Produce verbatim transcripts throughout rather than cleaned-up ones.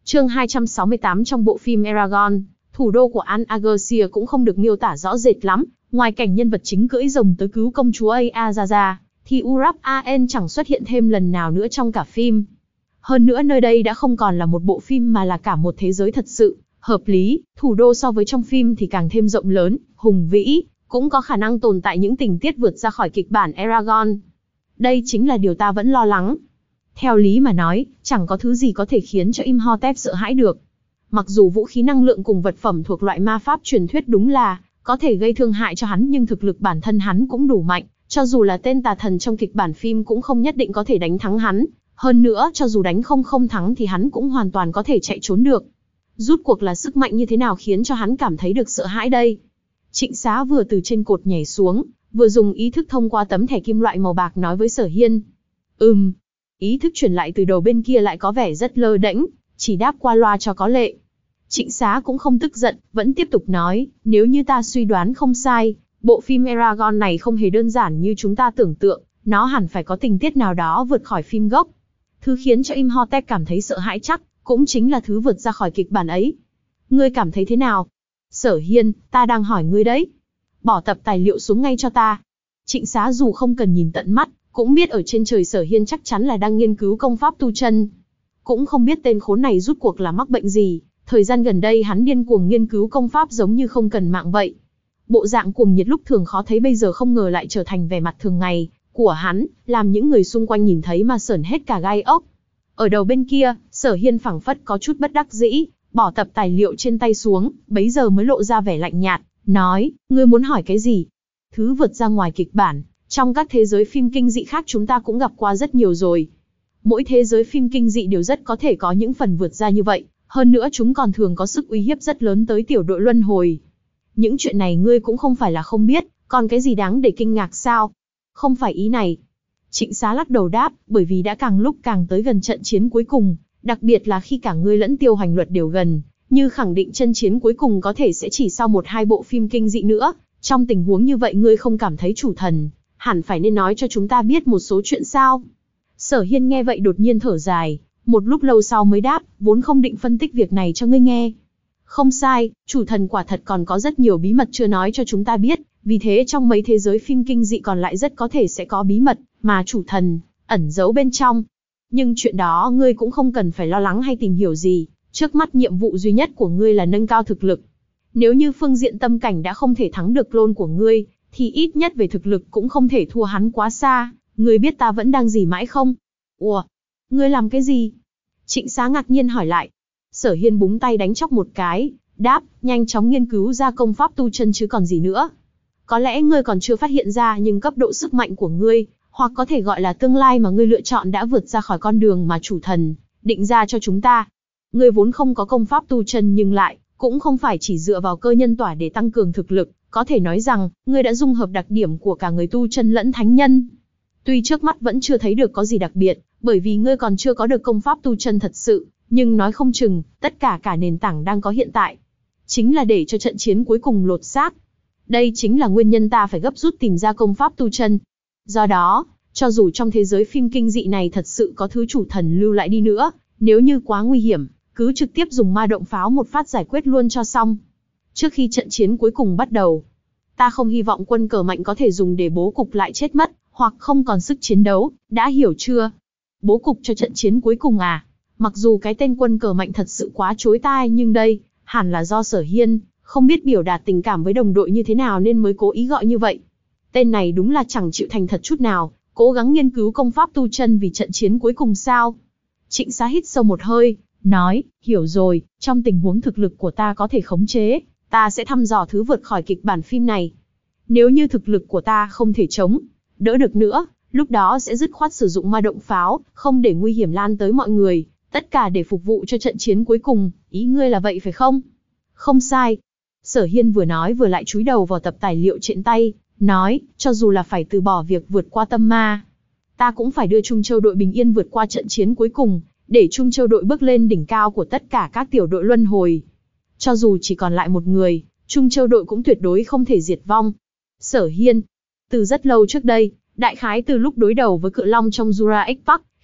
Chương hai trăm sáu mươi tám. Trong bộ phim Eragon, thủ đô của Al-Agircia cũng không được miêu tả rõ rệt lắm, ngoài cảnh nhân vật chính cưỡi rồng tới cứu công chúa Azaza, thì Urap Aen chẳng xuất hiện thêm lần nào nữa trong cả phim. Hơn nữa nơi đây đã không còn là một bộ phim mà là cả một thế giới thật sự, hợp lý, thủ đô so với trong phim thì càng thêm rộng lớn, hùng vĩ, cũng có khả năng tồn tại những tình tiết vượt ra khỏi kịch bản Eragon. Đây chính là điều ta vẫn lo lắng. Theo lý mà nói, chẳng có thứ gì có thể khiến cho Imhotep sợ hãi được. Mặc dù vũ khí năng lượng cùng vật phẩm thuộc loại ma pháp truyền thuyết đúng là có thể gây thương hại cho hắn, nhưng thực lực bản thân hắn cũng đủ mạnh, cho dù là tên tà thần trong kịch bản phim cũng không nhất định có thể đánh thắng hắn. Hơn nữa, cho dù đánh không không thắng thì hắn cũng hoàn toàn có thể chạy trốn được. Rút cuộc là sức mạnh như thế nào khiến cho hắn cảm thấy được sợ hãi đây? Trịnh Xá vừa từ trên cột nhảy xuống, vừa dùng ý thức thông qua tấm thẻ kim loại màu bạc nói với Sở Hiên. Ừm. Ý thức truyền lại từ đầu bên kia lại có vẻ rất lơ đễnh, chỉ đáp qua loa cho có lệ. Trịnh Xá cũng không tức giận, vẫn tiếp tục nói, nếu như ta suy đoán không sai, bộ phim Eragon này không hề đơn giản như chúng ta tưởng tượng, nó hẳn phải có tình tiết nào đó vượt khỏi phim gốc. Thứ khiến cho Imhotep cảm thấy sợ hãi chắc cũng chính là thứ vượt ra khỏi kịch bản ấy. Ngươi cảm thấy thế nào? Sở Hiên, ta đang hỏi ngươi đấy. Bỏ tập tài liệu xuống ngay cho ta. Trịnh Xá dù không cần nhìn tận mắt, cũng biết ở trên trời Sở Hiên chắc chắn là đang nghiên cứu công pháp tu chân. Cũng không biết tên khốn này rút cuộc là mắc bệnh gì, thời gian gần đây hắn điên cuồng nghiên cứu công pháp giống như không cần mạng vậy. Bộ dạng cuồng nhiệt lúc thường khó thấy bây giờ không ngờ lại trở thành vẻ mặt thường ngày của hắn, làm những người xung quanh nhìn thấy mà sởn hết cả gai ốc. Ở đầu bên kia, Sở Hiên phảng phất có chút bất đắc dĩ, bỏ tập tài liệu trên tay xuống, bấy giờ mới lộ ra vẻ lạnh nhạt, nói, ngươi muốn hỏi cái gì? Thứ vượt ra ngoài kịch bản, trong các thế giới phim kinh dị khác chúng ta cũng gặp qua rất nhiều rồi. Mỗi thế giới phim kinh dị đều rất có thể có những phần vượt ra như vậy, hơn nữa chúng còn thường có sức uy hiếp rất lớn tới tiểu đội luân hồi. Những chuyện này ngươi cũng không phải là không biết, còn cái gì đáng để kinh ngạc sao? Không phải ý này. Trịnh Xá lắc đầu đáp, bởi vì đã càng lúc càng tới gần trận chiến cuối cùng, đặc biệt là khi cả ngươi lẫn Tiêu Hoành Luật đều gần, như khẳng định chân chiến cuối cùng có thể sẽ chỉ sau một hai bộ phim kinh dị nữa. Trong tình huống như vậy ngươi không cảm thấy chủ thần hẳn phải nên nói cho chúng ta biết một số chuyện sao? Sở Hiên nghe vậy đột nhiên thở dài, một lúc lâu sau mới đáp, vốn không định phân tích việc này cho ngươi nghe. Không sai, chủ thần quả thật còn có rất nhiều bí mật chưa nói cho chúng ta biết, vì thế trong mấy thế giới phim kinh dị còn lại rất có thể sẽ có bí mật mà chủ thần ẩn giấu bên trong. Nhưng chuyện đó ngươi cũng không cần phải lo lắng hay tìm hiểu gì, trước mắt nhiệm vụ duy nhất của ngươi là nâng cao thực lực. Nếu như phương diện tâm cảnh đã không thể thắng được clone của ngươi, thì ít nhất về thực lực cũng không thể thua hắn quá xa. Ngươi biết ta vẫn đang gì mãi không? Ủa? Ngươi làm cái gì? Trịnh Xá ngạc nhiên hỏi lại. Sở Hiên búng tay đánh chóc một cái, đáp, nhanh chóng nghiên cứu ra công pháp tu chân chứ còn gì nữa. Có lẽ ngươi còn chưa phát hiện ra, nhưng cấp độ sức mạnh của ngươi, hoặc có thể gọi là tương lai mà ngươi lựa chọn đã vượt ra khỏi con đường mà chủ thần định ra cho chúng ta. Ngươi vốn không có công pháp tu chân nhưng lại cũng không phải chỉ dựa vào cơ nhân tỏa để tăng cường thực lực, có thể nói rằng ngươi đã dung hợp đặc điểm của cả người tu chân lẫn thánh nhân. Tuy trước mắt vẫn chưa thấy được có gì đặc biệt, bởi vì ngươi còn chưa có được công pháp tu chân thật sự, nhưng nói không chừng, tất cả cả nền tảng đang có hiện tại, chính là để cho trận chiến cuối cùng lột xác. Đây chính là nguyên nhân ta phải gấp rút tìm ra công pháp tu chân. Do đó, cho dù trong thế giới phim kinh dị này thật sự có thứ chủ thần lưu lại đi nữa, nếu như quá nguy hiểm, cứ trực tiếp dùng ma động pháo một phát giải quyết luôn cho xong. Trước khi trận chiến cuối cùng bắt đầu, ta không hy vọng quân cờ mạnh có thể dùng để bố cục lại chết mất, hoặc không còn sức chiến đấu, đã hiểu chưa? Bố cục cho trận chiến cuối cùng à? Mặc dù cái tên quân cờ mạnh thật sự quá chói tai, nhưng đây hẳn là do Sở Hiên không biết biểu đạt tình cảm với đồng đội như thế nào nên mới cố ý gọi như vậy. Tên này đúng là chẳng chịu thành thật chút nào, cố gắng nghiên cứu công pháp tu chân vì trận chiến cuối cùng sao? Trịnh Xá hít sâu một hơi, nói, hiểu rồi, trong tình huống thực lực của ta có thể khống chế, ta sẽ thăm dò thứ vượt khỏi kịch bản phim này. Nếu như thực lực của ta không thể chống đỡ được nữa, lúc đó sẽ dứt khoát sử dụng ma động pháo, không để nguy hiểm lan tới mọi người, tất cả để phục vụ cho trận chiến cuối cùng, ý ngươi là vậy phải không? Không sai. Sở Hiên vừa nói vừa lại chúi đầu vào tập tài liệu trên tay, nói, cho dù là phải từ bỏ việc vượt qua tâm ma, ta cũng phải đưa Trung Châu đội bình yên vượt qua trận chiến cuối cùng, để Trung Châu đội bước lên đỉnh cao của tất cả các tiểu đội luân hồi. Cho dù chỉ còn lại một người, Trung Châu đội cũng tuyệt đối không thể diệt vong. Sở Hiên, từ rất lâu trước đây, đại khái từ lúc đối đầu với Cự Long trong Jurassic Park,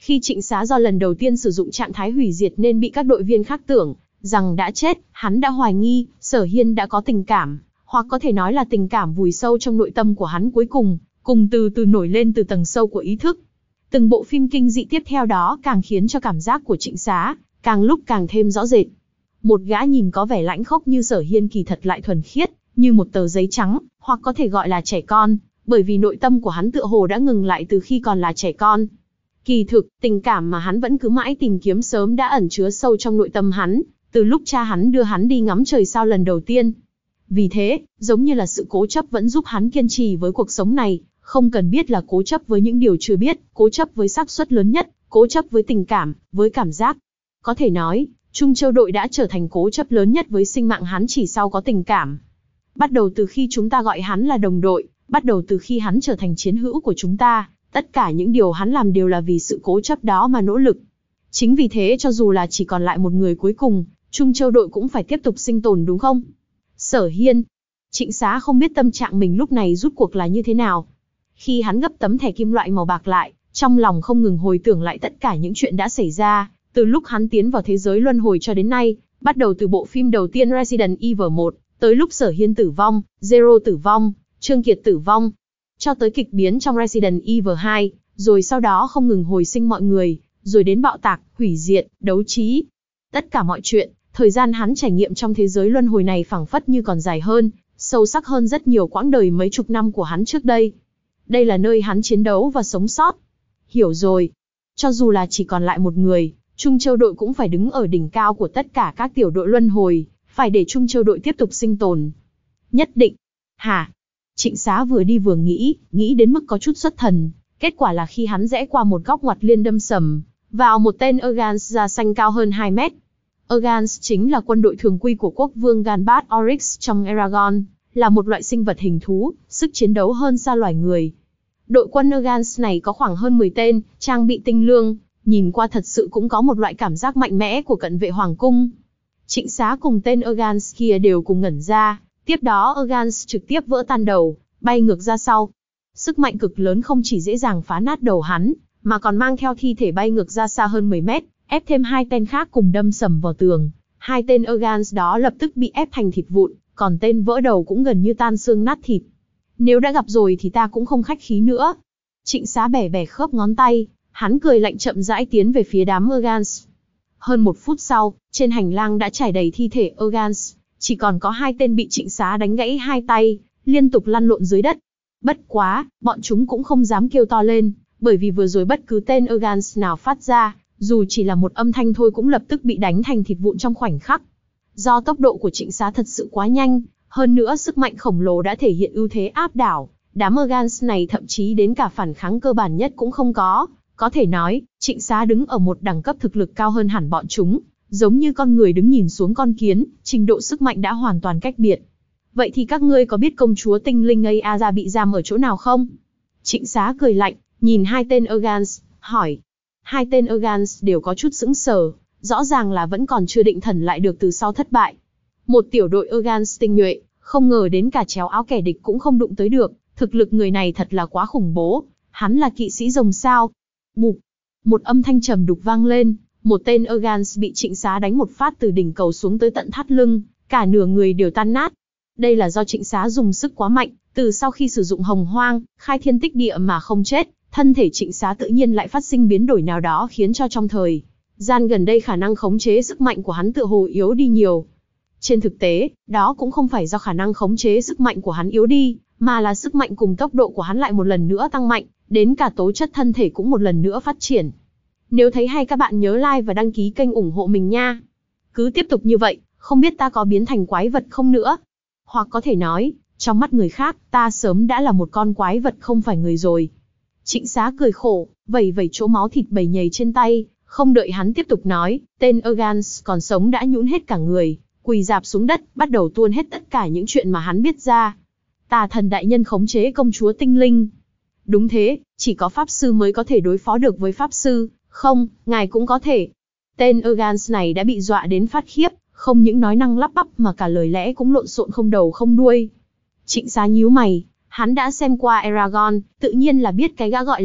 Khi Trịnh Xá do lần đầu tiên sử dụng trạng thái hủy diệt nên bị các đội viên khác tưởng rằng đã chết, hắn đã hoài nghi Sở Hiên đã có tình cảm, hoặc có thể nói là tình cảm vùi sâu trong nội tâm của hắn cuối cùng, cùng từ từ nổi lên từ tầng sâu của ý thức. Từng bộ phim kinh dị tiếp theo đó càng khiến cho cảm giác của Trịnh Xá càng lúc càng thêm rõ rệt. Một gã nhìn có vẻ lãnh khốc như Sở Hiên kỳ thật lại thuần khiết, như một tờ giấy trắng, hoặc có thể gọi là trẻ con, bởi vì nội tâm của hắn tựa hồ đã ngừng lại từ khi còn là trẻ con. Kỳ thực, tình cảm mà hắn vẫn cứ mãi tìm kiếm sớm đã ẩn chứa sâu trong nội tâm hắn, từ lúc cha hắn đưa hắn đi ngắm trời sao lần đầu tiên. Vì thế, giống như là sự cố chấp vẫn giúp hắn kiên trì với cuộc sống này, không cần biết là cố chấp với những điều chưa biết, cố chấp với xác suất lớn nhất, cố chấp với tình cảm, với cảm giác. Có thể nói, Trung Châu đội đã trở thành cố chấp lớn nhất với sinh mạng hắn chỉ sau có tình cảm. Bắt đầu từ khi chúng ta gọi hắn là đồng đội, bắt đầu từ khi hắn trở thành chiến hữu của chúng ta, tất cả những điều hắn làm đều là vì sự cố chấp đó mà nỗ lực. Chính vì thế cho dù là chỉ còn lại một người cuối cùng, Trung Châu đội cũng phải tiếp tục sinh tồn đúng không? Sở Hiên. Trịnh Xá không biết tâm trạng mình lúc này rút cuộc là như thế nào. Khi hắn gấp tấm thẻ kim loại màu bạc lại, trong lòng không ngừng hồi tưởng lại tất cả những chuyện đã xảy ra, từ lúc hắn tiến vào thế giới luân hồi cho đến nay, bắt đầu từ bộ phim đầu tiên Resident Evil một, tới lúc Sở Hiên tử vong, Zero tử vong, Trương Kiệt tử vong, cho tới kịch biến trong Resident Evil hai, rồi sau đó không ngừng hồi sinh mọi người, rồi đến bạo tạc, hủy diệt, đấu trí. Tất cả mọi chuyện, thời gian hắn trải nghiệm trong thế giới luân hồi này phảng phất như còn dài hơn, sâu sắc hơn rất nhiều quãng đời mấy chục năm của hắn trước đây. Đây là nơi hắn chiến đấu và sống sót. Hiểu rồi. Cho dù là chỉ còn lại một người, Trung Châu đội cũng phải đứng ở đỉnh cao của tất cả các tiểu đội luân hồi, phải để Trung Châu đội tiếp tục sinh tồn. Nhất định. Hả? Trịnh Xá vừa đi vừa nghĩ, nghĩ đến mức có chút xuất thần. Kết quả là khi hắn rẽ qua một góc ngoặt liên đâm sầm vào một tên Urgans da xanh cao hơn hai mét. Urgans chính là quân đội thường quy của quốc vương Ganbat Oryx trong Eragon, là một loại sinh vật hình thú, sức chiến đấu hơn xa loài người. Đội quân Urgans này có khoảng hơn mười tên, trang bị tinh lương, nhìn qua thật sự cũng có một loại cảm giác mạnh mẽ của cận vệ hoàng cung. Trịnh Xá cùng tên Urgans kia đều cùng ngẩn ra, tiếp đó Urgans trực tiếp vỡ tan đầu, bay ngược ra sau. Sức mạnh cực lớn không chỉ dễ dàng phá nát đầu hắn, mà còn mang theo thi thể bay ngược ra xa hơn mười mét, ép thêm hai tên khác cùng đâm sầm vào tường. Hai tên Urgans đó lập tức bị ép thành thịt vụn, còn tên vỡ đầu cũng gần như tan xương nát thịt. Nếu đã gặp rồi thì ta cũng không khách khí nữa. Trịnh Xá bẻ bẻ khớp ngón tay, hắn cười lạnh chậm rãi tiến về phía đám Urgans. Hơn một phút sau, trên hành lang đã trải đầy thi thể Urgans, chỉ còn có hai tên bị Trịnh Xá đánh gãy hai tay, liên tục lăn lộn dưới đất. Bất quá, bọn chúng cũng không dám kêu to lên, bởi vì vừa rồi bất cứ tên Urgans nào phát ra, dù chỉ là một âm thanh thôi cũng lập tức bị đánh thành thịt vụn trong khoảnh khắc. Do tốc độ của Trịnh Xá thật sự quá nhanh, hơn nữa sức mạnh khổng lồ đã thể hiện ưu thế áp đảo, đám Urgans này thậm chí đến cả phản kháng cơ bản nhất cũng không có. Có thể nói, Trịnh Xá đứng ở một đẳng cấp thực lực cao hơn hẳn bọn chúng, giống như con người đứng nhìn xuống con kiến, trình độ sức mạnh đã hoàn toàn cách biệt. Vậy thì các ngươi có biết công chúa tinh linh Ayaza bị giam ở chỗ nào không? Trịnh Xá cười lạnh, nhìn hai tên Urgans, hỏi. Hai tên Urgans đều có chút sững sờ, rõ ràng là vẫn còn chưa định thần lại được từ sau thất bại. Một tiểu đội Urgans tinh nhuệ, không ngờ đến cả chéo áo kẻ địch cũng không đụng tới được, thực lực người này thật là quá khủng bố, hắn là kỵ sĩ rồng sao? Bụp, một âm thanh trầm đục vang lên, một tên Urgans bị Trịnh Xá đánh một phát từ đỉnh cầu xuống tới tận thắt lưng, cả nửa người đều tan nát. Đây là do Trịnh Xá dùng sức quá mạnh, từ sau khi sử dụng hồng hoang, khai thiên tích địa mà không chết, thân thể Trịnh Xá tự nhiên lại phát sinh biến đổi nào đó khiến cho trong thời gian gần đây khả năng khống chế sức mạnh của hắn tựa hồ yếu đi nhiều. Trên thực tế, đó cũng không phải do khả năng khống chế sức mạnh của hắn yếu đi, mà là sức mạnh cùng tốc độ của hắn lại một lần nữa tăng mạnh, đến cả tố chất thân thể cũng một lần nữa phát triển. Nếu thấy hay các bạn nhớ like và đăng ký kênh ủng hộ mình nha. Cứ tiếp tục như vậy, không biết ta có biến thành quái vật không nữa. Hoặc có thể nói, trong mắt người khác, ta sớm đã là một con quái vật không phải người rồi. Trịnh Xá cười khổ, vẩy vẩy chỗ máu thịt bầy nhầy trên tay, không đợi hắn tiếp tục nói, tên Urgans còn sống đã nhũn hết cả người, quỳ rạp xuống đất, bắt đầu tuôn hết tất cả những chuyện mà hắn biết ra. Tà thần đại nhân khống chế công chúa tinh linh. Đúng thế, chỉ có pháp sư mới có thể đối phó được với pháp sư, không, ngài cũng có thể. Tên Urgans này đã bị dọa đến phát khiếp, không những nói năng lắp bắp mà cả lời lẽ cũng lộn xộn không đầu không đuôi. Trịnh Xá nhíu mày, hắn đã xem qua Eragon, tự nhiên là biết cái gã gọi là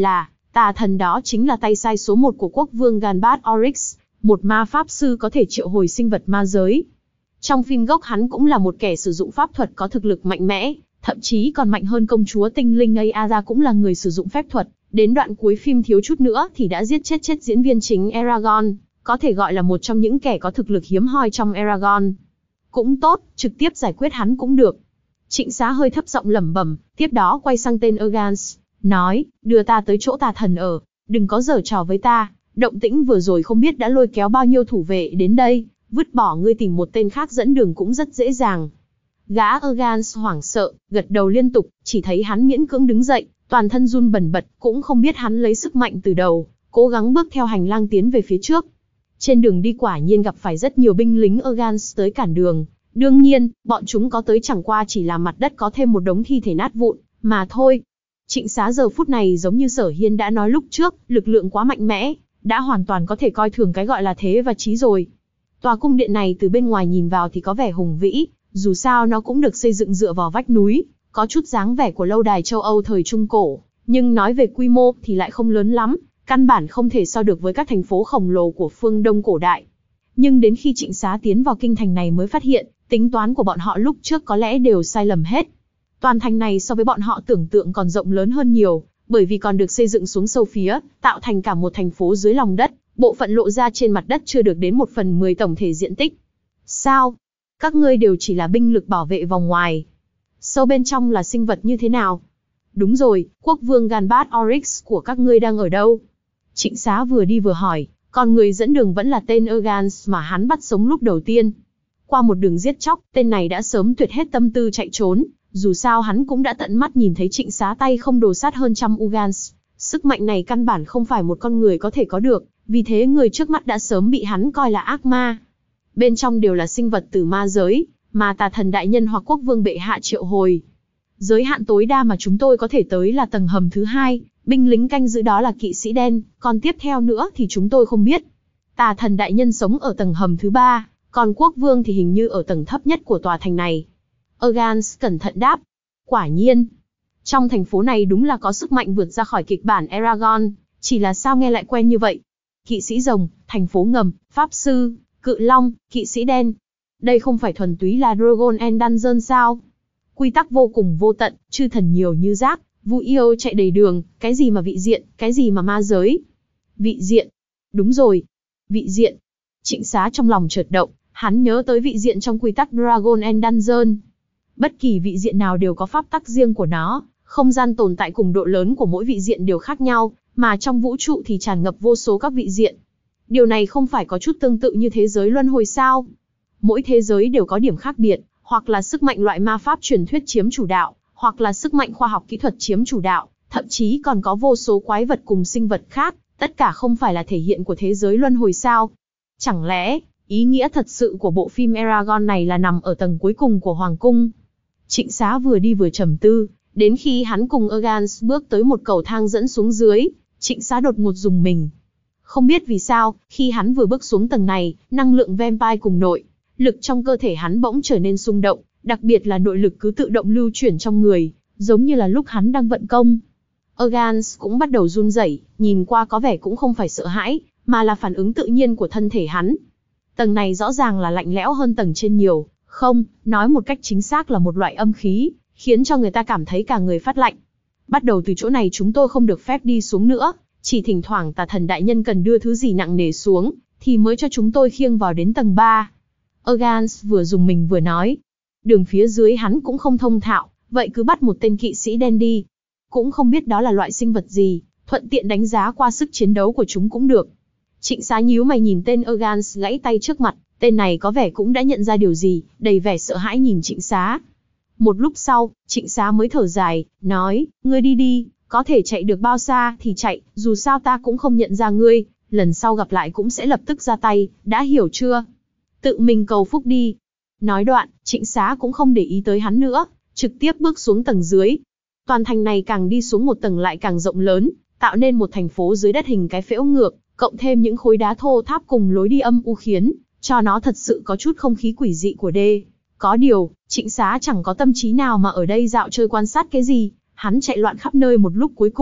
Tà thần đó chính là tay sai số một của quốc vương Ganbat Oryx, một ma pháp sư có thể triệu hồi sinh vật ma giới. Trong phim gốc hắn cũng là một kẻ sử dụng pháp thuật có thực lực mạnh mẽ, thậm chí còn mạnh hơn công chúa tinh linh Ayara cũng là người sử dụng phép thuật. Đến đoạn cuối phim thiếu chút nữa thì đã giết chết chết diễn viên chính Eragon, có thể gọi là một trong những kẻ có thực lực hiếm hoi trong Eragon. Cũng tốt, trực tiếp giải quyết hắn cũng được. Trịnh Xá hơi thấp giọng lẩm bẩm, tiếp đó quay sang tên Ergans, nói, đưa ta tới chỗ tà thần ở, đừng có giở trò với ta, động tĩnh vừa rồi không biết đã lôi kéo bao nhiêu thủ vệ đến đây, vứt bỏ ngươi tìm một tên khác dẫn đường cũng rất dễ dàng. Gã Ergans hoảng sợ, gật đầu liên tục, chỉ thấy hắn miễn cưỡng đứng dậy, toàn thân run bần bật, cũng không biết hắn lấy sức mạnh từ đầu, cố gắng bước theo hành lang tiến về phía trước. Trên đường đi quả nhiên gặp phải rất nhiều binh lính Ergans tới cản đường. Đương nhiên, bọn chúng có tới chẳng qua chỉ là mặt đất có thêm một đống thi thể nát vụn, mà thôi. Trịnh Xá giờ phút này giống như Sở Hiên đã nói lúc trước, lực lượng quá mạnh mẽ, đã hoàn toàn có thể coi thường cái gọi là thế và trí rồi. Tòa cung điện này từ bên ngoài nhìn vào thì có vẻ hùng vĩ, dù sao nó cũng được xây dựng dựa vào vách núi, có chút dáng vẻ của lâu đài châu Âu thời Trung Cổ, nhưng nói về quy mô thì lại không lớn lắm, căn bản không thể so được với các thành phố khổng lồ của phương Đông cổ đại. Nhưng đến khi Trịnh Xá tiến vào kinh thành này mới phát hiện, tính toán của bọn họ lúc trước có lẽ đều sai lầm hết. Toàn thành này so với bọn họ tưởng tượng còn rộng lớn hơn nhiều, bởi vì còn được xây dựng xuống sâu phía, tạo thành cả một thành phố dưới lòng đất, bộ phận lộ ra trên mặt đất chưa được đến một phần mười tổng thể diện tích. Sao? Các ngươi đều chỉ là binh lực bảo vệ vòng ngoài. Sâu bên trong là sinh vật như thế nào? Đúng rồi, quốc vương Ganbat Oryx của các ngươi đang ở đâu? Trịnh Xá vừa đi vừa hỏi, còn người dẫn đường vẫn là tên Ergans mà hắn bắt sống lúc đầu tiên. Qua một đường giết chóc, tên này đã sớm tuyệt hết tâm tư chạy trốn, dù sao hắn cũng đã tận mắt nhìn thấy Trịnh Xá tay không đồ sát hơn trăm Ugans. Sức mạnh này căn bản không phải một con người có thể có được, vì thế người trước mắt đã sớm bị hắn coi là ác ma. Bên trong đều là sinh vật từ ma giới, mà tà thần đại nhân hoặc quốc vương bệ hạ triệu hồi. Giới hạn tối đa mà chúng tôi có thể tới là tầng hầm thứ hai, binh lính canh giữ đó là kỵ sĩ đen, còn tiếp theo nữa thì chúng tôi không biết. Tà thần đại nhân sống ở tầng hầm thứ ba, còn quốc vương thì hình như ở tầng thấp nhất của tòa thành này. Ergans cẩn thận đáp. Quả nhiên, trong thành phố này đúng là có sức mạnh vượt ra khỏi kịch bản Eragon, chỉ là sao nghe lại quen như vậy. Kỵ sĩ rồng, thành phố ngầm, pháp sư, cự long, kỵ sĩ đen. Đây không phải thuần túy là Dragon and Dungeon sao? Quy tắc vô cùng vô tận, chư thần nhiều như rác, vu yêu chạy đầy đường, cái gì mà vị diện, cái gì mà ma giới. Vị diện. Đúng rồi. Vị diện. Trịnh Xá trong lòng chợt động, hắn nhớ tới vị diện trong quy tắc Dragon and Dungeon. Bất kỳ vị diện nào đều có pháp tắc riêng của nó, không gian tồn tại cùng độ lớn của mỗi vị diện đều khác nhau, mà trong vũ trụ thì tràn ngập vô số các vị diện. Điều này không phải có chút tương tự như thế giới luân hồi sao? Mỗi thế giới đều có điểm khác biệt, hoặc là sức mạnh loại ma pháp truyền thuyết chiếm chủ đạo, hoặc là sức mạnh khoa học kỹ thuật chiếm chủ đạo, thậm chí còn có vô số quái vật cùng sinh vật khác, tất cả không phải là thể hiện của thế giới luân hồi sao? Chẳng lẽ, ý nghĩa thật sự của bộ phim Eragon này là nằm ở tầng cuối cùng của Hoàng cung? Trịnh Xá vừa đi vừa trầm tư, đến khi hắn cùng Ergans bước tới một cầu thang dẫn xuống dưới, Trịnh Xá đột ngột rùng mình. Không biết vì sao, khi hắn vừa bước xuống tầng này, năng lượng vampire cùng nội lực trong cơ thể hắn bỗng trở nên xung động, đặc biệt là nội lực cứ tự động lưu chuyển trong người, giống như là lúc hắn đang vận công. Ergans cũng bắt đầu run rẩy, nhìn qua có vẻ cũng không phải sợ hãi, mà là phản ứng tự nhiên của thân thể hắn. Tầng này rõ ràng là lạnh lẽo hơn tầng trên nhiều, không, nói một cách chính xác là một loại âm khí, khiến cho người ta cảm thấy cả người phát lạnh. Bắt đầu từ chỗ này chúng tôi không được phép đi xuống nữa, chỉ thỉnh thoảng tà thần đại nhân cần đưa thứ gì nặng nề xuống, thì mới cho chúng tôi khiêng vào đến tầng ba. Ergans vừa dùng mình vừa nói. Đường phía dưới hắn cũng không thông thạo, vậy cứ bắt một tên kỵ sĩ đen đi. Cũng không biết đó là loại sinh vật gì, thuận tiện đánh giá qua sức chiến đấu của chúng cũng được. Trịnh Xá nhíu mày nhìn tên Ergans gãy tay trước mặt, tên này có vẻ cũng đã nhận ra điều gì, đầy vẻ sợ hãi nhìn Trịnh Xá. Một lúc sau, Trịnh Xá mới thở dài, nói, ngươi đi đi, có thể chạy được bao xa thì chạy, dù sao ta cũng không nhận ra ngươi, lần sau gặp lại cũng sẽ lập tức ra tay, đã hiểu chưa? Tự mình cầu phúc đi. Nói đoạn, Trịnh Xá cũng không để ý tới hắn nữa, trực tiếp bước xuống tầng dưới. Toàn thành này càng đi xuống một tầng lại càng rộng lớn, tạo nên một thành phố dưới đất hình cái phễu ngược, cộng thêm những khối đá thô tháp cùng lối đi âm u khiến cho nó thật sự có chút không khí quỷ dị của đê. Có điều, Trịnh Xá chẳng có tâm trí nào mà ở đây dạo chơi quan sát cái gì, hắn chạy loạn khắp nơi một lúc cuối cùng,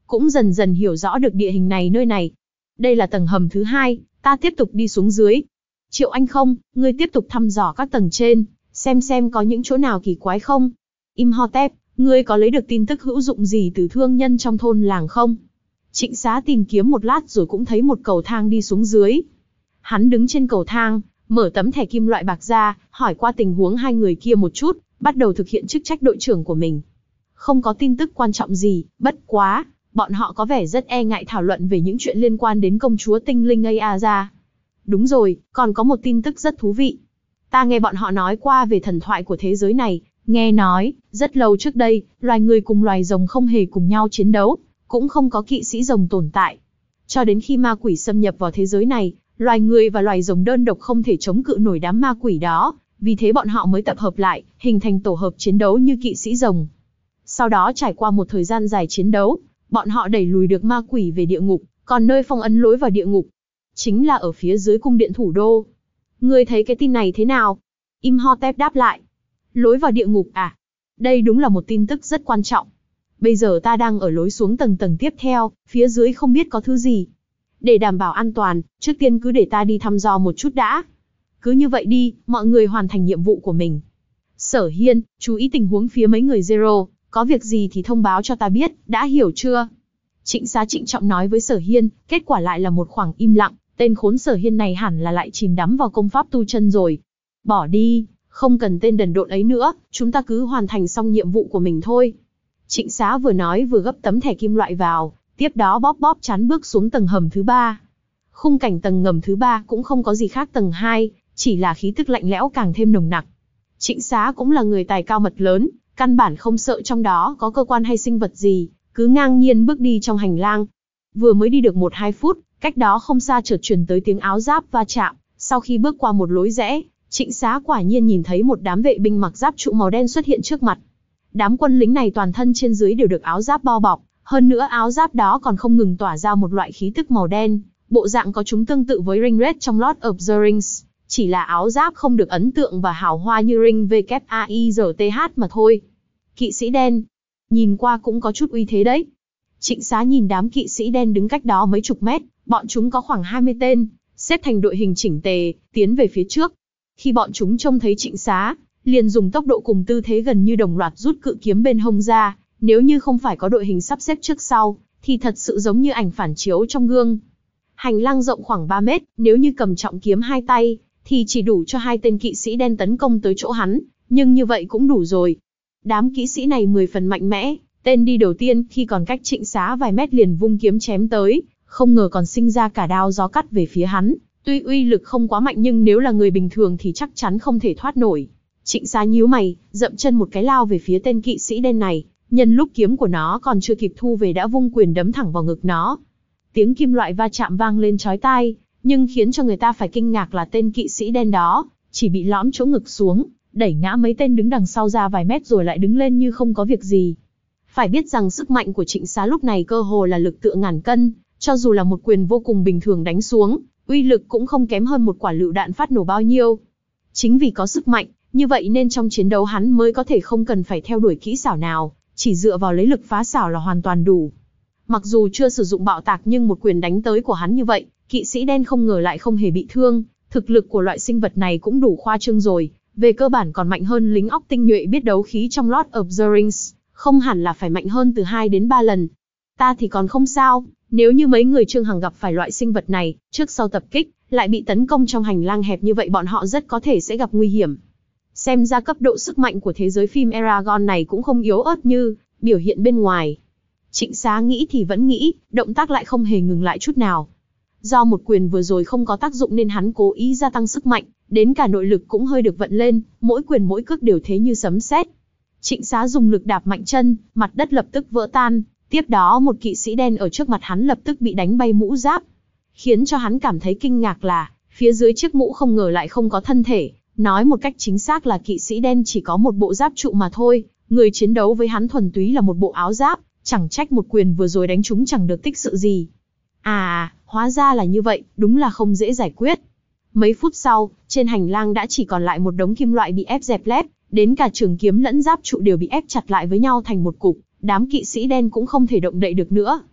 cũng dần dần hiểu rõ được địa hình này nơi này. Đây là tầng hầm thứ hai, ta tiếp tục đi xuống dưới. Triệu Anh không, ngươi tiếp tục thăm dò các tầng trên, xem xem có những chỗ nào kỳ quái không. Imhotep, ngươi có lấy được tin tức hữu dụng gì từ thương nhân trong thôn làng không? Trịnh Xá tìm kiếm một lát rồi cũng thấy một cầu thang đi xuống dưới. Hắn đứng trên cầu thang, mở tấm thẻ kim loại bạc ra, hỏi qua tình huống hai người kia một chút, bắt đầu thực hiện chức trách đội trưởng của mình. Không có tin tức quan trọng gì, bất quá, bọn họ có vẻ rất e ngại thảo luận về những chuyện liên quan đến công chúa tinh linh Ayaza. Đúng rồi, còn có một tin tức rất thú vị. Ta nghe bọn họ nói qua về thần thoại của thế giới này, nghe nói, rất lâu trước đây, loài người cùng loài rồng không hề cùng nhau chiến đấu, cũng không có kỵ sĩ rồng tồn tại. Cho đến khi ma quỷ xâm nhập vào thế giới này, loài người và loài rồng đơn độc không thể chống cự nổi đám ma quỷ đó, vì thế bọn họ mới tập hợp lại, hình thành tổ hợp chiến đấu như kỵ sĩ rồng. Sau đó trải qua một thời gian dài chiến đấu, bọn họ đẩy lùi được ma quỷ về địa ngục, còn nơi phong ấn lối vào địa ngục chính là ở phía dưới cung điện thủ đô. Ngươi thấy cái tin này thế nào? Imhotep đáp lại. Lối vào địa ngục à? Đây đúng là một tin tức rất quan trọng. Bây giờ ta đang ở lối xuống tầng tầng tiếp theo, phía dưới không biết có thứ gì. Để đảm bảo an toàn, trước tiên cứ để ta đi thăm dò một chút đã. Cứ như vậy đi, mọi người hoàn thành nhiệm vụ của mình. Sở Hiên, chú ý tình huống phía mấy người Zero, có việc gì thì thông báo cho ta biết, đã hiểu chưa? Trịnh Xá trịnh trọng nói với Sở Hiên, kết quả lại là một khoảng im lặng, tên khốn Sở Hiên này hẳn là lại chìm đắm vào công pháp tu chân rồi. Bỏ đi, không cần tên đần độn ấy nữa, chúng ta cứ hoàn thành xong nhiệm vụ của mình thôi. Trịnh Xá vừa nói vừa gấp tấm thẻ kim loại vào, tiếp đó bóp bóp chán bước xuống tầng hầm thứ ba. Khung cảnh tầng ngầm thứ ba cũng không có gì khác tầng hai, chỉ là khí tức lạnh lẽo càng thêm nồng nặc. Trịnh Xá cũng là người tài cao mật lớn, căn bản không sợ trong đó có cơ quan hay sinh vật gì, cứ ngang nhiên bước đi trong hành lang. Vừa mới đi được một hai phút, cách đó không xa chợt truyền tới tiếng áo giáp va chạm, sau khi bước qua một lối rẽ, Trịnh Xá quả nhiên nhìn thấy một đám vệ binh mặc giáp trụ màu đen xuất hiện trước mặt. Đám quân lính này toàn thân trên dưới đều được áo giáp bao bọc, hơn nữa áo giáp đó còn không ngừng tỏa ra một loại khí tức màu đen, bộ dạng có chúng tương tự với Ringwraith trong Lord of the Rings, chỉ là áo giáp không được ấn tượng và hào hoa như Ring vê kép a i rờ tê hát mà thôi. Kỵ sĩ đen, nhìn qua cũng có chút uy thế đấy. Trịnh Xá nhìn đám kỵ sĩ đen đứng cách đó mấy chục mét, bọn chúng có khoảng hai mươi tên, xếp thành đội hình chỉnh tề, tiến về phía trước. Khi bọn chúng trông thấy Trịnh Xá, liền dùng tốc độ cùng tư thế gần như đồng loạt rút cự kiếm bên hông ra, nếu như không phải có đội hình sắp xếp trước sau, thì thật sự giống như ảnh phản chiếu trong gương. Hành lang rộng khoảng ba mét, nếu như cầm trọng kiếm hai tay, thì chỉ đủ cho hai tên kỵ sĩ đen tấn công tới chỗ hắn, nhưng như vậy cũng đủ rồi. Đám kỵ sĩ này mười phần mạnh mẽ, tên đi đầu tiên khi còn cách Trịnh Xá vài mét liền vung kiếm chém tới, không ngờ còn sinh ra cả đao gió cắt về phía hắn. Tuy uy lực không quá mạnh nhưng nếu là người bình thường thì chắc chắn không thể thoát nổi. Trịnh Xá nhíu mày, dậm chân một cái lao về phía tên kỵ sĩ đen này, nhân lúc kiếm của nó còn chưa kịp thu về đã vung quyền đấm thẳng vào ngực nó. Tiếng kim loại va chạm vang lên chói tai, nhưng khiến cho người ta phải kinh ngạc là tên kỵ sĩ đen đó chỉ bị lõm chỗ ngực xuống, đẩy ngã mấy tên đứng đằng sau ra vài mét rồi lại đứng lên như không có việc gì. Phải biết rằng sức mạnh của Trịnh Xá lúc này cơ hồ là lực tựa ngàn cân, cho dù là một quyền vô cùng bình thường đánh xuống, uy lực cũng không kém hơn một quả lựu đạn phát nổ bao nhiêu. Chính vì có sức mạnh, như vậy nên trong chiến đấu hắn mới có thể không cần phải theo đuổi kỹ xảo nào, chỉ dựa vào lấy lực phá xảo là hoàn toàn đủ. Mặc dù chưa sử dụng bạo tạc nhưng một quyền đánh tới của hắn như vậy, kỵ sĩ đen không ngờ lại không hề bị thương, thực lực của loại sinh vật này cũng đủ khoa trương rồi, về cơ bản còn mạnh hơn lính óc tinh nhuệ biết đấu khí trong Lord of the Rings, không hẳn là phải mạnh hơn từ hai đến ba lần. Ta thì còn không sao, nếu như mấy người Trương Hằng gặp phải loại sinh vật này, trước sau tập kích, lại bị tấn công trong hành lang hẹp như vậy bọn họ rất có thể sẽ gặp nguy hiểm. Xem ra cấp độ sức mạnh của thế giới phim Eragon này cũng không yếu ớt như biểu hiện bên ngoài. Trịnh Xá nghĩ thì vẫn nghĩ, động tác lại không hề ngừng lại chút nào. Do một quyền vừa rồi không có tác dụng nên hắn cố ý gia tăng sức mạnh, đến cả nội lực cũng hơi được vận lên, mỗi quyền mỗi cước đều thế như sấm sét. Trịnh Xá dùng lực đạp mạnh chân, mặt đất lập tức vỡ tan, tiếp đó một kỵ sĩ đen ở trước mặt hắn lập tức bị đánh bay mũ giáp. Khiến cho hắn cảm thấy kinh ngạc là, phía dưới chiếc mũ không ngờ lại không có thân thể, nói một cách chính xác là kỵ sĩ đen chỉ có một bộ giáp trụ mà thôi, người chiến đấu với hắn thuần túy là một bộ áo giáp, chẳng trách một quyền vừa rồi đánh trúng chẳng được tích sự gì. À, hóa ra là như vậy, đúng là không dễ giải quyết. Mấy phút sau, trên hành lang đã chỉ còn lại một đống kim loại bị ép dẹp lép, đến cả trường kiếm lẫn giáp trụ đều bị ép chặt lại với nhau thành một cục, đám kỵ sĩ đen cũng không thể động đậy được nữa.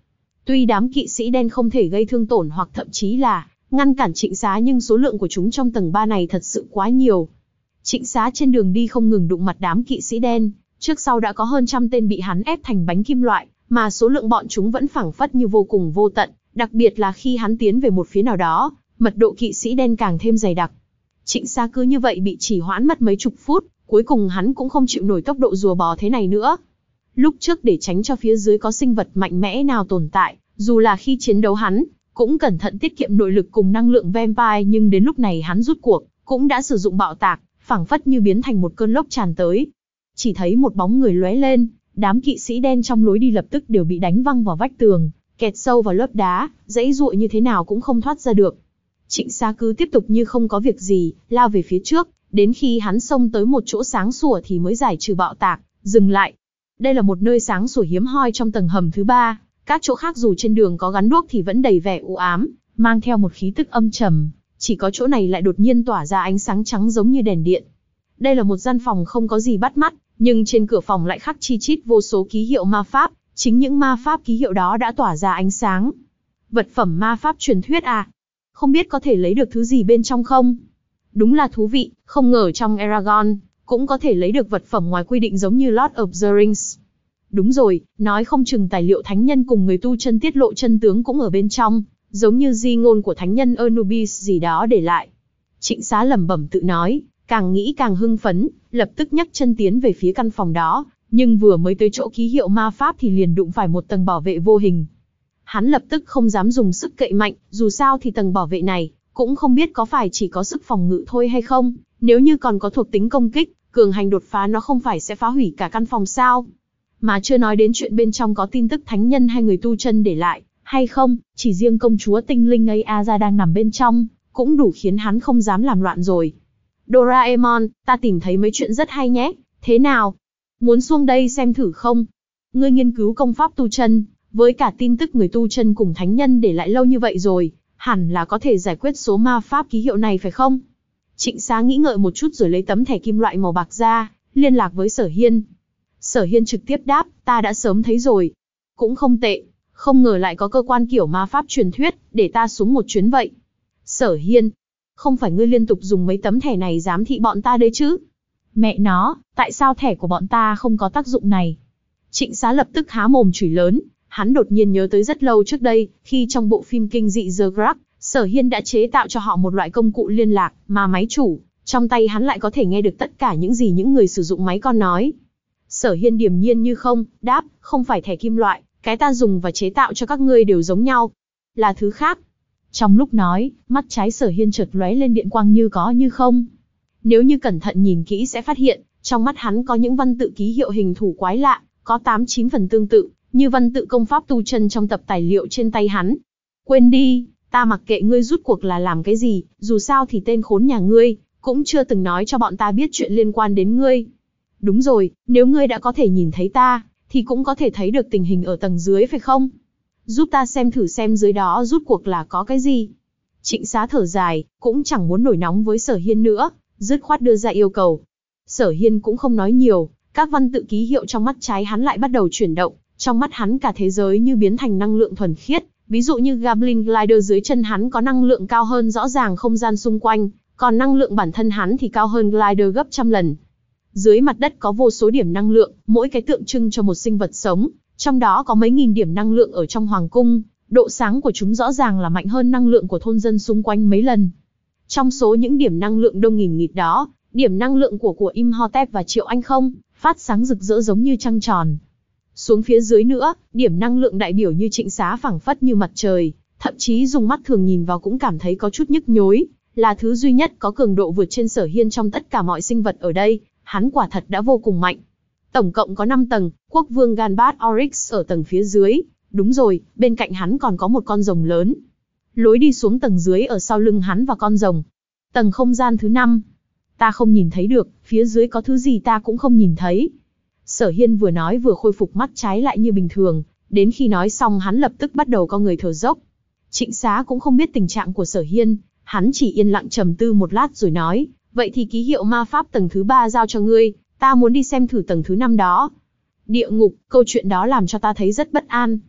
Tuy đám kỵ sĩ đen không thể gây thương tổn hoặc thậm chí là ngăn cản Trịnh Xá, nhưng số lượng của chúng trong tầng ba này thật sự quá nhiều. Trịnh Xá trên đường đi không ngừng đụng mặt đám kỵ sĩ đen, trước sau đã có hơn trăm tên bị hắn ép thành bánh kim loại, mà số lượng bọn chúng vẫn phảng phất như vô cùng vô tận, đặc biệt là khi hắn tiến về một phía nào đó, mật độ kỵ sĩ đen càng thêm dày đặc. Trịnh Xá cứ như vậy bị trì hoãn mất mấy chục phút, cuối cùng hắn cũng không chịu nổi tốc độ rùa bò thế này nữa. Lúc trước để tránh cho phía dưới có sinh vật mạnh mẽ nào tồn tại, dù là khi chiến đấu hắn cũng cẩn thận tiết kiệm nội lực cùng năng lượng vampire, nhưng đến lúc này hắn rút cuộc cũng đã sử dụng bạo tạc, phảng phất như biến thành một cơn lốc tràn tới. Chỉ thấy một bóng người lóe lên, đám kỵ sĩ đen trong lối đi lập tức đều bị đánh văng vào vách tường, kẹt sâu vào lớp đá, giãy giụa như thế nào cũng không thoát ra được. Trịnh Xá cứ tiếp tục như không có việc gì, lao về phía trước, đến khi hắn xông tới một chỗ sáng sủa thì mới giải trừ bạo tạc, dừng lại. Đây là một nơi sáng sủa hiếm hoi trong tầng hầm thứ ba, các chỗ khác dù trên đường có gắn đuốc thì vẫn đầy vẻ u ám, mang theo một khí tức âm trầm, chỉ có chỗ này lại đột nhiên tỏa ra ánh sáng trắng giống như đèn điện. Đây là một gian phòng không có gì bắt mắt, nhưng trên cửa phòng lại khắc chi chít vô số ký hiệu ma pháp, chính những ma pháp ký hiệu đó đã tỏa ra ánh sáng. Vật phẩm ma pháp truyền thuyết à? Không biết có thể lấy được thứ gì bên trong không? Đúng là thú vị, không ngờ trong Eragon cũng có thể lấy được vật phẩm ngoài quy định giống như Lord of the Rings. Đúng rồi, nói không chừng tài liệu thánh nhân cùng người tu chân tiết lộ chân tướng cũng ở bên trong, giống như di ngôn của thánh nhân Anubis gì đó để lại. Trịnh Xá lẩm bẩm tự nói, càng nghĩ càng hưng phấn, lập tức nhấc chân tiến về phía căn phòng đó, nhưng vừa mới tới chỗ ký hiệu ma pháp thì liền đụng phải một tầng bảo vệ vô hình. Hắn lập tức không dám dùng sức cậy mạnh, dù sao thì tầng bảo vệ này cũng không biết có phải chỉ có sức phòng ngự thôi hay không, nếu như còn có thuộc tính công kích, cường hành đột phá nó không phải sẽ phá hủy cả căn phòng sao? Mà chưa nói đến chuyện bên trong có tin tức thánh nhân hay người tu chân để lại, hay không, chỉ riêng công chúa tinh linh Ayaza đang nằm bên trong, cũng đủ khiến hắn không dám làm loạn rồi. Doraemon, ta tìm thấy mấy chuyện rất hay nhé, thế nào? Muốn xuống đây xem thử không? Ngươi nghiên cứu công pháp tu chân, với cả tin tức người tu chân cùng thánh nhân để lại lâu như vậy rồi, hẳn là có thể giải quyết số ma pháp ký hiệu này phải không? Trịnh Xá nghĩ ngợi một chút rồi lấy tấm thẻ kim loại màu bạc ra, liên lạc với Sở Hiên. Sở Hiên trực tiếp đáp, ta đã sớm thấy rồi. Cũng không tệ, không ngờ lại có cơ quan kiểu ma pháp truyền thuyết, để ta xuống một chuyến vậy. Sở Hiên, không phải ngươi liên tục dùng mấy tấm thẻ này giám thị bọn ta đấy chứ? Mẹ nó, tại sao thẻ của bọn ta không có tác dụng này? Trịnh Xá lập tức há mồm chửi lớn, hắn đột nhiên nhớ tới rất lâu trước đây, khi trong bộ phim kinh dị The Grudge, Sở Hiên đã chế tạo cho họ một loại công cụ liên lạc, mà máy chủ, trong tay hắn lại có thể nghe được tất cả những gì những người sử dụng máy con nói. Sở Hiên điềm nhiên như không, đáp, không phải thẻ kim loại, cái ta dùng và chế tạo cho các ngươi đều giống nhau. Là thứ khác. Trong lúc nói, mắt trái Sở Hiên chợt lóe lên điện quang như có như không. Nếu như cẩn thận nhìn kỹ sẽ phát hiện, trong mắt hắn có những văn tự ký hiệu hình thù quái lạ, có tám chín phần tương tự, như văn tự công pháp tu chân trong tập tài liệu trên tay hắn. Quên đi, ta mặc kệ ngươi rút cuộc là làm cái gì, dù sao thì tên khốn nhà ngươi cũng chưa từng nói cho bọn ta biết chuyện liên quan đến ngươi. Đúng rồi, nếu ngươi đã có thể nhìn thấy ta, thì cũng có thể thấy được tình hình ở tầng dưới phải không? Giúp ta xem thử xem dưới đó rút cuộc là có cái gì. Trịnh Xá thở dài, cũng chẳng muốn nổi nóng với Sở Hiên nữa, dứt khoát đưa ra yêu cầu. Sở Hiên cũng không nói nhiều, các văn tự ký hiệu trong mắt trái hắn lại bắt đầu chuyển động, trong mắt hắn cả thế giới như biến thành năng lượng thuần khiết, ví dụ như Goblin Glider dưới chân hắn có năng lượng cao hơn rõ ràng không gian xung quanh, còn năng lượng bản thân hắn thì cao hơn Glider gấp trăm lần. Dưới mặt đất có vô số điểm năng lượng, mỗi cái tượng trưng cho một sinh vật sống, trong đó có mấy nghìn điểm năng lượng ở trong hoàng cung, độ sáng của chúng rõ ràng là mạnh hơn năng lượng của thôn dân xung quanh mấy lần. Trong số những điểm năng lượng đông nghìn nghịt đó, điểm năng lượng của của Imhotep và Triệu Anh không, phát sáng rực rỡ giống như trăng tròn. Xuống phía dưới nữa, điểm năng lượng đại biểu như Trịnh Xá phẳng phất như mặt trời, thậm chí dùng mắt thường nhìn vào cũng cảm thấy có chút nhức nhối, là thứ duy nhất có cường độ vượt trên Sở Hiên trong tất cả mọi sinh vật ở đây, hắn quả thật đã vô cùng mạnh. Tổng cộng có năm tầng, quốc vương Ganbat Oryx ở tầng phía dưới, đúng rồi, bên cạnh hắn còn có một con rồng lớn. Lối đi xuống tầng dưới ở sau lưng hắn và con rồng. Tầng không gian thứ năm. Ta không nhìn thấy được, phía dưới có thứ gì ta cũng không nhìn thấy. Sở Hiên vừa nói vừa khôi phục mắt trái lại như bình thường, đến khi nói xong hắn lập tức bắt đầu co người thở dốc. Trịnh Xá cũng không biết tình trạng của Sở Hiên, hắn chỉ yên lặng trầm tư một lát rồi nói, vậy thì ký hiệu ma pháp tầng thứ ba giao cho ngươi, ta muốn đi xem thử tầng thứ năm đó. Địa ngục, câu chuyện đó làm cho ta thấy rất bất an.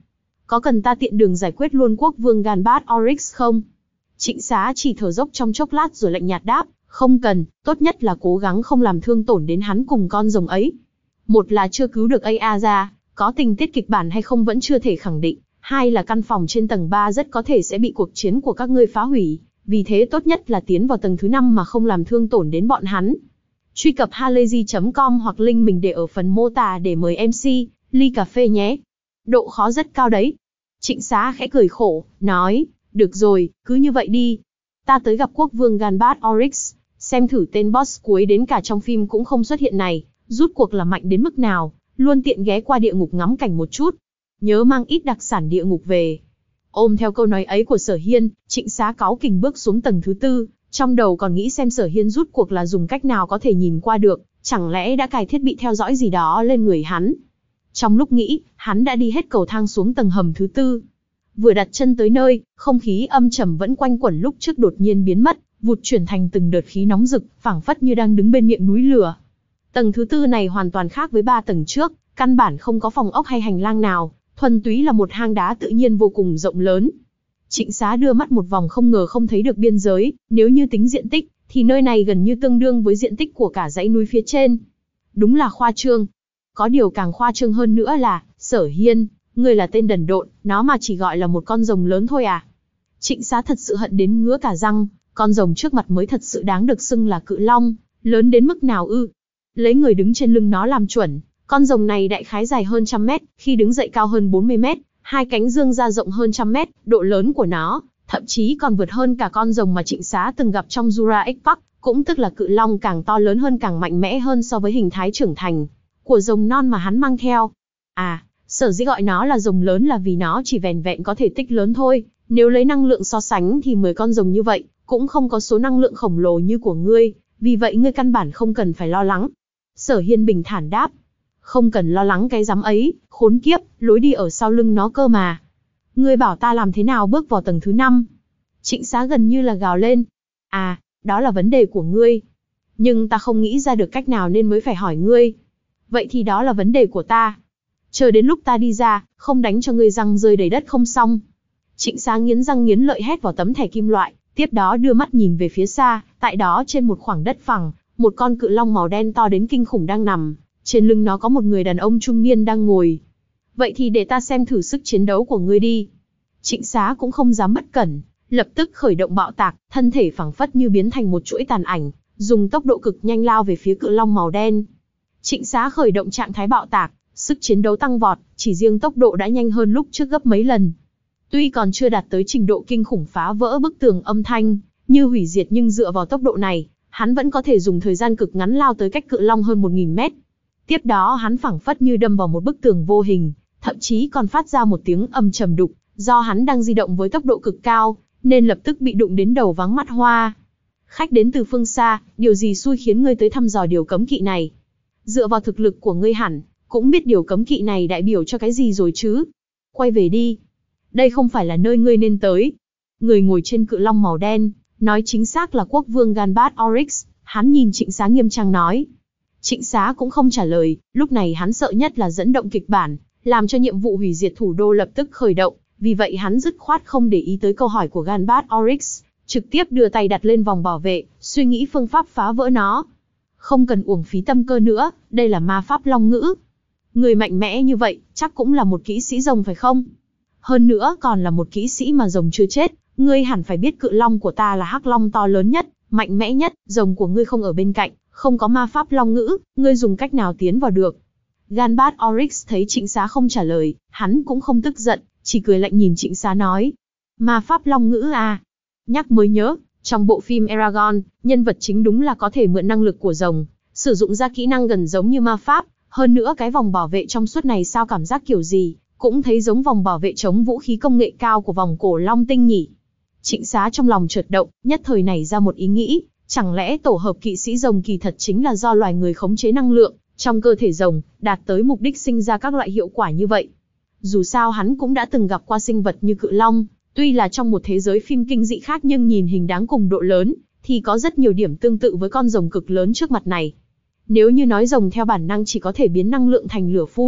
có cần ta tiện đường giải quyết luôn quốc vương Ganbat Oryx không? Trịnh Xá chỉ thở dốc trong chốc lát rồi lạnh nhạt đáp, không cần, tốt nhất là cố gắng không làm thương tổn đến hắn cùng con rồng ấy. Một là chưa cứu được a a ra, có tình tiết kịch bản hay không vẫn chưa thể khẳng định. Hai là căn phòng trên tầng ba rất có thể sẽ bị cuộc chiến của các ngươi phá hủy, vì thế tốt nhất là tiến vào tầng thứ năm mà không làm thương tổn đến bọn hắn. Truy cập halayzi chấm com hoặc link mình để ở phần mô tả để mời em xê, ly cà phê nhé. Độ khó rất cao đấy. Trịnh Xá khẽ cười khổ, nói, được rồi, cứ như vậy đi. Ta tới gặp quốc vương Ganbat Oryx, xem thử tên boss cuối đến cả trong phim cũng không xuất hiện này, rút cuộc là mạnh đến mức nào, luôn tiện ghé qua địa ngục ngắm cảnh một chút. Nhớ mang ít đặc sản địa ngục về. Ôm theo câu nói ấy của Sở Hiên, Trịnh Xá cáu kỉnh bước xuống tầng thứ tư, trong đầu còn nghĩ xem Sở Hiên rút cuộc là dùng cách nào có thể nhìn qua được, chẳng lẽ đã cài thiết bị theo dõi gì đó lên người hắn. Trong lúc nghĩ, hắn đã đi hết cầu thang xuống tầng hầm thứ tư. Vừa đặt chân tới nơi, không khí âm trầm vẫn quanh quẩn lúc trước đột nhiên biến mất, vụt chuyển thành từng đợt khí nóng rực, phảng phất như đang đứng bên miệng núi lửa. Tầng thứ tư này hoàn toàn khác với ba tầng trước, căn bản không có phòng ốc hay hành lang nào, thuần túy là một hang đá tự nhiên vô cùng rộng lớn. Trịnh Xá đưa mắt một vòng không ngờ không thấy được biên giới, nếu như tính diện tích, thì nơi này gần như tương đương với diện tích của cả dãy núi phía trên. Đúng là khoa trương. Có điều càng khoa trương hơn nữa là, Sở Hiên, ngươi là tên đần độn, nó mà chỉ gọi là một con rồng lớn thôi à? Trịnh Xá thật sự hận đến ngứa cả răng, con rồng trước mặt mới thật sự đáng được xưng là cự long, lớn đến mức nào ư? Lấy người đứng trên lưng nó làm chuẩn, con rồng này đại khái dài hơn trăm mét, khi đứng dậy cao hơn bốn mươi mét, hai cánh dương ra rộng hơn trăm mét, độ lớn của nó, thậm chí còn vượt hơn cả con rồng mà Trịnh Xá từng gặp trong Jurassic Park, cũng tức là cự long càng to lớn hơn càng mạnh mẽ hơn so với hình thái trưởng thành của rồng non mà hắn mang theo. À, sở dĩ gọi nó là rồng lớn là vì nó chỉ vẻn vẹn có thể tích lớn thôi, nếu lấy năng lượng so sánh thì mười con rồng như vậy, cũng không có số năng lượng khổng lồ như của ngươi, vì vậy ngươi căn bản không cần phải lo lắng. Sở Hiên bình thản đáp. Không cần lo lắng cái rắm ấy, khốn kiếp, lối đi ở sau lưng nó cơ mà. Ngươi bảo ta làm thế nào bước vào tầng thứ năm? Trịnh Xá gần như là gào lên. À, đó là vấn đề của ngươi. Nhưng ta không nghĩ ra được cách nào nên mới phải hỏi ngươi. Vậy thì đó là vấn đề của ta. Chờ đến lúc ta đi ra, không đánh cho ngươi răng rơi đầy đất không xong. Trịnh Xá nghiến răng nghiến lợi hét vào tấm thẻ kim loại, tiếp đó đưa mắt nhìn về phía xa, tại đó trên một khoảng đất phẳng, một con cự long màu đen to đến kinh khủng đang nằm. Trên lưng nó có một người đàn ông trung niên đang ngồi. Vậy thì để ta xem thử sức chiến đấu của ngươi đi. Trịnh Xá cũng không dám bất cẩn, lập tức khởi động bạo tạc, thân thể phẳng phất như biến thành một chuỗi tàn ảnh, dùng tốc độ cực nhanh lao về phía cự long màu đen. Trịnh Xá khởi động trạng thái bạo tạc, sức chiến đấu tăng vọt, chỉ riêng tốc độ đã nhanh hơn lúc trước gấp mấy lần. Tuy còn chưa đạt tới trình độ kinh khủng phá vỡ bức tường âm thanh, như hủy diệt, nhưng dựa vào tốc độ này, hắn vẫn có thể dùng thời gian cực ngắn lao tới cách cự long hơn một nghìn mét. Tiếp đó hắn phảng phất như đâm vào một bức tường vô hình, thậm chí còn phát ra một tiếng ầm trầm đục, do hắn đang di động với tốc độ cực cao, nên lập tức bị đụng đến đầu váng mắt hoa. Khách đến từ phương xa, điều gì xui khiến ngươi tới thăm dò điều cấm kỵ này? Dựa vào thực lực của ngươi hẳn, cũng biết điều cấm kỵ này đại biểu cho cái gì rồi chứ? Quay về đi. Đây không phải là nơi ngươi nên tới. Người ngồi trên cự long màu đen, nói chính xác là quốc vương Ganbat Oryx, hắn nhìn Trịnh Xá nghiêm trang nói. Trịnh Xá cũng không trả lời, lúc này hắn sợ nhất là dẫn động kịch bản, làm cho nhiệm vụ hủy diệt thủ đô lập tức khởi động, vì vậy hắn dứt khoát không để ý tới câu hỏi của Ganbat Oryx, trực tiếp đưa tay đặt lên vòng bảo vệ, suy nghĩ phương pháp phá vỡ nó. Không cần uổng phí tâm cơ nữa, đây là ma pháp long ngữ. Người mạnh mẽ như vậy, chắc cũng là một kỹ sĩ rồng phải không? Hơn nữa còn là một kỹ sĩ mà rồng chưa chết, ngươi hẳn phải biết cự long của ta là hắc long to lớn nhất, mạnh mẽ nhất, rồng của ngươi không ở bên cạnh, không có ma pháp long ngữ, ngươi dùng cách nào tiến vào được? Ganbat Oryx thấy Trịnh Xá không trả lời, hắn cũng không tức giận, chỉ cười lạnh nhìn Trịnh Xá nói. Ma pháp long ngữ à? Nhắc mới nhớ, trong bộ phim Eragon, nhân vật chính đúng là có thể mượn năng lực của rồng, sử dụng ra kỹ năng gần giống như ma pháp, hơn nữa cái vòng bảo vệ trong suốt này sao cảm giác kiểu gì, cũng thấy giống vòng bảo vệ chống vũ khí công nghệ cao của vòng cổ long tinh nhỉ. Trịnh Xá trong lòng chợt động, nhất thời nảy ra một ý nghĩ, chẳng lẽ tổ hợp kỵ sĩ rồng kỳ thật chính là do loài người khống chế năng lượng trong cơ thể rồng, đạt tới mục đích sinh ra các loại hiệu quả như vậy. Dù sao hắn cũng đã từng gặp qua sinh vật như cự long, tuy là trong một thế giới phim kinh dị khác nhưng nhìn hình dáng cùng độ lớn, thì có rất nhiều điểm tương tự với con rồng cực lớn trước mặt này. Nếu như nói rồng theo bản năng chỉ có thể biến năng lượng thành lửa phun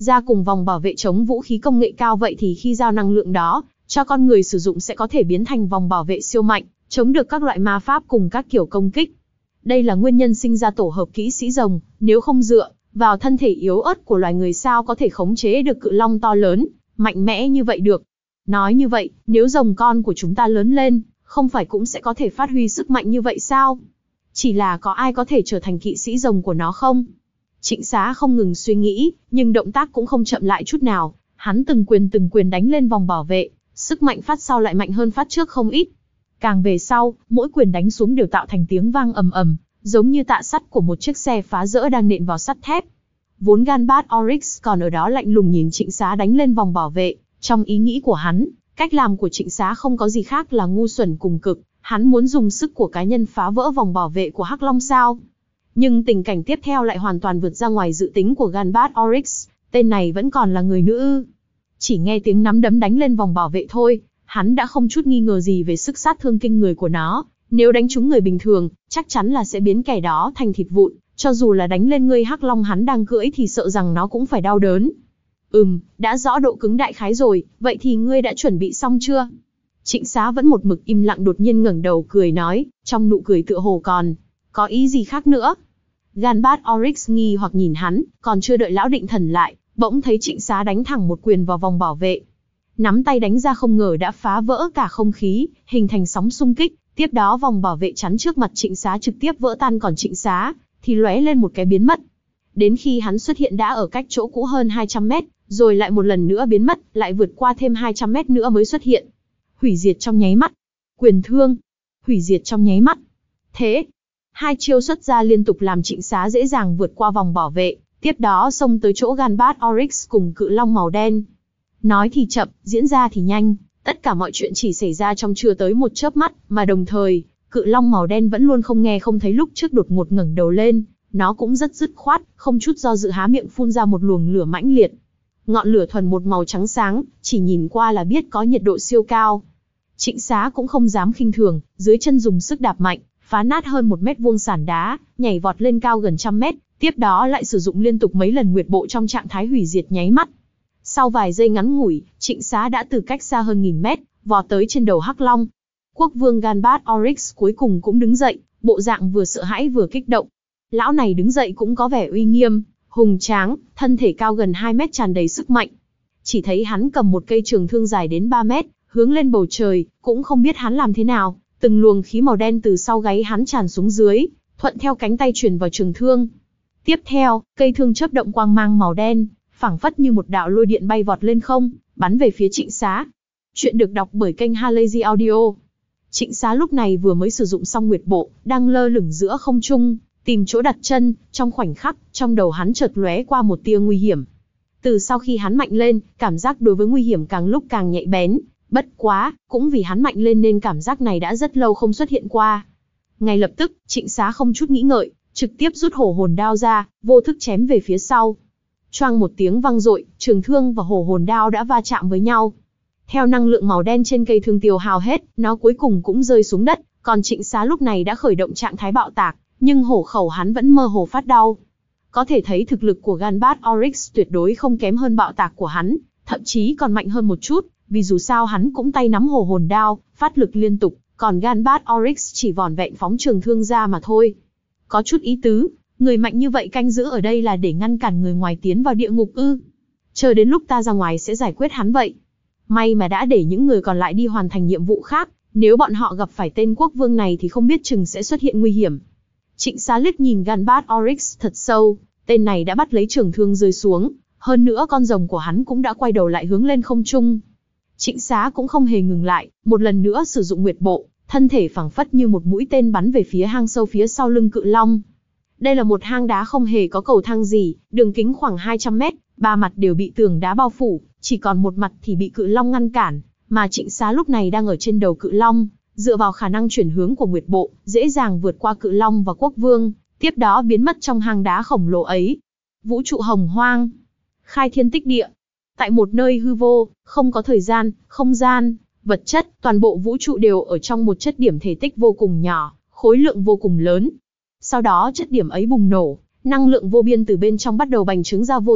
ra cùng vòng bảo vệ chống vũ khí công nghệ cao, vậy thì khi giao năng lượng đó cho con người sử dụng sẽ có thể biến thành vòng bảo vệ siêu mạnh, chống được các loại ma pháp cùng các kiểu công kích. Đây là nguyên nhân sinh ra tổ hợp kỹ sĩ rồng, nếu không dựa vào thân thể yếu ớt của loài người sao có thể khống chế được cự long to lớn, mạnh mẽ như vậy được. Nói như vậy, nếu rồng con của chúng ta lớn lên, không phải cũng sẽ có thể phát huy sức mạnh như vậy sao? Chỉ là có ai có thể trở thành kỵ sĩ rồng của nó không? Trịnh Xá không ngừng suy nghĩ, nhưng động tác cũng không chậm lại chút nào. Hắn từng quyền từng quyền đánh lên vòng bảo vệ, sức mạnh phát sau lại mạnh hơn phát trước không ít. Càng về sau, mỗi quyền đánh xuống đều tạo thành tiếng vang ầm ầm, giống như tạ sắt của một chiếc xe phá rỡ đang nện vào sắt thép. Vốn Ganbat Oryx còn ở đó lạnh lùng nhìn Trịnh Xá đánh lên vòng bảo vệ, trong ý nghĩ của hắn, cách làm của Trịnh Xá không có gì khác là ngu xuẩn cùng cực, hắn muốn dùng sức của cá nhân phá vỡ vòng bảo vệ của Hắc Long sao? Nhưng tình cảnh tiếp theo lại hoàn toàn vượt ra ngoài dự tính của Ganbat Oryx, tên này vẫn còn là người nữ ư? Chỉ nghe tiếng nắm đấm đánh lên vòng bảo vệ thôi, hắn đã không chút nghi ngờ gì về sức sát thương kinh người của nó. Nếu đánh trúng người bình thường, chắc chắn là sẽ biến kẻ đó thành thịt vụn, cho dù là đánh lên ngươi Hắc Long hắn đang cưỡi thì sợ rằng nó cũng phải đau đớn. Ừm, đã rõ độ cứng đại khái rồi, vậy thì ngươi đã chuẩn bị xong chưa? Trịnh Xá vẫn một mực im lặng, đột nhiên ngẩng đầu cười nói, trong nụ cười tựa hồ còn có ý gì khác nữa. Ganbat Oryx nghi hoặc nhìn hắn, còn chưa đợi lão định thần lại, bỗng thấy Trịnh Xá đánh thẳng một quyền vào vòng bảo vệ. Nắm tay đánh ra không ngờ đã phá vỡ cả không khí, hình thành sóng xung kích, tiếp đó vòng bảo vệ chắn trước mặt Trịnh Xá trực tiếp vỡ tan, còn Trịnh Xá thì lóe lên một cái biến mất. Đến khi hắn xuất hiện đã ở cách chỗ cũ hơn hai trăm mét, rồi lại một lần nữa biến mất, lại vượt qua thêm hai trăm mét nữa mới xuất hiện. Hủy diệt trong nháy mắt, quyền thương, hủy diệt trong nháy mắt. Thế, hai chiêu xuất ra liên tục làm Trịnh Xá dễ dàng vượt qua vòng bảo vệ, tiếp đó xông tới chỗ Ganbat Oryx cùng cự long màu đen. Nói thì chậm, diễn ra thì nhanh, tất cả mọi chuyện chỉ xảy ra trong chưa tới một chớp mắt, mà đồng thời, cự long màu đen vẫn luôn không nghe không thấy lúc trước đột ngột ngẩng đầu lên, nó cũng rất dứt khoát, không chút do dự há miệng phun ra một luồng lửa mãnh liệt. Ngọn lửa thuần một màu trắng sáng, chỉ nhìn qua là biết có nhiệt độ siêu cao. Trịnh Xá cũng không dám khinh thường, dưới chân dùng sức đạp mạnh, phá nát hơn một mét vuông sàn đá, nhảy vọt lên cao gần trăm mét, tiếp đó lại sử dụng liên tục mấy lần nguyệt bộ trong trạng thái hủy diệt nháy mắt. Sau vài giây ngắn ngủi, Trịnh Xá đã từ cách xa hơn nghìn mét, vọt tới trên đầu Hắc Long. Quốc vương Ganbat Oryx cuối cùng cũng đứng dậy, bộ dạng vừa sợ hãi vừa kích động. Lão này đứng dậy cũng có vẻ uy nghiêm, hùng tráng, thân thể cao gần hai mét tràn đầy sức mạnh. Chỉ thấy hắn cầm một cây trường thương dài đến ba mét, hướng lên bầu trời, cũng không biết hắn làm thế nào, từng luồng khí màu đen từ sau gáy hắn tràn xuống dưới, thuận theo cánh tay truyền vào trường thương. Tiếp theo, cây thương chớp động quang mang màu đen, phảng phất như một đạo lôi điện bay vọt lên không, bắn về phía Trịnh Xá. Chuyện được đọc bởi kênh Halazy Audio. Trịnh Xá lúc này vừa mới sử dụng xong nguyệt bộ, đang lơ lửng giữa không trung, tìm chỗ đặt chân, trong khoảnh khắc, trong đầu hắn chợt lóe qua một tia nguy hiểm. Từ sau khi hắn mạnh lên, cảm giác đối với nguy hiểm càng lúc càng nhạy bén, bất quá, cũng vì hắn mạnh lên nên cảm giác này đã rất lâu không xuất hiện qua. Ngay lập tức, Trịnh Xá không chút nghĩ ngợi, trực tiếp rút hổ hồn đao ra, vô thức chém về phía sau. Choang một tiếng vang dội, trường thương và hổ hồn đao đã va chạm với nhau. Theo năng lượng màu đen trên cây thương tiêu hao hết, nó cuối cùng cũng rơi xuống đất, còn Trịnh Xá lúc này đã khởi động trạng thái bạo tạc, nhưng hổ khẩu hắn vẫn mơ hồ phát đau. Có thể thấy thực lực của Ganbat Oryx tuyệt đối không kém hơn bạo tạc của hắn, thậm chí còn mạnh hơn một chút, vì dù sao hắn cũng tay nắm hổ hồn đao, phát lực liên tục, còn Ganbat Oryx chỉ vỏn vẹn phóng trường thương ra mà thôi. Có chút ý tứ, người mạnh như vậy canh giữ ở đây là để ngăn cản người ngoài tiến vào địa ngục ư? Chờ đến lúc ta ra ngoài sẽ giải quyết hắn vậy. May mà đã để những người còn lại đi hoàn thành nhiệm vụ khác, nếu bọn họ gặp phải tên quốc vương này thì không biết chừng sẽ xuất hiện nguy hiểm. Trịnh Xá liếc nhìn Ganbat Oryx thật sâu, tên này đã bắt lấy trường thương rơi xuống, hơn nữa con rồng của hắn cũng đã quay đầu lại hướng lên không trung. Trịnh Xá cũng không hề ngừng lại, một lần nữa sử dụng nguyệt bộ, thân thể phảng phất như một mũi tên bắn về phía hang sâu phía sau lưng cự long. Đây là một hang đá không hề có cầu thang gì, đường kính khoảng hai trăm mét, ba mặt đều bị tường đá bao phủ, chỉ còn một mặt thì bị cự long ngăn cản, mà Trịnh Xá lúc này đang ở trên đầu cự long, dựa vào khả năng chuyển hướng của nguyệt bộ, dễ dàng vượt qua cự long và quốc vương, tiếp đó biến mất trong hang đá khổng lồ ấy. Vũ trụ hồng hoang, khai thiên tích địa. Tại một nơi hư vô, không có thời gian, không gian, vật chất, toàn bộ vũ trụ đều ở trong một chất điểm thể tích vô cùng nhỏ, khối lượng vô cùng lớn. Sau đó chất điểm ấy bùng nổ, năng lượng vô biên từ bên trong bắt đầu bành trướng ra vô tận,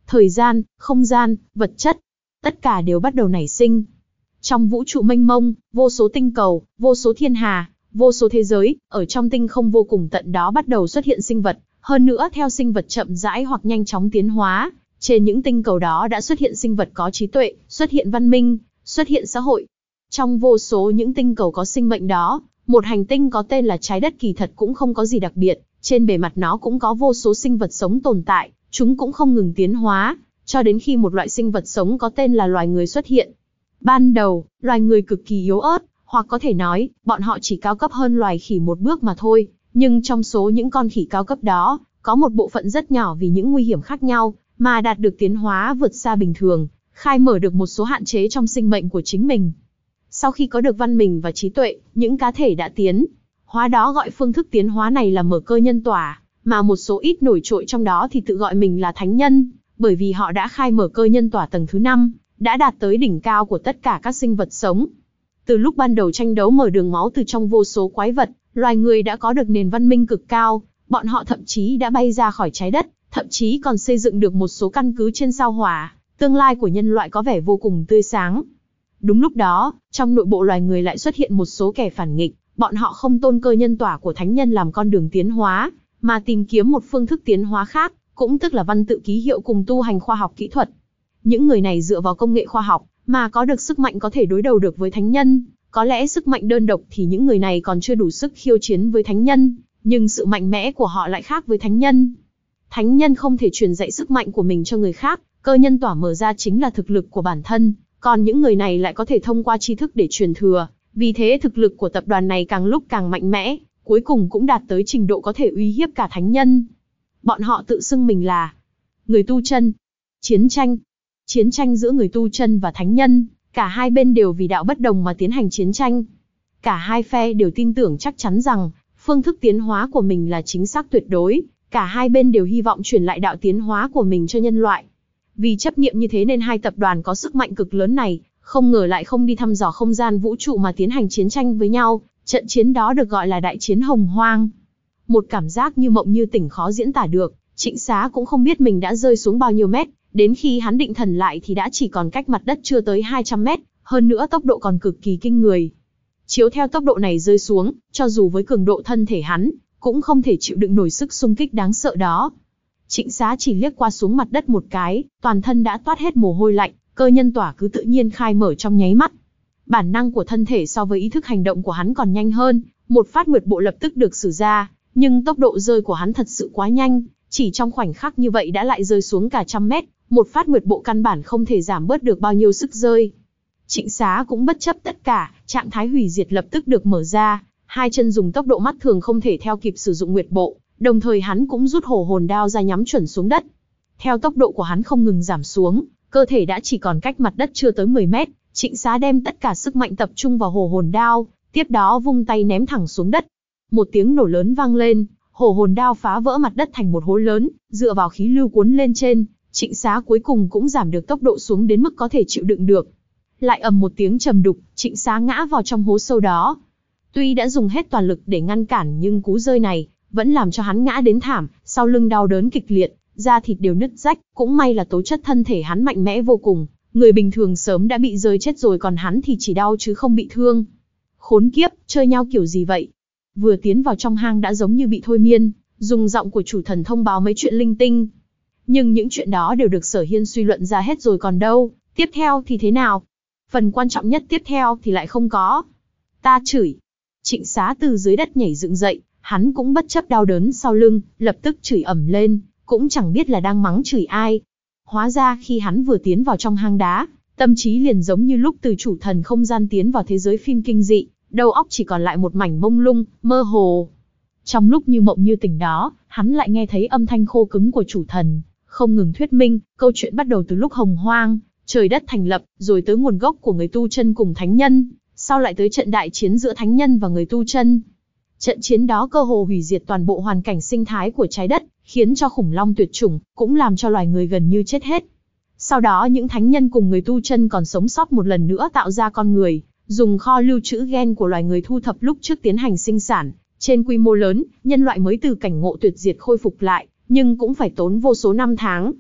thời gian, không gian, vật chất, tất cả đều bắt đầu nảy sinh. Trong vũ trụ mênh mông, vô số tinh cầu, vô số thiên hà, vô số thế giới, ở trong tinh không vô cùng tận đó bắt đầu xuất hiện sinh vật, hơn nữa theo sinh vật chậm rãi hoặc nhanh chóng tiến hóa, trên những tinh cầu đó đã xuất hiện sinh vật có trí tuệ, xuất hiện văn minh, xuất hiện xã hội. Trong vô số những tinh cầu có sinh mệnh đó, một hành tinh có tên là Trái Đất kỳ thật cũng không có gì đặc biệt, trên bề mặt nó cũng có vô số sinh vật sống tồn tại, chúng cũng không ngừng tiến hóa, cho đến khi một loại sinh vật sống có tên là loài người xuất hiện. Ban đầu, loài người cực kỳ yếu ớt, hoặc có thể nói, bọn họ chỉ cao cấp hơn loài khỉ một bước mà thôi, nhưng trong số những con khỉ cao cấp đó, có một bộ phận rất nhỏ vì những nguy hiểm khác nhau, mà đạt được tiến hóa vượt xa bình thường, khai mở được một số hạn chế trong sinh mệnh của chính mình. Sau khi có được văn minh và trí tuệ, những cá thể đã tiến hóa đó gọi phương thức tiến hóa này là mở cơ nhân tỏa, mà một số ít nổi trội trong đó thì tự gọi mình là thánh nhân, bởi vì họ đã khai mở cơ nhân tỏa tầng thứ năm, đã đạt tới đỉnh cao của tất cả các sinh vật sống. Từ lúc ban đầu tranh đấu mở đường máu từ trong vô số quái vật, loài người đã có được nền văn minh cực cao, bọn họ thậm chí đã bay ra khỏi trái đất, thậm chí còn xây dựng được một số căn cứ trên sao Hỏa, tương lai của nhân loại có vẻ vô cùng tươi sáng. Đúng lúc đó, trong nội bộ loài người lại xuất hiện một số kẻ phản nghịch, bọn họ không tôn cơ nhân tỏa của thánh nhân làm con đường tiến hóa, mà tìm kiếm một phương thức tiến hóa khác, cũng tức là văn tự ký hiệu cùng tu hành khoa học kỹ thuật. Những người này dựa vào công nghệ khoa học, mà có được sức mạnh có thể đối đầu được với thánh nhân. Có lẽ sức mạnh đơn độc thì những người này còn chưa đủ sức khiêu chiến với thánh nhân, nhưng sự mạnh mẽ của họ lại khác với thánh nhân. Thánh nhân không thể truyền dạy sức mạnh của mình cho người khác, cơ nhân tỏa mở ra chính là thực lực của bản thân, còn những người này lại có thể thông qua tri thức để truyền thừa, vì thế thực lực của tập đoàn này càng lúc càng mạnh mẽ, cuối cùng cũng đạt tới trình độ có thể uy hiếp cả thánh nhân. Bọn họ tự xưng mình là người tu chân. Chiến tranh. Chiến tranh giữa người tu chân và thánh nhân, cả hai bên đều vì đạo bất đồng mà tiến hành chiến tranh. Cả hai phe đều tin tưởng chắc chắn rằng, phương thức tiến hóa của mình là chính xác tuyệt đối, cả hai bên đều hy vọng truyền lại đạo tiến hóa của mình cho nhân loại. Vì chấp niệm như thế nên hai tập đoàn có sức mạnh cực lớn này, không ngờ lại không đi thăm dò không gian vũ trụ mà tiến hành chiến tranh với nhau, trận chiến đó được gọi là đại chiến hồng hoang. Một cảm giác như mộng như tỉnh khó diễn tả được, Trịnh Xá cũng không biết mình đã rơi xuống bao nhiêu mét, đến khi hắn định thần lại thì đã chỉ còn cách mặt đất chưa tới hai trăm mét, hơn nữa tốc độ còn cực kỳ kinh người. Chiếu theo tốc độ này rơi xuống, cho dù với cường độ thân thể hắn, cũng không thể chịu đựng nổi sức xung kích đáng sợ đó. Trịnh Xá chỉ liếc qua xuống mặt đất một cái, toàn thân đã toát hết mồ hôi lạnh, cơ nhân tỏa cứ tự nhiên khai mở trong nháy mắt. Bản năng của thân thể so với ý thức hành động của hắn còn nhanh hơn, một phát nguyệt bộ lập tức được sử ra, nhưng tốc độ rơi của hắn thật sự quá nhanh, chỉ trong khoảnh khắc như vậy đã lại rơi xuống cả trăm mét, một phát nguyệt bộ căn bản không thể giảm bớt được bao nhiêu sức rơi. Trịnh Xá cũng bất chấp tất cả, trạng thái hủy diệt lập tức được mở ra, hai chân dùng tốc độ mắt thường không thể theo kịp sử dụng nguyệt bộ, đồng thời hắn cũng rút hổ hồn đao ra nhắm chuẩn xuống đất. Theo tốc độ của hắn không ngừng giảm xuống, cơ thể đã chỉ còn cách mặt đất chưa tới mười mét, Trịnh Xá đem tất cả sức mạnh tập trung vào hổ hồn đao, tiếp đó vung tay ném thẳng xuống đất. Một tiếng nổ lớn vang lên, hổ hồn đao phá vỡ mặt đất thành một hố lớn, dựa vào khí lưu cuốn lên trên, Trịnh Xá cuối cùng cũng giảm được tốc độ xuống đến mức có thể chịu đựng được. Lại ầm một tiếng trầm đục, Trịnh Xá ngã vào trong hố sâu đó. Tuy đã dùng hết toàn lực để ngăn cản nhưng cú rơi này vẫn làm cho hắn ngã đến thảm, sau lưng đau đớn kịch liệt, da thịt đều nứt rách, cũng may là tố chất thân thể hắn mạnh mẽ vô cùng, người bình thường sớm đã bị rơi chết rồi còn hắn thì chỉ đau chứ không bị thương. Khốn kiếp, chơi nhau kiểu gì vậy? Vừa tiến vào trong hang đã giống như bị thôi miên, dùng giọng của chủ thần thông báo mấy chuyện linh tinh. Nhưng những chuyện đó đều được Sở Hiên suy luận ra hết rồi còn đâu, tiếp theo thì thế nào? Phần quan trọng nhất tiếp theo thì lại không có. Ta chửi. Trịnh Xá từ dưới đất nhảy dựng dậy, hắn cũng bất chấp đau đớn sau lưng, lập tức chửi ầm lên, cũng chẳng biết là đang mắng chửi ai. Hóa ra khi hắn vừa tiến vào trong hang đá, tâm trí liền giống như lúc từ chủ thần không gian tiến vào thế giới phim kinh dị, đầu óc chỉ còn lại một mảnh mông lung, mơ hồ. Trong lúc như mộng như tỉnh đó, hắn lại nghe thấy âm thanh khô cứng của chủ thần, không ngừng thuyết minh, câu chuyện bắt đầu từ lúc hồng hoang, trời đất thành lập, rồi tới nguồn gốc của người tu chân cùng thánh nhân, sau lại tới trận đại chiến giữa thánh nhân và người tu chân. Trận chiến đó cơ hồ hủy diệt toàn bộ hoàn cảnh sinh thái của trái đất, khiến cho khủng long tuyệt chủng, cũng làm cho loài người gần như chết hết. Sau đó những thánh nhân cùng người tu chân còn sống sót một lần nữa tạo ra con người, dùng kho lưu trữ gen của loài người thu thập lúc trước tiến hành sinh sản, trên quy mô lớn, nhân loại mới từ cảnh ngộ tuyệt diệt khôi phục lại, nhưng cũng phải tốn vô số năm tháng.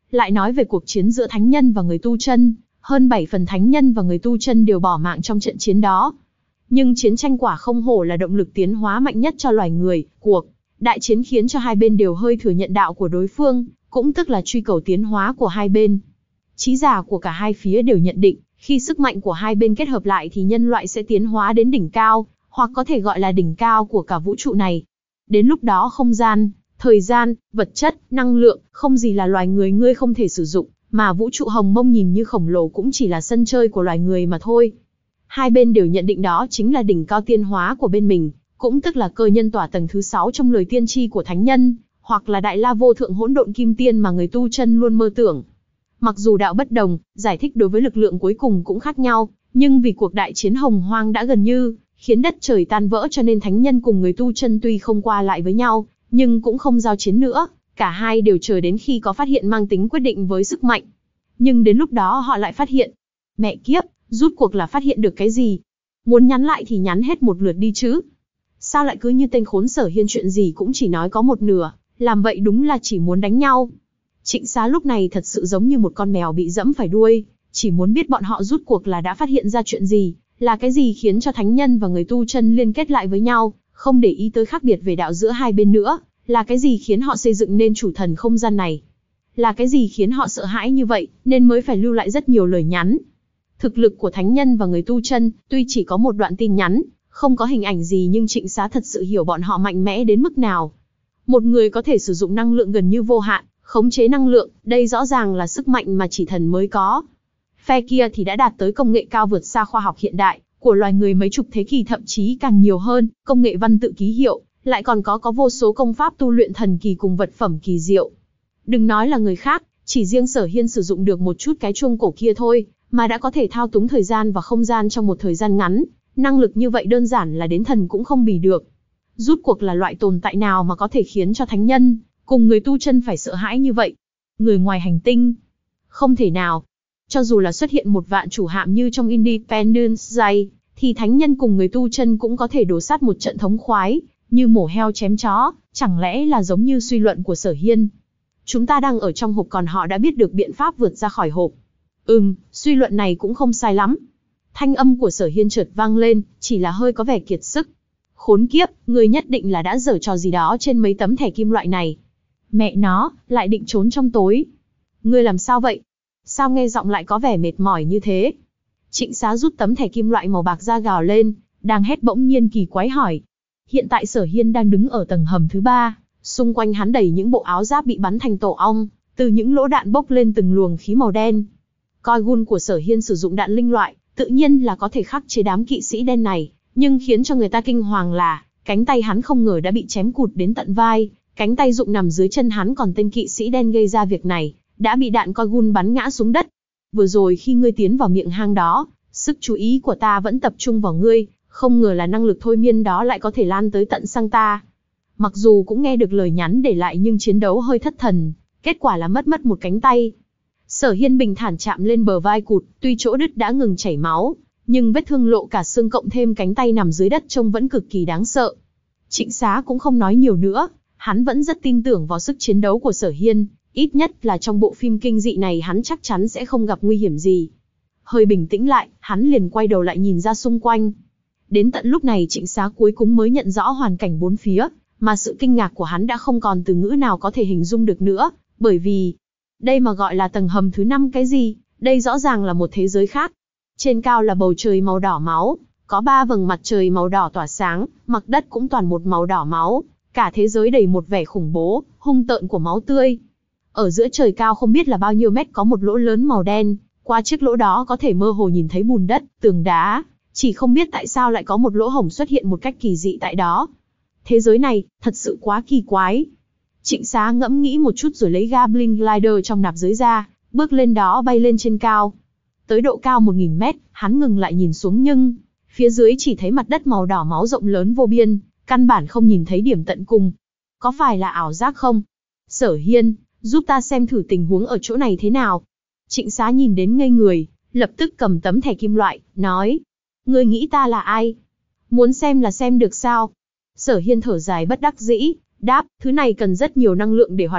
lại nói về cuộc chiến giữa thánh nhân và người tu chân, hơn bảy phần thánh nhân và người tu chân đều bỏ mạng trong trận chiến đó. Nhưng chiến tranh quả không hổ là động lực tiến hóa mạnh nhất cho loài người, cuộc đại chiến khiến cho hai bên đều hơi thừa nhận đạo của đối phương, cũng tức là truy cầu tiến hóa của hai bên. Trí giả của cả hai phía đều nhận định, khi sức mạnh của hai bên kết hợp lại thì nhân loại sẽ tiến hóa đến đỉnh cao, hoặc có thể gọi là đỉnh cao của cả vũ trụ này. Đến lúc đó không gian, thời gian, vật chất, năng lượng, không gì là loài người ngươi không thể sử dụng, mà vũ trụ hồng mông nhìn như khổng lồ cũng chỉ là sân chơi của loài người mà thôi. Hai bên đều nhận định đó chính là đỉnh cao tiên hóa của bên mình, cũng tức là cơ nhân tỏa tầng thứ sáu trong lời tiên tri của thánh nhân, hoặc là đại la vô thượng hỗn độn kim tiên mà người tu chân luôn mơ tưởng. Mặc dù đạo bất đồng, giải thích đối với lực lượng cuối cùng cũng khác nhau, nhưng vì cuộc đại chiến hồng hoang đã gần như khiến đất trời tan vỡ cho nên thánh nhân cùng người tu chân tuy không qua lại với nhau, nhưng cũng không giao chiến nữa, cả hai đều chờ đến khi có phát hiện mang tính quyết định với sức mạnh. Nhưng đến lúc đó họ lại phát hiện, mẹ kiếp, rút cuộc là phát hiện được cái gì? Muốn nhắn lại thì nhắn hết một lượt đi chứ. Sao lại cứ như tên khốn Sở Hiên chuyện gì cũng chỉ nói có một nửa, làm vậy đúng là chỉ muốn đánh nhau. Trịnh Xá lúc này thật sự giống như một con mèo bị dẫm phải đuôi, chỉ muốn biết bọn họ rút cuộc là đã phát hiện ra chuyện gì, là cái gì khiến cho thánh nhân và người tu chân liên kết lại với nhau, không để ý tới khác biệt về đạo giữa hai bên nữa, là cái gì khiến họ xây dựng nên chủ thần không gian này. Là cái gì khiến họ sợ hãi như vậy, nên mới phải lưu lại rất nhiều lời nhắn. Thực lực của thánh nhân và người tu chân, tuy chỉ có một đoạn tin nhắn, không có hình ảnh gì nhưng Trịnh Xá thật sự hiểu bọn họ mạnh mẽ đến mức nào. Một người có thể sử dụng năng lượng gần như vô hạn, khống chế năng lượng, đây rõ ràng là sức mạnh mà chỉ thần mới có. Phe kia thì đã đạt tới công nghệ cao vượt xa khoa học hiện đại, của loài người mấy chục thế kỷ thậm chí càng nhiều hơn, công nghệ văn tự ký hiệu, lại còn có có vô số công pháp tu luyện thần kỳ cùng vật phẩm kỳ diệu. Đừng nói là người khác, chỉ riêng Sở Hiên sử dụng được một chút cái chuông cổ kia thôi, mà đã có thể thao túng thời gian và không gian trong một thời gian ngắn, năng lực như vậy đơn giản là đến thần cũng không bì được. Rút cuộc là loại tồn tại nào mà có thể khiến cho thánh nhân cùng người tu chân phải sợ hãi như vậy? Người ngoài hành tinh? Không thể nào. Cho dù là xuất hiện một vạn chủ hạm như trong Independence Day, thì thánh nhân cùng người tu chân cũng có thể đổ sát một trận thống khoái, như mổ heo chém chó, chẳng lẽ là giống như suy luận của Sở Hiên? Chúng ta đang ở trong hộp còn họ đã biết được biện pháp vượt ra khỏi hộp. Ừm, suy luận này cũng không sai lắm. Thanh âm của Sở Hiên chợt vang lên, chỉ là hơi có vẻ kiệt sức. Khốn kiếp, ngươi nhất định là đã giở trò gì đó trên mấy tấm thẻ kim loại này. Mẹ nó, lại định trốn trong tối. Ngươi làm sao vậy? Sao nghe giọng lại có vẻ mệt mỏi như thế? Trịnh Xá rút tấm thẻ kim loại màu bạc ra gào lên, đang hét bỗng nhiên kỳ quái hỏi. Hiện tại Sở Hiên đang đứng ở tầng hầm thứ ba, xung quanh hắn đầy những bộ áo giáp bị bắn thành tổ ong, từ những lỗ đạn bốc lên từng luồng khí màu đen. Coi gun của Sở Hiên sử dụng đạn linh loại, tự nhiên là có thể khắc chế đám kỵ sĩ đen này, nhưng khiến cho người ta kinh hoàng là, cánh tay hắn không ngờ đã bị chém cụt đến tận vai, cánh tay rụng nằm dưới chân hắn, còn tên kỵ sĩ đen gây ra việc này, đã bị đạn coi gun bắn ngã xuống đất. Vừa rồi khi ngươi tiến vào miệng hang đó, sức chú ý của ta vẫn tập trung vào ngươi, không ngờ là năng lực thôi miên đó lại có thể lan tới tận sang ta. Mặc dù cũng nghe được lời nhắn để lại nhưng chiến đấu hơi thất thần, kết quả là mất mất một cánh tay. Sở Hiên bình thản chạm lên bờ vai cụt, tuy chỗ đứt đã ngừng chảy máu, nhưng vết thương lộ cả xương cộng thêm cánh tay nằm dưới đất trông vẫn cực kỳ đáng sợ. Trịnh Xá cũng không nói nhiều nữa, hắn vẫn rất tin tưởng vào sức chiến đấu của Sở Hiên, ít nhất là trong bộ phim kinh dị này hắn chắc chắn sẽ không gặp nguy hiểm gì. Hơi bình tĩnh lại, hắn liền quay đầu lại nhìn ra xung quanh. Đến tận lúc này Trịnh Xá cuối cùng mới nhận rõ hoàn cảnh bốn phía, mà sự kinh ngạc của hắn đã không còn từ ngữ nào có thể hình dung được nữa, bởi vì đây mà gọi là tầng hầm thứ năm cái gì, đây rõ ràng là một thế giới khác. Trên cao là bầu trời màu đỏ máu, có ba vầng mặt trời màu đỏ tỏa sáng, mặt đất cũng toàn một màu đỏ máu, cả thế giới đầy một vẻ khủng bố, hung tợn của máu tươi. Ở giữa trời cao không biết là bao nhiêu mét có một lỗ lớn màu đen, qua chiếc lỗ đó có thể mơ hồ nhìn thấy bùn đất, tường đá, chỉ không biết tại sao lại có một lỗ hổng xuất hiện một cách kỳ dị tại đó. Thế giới này, thật sự quá kỳ quái. Trịnh Xá ngẫm nghĩ một chút rồi lấy Goblin Glider trong nạp giới ra, bước lên đó bay lên trên cao. Tới độ cao một nghìn mét, hắn ngừng lại nhìn xuống nhưng, phía dưới chỉ thấy mặt đất màu đỏ máu rộng lớn vô biên, căn bản không nhìn thấy điểm tận cùng. Có phải là ảo giác không? Sở Hiên, giúp ta xem thử tình huống ở chỗ này thế nào. Trịnh Xá nhìn đến ngây người, lập tức cầm tấm thẻ kim loại, nói. Ngươi nghĩ ta là ai? Muốn xem là xem được sao? Sở Hiên thở dài bất đắc dĩ, đáp, thứ này cần rất nhiều năng lượng để hoạt động,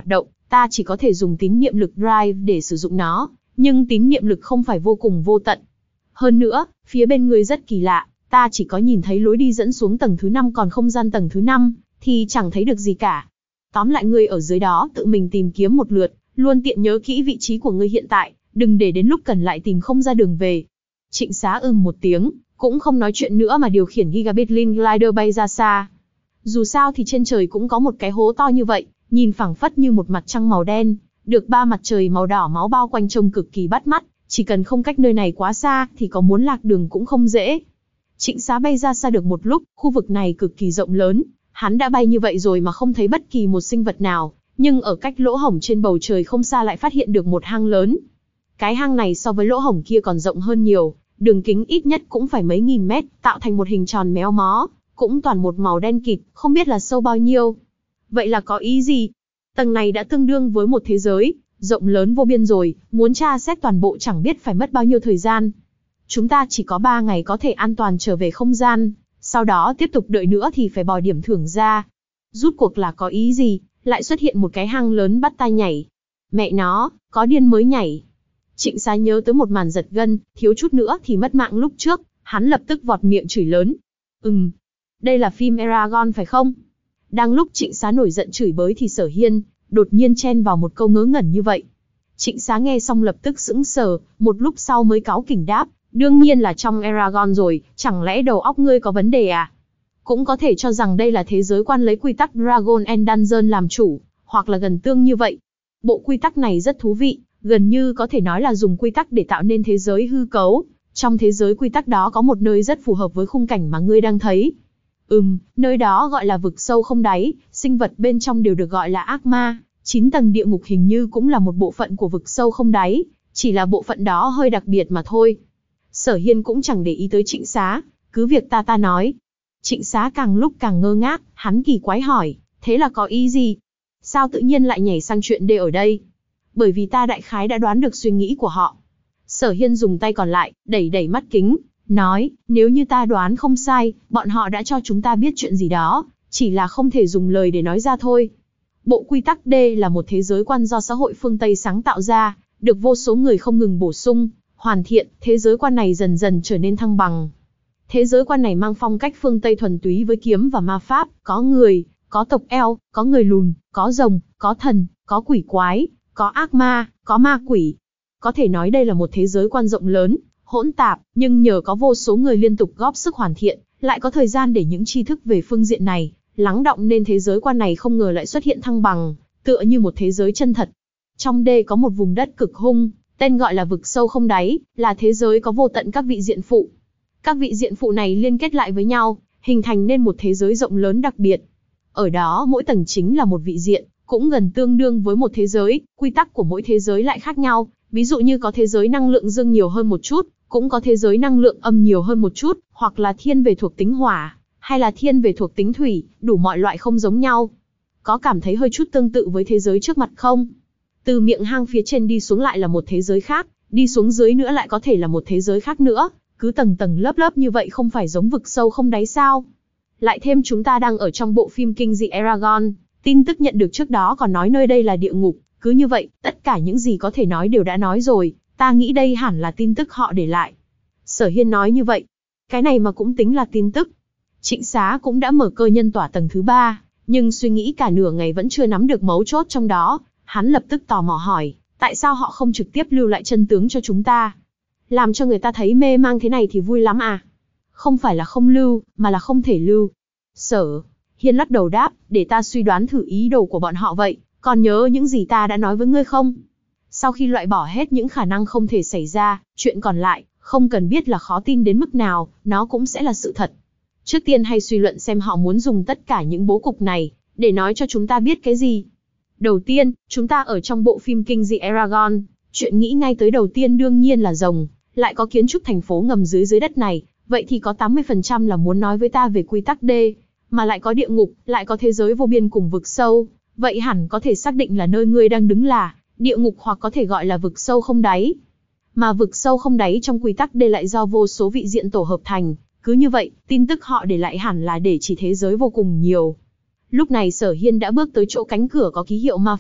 ta chỉ có thể dùng tín niệm lực drive để sử dụng nó, nhưng tín niệm lực không phải vô cùng vô tận. Hơn nữa, phía bên ngươi rất kỳ lạ, ta chỉ có nhìn thấy lối đi dẫn xuống tầng thứ năm, còn không gian tầng thứ năm thì chẳng thấy được gì cả. Tóm lại ngươi ở dưới đó tự mình tìm kiếm một lượt, luôn tiện nhớ kỹ vị trí của ngươi hiện tại, đừng để đến lúc cần lại tìm không ra đường về. Trịnh Xá ừm một tiếng, cũng không nói chuyện nữa mà điều khiển Gigabit Link Glider bay ra xa. Dù sao thì trên trời cũng có một cái hố to như vậy, nhìn phẳng phất như một mặt trăng màu đen, được ba mặt trời màu đỏ máu bao quanh trông cực kỳ bắt mắt, chỉ cần không cách nơi này quá xa thì có muốn lạc đường cũng không dễ. Trịnh Xá bay ra xa được một lúc, khu vực này cực kỳ rộng lớn, hắn đã bay như vậy rồi mà không thấy bất kỳ một sinh vật nào, nhưng ở cách lỗ hổng trên bầu trời không xa lại phát hiện được một hang lớn. Cái hang này so với lỗ hổng kia còn rộng hơn nhiều, đường kính ít nhất cũng phải mấy nghìn mét, tạo thành một hình tròn méo mó, cũng toàn một màu đen kịt, không biết là sâu bao nhiêu. Vậy là có ý gì? Tầng này đã tương đương với một thế giới, rộng lớn vô biên rồi, muốn tra xét toàn bộ chẳng biết phải mất bao nhiêu thời gian. Chúng ta chỉ có ba ngày có thể an toàn trở về không gian, sau đó tiếp tục đợi nữa thì phải bò điểm thưởng ra. Rút cuộc là có ý gì, lại xuất hiện một cái hang lớn bắt ta nhảy. Mẹ nó, có điên mới nhảy. Trịnh Xá nhớ tới một màn giật gân, thiếu chút nữa thì mất mạng lúc trước, hắn lập tức vọt miệng chửi lớn. Ừm, đây là phim Eragon phải không? Đang lúc Trịnh Xá nổi giận chửi bới thì Sở Hiên đột nhiên chen vào một câu ngớ ngẩn như vậy. Trịnh Xá nghe xong lập tức sững sờ, một lúc sau mới cáu kỉnh đáp, đương nhiên là trong Eragon rồi, chẳng lẽ đầu óc ngươi có vấn đề à? Cũng có thể cho rằng đây là thế giới quan lấy quy tắc Dragon and Dungeon làm chủ, hoặc là gần tương như vậy. Bộ quy tắc này rất thú vị, gần như có thể nói là dùng quy tắc để tạo nên thế giới hư cấu. Trong thế giới quy tắc đó có một nơi rất phù hợp với khung cảnh mà ngươi đang thấy. Ừm, nơi đó gọi là vực sâu không đáy, sinh vật bên trong đều được gọi là ác ma. Chín tầng địa ngục hình như cũng là một bộ phận của vực sâu không đáy, chỉ là bộ phận đó hơi đặc biệt mà thôi. Sở Hiên cũng chẳng để ý tới Trịnh Xá, cứ việc ta ta nói. Trịnh Xá càng lúc càng ngơ ngác, hắn kỳ quái hỏi, thế là có ý gì? Sao tự nhiên lại nhảy sang chuyện đê ở đây? Bởi vì ta đại khái đã đoán được suy nghĩ của họ. Sở Hiên dùng tay còn lại, đẩy đẩy mắt kính, nói, nếu như ta đoán không sai, bọn họ đã cho chúng ta biết chuyện gì đó, chỉ là không thể dùng lời để nói ra thôi. Bộ quy tắc D là một thế giới quan do xã hội phương Tây sáng tạo ra, được vô số người không ngừng bổ sung, hoàn thiện, thế giới quan này dần dần trở nên thăng bằng. Thế giới quan này mang phong cách phương Tây thuần túy với kiếm và ma pháp, có người, có tộc eo, có người lùn, có rồng, có thần, có quỷ quái, có ác ma, có ma quỷ. Có thể nói đây là một thế giới quan rộng lớn, hỗn tạp, nhưng nhờ có vô số người liên tục góp sức hoàn thiện, lại có thời gian để những tri thức về phương diện này lắng đọng nên thế giới quan này không ngờ lại xuất hiện thăng bằng, tựa như một thế giới chân thật. Trong đê có một vùng đất cực hung, tên gọi là vực sâu không đáy, là thế giới có vô tận các vị diện phụ. Các vị diện phụ này liên kết lại với nhau, hình thành nên một thế giới rộng lớn đặc biệt. Ở đó mỗi tầng chính là một vị diện, cũng gần tương đương với một thế giới, quy tắc của mỗi thế giới lại khác nhau, ví dụ như có thế giới năng lượng dương nhiều hơn một chút, cũng có thế giới năng lượng âm nhiều hơn một chút, hoặc là thiên về thuộc tính hỏa, hay là thiên về thuộc tính thủy, đủ mọi loại không giống nhau. Có cảm thấy hơi chút tương tự với thế giới trước mặt không? Từ miệng hang phía trên đi xuống lại là một thế giới khác, đi xuống dưới nữa lại có thể là một thế giới khác nữa, cứ tầng tầng lớp lớp như vậy không phải giống vực sâu không đáy sao? Lại thêm chúng ta đang ở trong bộ phim kinh dị Eragon, tin tức nhận được trước đó còn nói nơi đây là địa ngục, cứ như vậy, tất cả những gì có thể nói đều đã nói rồi, ta nghĩ đây hẳn là tin tức họ để lại. Sở Hiên nói như vậy, cái này mà cũng tính là tin tức. Trịnh Xá cũng đã mở cơ nhân tỏa tầng thứ ba, nhưng suy nghĩ cả nửa ngày vẫn chưa nắm được mấu chốt trong đó, hắn lập tức tò mò hỏi, tại sao họ không trực tiếp lưu lại chân tướng cho chúng ta? Làm cho người ta thấy mê mang thế này thì vui lắm à? Không phải là không lưu, mà là không thể lưu. Sở Hiên lắc đầu đáp, để ta suy đoán thử ý đồ của bọn họ vậy, còn nhớ những gì ta đã nói với ngươi không? Sau khi loại bỏ hết những khả năng không thể xảy ra, chuyện còn lại, không cần biết là khó tin đến mức nào, nó cũng sẽ là sự thật. Trước tiên hãy suy luận xem họ muốn dùng tất cả những bố cục này, để nói cho chúng ta biết cái gì. Đầu tiên, chúng ta ở trong bộ phim kinh dị Eragon, chuyện nghĩ ngay tới đầu tiên đương nhiên là rồng, lại có kiến trúc thành phố ngầm dưới dưới đất này, vậy thì có tám mươi phần trăm là muốn nói với ta về quy tắc D, mà lại có địa ngục, lại có thế giới vô biên cùng vực sâu, vậy hẳn có thể xác định là nơi ngươi đang đứng là địa ngục hoặc có thể gọi là vực sâu không đáy. Mà vực sâu không đáy trong quy tắc D lại do vô số vị diện tổ hợp thành, cứ như vậy, tin tức họ để lại hẳn là để chỉ thế giới vô cùng nhiều. Lúc này Sở Hiên đã bước tới chỗ cánh cửa có ký hiệu ma pháp,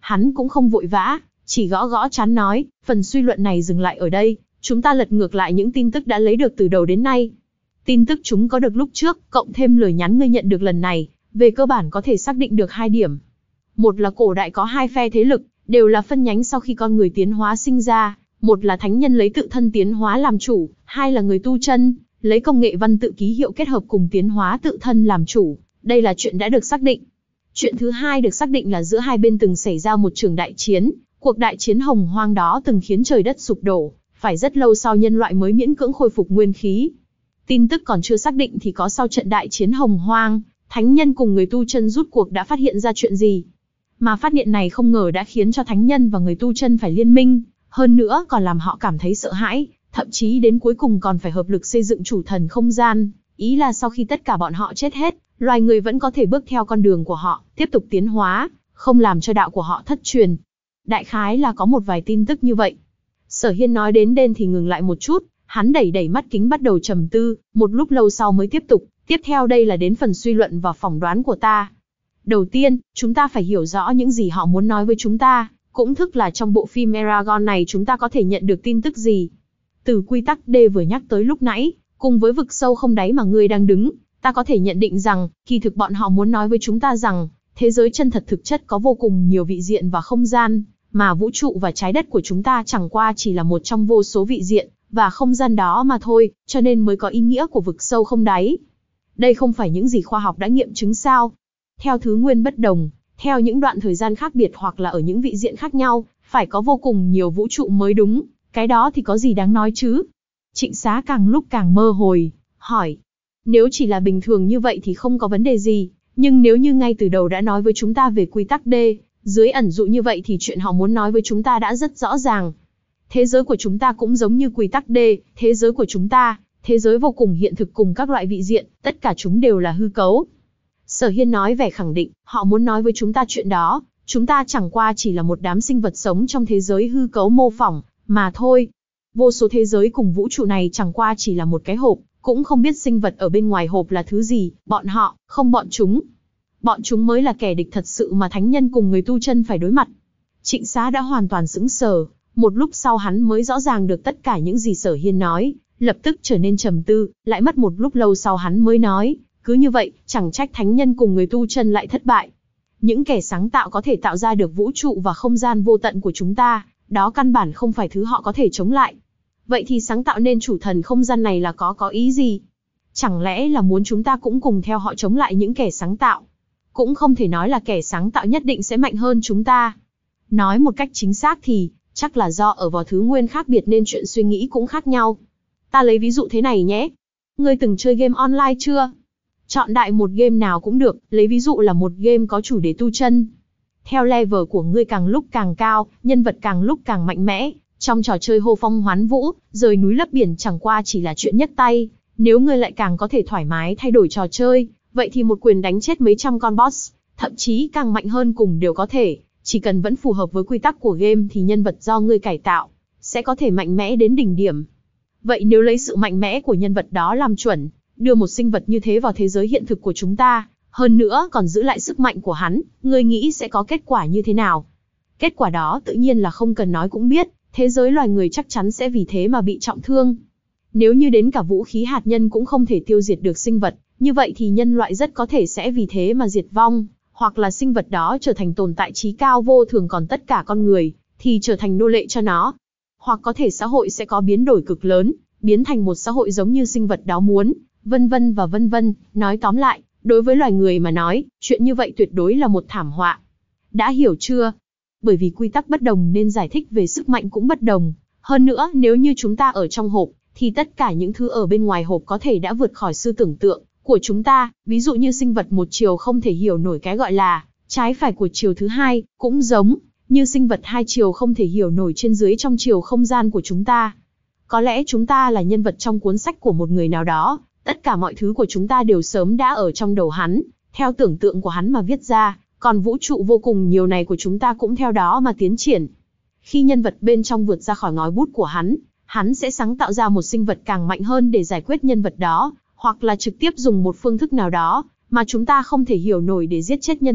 Hắn cũng không vội vã, chỉ gõ gõ trán nói, phần suy luận này dừng lại ở đây, chúng ta lật ngược lại những tin tức đã lấy được từ đầu đến nay. Tin tức chúng có được lúc trước, cộng thêm lời nhắn ngươi nhận được lần này, về cơ bản có thể xác định được hai điểm. Một là cổ đại có hai phe thế lực, đều là phân nhánh sau khi con người tiến hóa sinh ra, một là thánh nhân lấy tự thân tiến hóa làm chủ, hai là người tu chân, lấy công nghệ văn tự ký hiệu kết hợp cùng tiến hóa tự thân làm chủ, đây là chuyện đã được xác định. Chuyện thứ hai được xác định là giữa hai bên từng xảy ra một trường đại chiến, cuộc đại chiến hồng hoang đó từng khiến trời đất sụp đổ, phải rất lâu sau nhân loại mới miễn cưỡng khôi phục nguyên khí. Tin tức còn chưa xác định thì có sau trận đại chiến hồng hoang, thánh nhân cùng người tu chân rút cuộc đã phát hiện ra chuyện gì. Mà phát hiện này không ngờ đã khiến cho thánh nhân và người tu chân phải liên minh, hơn nữa còn làm họ cảm thấy sợ hãi, thậm chí đến cuối cùng còn phải hợp lực xây dựng chủ thần không gian, ý là sau khi tất cả bọn họ chết hết, loài người vẫn có thể bước theo con đường của họ, tiếp tục tiến hóa, không làm cho đạo của họ thất truyền. Đại khái là có một vài tin tức như vậy. Sở Hiên nói đến đây thì ngừng lại một chút, hắn đẩy đẩy mắt kính bắt đầu trầm tư, một lúc lâu sau mới tiếp tục, tiếp theo đây là đến phần suy luận và phỏng đoán của ta. Đầu tiên, chúng ta phải hiểu rõ những gì họ muốn nói với chúng ta, cũng thức là trong bộ phim Eragon này chúng ta có thể nhận được tin tức gì. Từ quy tắc D vừa nhắc tới lúc nãy, cùng với vực sâu không đáy mà ngươi đang đứng, ta có thể nhận định rằng, kỳ thực bọn họ muốn nói với chúng ta rằng, thế giới chân thật thực chất có vô cùng nhiều vị diện và không gian, mà vũ trụ và trái đất của chúng ta chẳng qua chỉ là một trong vô số vị diện và không gian đó mà thôi, cho nên mới có ý nghĩa của vực sâu không đáy. Đây không phải những gì khoa học đã nghiệm chứng sao? Theo thứ nguyên bất đồng, theo những đoạn thời gian khác biệt hoặc là ở những vị diện khác nhau, phải có vô cùng nhiều vũ trụ mới đúng, cái đó thì có gì đáng nói chứ? Trịnh Xá càng lúc càng mơ hồi, hỏi. Nếu chỉ là bình thường như vậy thì không có vấn đề gì, nhưng nếu như ngay từ đầu đã nói với chúng ta về quy tắc D, dưới ẩn dụ như vậy thì chuyện họ muốn nói với chúng ta đã rất rõ ràng. Thế giới của chúng ta cũng giống như quy tắc D, thế giới của chúng ta, thế giới vô cùng hiện thực cùng các loại vị diện, tất cả chúng đều là hư cấu. Sở Hiên nói vẻ khẳng định, họ muốn nói với chúng ta chuyện đó, chúng ta chẳng qua chỉ là một đám sinh vật sống trong thế giới hư cấu mô phỏng, mà thôi. Vô số thế giới cùng vũ trụ này chẳng qua chỉ là một cái hộp, cũng không biết sinh vật ở bên ngoài hộp là thứ gì, bọn họ, không bọn chúng. Bọn chúng mới là kẻ địch thật sự mà thánh nhân cùng người tu chân phải đối mặt. Trịnh Xá đã hoàn toàn sững sờ, một lúc sau hắn mới rõ ràng được tất cả những gì Sở Hiên nói, lập tức trở nên trầm tư, lại mất một lúc lâu sau hắn mới nói, cứ như vậy, chẳng trách thánh nhân cùng người tu chân lại thất bại. Những kẻ sáng tạo có thể tạo ra được vũ trụ và không gian vô tận của chúng ta, đó căn bản không phải thứ họ có thể chống lại. Vậy thì sáng tạo nên chủ thần không gian này là có có ý gì? Chẳng lẽ là muốn chúng ta cũng cùng theo họ chống lại những kẻ sáng tạo? Cũng không thể nói là kẻ sáng tạo nhất định sẽ mạnh hơn chúng ta. Nói một cách chính xác thì, chắc là do ở vào thứ nguyên khác biệt nên chuyện suy nghĩ cũng khác nhau. Ta lấy ví dụ thế này nhé. Ngươi từng chơi game online chưa? Chọn đại một game nào cũng được, lấy ví dụ là một game có chủ đề tu chân. Theo level của ngươi càng lúc càng cao, nhân vật càng lúc càng mạnh mẽ, trong trò chơi hô phong hoán vũ, rời núi lấp biển chẳng qua chỉ là chuyện nhất tay. Nếu ngươi lại càng có thể thoải mái thay đổi trò chơi, vậy thì một quyền đánh chết mấy trăm con boss, thậm chí càng mạnh hơn cùng đều có thể. Chỉ cần vẫn phù hợp với quy tắc của game thì nhân vật do ngươi cải tạo, sẽ có thể mạnh mẽ đến đỉnh điểm. Vậy nếu lấy sự mạnh mẽ của nhân vật đó làm chuẩn, đưa một sinh vật như thế vào thế giới hiện thực của chúng ta, hơn nữa còn giữ lại sức mạnh của hắn, ngươi nghĩ sẽ có kết quả như thế nào? Kết quả đó tự nhiên là không cần nói cũng biết, thế giới loài người chắc chắn sẽ vì thế mà bị trọng thương. Nếu như đến cả vũ khí hạt nhân cũng không thể tiêu diệt được sinh vật, như vậy thì nhân loại rất có thể sẽ vì thế mà diệt vong, hoặc là sinh vật đó trở thành tồn tại trí cao vô thường còn tất cả con người, thì trở thành nô lệ cho nó. Hoặc có thể xã hội sẽ có biến đổi cực lớn, biến thành một xã hội giống như sinh vật đó muốn, vân vân và vân vân. Nói tóm lại, đối với loài người mà nói, chuyện như vậy tuyệt đối là một thảm họa. Đã hiểu chưa? Bởi vì quy tắc bất đồng nên giải thích về sức mạnh cũng bất đồng. Hơn nữa, nếu như chúng ta ở trong hộp, thì tất cả những thứ ở bên ngoài hộp có thể đã vượt khỏi sự tưởng tượng của chúng ta. Ví dụ như sinh vật một chiều không thể hiểu nổi cái gọi là trái phải của chiều thứ hai, cũng giống như sinh vật hai chiều không thể hiểu nổi trên dưới trong chiều không gian của chúng ta. Có lẽ chúng ta là nhân vật trong cuốn sách của một người nào đó, tất cả mọi thứ của chúng ta đều sớm đã ở trong đầu hắn, theo tưởng tượng của hắn mà viết ra, còn vũ trụ vô cùng nhiều này của chúng ta cũng theo đó mà tiến triển. Khi nhân vật bên trong vượt ra khỏi ngòi bút của hắn, hắn sẽ sáng tạo ra một sinh vật càng mạnh hơn để giải quyết nhân vật đó, hoặc là trực tiếp dùng một phương thức nào đó mà chúng ta không thể hiểu nổi để giết chết nhân vật,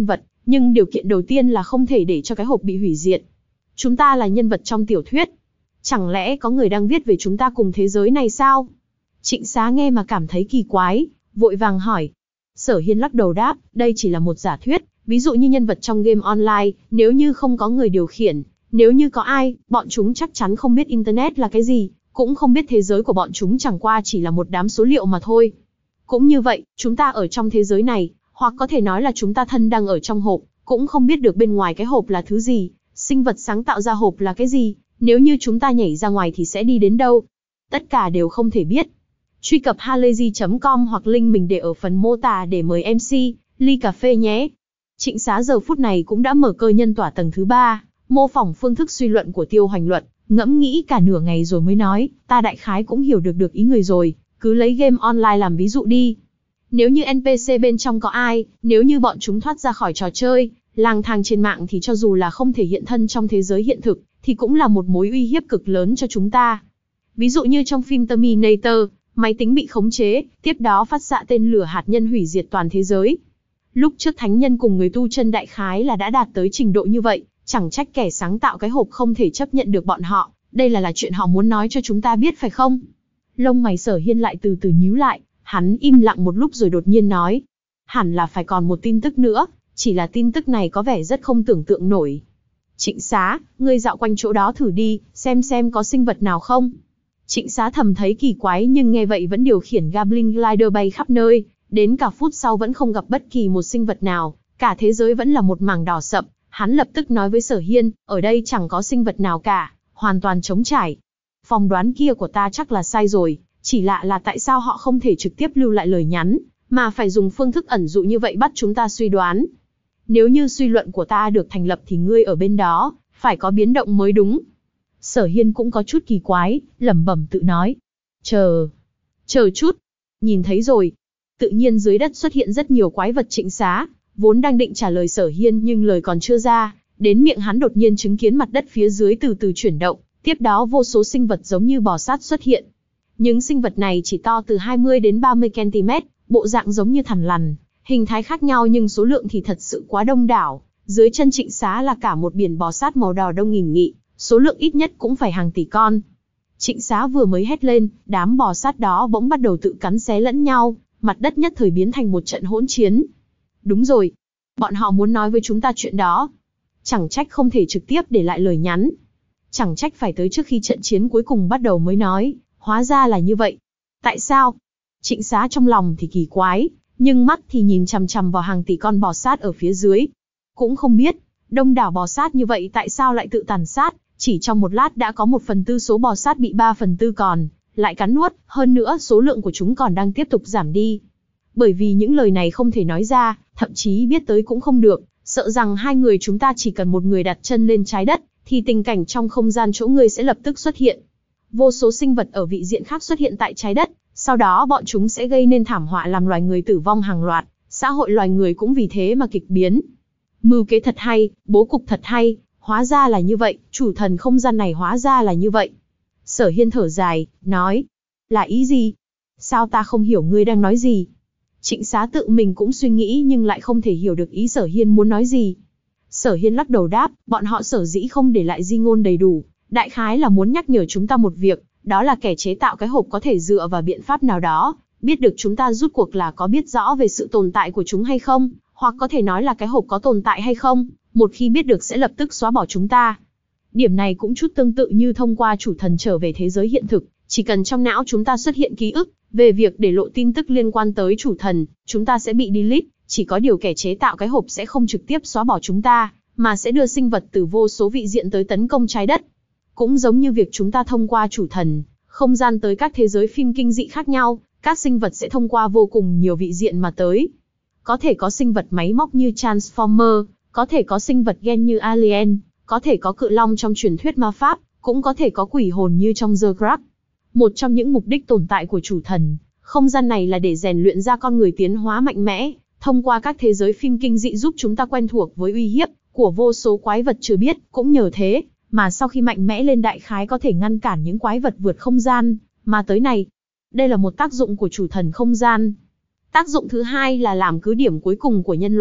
Nhưng điều kiện đầu tiên là không thể để cho cái hộp bị hủy diệt. Chúng ta là nhân vật trong tiểu thuyết. Chẳng lẽ có người đang viết về chúng ta cùng thế giới này sao? Trịnh Xá nghe mà cảm thấy kỳ quái, vội vàng hỏi. Sở Hiên lắc đầu đáp, đây chỉ là một giả thuyết, ví dụ như nhân vật trong game online, nếu như không có người điều khiển, nếu như có ai, bọn chúng chắc chắn không biết Internet là cái gì, cũng không biết thế giới của bọn chúng chẳng qua chỉ là một đám số liệu mà thôi. Cũng như vậy, chúng ta ở trong thế giới này, hoặc có thể nói là chúng ta thân đang ở trong hộp, cũng không biết được bên ngoài cái hộp là thứ gì, sinh vật sáng tạo ra hộp là cái gì, nếu như chúng ta nhảy ra ngoài thì sẽ đi đến đâu. Tất cả đều không thể biết. Truy cập halayzi chấm com hoặc link mình để ở phần mô tả để mời em xê, ly cà phê nhé. Trịnh Xá giờ phút này cũng đã mở cơ nhân tỏa tầng thứ ba, mô phỏng phương thức suy luận của Tiêu Hoành Luật, ngẫm nghĩ cả nửa ngày rồi mới nói, ta đại khái cũng hiểu được được ý người rồi, cứ lấy game online làm ví dụ đi. Nếu như en pê xê bên trong có ai, nếu như bọn chúng thoát ra khỏi trò chơi, lang thang trên mạng thì cho dù là không thể hiện thân trong thế giới hiện thực, thì cũng là một mối uy hiếp cực lớn cho chúng ta. Ví dụ như trong phim Terminator, máy tính bị khống chế, tiếp đó phát xạ tên lửa hạt nhân hủy diệt toàn thế giới. Lúc trước thánh nhân cùng người tu chân đại khái là đã đạt tới trình độ như vậy, chẳng trách kẻ sáng tạo cái hộp không thể chấp nhận được bọn họ, đây là là chuyện họ muốn nói cho chúng ta biết phải không? Lông mày Sở Hiên lại từ từ nhíu lại, hắn im lặng một lúc rồi đột nhiên nói. Hẳn là phải còn một tin tức nữa, chỉ là tin tức này có vẻ rất không tưởng tượng nổi. Trịnh Xá, ngươi dạo quanh chỗ đó thử đi, xem xem có sinh vật nào không. Trịnh Xá thầm thấy kỳ quái nhưng nghe vậy vẫn điều khiển Goblin Glider bay khắp nơi, đến cả phút sau vẫn không gặp bất kỳ một sinh vật nào, cả thế giới vẫn là một mảng đỏ sậm. Hắn lập tức nói với Sở Hiên, ở đây chẳng có sinh vật nào cả, hoàn toàn trống trải. Phỏng đoán kia của ta chắc là sai rồi, chỉ lạ là tại sao họ không thể trực tiếp lưu lại lời nhắn, mà phải dùng phương thức ẩn dụ như vậy bắt chúng ta suy đoán. Nếu như suy luận của ta được thành lập thì ngươi ở bên đó, phải có biến động mới đúng. Sở Hiên cũng có chút kỳ quái, lẩm bẩm tự nói. Chờ, chờ chút, nhìn thấy rồi. Tự nhiên dưới đất xuất hiện rất nhiều quái vật. Trịnh Xá vốn đang định trả lời Sở Hiên nhưng lời còn chưa ra, đến miệng hắn đột nhiên chứng kiến mặt đất phía dưới từ từ chuyển động, tiếp đó vô số sinh vật giống như bò sát xuất hiện. Những sinh vật này chỉ to từ hai mươi đến ba mươi ki lô mét, bộ dạng giống như thằn lằn, hình thái khác nhau nhưng số lượng thì thật sự quá đông đảo. Dưới chân Trịnh Xá là cả một biển bò sát màu đỏ đông nghìn nghị, số lượng ít nhất cũng phải hàng tỷ con. Trịnh Xá vừa mới hét lên, đám bò sát đó bỗng bắt đầu tự cắn xé lẫn nhau, mặt đất nhất thời biến thành một trận hỗn chiến. Đúng rồi, bọn họ muốn nói với chúng ta chuyện đó. Chẳng trách không thể trực tiếp để lại lời nhắn. Chẳng trách phải tới trước khi trận chiến cuối cùng bắt đầu mới nói, hóa ra là như vậy. Tại sao? Trịnh Xá trong lòng thì kỳ quái, nhưng mắt thì nhìn chằm chằm vào hàng tỷ con bò sát ở phía dưới. Cũng không biết, đông đảo bò sát như vậy tại sao lại tự tàn sát, chỉ trong một lát đã có một phần tư số bò sát bị ba phần tư còn lại cắn nuốt, hơn nữa số lượng của chúng còn đang tiếp tục giảm đi. Bởi vì những lời này không thể nói ra, thậm chí biết tới cũng không được, sợ rằng hai người chúng ta chỉ cần một người đặt chân lên trái đất, thì tình cảnh trong không gian chỗ ngươi sẽ lập tức xuất hiện. Vô số sinh vật ở vị diện khác xuất hiện tại trái đất, sau đó bọn chúng sẽ gây nên thảm họa làm loài người tử vong hàng loạt, xã hội loài người cũng vì thế mà kịch biến. Mưu kế thật hay, bố cục thật hay, hóa ra là như vậy, chủ thần không gian này hóa ra là như vậy. Sở Hiên thở dài, nói, là ý gì? Sao ta không hiểu ngươi đang nói gì? Trịnh Xá tự mình cũng suy nghĩ nhưng lại không thể hiểu được ý Sở Hiên muốn nói gì. Sở Hiên lắc đầu đáp, bọn họ sở dĩ không để lại di ngôn đầy đủ, đại khái là muốn nhắc nhở chúng ta một việc, đó là kẻ chế tạo cái hộp có thể dựa vào biện pháp nào đó, biết được chúng ta rút cuộc là có biết rõ về sự tồn tại của chúng hay không, hoặc có thể nói là cái hộp có tồn tại hay không, một khi biết được sẽ lập tức xóa bỏ chúng ta. Điểm này cũng chút tương tự như thông qua chủ thần trở về thế giới hiện thực, chỉ cần trong não chúng ta xuất hiện ký ức về việc để lộ tin tức liên quan tới chủ thần, chúng ta sẽ bị delete, chỉ có điều kẻ chế tạo cái hộp sẽ không trực tiếp xóa bỏ chúng ta, mà sẽ đưa sinh vật từ vô số vị diện tới tấn công trái đất. Cũng giống như việc chúng ta thông qua chủ thần, không gian tới các thế giới phim kinh dị khác nhau, các sinh vật sẽ thông qua vô cùng nhiều vị diện mà tới. Có thể có sinh vật máy móc như Transformer, có thể có sinh vật gen như Alien, có thể có cự long trong truyền thuyết ma pháp, cũng có thể có quỷ hồn như trong The Grudge. Một trong những mục đích tồn tại của chủ thần, không gian này là để rèn luyện ra con người tiến hóa mạnh mẽ, thông qua các thế giới phim kinh dị giúp chúng ta quen thuộc với uy hiếp của vô số quái vật chưa biết, cũng nhờ thế mà sau khi mạnh mẽ lên đại khái có thể ngăn cản những quái vật vượt không gian mà tới này. Đây là một tác dụng của chủ thần không gian. Tác dụng thứ hai là làm cứ điểm cuối cùng của nhân loại,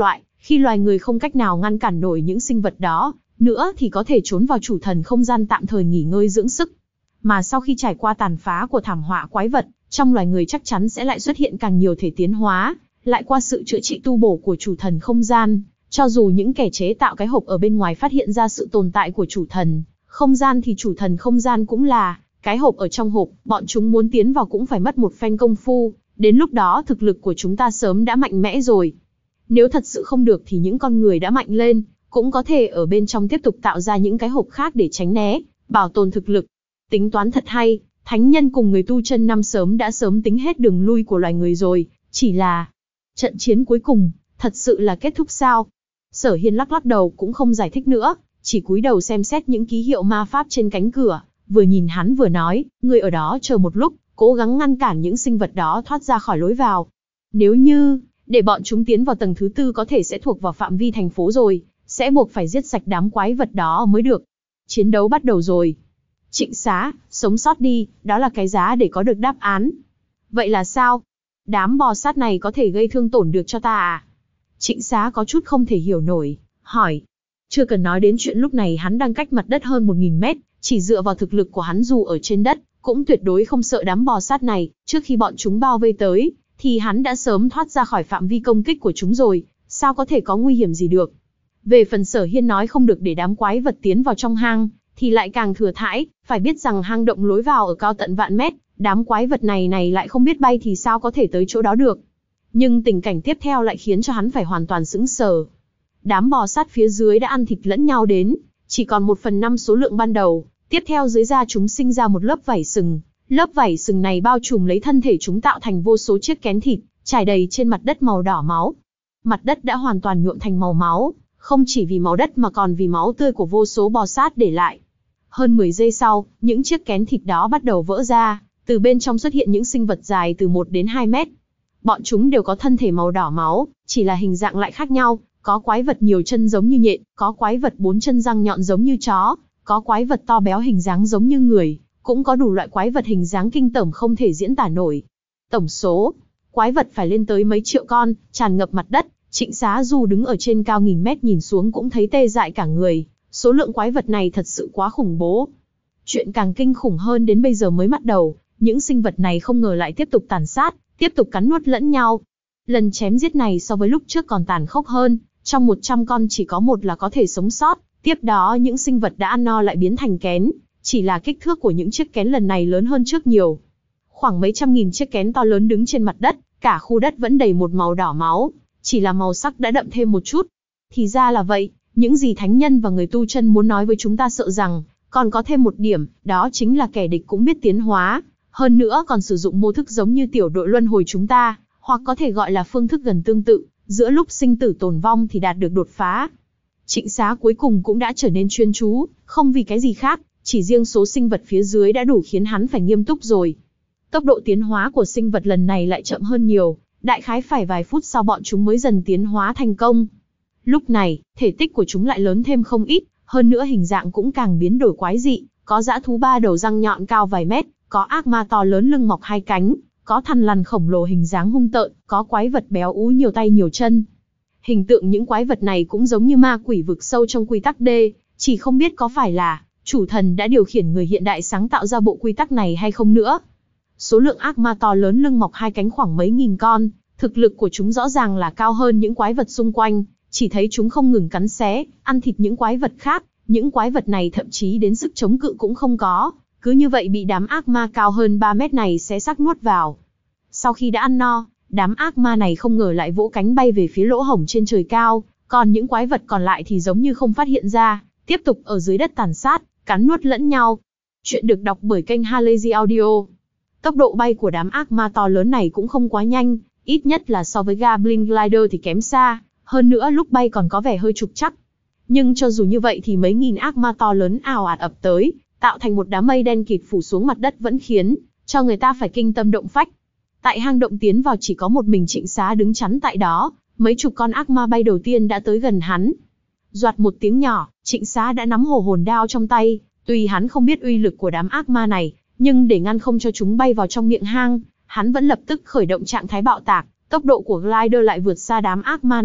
Khi loài người không cách nào ngăn cản nổi những sinh vật đó, nữa thì có thể trốn vào chủ thần không gian tạm thời nghỉ ngơi dưỡng sức. Mà sau khi trải qua tàn phá của thảm họa quái vật, trong loài người chắc chắn sẽ lại xuất hiện càng nhiều thể tiến hóa, lại qua sự chữa trị tu bổ của chủ thần không gian. Cho dù những kẻ chế tạo cái hộp ở bên ngoài phát hiện ra sự tồn tại của chủ thần không gian thì chủ thần không gian cũng là cái hộp ở trong hộp, bọn chúng muốn tiến vào cũng phải mất một phen công phu, đến lúc đó thực lực của chúng ta sớm đã mạnh mẽ rồi. Nếu thật sự không được thì những con người đã mạnh lên, cũng có thể ở bên trong tiếp tục tạo ra những cái hộp khác để tránh né, bảo tồn thực lực. Tính toán thật hay, thánh nhân cùng người tu chân năm sớm đã sớm tính hết đường lui của loài người rồi, chỉ là trận chiến cuối cùng, thật sự là kết thúc sao? Sở Hiên lắc lắc đầu cũng không giải thích nữa, chỉ cúi đầu xem xét những ký hiệu ma pháp trên cánh cửa, vừa nhìn hắn vừa nói, ngươi ở đó chờ một lúc, cố gắng ngăn cản những sinh vật đó thoát ra khỏi lối vào. Nếu như để bọn chúng tiến vào tầng thứ tư có thể sẽ thuộc vào phạm vi thành phố rồi, sẽ buộc phải giết sạch đám quái vật đó mới được. Chiến đấu bắt đầu rồi. Trịnh Xá, sống sót đi, đó là cái giá để có được đáp án. Vậy là sao? Đám bò sát này có thể gây thương tổn được cho ta à? Trịnh Xá có chút không thể hiểu nổi, hỏi. Chưa cần nói đến chuyện lúc này hắn đang cách mặt đất hơn một nghìn mét, chỉ dựa vào thực lực của hắn dù ở trên đất, cũng tuyệt đối không sợ đám bò sát này. Trước khi bọn chúng bao vây tới, thì hắn đã sớm thoát ra khỏi phạm vi công kích của chúng rồi, sao có thể có nguy hiểm gì được. Về phần Sở Hiên nói không được để đám quái vật tiến vào trong hang, thì lại càng thừa thãi, phải biết rằng hang động lối vào ở cao tận vạn mét, đám quái vật này này lại không biết bay thì sao có thể tới chỗ đó được. Nhưng tình cảnh tiếp theo lại khiến cho hắn phải hoàn toàn sững sờ. Đám bò sát phía dưới đã ăn thịt lẫn nhau đến, chỉ còn một phần năm số lượng ban đầu, tiếp theo dưới da chúng sinh ra một lớp vảy sừng. Lớp vảy sừng này bao trùm lấy thân thể chúng tạo thành vô số chiếc kén thịt, trải đầy trên mặt đất màu đỏ máu. Mặt đất đã hoàn toàn nhuộm thành màu máu, không chỉ vì máu đất mà còn vì máu tươi của vô số bò sát để lại. Hơn mười giây sau, những chiếc kén thịt đó bắt đầu vỡ ra, từ bên trong xuất hiện những sinh vật dài từ một đến hai mét. Bọn chúng đều có thân thể màu đỏ máu, chỉ là hình dạng lại khác nhau, có quái vật nhiều chân giống như nhện, có quái vật bốn chân răng nhọn giống như chó, có quái vật to béo hình dáng giống như người, cũng có đủ loại quái vật hình dáng kinh tởm không thể diễn tả nổi. Tổng số quái vật phải lên tới mấy triệu con, tràn ngập mặt đất. Trịnh Xá dù đứng ở trên cao nghìn mét nhìn xuống cũng thấy tê dại cả người, số lượng quái vật này thật sự quá khủng bố. Chuyện càng kinh khủng hơn đến bây giờ mới bắt đầu, những sinh vật này không ngờ lại tiếp tục tàn sát, tiếp tục cắn nuốt lẫn nhau. Lần chém giết này so với lúc trước còn tàn khốc hơn, trong một trăm con chỉ có một là có thể sống sót, tiếp đó những sinh vật đã ăn no lại biến thành kén, chỉ là kích thước của những chiếc kén lần này lớn hơn trước nhiều. Khoảng mấy trăm nghìn chiếc kén to lớn đứng trên mặt đất, cả khu đất vẫn đầy một màu đỏ máu, chỉ là màu sắc đã đậm thêm một chút. Thì ra là vậy, những gì thánh nhân và người tu chân muốn nói với chúng ta sợ rằng, còn có thêm một điểm, đó chính là kẻ địch cũng biết tiến hóa, hơn nữa còn sử dụng mô thức giống như tiểu đội luân hồi chúng ta, hoặc có thể gọi là phương thức gần tương tự, giữa lúc sinh tử tồn vong thì đạt được đột phá. Trịnh Xá cuối cùng cũng đã trở nên chuyên chú, không vì cái gì khác, chỉ riêng số sinh vật phía dưới đã đủ khiến hắn phải nghiêm túc rồi. Tốc độ tiến hóa của sinh vật lần này lại chậm hơn nhiều, đại khái phải vài phút sau bọn chúng mới dần tiến hóa thành công. Lúc này, thể tích của chúng lại lớn thêm không ít, hơn nữa hình dạng cũng càng biến đổi quái dị, có dã thú ba đầu răng nhọn cao vài mét, có ác ma to lớn lưng mọc hai cánh, có thằn lằn khổng lồ hình dáng hung tợn, có quái vật béo ú nhiều tay nhiều chân. Hình tượng những quái vật này cũng giống như ma quỷ vực sâu trong quy tắc D, chỉ không biết có phải là chủ thần đã điều khiển người hiện đại sáng tạo ra bộ quy tắc này hay không nữa. Số lượng ác ma to lớn lưng mọc hai cánh khoảng mấy nghìn con, thực lực của chúng rõ ràng là cao hơn những quái vật xung quanh, chỉ thấy chúng không ngừng cắn xé, ăn thịt những quái vật khác, những quái vật này thậm chí đến sức chống cự cũng không có, cứ như vậy bị đám ác ma cao hơn ba mét này xé xác nuốt vào. Sau khi đã ăn no, đám ác ma này không ngờ lại vỗ cánh bay về phía lỗ hổng trên trời cao, còn những quái vật còn lại thì giống như không phát hiện ra, tiếp tục ở dưới đất tàn sát, cắn nuốt lẫn nhau. Chuyện được đọc bởi kênh Halazy Audio. Tốc độ bay của đám ác ma to lớn này cũng không quá nhanh, ít nhất là so với Goblin Glider thì kém xa, hơn nữa lúc bay còn có vẻ hơi trục trặc. Nhưng cho dù như vậy thì mấy nghìn ác ma to lớn ào ạt ập tới, tạo thành một đám mây đen kịt phủ xuống mặt đất vẫn khiến cho người ta phải kinh tâm động phách. Tại hang động tiến vào chỉ có một mình Trịnh Xá đứng chắn tại đó, mấy chục con ác ma bay đầu tiên đã tới gần hắn. Doạt một tiếng nhỏ, Trịnh Xá đã nắm hồ hồn đao trong tay, tuy hắn không biết uy lực của đám ác ma này, nhưng để ngăn không cho chúng bay vào trong miệng hang, hắn vẫn lập tức khởi động trạng thái bạo tạc, tốc độ của Glider lại vượt xa đám ác ma này,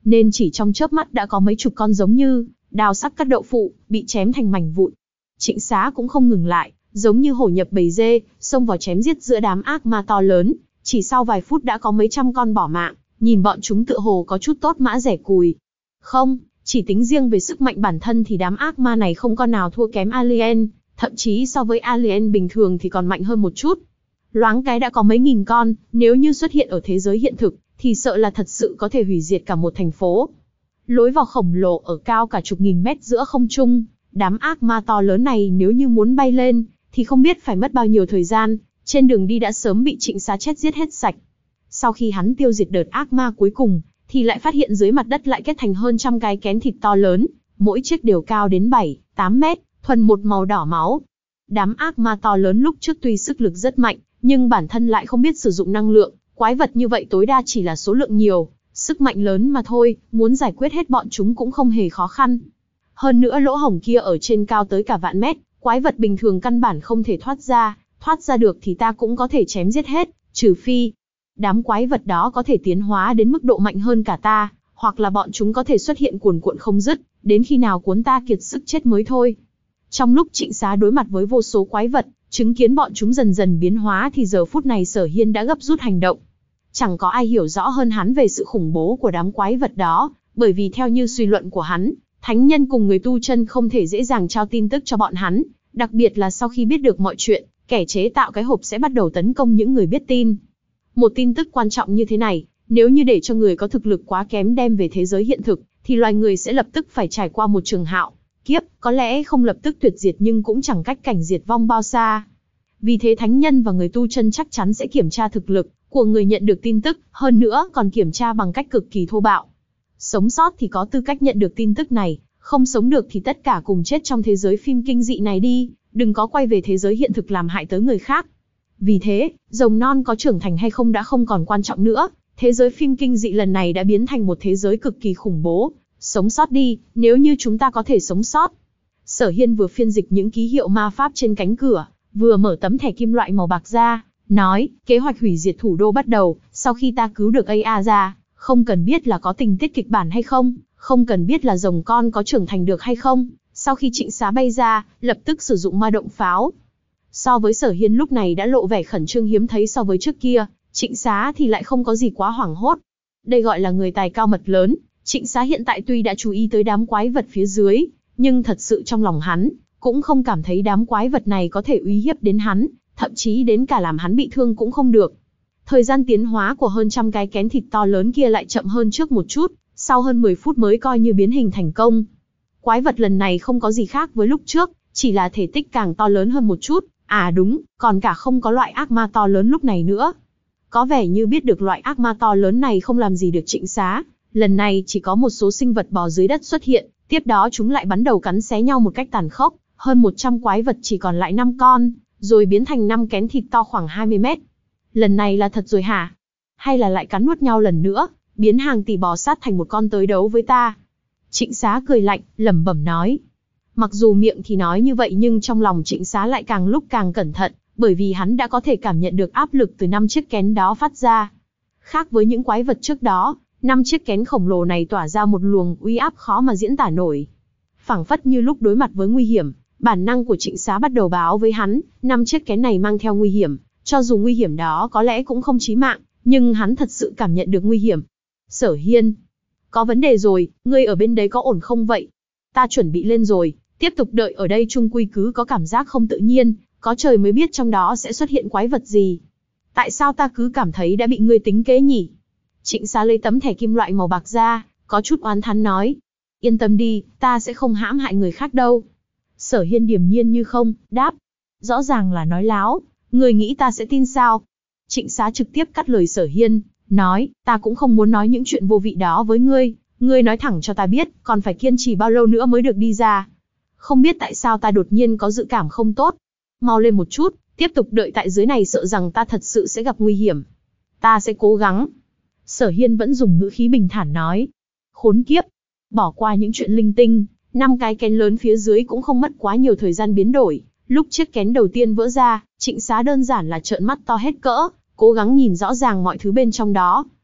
nên chỉ trong chớp mắt đã có mấy chục con giống như đào sắc cắt đậu phụ, bị chém thành mảnh vụn. Trịnh Xá cũng không ngừng lại, giống như hổ nhập bầy dê, xông vào chém giết giữa đám ác ma to lớn, chỉ sau vài phút đã có mấy trăm con bỏ mạng, nhìn bọn chúng tựa hồ có chút tốt mã rẻ cùi. Không, chỉ tính riêng về sức mạnh bản thân thì đám ác ma này không con nào thua kém alien, thậm chí so với alien bình thường thì còn mạnh hơn một chút. Loáng cái đã có mấy nghìn con, nếu như xuất hiện ở thế giới hiện thực, thì sợ là thật sự có thể hủy diệt cả một thành phố. Lối vào khổng lồ ở cao cả chục nghìn mét giữa không trung, đám ác ma to lớn này nếu như muốn bay lên, thì không biết phải mất bao nhiêu thời gian, trên đường đi đã sớm bị Trịnh Xá chết giết hết sạch. Sau khi hắn tiêu diệt đợt ác ma cuối cùng, thì lại phát hiện dưới mặt đất lại kết thành hơn trăm cái kén thịt to lớn, mỗi chiếc đều cao đến bảy, tám mét, thuần một màu đỏ máu. Đám ác ma to lớn lúc trước tuy sức lực rất mạnh, nhưng bản thân lại không biết sử dụng năng lượng, quái vật như vậy tối đa chỉ là số lượng nhiều, sức mạnh lớn mà thôi, muốn giải quyết hết bọn chúng cũng không hề khó khăn. Hơn nữa lỗ hổng kia ở trên cao tới cả vạn mét, quái vật bình thường căn bản không thể thoát ra, thoát ra được thì ta cũng có thể chém giết hết, trừ phi đám quái vật đó có thể tiến hóa đến mức độ mạnh hơn cả ta, hoặc là bọn chúng có thể xuất hiện cuồn cuộn không dứt, đến khi nào cuốn ta kiệt sức chết mới thôi. Trong lúc Trịnh Xá đối mặt với vô số quái vật, chứng kiến bọn chúng dần dần biến hóa thì giờ phút này Sở Hiên đã gấp rút hành động. Chẳng có ai hiểu rõ hơn hắn về sự khủng bố của đám quái vật đó, bởi vì theo như suy luận của hắn, thánh nhân cùng người tu chân không thể dễ dàng trao tin tức cho bọn hắn, đặc biệt là sau khi biết được mọi chuyện, kẻ chế tạo cái hộp sẽ bắt đầu tấn công những người biết tin. Một tin tức quan trọng như thế này, nếu như để cho người có thực lực quá kém đem về thế giới hiện thực, thì loài người sẽ lập tức phải trải qua một trường hạo kiếp, có lẽ không lập tức tuyệt diệt nhưng cũng chẳng cách cảnh diệt vong bao xa. Vì thế thánh nhân và người tu chân chắc chắn sẽ kiểm tra thực lực của người nhận được tin tức, hơn nữa còn kiểm tra bằng cách cực kỳ thô bạo. Sống sót thì có tư cách nhận được tin tức này, không sống được thì tất cả cùng chết trong thế giới phim kinh dị này đi, đừng có quay về thế giới hiện thực làm hại tới người khác. Vì thế, rồng non có trưởng thành hay không đã không còn quan trọng nữa, thế giới phim kinh dị lần này đã biến thành một thế giới cực kỳ khủng bố. Sống sót đi, nếu như chúng ta có thể sống sót. Sở Hiên vừa phiên dịch những ký hiệu ma pháp trên cánh cửa, vừa mở tấm thẻ kim loại màu bạc ra, nói, kế hoạch hủy diệt thủ đô bắt đầu, sau khi ta cứu được a a ra, không cần biết là có tình tiết kịch bản hay không, không cần biết là rồng con có trưởng thành được hay không, sau khi Trịnh Xá bay ra, lập tức sử dụng ma động pháo. So với Sở Hiên lúc này đã lộ vẻ khẩn trương hiếm thấy so với trước kia, Trịnh Xá thì lại không có gì quá hoảng hốt. Đây gọi là người tài cao mật lớn. Trịnh Xá hiện tại tuy đã chú ý tới đám quái vật phía dưới, nhưng thật sự trong lòng hắn, cũng không cảm thấy đám quái vật này có thể uy hiếp đến hắn, thậm chí đến cả làm hắn bị thương cũng không được. Thời gian tiến hóa của hơn trăm cái kén thịt to lớn kia lại chậm hơn trước một chút, sau hơn mười phút mới coi như biến hình thành công. Quái vật lần này không có gì khác với lúc trước, chỉ là thể tích càng to lớn hơn một chút, à đúng, còn cả không có loại ác ma to lớn lúc này nữa. Có vẻ như biết được loại ác ma to lớn này không làm gì được Trịnh Xá. Lần này chỉ có một số sinh vật bò dưới đất xuất hiện, tiếp đó chúng lại bắn đầu cắn xé nhau một cách tàn khốc, hơn một trăm quái vật chỉ còn lại năm con, rồi biến thành năm kén thịt to khoảng hai mươi mét. Lần này là thật rồi hả? Hay là lại cắn nuốt nhau lần nữa, biến hàng tỷ bò sát thành một con tới đấu với ta? Trịnh Xá cười lạnh, lẩm bẩm nói. Mặc dù miệng thì nói như vậy nhưng trong lòng Trịnh Xá lại càng lúc càng cẩn thận, bởi vì hắn đã có thể cảm nhận được áp lực từ năm chiếc kén đó phát ra. Khác với những quái vật trước đó, năm chiếc kén khổng lồ này tỏa ra một luồng uy áp khó mà diễn tả nổi. Phảng phất như lúc đối mặt với nguy hiểm, bản năng của Trịnh Xá bắt đầu báo với hắn, năm chiếc kén này mang theo nguy hiểm, cho dù nguy hiểm đó có lẽ cũng không chí mạng, nhưng hắn thật sự cảm nhận được nguy hiểm. Sở Hiên, có vấn đề rồi, ngươi ở bên đấy có ổn không vậy? Ta chuẩn bị lên rồi, tiếp tục đợi ở đây chung quy cứ có cảm giác không tự nhiên, có trời mới biết trong đó sẽ xuất hiện quái vật gì. Tại sao ta cứ cảm thấy đã bị ngươi tính kế nhỉ? Trịnh Xá lấy tấm thẻ kim loại màu bạc ra, có chút oán thán nói. Yên tâm đi, ta sẽ không hãm hại người khác đâu. Sở Hiên điềm nhiên như không, đáp. Rõ ràng là nói láo, người nghĩ ta sẽ tin sao? Trịnh Xá trực tiếp cắt lời Sở Hiên, nói, ta cũng không muốn nói những chuyện vô vị đó với ngươi, ngươi nói thẳng cho ta biết, còn phải kiên trì bao lâu nữa mới được đi ra. Không biết tại sao ta đột nhiên có dự cảm không tốt. Mau lên một chút, tiếp tục đợi tại dưới này sợ rằng ta thật sự sẽ gặp nguy hiểm. Ta sẽ cố gắng. Sở Hiên vẫn dùng ngữ khí bình thản nói. Khốn kiếp. Bỏ qua những chuyện linh tinh, năm cái kén lớn phía dưới cũng không mất quá nhiều thời gian biến đổi. Lúc chiếc kén đầu tiên vỡ ra, Trịnh Xá đơn giản là trợn mắt to hết cỡ, cố gắng nhìn rõ ràng mọi thứ bên trong đó.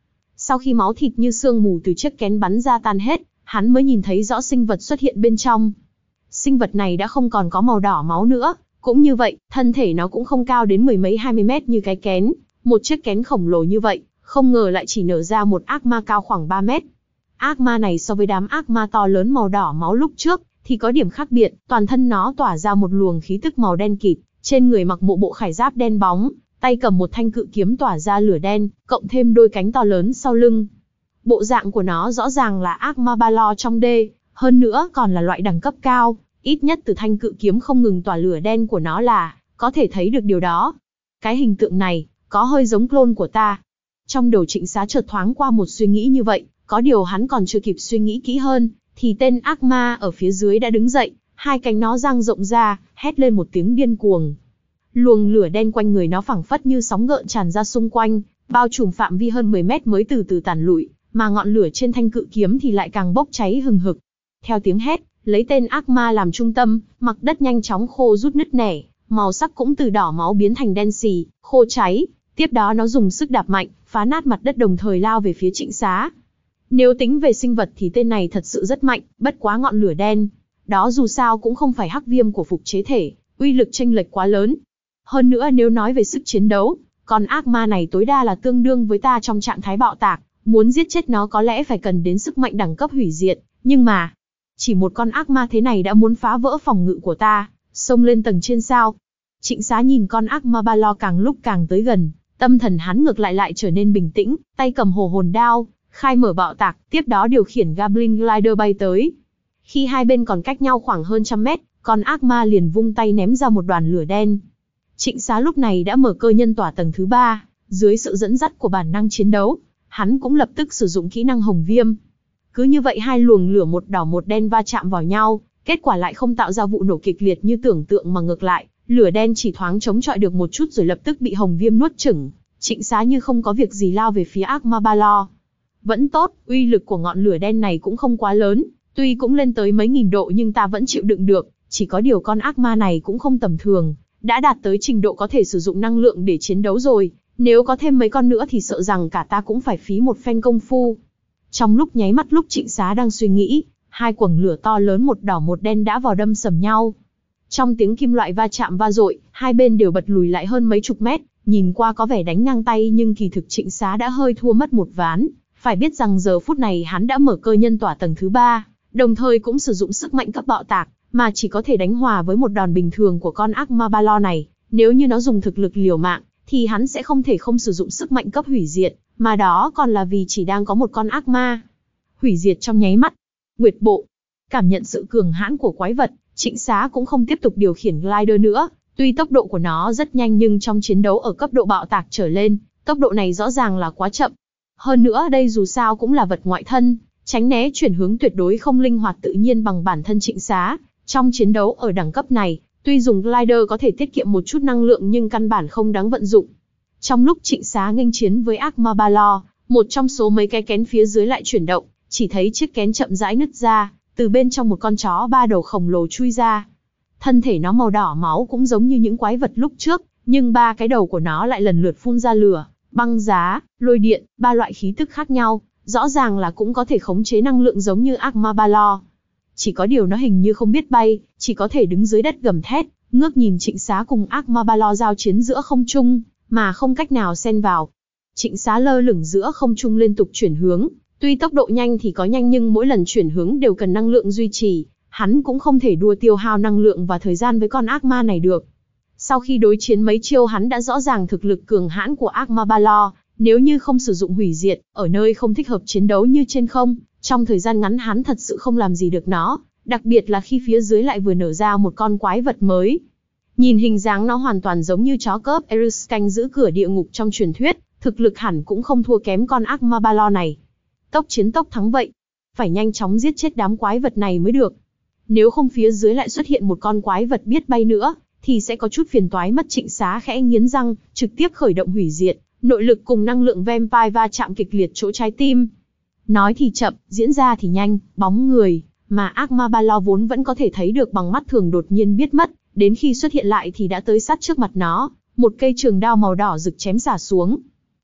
Sau khi máu thịt như sương mù từ chiếc kén bắn ra tan hết, hắn mới nhìn thấy rõ sinh vật xuất hiện bên trong. Sinh vật này đã không còn có màu đỏ máu nữa, cũng như vậy, thân thể nó cũng không cao đến mười mấy hai mươi mét như cái kén. Một chiếc kén khổng lồ như vậy, không ngờ lại chỉ nở ra một ác ma cao khoảng ba mét. Ác ma này so với đám ác ma to lớn màu đỏ máu lúc trước, thì có điểm khác biệt, toàn thân nó tỏa ra một luồng khí tức màu đen kịt, trên người mặc một bộ khải giáp đen bóng, tay cầm một thanh cự kiếm tỏa ra lửa đen, cộng thêm đôi cánh to lớn sau lưng. Bộ dạng của nó rõ ràng là ác ma ba lo trong đê, hơn nữa còn là loại đẳng cấp cao, ít nhất từ thanh cự kiếm không ngừng tỏa lửa đen của nó là có thể thấy được điều đó. Cái hình tượng này có hơi giống clone của ta. Trong đầu Trịnh Xá chợt thoáng qua một suy nghĩ như vậy, có điều hắn còn chưa kịp suy nghĩ kỹ hơn, thì tên ác ma ở phía dưới đã đứng dậy, hai cánh nó dang rộng ra, hét lên một tiếng điên cuồng. Luồng lửa đen quanh người nó phảng phất như sóng gợn tràn ra xung quanh, bao trùm phạm vi hơn mười mét mới từ từ tàn lụi, mà ngọn lửa trên thanh cự kiếm thì lại càng bốc cháy hừng hực. Theo tiếng hét, lấy tên ác ma làm trung tâm, mặt đất nhanh chóng khô rút nứt nẻ, màu sắc cũng từ đỏ máu biến thành đen xì, khô cháy. Tiếp đó nó dùng sức đạp mạnh, phá nát mặt đất đồng thời lao về phía Trịnh Xá. Nếu tính về sinh vật thì tên này thật sự rất mạnh, bất quá ngọn lửa đen đó dù sao cũng không phải hắc viêm của phục chế thể, uy lực chênh lệch quá lớn. Hơn nữa nếu nói về sức chiến đấu, con ác ma này tối đa là tương đương với ta trong trạng thái bạo tạc, muốn giết chết nó có lẽ phải cần đến sức mạnh đẳng cấp hủy diệt, nhưng mà chỉ một con ác ma thế này đã muốn phá vỡ phòng ngự của ta, xông lên tầng trên sao? Trịnh Xá nhìn con ác ma ba lo càng lúc càng tới gần, tâm thần hắn ngược lại lại trở nên bình tĩnh, tay cầm hồ hồn đao, khai mở bạo tạc, tiếp đó điều khiển Goblin Glider bay tới. Khi hai bên còn cách nhau khoảng hơn trăm mét, con ác ma liền vung tay ném ra một đoàn lửa đen. Trịnh Xá lúc này đã mở cơ nhân tỏa tầng thứ ba, dưới sự dẫn dắt của bản năng chiến đấu, hắn cũng lập tức sử dụng kỹ năng hồng viêm. Cứ như vậy hai luồng lửa một đỏ một đen va chạm vào nhau, kết quả lại không tạo ra vụ nổ kịch liệt như tưởng tượng mà ngược lại, lửa đen chỉ thoáng chống chọi được một chút rồi lập tức bị hồng viêm nuốt chửng. Trịnh Xá như không có việc gì lao về phía ác ma ba lo. Vẫn tốt, uy lực của ngọn lửa đen này cũng không quá lớn, tuy cũng lên tới mấy nghìn độ nhưng ta vẫn chịu đựng được, chỉ có điều con ác ma này cũng không tầm thường, đã đạt tới trình độ có thể sử dụng năng lượng để chiến đấu rồi, nếu có thêm mấy con nữa thì sợ rằng cả ta cũng phải phí một phen công phu. Trong lúc nháy mắt lúc Trịnh Xá đang suy nghĩ, hai quầng lửa to lớn một đỏ một đen đã vào đâm sầm nhau. Trong tiếng kim loại va chạm va dội, hai bên đều bật lùi lại hơn mấy chục mét, nhìn qua có vẻ đánh ngang tay nhưng kỳ thực Trịnh Xá đã hơi thua mất một ván. Phải biết rằng giờ phút này hắn đã mở cơ nhân tỏa tầng thứ ba, đồng thời cũng sử dụng sức mạnh cấp bạo tạc, mà chỉ có thể đánh hòa với một đòn bình thường của con ác ma ba lo này. Nếu như nó dùng thực lực liều mạng, thì hắn sẽ không thể không sử dụng sức mạnh cấp hủy diệt, mà đó còn là vì chỉ đang có một con ác ma. Hủy diệt trong nháy mắt. Nguyệt bộ. Cảm nhận sự cường hãn của quái vật, Trịnh Xá cũng không tiếp tục điều khiển glider nữa. Tuy tốc độ của nó rất nhanh nhưng trong chiến đấu ở cấp độ bạo tạc trở lên, tốc độ này rõ ràng là quá chậm. Hơn nữa đây dù sao cũng là vật ngoại thân, tránh né chuyển hướng tuyệt đối không linh hoạt tự nhiên bằng bản thân Trịnh Xá. Trong chiến đấu ở đẳng cấp này, tuy dùng glider có thể tiết kiệm một chút năng lượng nhưng căn bản không đáng vận dụng. Trong lúc Trịnh Xá nghênh chiến với ác ma ba lo, một trong số mấy cái kén phía dưới lại chuyển động, chỉ thấy chiếc kén chậm rãi nứt ra, từ bên trong một con chó ba đầu khổng lồ chui ra. Thân thể nó màu đỏ máu cũng giống như những quái vật lúc trước, nhưng ba cái đầu của nó lại lần lượt phun ra lửa, băng giá, lôi điện, ba loại khí tức khác nhau, rõ ràng là cũng có thể khống chế năng lượng giống như ác ma ba lo. Chỉ có điều nó hình như không biết bay, chỉ có thể đứng dưới đất gầm thét, ngước nhìn Trịnh Xá cùng ác ma ba lo giao chiến giữa không trung, mà không cách nào xen vào. Trịnh Xá lơ lửng giữa không trung liên tục chuyển hướng, tuy tốc độ nhanh thì có nhanh nhưng mỗi lần chuyển hướng đều cần năng lượng duy trì, hắn cũng không thể đua tiêu hao năng lượng và thời gian với con ác ma này được. Sau khi đối chiến mấy chiêu hắn đã rõ ràng thực lực cường hãn của ác ma ba lo, nếu như không sử dụng hủy diệt, ở nơi không thích hợp chiến đấu như trên không, trong thời gian ngắn hắn thật sự không làm gì được nó, đặc biệt là khi phía dưới lại vừa nở ra một con quái vật mới. Nhìn hình dáng nó hoàn toàn giống như chó cớp Eris canh giữ cửa địa ngục trong truyền thuyết, thực lực hẳn cũng không thua kém con ác ma ba lo này. Tốc chiến tốc thắng vậy, phải nhanh chóng giết chết đám quái vật này mới được. Nếu không phía dưới lại xuất hiện một con quái vật biết bay nữa, thì sẽ có chút phiền toái mất. Trịnh Xá khẽ nghiến răng, trực tiếp khởi động hủy diệt, nội lực cùng năng lượng vampire va chạm kịch liệt chỗ trái tim. Nói thì chậm, diễn ra thì nhanh, bóng người mà ác ma ba lo vốn vẫn có thể thấy được bằng mắt thường đột nhiên biết mất, đến khi xuất hiện lại thì đã tới sát trước mặt nó, một cây trường đao màu đỏ rực chém xả xuống.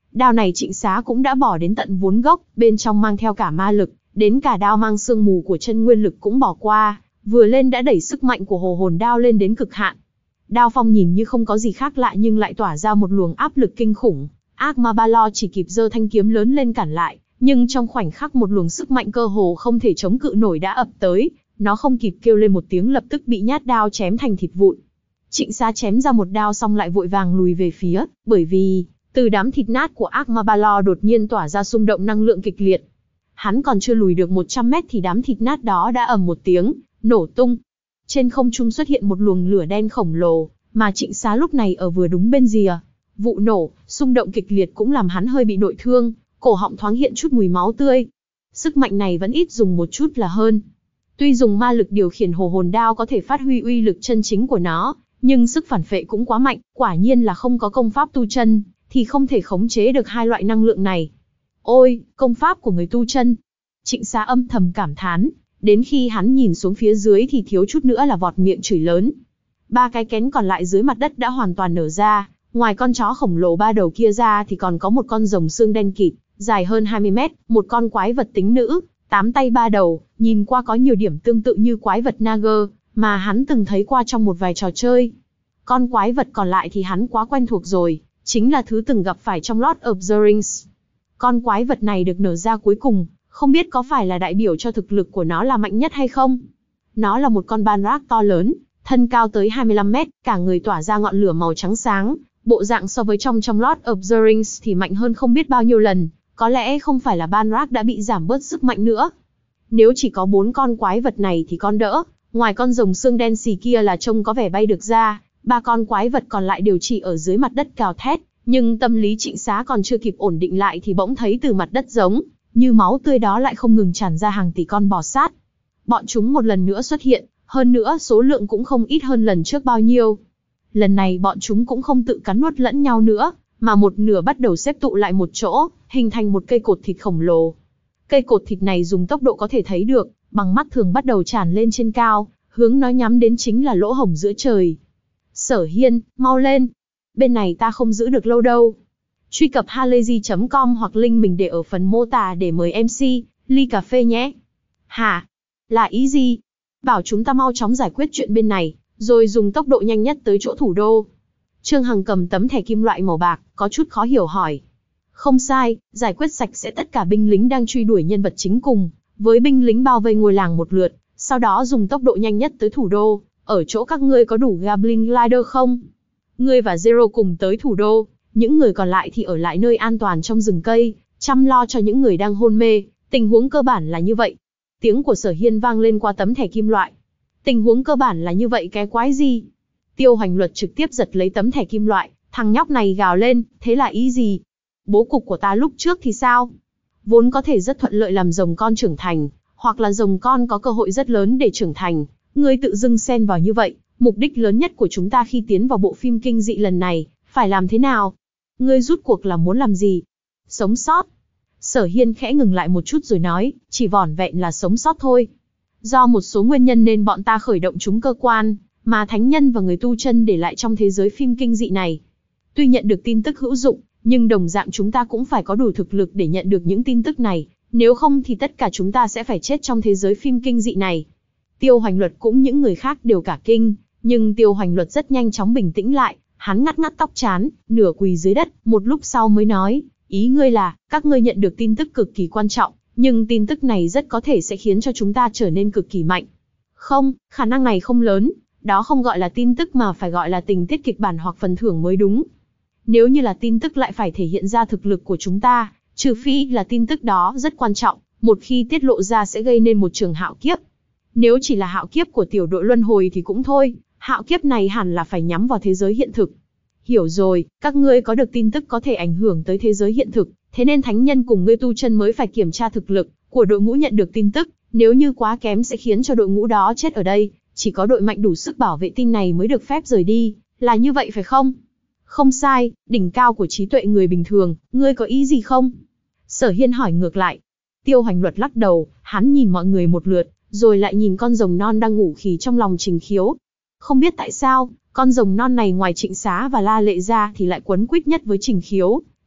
Đao này Trịnh Xá cũng đã bỏ đến tận vốn gốc, bên trong mang theo cả ma lực, đến cả đao mang sương mù của chân nguyên lực cũng bỏ qua, vừa lên đã đẩy sức mạnh của hồ hồn đao lên đến cực hạn. Đao phong nhìn như không có gì khác lạ nhưng lại tỏa ra một luồng áp lực kinh khủng. Ác Ma Ba Lo chỉ kịp giơ thanh kiếm lớn lên cản lại, nhưng trong khoảnh khắc một luồng sức mạnh cơ hồ không thể chống cự nổi đã ập tới, nó không kịp kêu lên một tiếng lập tức bị nhát đao chém thành thịt vụn. Trịnh Xá chém ra một đao xong lại vội vàng lùi về phía, bởi vì từ đám thịt nát của Ác Ma Ba Lo đột nhiên tỏa ra xung động năng lượng kịch liệt. Hắn còn chưa lùi được một trăm mét thì đám thịt nát đó đã ầm một tiếng, nổ tung. Trên không trung xuất hiện một luồng lửa đen khổng lồ, mà Trịnh Xá lúc này ở vừa đúng bên rìa. Vụ nổ, xung động kịch liệt cũng làm hắn hơi bị nội thương, cổ họng thoáng hiện chút mùi máu tươi. Sức mạnh này vẫn ít dùng một chút là hơn. Tuy dùng ma lực điều khiển hồ hồn đao có thể phát huy uy lực chân chính của nó, nhưng sức phản phệ cũng quá mạnh, quả nhiên là không có công pháp tu chân, thì không thể khống chế được hai loại năng lượng này. Ôi, công pháp của người tu chân! Trịnh Xá âm thầm cảm thán, đến khi hắn nhìn xuống phía dưới thì thiếu chút nữa là vọt miệng chửi lớn. Ba cái kén còn lại dưới mặt đất đã hoàn toàn nở ra, ngoài con chó khổng lồ ba đầu kia ra thì còn có một con rồng xương đen kịt, dài hơn hai mươi mét, một con quái vật tính nữ, tám tay ba đầu, nhìn qua có nhiều điểm tương tự như quái vật Naga, mà hắn từng thấy qua trong một vài trò chơi. Con quái vật còn lại thì hắn quá quen thuộc rồi, chính là thứ từng gặp phải trong Lord of the Rings. Con quái vật này được nở ra cuối cùng, không biết có phải là đại biểu cho thực lực của nó là mạnh nhất hay không? Nó là một con Balrog to lớn, thân cao tới hai mươi lăm mét, cả người tỏa ra ngọn lửa màu trắng sáng, bộ dạng so với trong trong Lord of the Rings thì mạnh hơn không biết bao nhiêu lần, có lẽ không phải là Balrog đã bị giảm bớt sức mạnh nữa. Nếu chỉ có bốn con quái vật này thì con đỡ, ngoài con rồng xương đen xì kia là trông có vẻ bay được ra, ba con quái vật còn lại đều chỉ ở dưới mặt đất cào thét, nhưng tâm lý Trịnh Xá còn chưa kịp ổn định lại thì bỗng thấy từ mặt đất giống như máu tươi đó lại không ngừng tràn ra hàng tỷ con bò sát. Bọn chúng một lần nữa xuất hiện, hơn nữa số lượng cũng không ít hơn lần trước bao nhiêu. Lần này bọn chúng cũng không tự cắn nuốt lẫn nhau nữa, mà một nửa bắt đầu xếp tụ lại một chỗ, hình thành một cây cột thịt khổng lồ. Cây cột thịt này dùng tốc độ có thể thấy được, bằng mắt thường bắt đầu tràn lên trên cao, hướng nó nhắm đến chính là lỗ hổng giữa trời. Sở Hiên, mau lên! Bên này ta không giữ được lâu đâu. Truy cập halayzi chấm com hoặc link mình để ở phần mô tả để mời em xê, ly cà phê nhé. Hả? Là ý gì? Bảo chúng ta mau chóng giải quyết chuyện bên này, rồi dùng tốc độ nhanh nhất tới chỗ thủ đô. Trương Hằng cầm tấm thẻ kim loại màu bạc, có chút khó hiểu hỏi. Không sai, giải quyết sạch sẽ tất cả binh lính đang truy đuổi nhân vật chính cùng, với binh lính bao vây ngôi làng một lượt, sau đó dùng tốc độ nhanh nhất tới thủ đô. Ở chỗ các ngươi có đủ Goblin Glider không? Ngươi và Zero cùng tới thủ đô, những người còn lại thì ở lại nơi an toàn trong rừng cây, chăm lo cho những người đang hôn mê, tình huống cơ bản là như vậy. Tiếng của Sở Hiên vang lên qua tấm thẻ kim loại. Tình huống cơ bản là như vậy cái quái gì? Tiêu Hoành Luật trực tiếp giật lấy tấm thẻ kim loại, thằng nhóc này gào lên, thế là ý gì? Bố cục của ta lúc trước thì sao? Vốn có thể rất thuận lợi làm rồng con trưởng thành, hoặc là rồng con có cơ hội rất lớn để trưởng thành, ngươi tự dưng xen vào như vậy, mục đích lớn nhất của chúng ta khi tiến vào bộ phim kinh dị lần này, phải làm thế nào? Ngươi rút cuộc là muốn làm gì? Sống sót. Sở Hiên khẽ ngừng lại một chút rồi nói, chỉ vỏn vẹn là sống sót thôi. Do một số nguyên nhân nên bọn ta khởi động chúng cơ quan, mà thánh nhân và người tu chân để lại trong thế giới phim kinh dị này. Tuy nhận được tin tức hữu dụng, nhưng đồng dạng chúng ta cũng phải có đủ thực lực để nhận được những tin tức này, nếu không thì tất cả chúng ta sẽ phải chết trong thế giới phim kinh dị này. Tiêu Hoành Luật cũng những người khác đều cả kinh, nhưng Tiêu Hoành Luật rất nhanh chóng bình tĩnh lại, hắn ngắt ngắt tóc trán, nửa quỳ dưới đất, một lúc sau mới nói, ý ngươi là, các ngươi nhận được tin tức cực kỳ quan trọng, nhưng tin tức này rất có thể sẽ khiến cho chúng ta trở nên cực kỳ mạnh. Không, khả năng này không lớn, đó không gọi là tin tức mà phải gọi là tình tiết kịch bản hoặc phần thưởng mới đúng. Nếu như là tin tức lại phải thể hiện ra thực lực của chúng ta, trừ phi là tin tức đó rất quan trọng, một khi tiết lộ ra sẽ gây nên một trường hạo kiếp. Nếu chỉ là hạo kiếp của tiểu đội luân hồi thì cũng thôi, hạo kiếp này hẳn là phải nhắm vào thế giới hiện thực. Hiểu rồi, các ngươi có được tin tức có thể ảnh hưởng tới thế giới hiện thực, thế nên thánh nhân cùng ngươi tu chân mới phải kiểm tra thực lực của đội ngũ nhận được tin tức, nếu như quá kém sẽ khiến cho đội ngũ đó chết ở đây, chỉ có đội mạnh đủ sức bảo vệ tin này mới được phép rời đi, là như vậy phải không? Không sai, đỉnh cao của trí tuệ người bình thường, ngươi có ý gì không? Sở Hiên hỏi ngược lại. Tiêu Hoành Luật lắc đầu, hắn nhìn mọi người một lượt, rồi lại nhìn con rồng non đang ngủ khì trong lòng Trình Khiếu. Không biết tại sao, con rồng non này ngoài Trịnh Xá và La Lệ ra thì lại quấn quýt nhất với Trình Khiếu.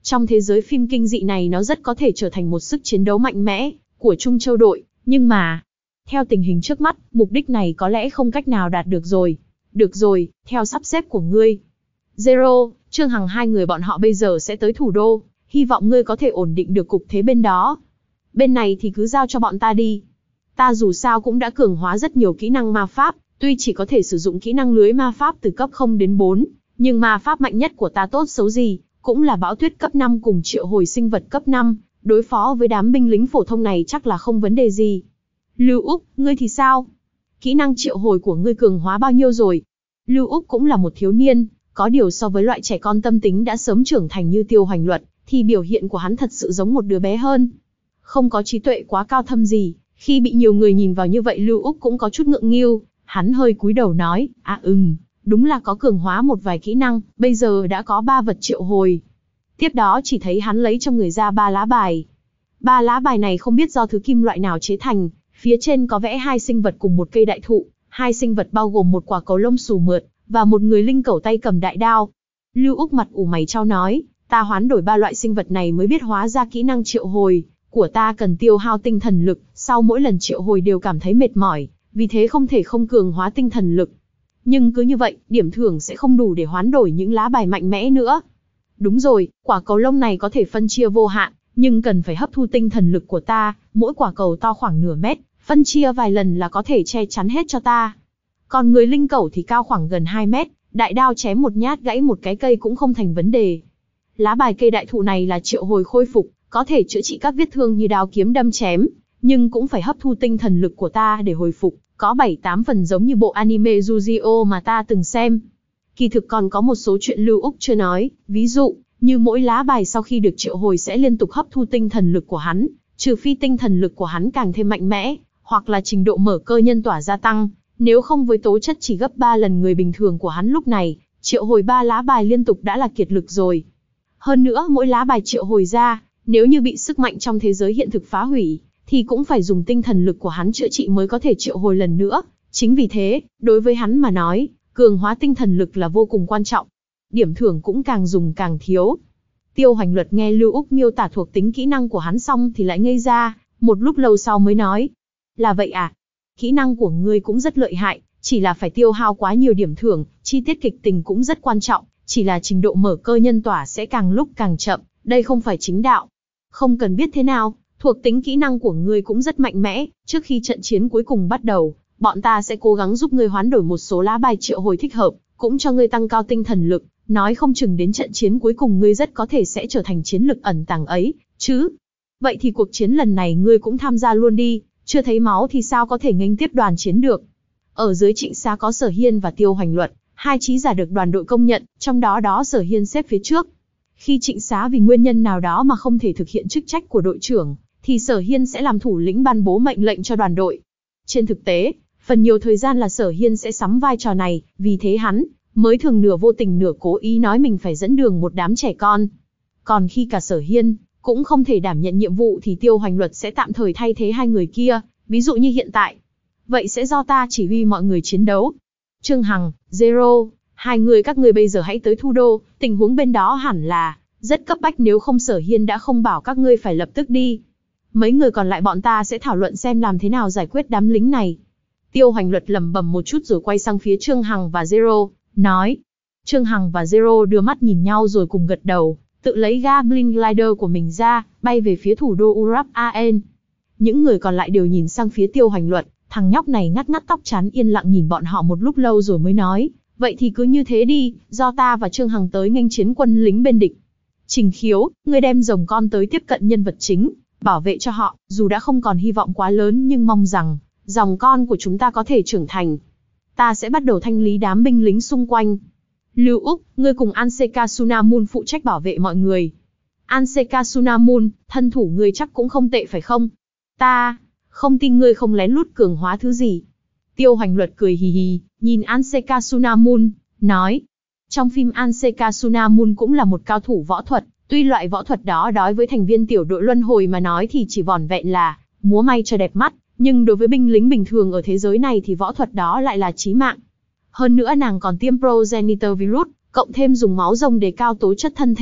Trong thế giới phim kinh dị này nó rất có thể trở thành một sức chiến đấu mạnh mẽ của Trung Châu đội, nhưng mà, theo tình hình trước mắt, mục đích này có lẽ không cách nào đạt được rồi. Được rồi, theo sắp xếp của ngươi. Zero, Trương Hằng hai người bọn họ bây giờ sẽ tới thủ đô, hy vọng ngươi có thể ổn định được cục thế bên đó. Bên này thì cứ giao cho bọn ta đi. Ta dù sao cũng đã cường hóa rất nhiều kỹ năng ma pháp, tuy chỉ có thể sử dụng kỹ năng lưới ma pháp từ cấp không đến bốn, nhưng ma pháp mạnh nhất của ta tốt xấu gì, cũng là bão tuyết cấp năm cùng triệu hồi sinh vật cấp năm, đối phó với đám binh lính phổ thông này chắc là không vấn đề gì. Lưu Úc, ngươi thì sao? Kỹ năng triệu hồi của ngươi cường hóa bao nhiêu rồi? Lưu Úc cũng là một thiếu niên, có điều so với loại trẻ con tâm tính đã sớm trưởng thành như Tiêu Hoành Luật, thì biểu hiện của hắn thật sự giống một đứa bé hơn. Không có trí tuệ quá cao thâm gì, khi bị nhiều người nhìn vào như vậy Lưu Úc cũng có chút ngượng nghịu, hắn hơi cúi đầu nói, à ừm, đúng là có cường hóa một vài kỹ năng, bây giờ đã có ba vật triệu hồi. Tiếp đó chỉ thấy hắn lấy trong người ra ba lá bài. Ba lá bài này không biết do thứ kim loại nào chế thành, phía trên có vẽ hai sinh vật cùng một cây đại thụ, hai sinh vật bao gồm một quả cầu lông xù mượt, và một người linh cẩu tay cầm đại đao. Lưu Úc mặt ủ mày chau nói, ta hoán đổi ba loại sinh vật này mới biết hóa ra kỹ năng triệu hồi của ta cần tiêu hao tinh thần lực, sau mỗi lần triệu hồi đều cảm thấy mệt mỏi, vì thế không thể không cường hóa tinh thần lực. Nhưng cứ như vậy, điểm thưởng sẽ không đủ để hoán đổi những lá bài mạnh mẽ nữa. Đúng rồi, quả cầu lông này có thể phân chia vô hạn, nhưng cần phải hấp thu tinh thần lực của ta, mỗi quả cầu to khoảng nửa mét, phân chia vài lần là có thể che chắn hết cho ta. Còn người linh cẩu thì cao khoảng gần hai mét, đại đao chém một nhát gãy một cái cây cũng không thành vấn đề. Lá bài cây đại thụ này là triệu hồi khôi phục, có thể chữa trị các vết thương như đao kiếm đâm chém, nhưng cũng phải hấp thu tinh thần lực của ta để hồi phục, có bảy tám phần giống như bộ anime Yu-Gi-Oh mà ta từng xem. Kỳ thực còn có một số chuyện Lưu Úc chưa nói, ví dụ, như mỗi lá bài sau khi được triệu hồi sẽ liên tục hấp thu tinh thần lực của hắn, trừ phi tinh thần lực của hắn càng thêm mạnh mẽ, hoặc là trình độ mở cơ nhân tỏa gia tăng, nếu không với tố chất chỉ gấp ba lần người bình thường của hắn lúc này, triệu hồi ba lá bài liên tục đã là kiệt lực rồi. Hơn nữa mỗi lá bài triệu hồi ra, nếu như bị sức mạnh trong thế giới hiện thực phá hủy, thì cũng phải dùng tinh thần lực của hắn chữa trị mới có thể triệu hồi lần nữa. Chính vì thế, đối với hắn mà nói, cường hóa tinh thần lực là vô cùng quan trọng. Điểm thưởng cũng càng dùng càng thiếu. Tiêu Hoành Luật nghe Lưu Úc miêu tả thuộc tính kỹ năng của hắn xong thì lại ngây ra, một lúc lâu sau mới nói. Là vậy à? Kỹ năng của ngươi cũng rất lợi hại, chỉ là phải tiêu hao quá nhiều điểm thưởng, chi tiết kịch tình cũng rất quan trọng, chỉ là trình độ mở cơ nhân tỏa sẽ càng lúc càng chậm, đây không phải chính đạo. Không cần biết thế nào, thuộc tính kỹ năng của ngươi cũng rất mạnh mẽ, trước khi trận chiến cuối cùng bắt đầu, bọn ta sẽ cố gắng giúp ngươi hoán đổi một số lá bài triệu hồi thích hợp, cũng cho ngươi tăng cao tinh thần lực, nói không chừng đến trận chiến cuối cùng ngươi rất có thể sẽ trở thành chiến lực ẩn tàng ấy, chứ. Vậy thì cuộc chiến lần này ngươi cũng tham gia luôn đi, chưa thấy máu thì sao có thể nghênh tiếp đoàn chiến được. Ở dưới Trịnh Xá có Sở Hiên và Tiêu Hoành Luật, hai trí giả được đoàn đội công nhận, trong đó đó Sở Hiên xếp phía trước. Khi Trịnh Xá vì nguyên nhân nào đó mà không thể thực hiện chức trách của đội trưởng, thì Sở Hiên sẽ làm thủ lĩnh ban bố mệnh lệnh cho đoàn đội. Trên thực tế, phần nhiều thời gian là Sở Hiên sẽ sắm vai trò này, vì thế hắn mới thường nửa vô tình nửa cố ý nói mình phải dẫn đường một đám trẻ con. Còn khi cả Sở Hiên cũng không thể đảm nhận nhiệm vụ thì Tiêu Hoành Luật sẽ tạm thời thay thế hai người kia, ví dụ như hiện tại. Vậy sẽ do ta chỉ huy mọi người chiến đấu. Trương Hằng, Zero, hai người các ngươi bây giờ hãy tới Thu Đô, tình huống bên đó hẳn là rất cấp bách, nếu không Sở Hiên đã không bảo các ngươi phải lập tức đi. Mấy người còn lại bọn ta sẽ thảo luận xem làm thế nào giải quyết đám lính này. Tiêu Hoành Luật lẩm bẩm một chút rồi quay sang phía Trương Hằng và Zero, nói. Trương Hằng và Zero đưa mắt nhìn nhau rồi cùng gật đầu, tự lấy Goblin Glider của mình ra, bay về phía thủ đô Urap An. Những người còn lại đều nhìn sang phía Tiêu Hoành Luật, thằng nhóc này ngắt ngắt tóc chán yên lặng nhìn bọn họ một lúc lâu rồi mới nói, vậy thì cứ như thế đi, do ta và Trương Hằng tới nghênh chiến quân lính bên địch. Trình Khiếu, ngươi đem rồng con tới tiếp cận nhân vật chính, bảo vệ cho họ, dù đã không còn hy vọng quá lớn nhưng mong rằng, dòng con của chúng ta có thể trưởng thành. Ta sẽ bắt đầu thanh lý đám binh lính xung quanh. Lưu Úc, ngươi cùng Anseka Sunamun phụ trách bảo vệ mọi người. Anseka Sunamun, thân thủ ngươi chắc cũng không tệ phải không? Ta không tin ngươi không lén lút cường hóa thứ gì. Tiêu Hoành Luật cười hì hì, nhìn Anseka Sunamun, nói. Trong phim Anseka Sunamun cũng là một cao thủ võ thuật, tuy loại võ thuật đó đối với thành viên tiểu đội luân hồi mà nói thì chỉ vỏn vẹn là múa may cho đẹp mắt, nhưng đối với binh lính bình thường ở thế giới này thì võ thuật đó lại là chí mạng. Hơn nữa nàng còn tiêm progenitor virus, cộng thêm dùng máu rồng đề cao tố chất thân thể,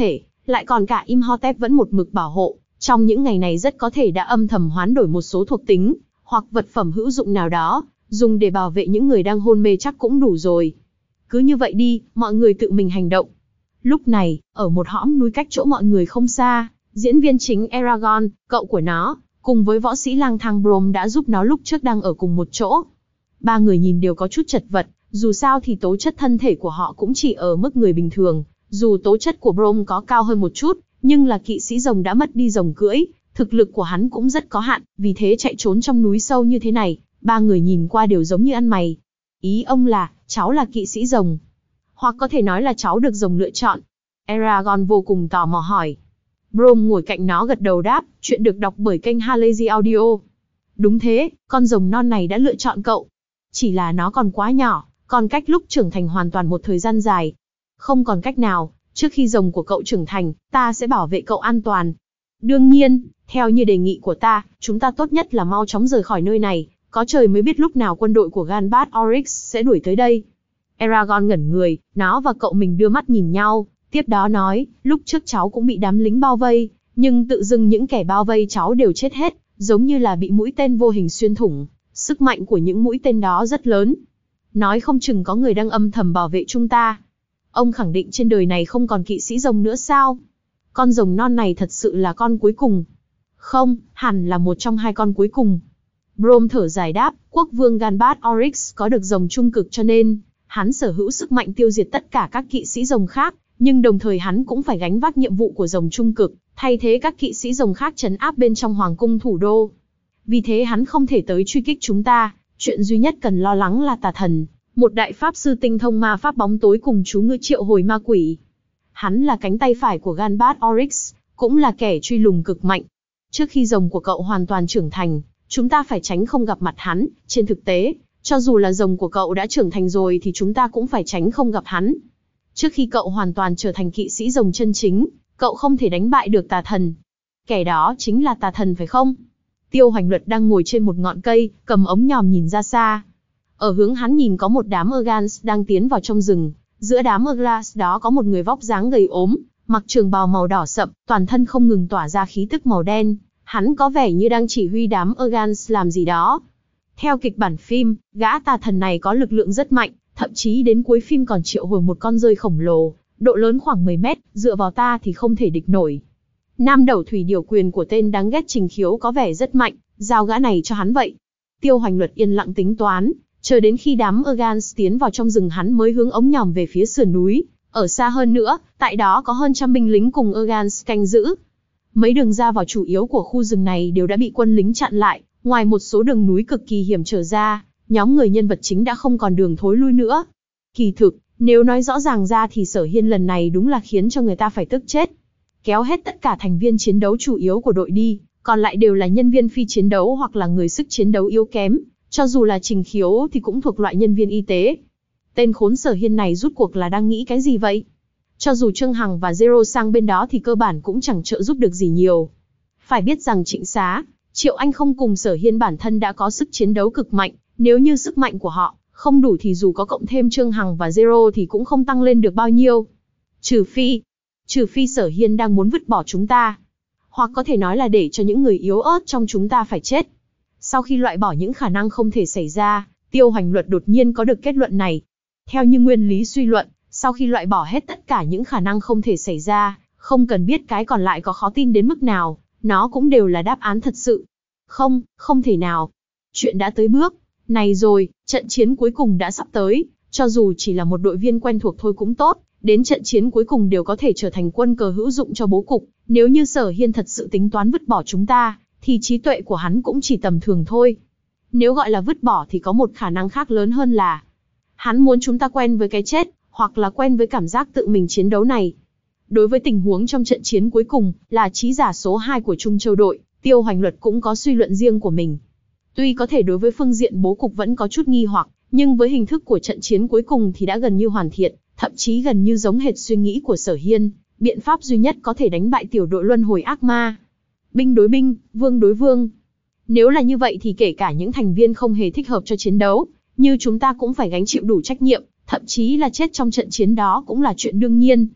lại còn cả Imhotep vẫn một mực bảo hộ, trong những ngày này rất có thể đã âm thầm hoán đổi một số thuộc tính, hoặc vật phẩm hữu dụng nào đó, dùng để bảo vệ những người đang hôn mê chắc cũng đủ rồi. Cứ như vậy đi, mọi người tự mình hành động. Lúc này, ở một hõm núi cách chỗ mọi người không xa, diễn viên chính Eragon, cậu của nó, cùng với võ sĩ lang thang Brom đã giúp nó lúc trước đang ở cùng một chỗ. Ba người nhìn đều có chút chật vật, dù sao thì tố chất thân thể của họ cũng chỉ ở mức người bình thường, dù tố chất của Brom có cao hơn một chút, nhưng là kỵ sĩ rồng đã mất đi rồng cưỡi, thực lực của hắn cũng rất có hạn, vì thế chạy trốn trong núi sâu như thế này, ba người nhìn qua đều giống như ăn mày. Ý ông là, cháu là kỵ sĩ rồng, hoặc có thể nói là cháu được rồng lựa chọn. Eragon vô cùng tò mò hỏi. Brom ngồi cạnh nó gật đầu đáp, chuyện được đọc bởi kênh Halazy Audio. Đúng thế, con rồng non này đã lựa chọn cậu. Chỉ là nó còn quá nhỏ, còn cách lúc trưởng thành hoàn toàn một thời gian dài. Không còn cách nào, trước khi rồng của cậu trưởng thành, ta sẽ bảo vệ cậu an toàn. Đương nhiên, theo như đề nghị của ta, chúng ta tốt nhất là mau chóng rời khỏi nơi này, có trời mới biết lúc nào quân đội của Ganbat Oryx sẽ đuổi tới đây. Eragon ngẩn người, nó và cậu mình đưa mắt nhìn nhau, tiếp đó nói, lúc trước cháu cũng bị đám lính bao vây, nhưng tự dưng những kẻ bao vây cháu đều chết hết, giống như là bị mũi tên vô hình xuyên thủng, sức mạnh của những mũi tên đó rất lớn. Nói không chừng có người đang âm thầm bảo vệ chúng ta. Ông khẳng định trên đời này không còn kỵ sĩ rồng nữa sao? Con rồng non này thật sự là con cuối cùng. Không, hẳn là một trong hai con cuối cùng. Brom thở dài đáp, quốc vương Ganbat Oryx có được rồng trung cực cho nên, hắn sở hữu sức mạnh tiêu diệt tất cả các kỵ sĩ rồng khác, nhưng đồng thời hắn cũng phải gánh vác nhiệm vụ của rồng trung cực, thay thế các kỵ sĩ rồng khác trấn áp bên trong hoàng cung thủ đô. Vì thế hắn không thể tới truy kích chúng ta, chuyện duy nhất cần lo lắng là tà thần, một đại pháp sư tinh thông ma pháp bóng tối cùng chú ngữ triệu hồi ma quỷ. Hắn là cánh tay phải của Ganbat Oryx, cũng là kẻ truy lùng cực mạnh. Trước khi rồng của cậu hoàn toàn trưởng thành, chúng ta phải tránh không gặp mặt hắn. Trên thực tế, cho dù là rồng của cậu đã trưởng thành rồi thì chúng ta cũng phải tránh không gặp hắn. Trước khi cậu hoàn toàn trở thành kỵ sĩ rồng chân chính, cậu không thể đánh bại được tà thần. Kẻ đó chính là tà thần phải không? Tiêu Hoành Luật đang ngồi trên một ngọn cây, cầm ống nhòm nhìn ra xa. Ở hướng hắn nhìn có một đám Urgans đang tiến vào trong rừng. Giữa đám Urgans đó có một người vóc dáng gầy ốm, mặc trường bào màu đỏ sậm, toàn thân không ngừng tỏa ra khí tức màu đen. Hắn có vẻ như đang chỉ huy đám Urgans làm gì đó. Theo kịch bản phim, gã tà thần này có lực lượng rất mạnh, thậm chí đến cuối phim còn triệu hồi một con rơi khổng lồ, độ lớn khoảng mười mét, dựa vào ta thì không thể địch nổi. Nam đầu thủy điều quyền của tên đáng ghét Trình Khiếu có vẻ rất mạnh, giao gã này cho hắn vậy. Tiêu Hoành Luật yên lặng tính toán, chờ đến khi đám Urgans tiến vào trong rừng hắn mới hướng ống nhòm về phía sườn núi. Ở xa hơn nữa, tại đó có hơn trăm binh lính cùng Urgans canh giữ. Mấy đường ra vào chủ yếu của khu rừng này đều đã bị quân lính chặn lại, ngoài một số đường núi cực kỳ hiểm trở ra, nhóm người nhân vật chính đã không còn đường thối lui nữa. Kỳ thực, nếu nói rõ ràng ra thì Sở Hiên lần này đúng là khiến cho người ta phải tức chết. Kéo hết tất cả thành viên chiến đấu chủ yếu của đội đi, còn lại đều là nhân viên phi chiến đấu hoặc là người sức chiến đấu yếu kém, cho dù là Trình Khiếu thì cũng thuộc loại nhân viên y tế. Tên khốn Sở Hiên này rút cuộc là đang nghĩ cái gì vậy? Cho dù Trương Hằng và Zero sang bên đó thì cơ bản cũng chẳng trợ giúp được gì nhiều. Phải biết rằng Trịnh Xá, Triệu Anh không cùng Sở Hiên bản thân đã có sức chiến đấu cực mạnh, nếu như sức mạnh của họ không đủ thì dù có cộng thêm Trương Hằng và Zero thì cũng không tăng lên được bao nhiêu. Trừ phi, trừ phi Sở Hiên đang muốn vứt bỏ chúng ta, hoặc có thể nói là để cho những người yếu ớt trong chúng ta phải chết. Sau khi loại bỏ những khả năng không thể xảy ra, Tiêu Hoành Luật đột nhiên có được kết luận này. Theo như nguyên lý suy luận, sau khi loại bỏ hết tất cả những khả năng không thể xảy ra, không cần biết cái còn lại có khó tin đến mức nào, nó cũng đều là đáp án thật sự. Không, không thể nào. Chuyện đã tới bước này rồi, trận chiến cuối cùng đã sắp tới, cho dù chỉ là một đội viên quen thuộc thôi cũng tốt, đến trận chiến cuối cùng đều có thể trở thành quân cờ hữu dụng cho bố cục. Nếu như Sở Hiên thật sự tính toán vứt bỏ chúng ta, thì trí tuệ của hắn cũng chỉ tầm thường thôi. Nếu gọi là vứt bỏ thì có một khả năng khác lớn hơn là hắn muốn chúng ta quen với cái chết, hoặc là quen với cảm giác tự mình chiến đấu này. Đối với tình huống trong trận chiến cuối cùng, là trí giả số hai của Trung Châu đội, Tiêu Hoành Luật cũng có suy luận riêng của mình. Tuy có thể đối với phương diện bố cục vẫn có chút nghi hoặc, nhưng với hình thức của trận chiến cuối cùng thì đã gần như hoàn thiện, thậm chí gần như giống hệt suy nghĩ của Sở Hiên. Biện pháp duy nhất có thể đánh bại tiểu đội luân hồi ác ma. Binh đối binh, vương đối vương. Nếu là như vậy thì kể cả những thành viên không hề thích hợp cho chiến đấu, như chúng ta cũng phải gánh chịu đủ trách nhiệm, thậm chí là chết trong trận chiến đó cũng là chuyện đương nhiên.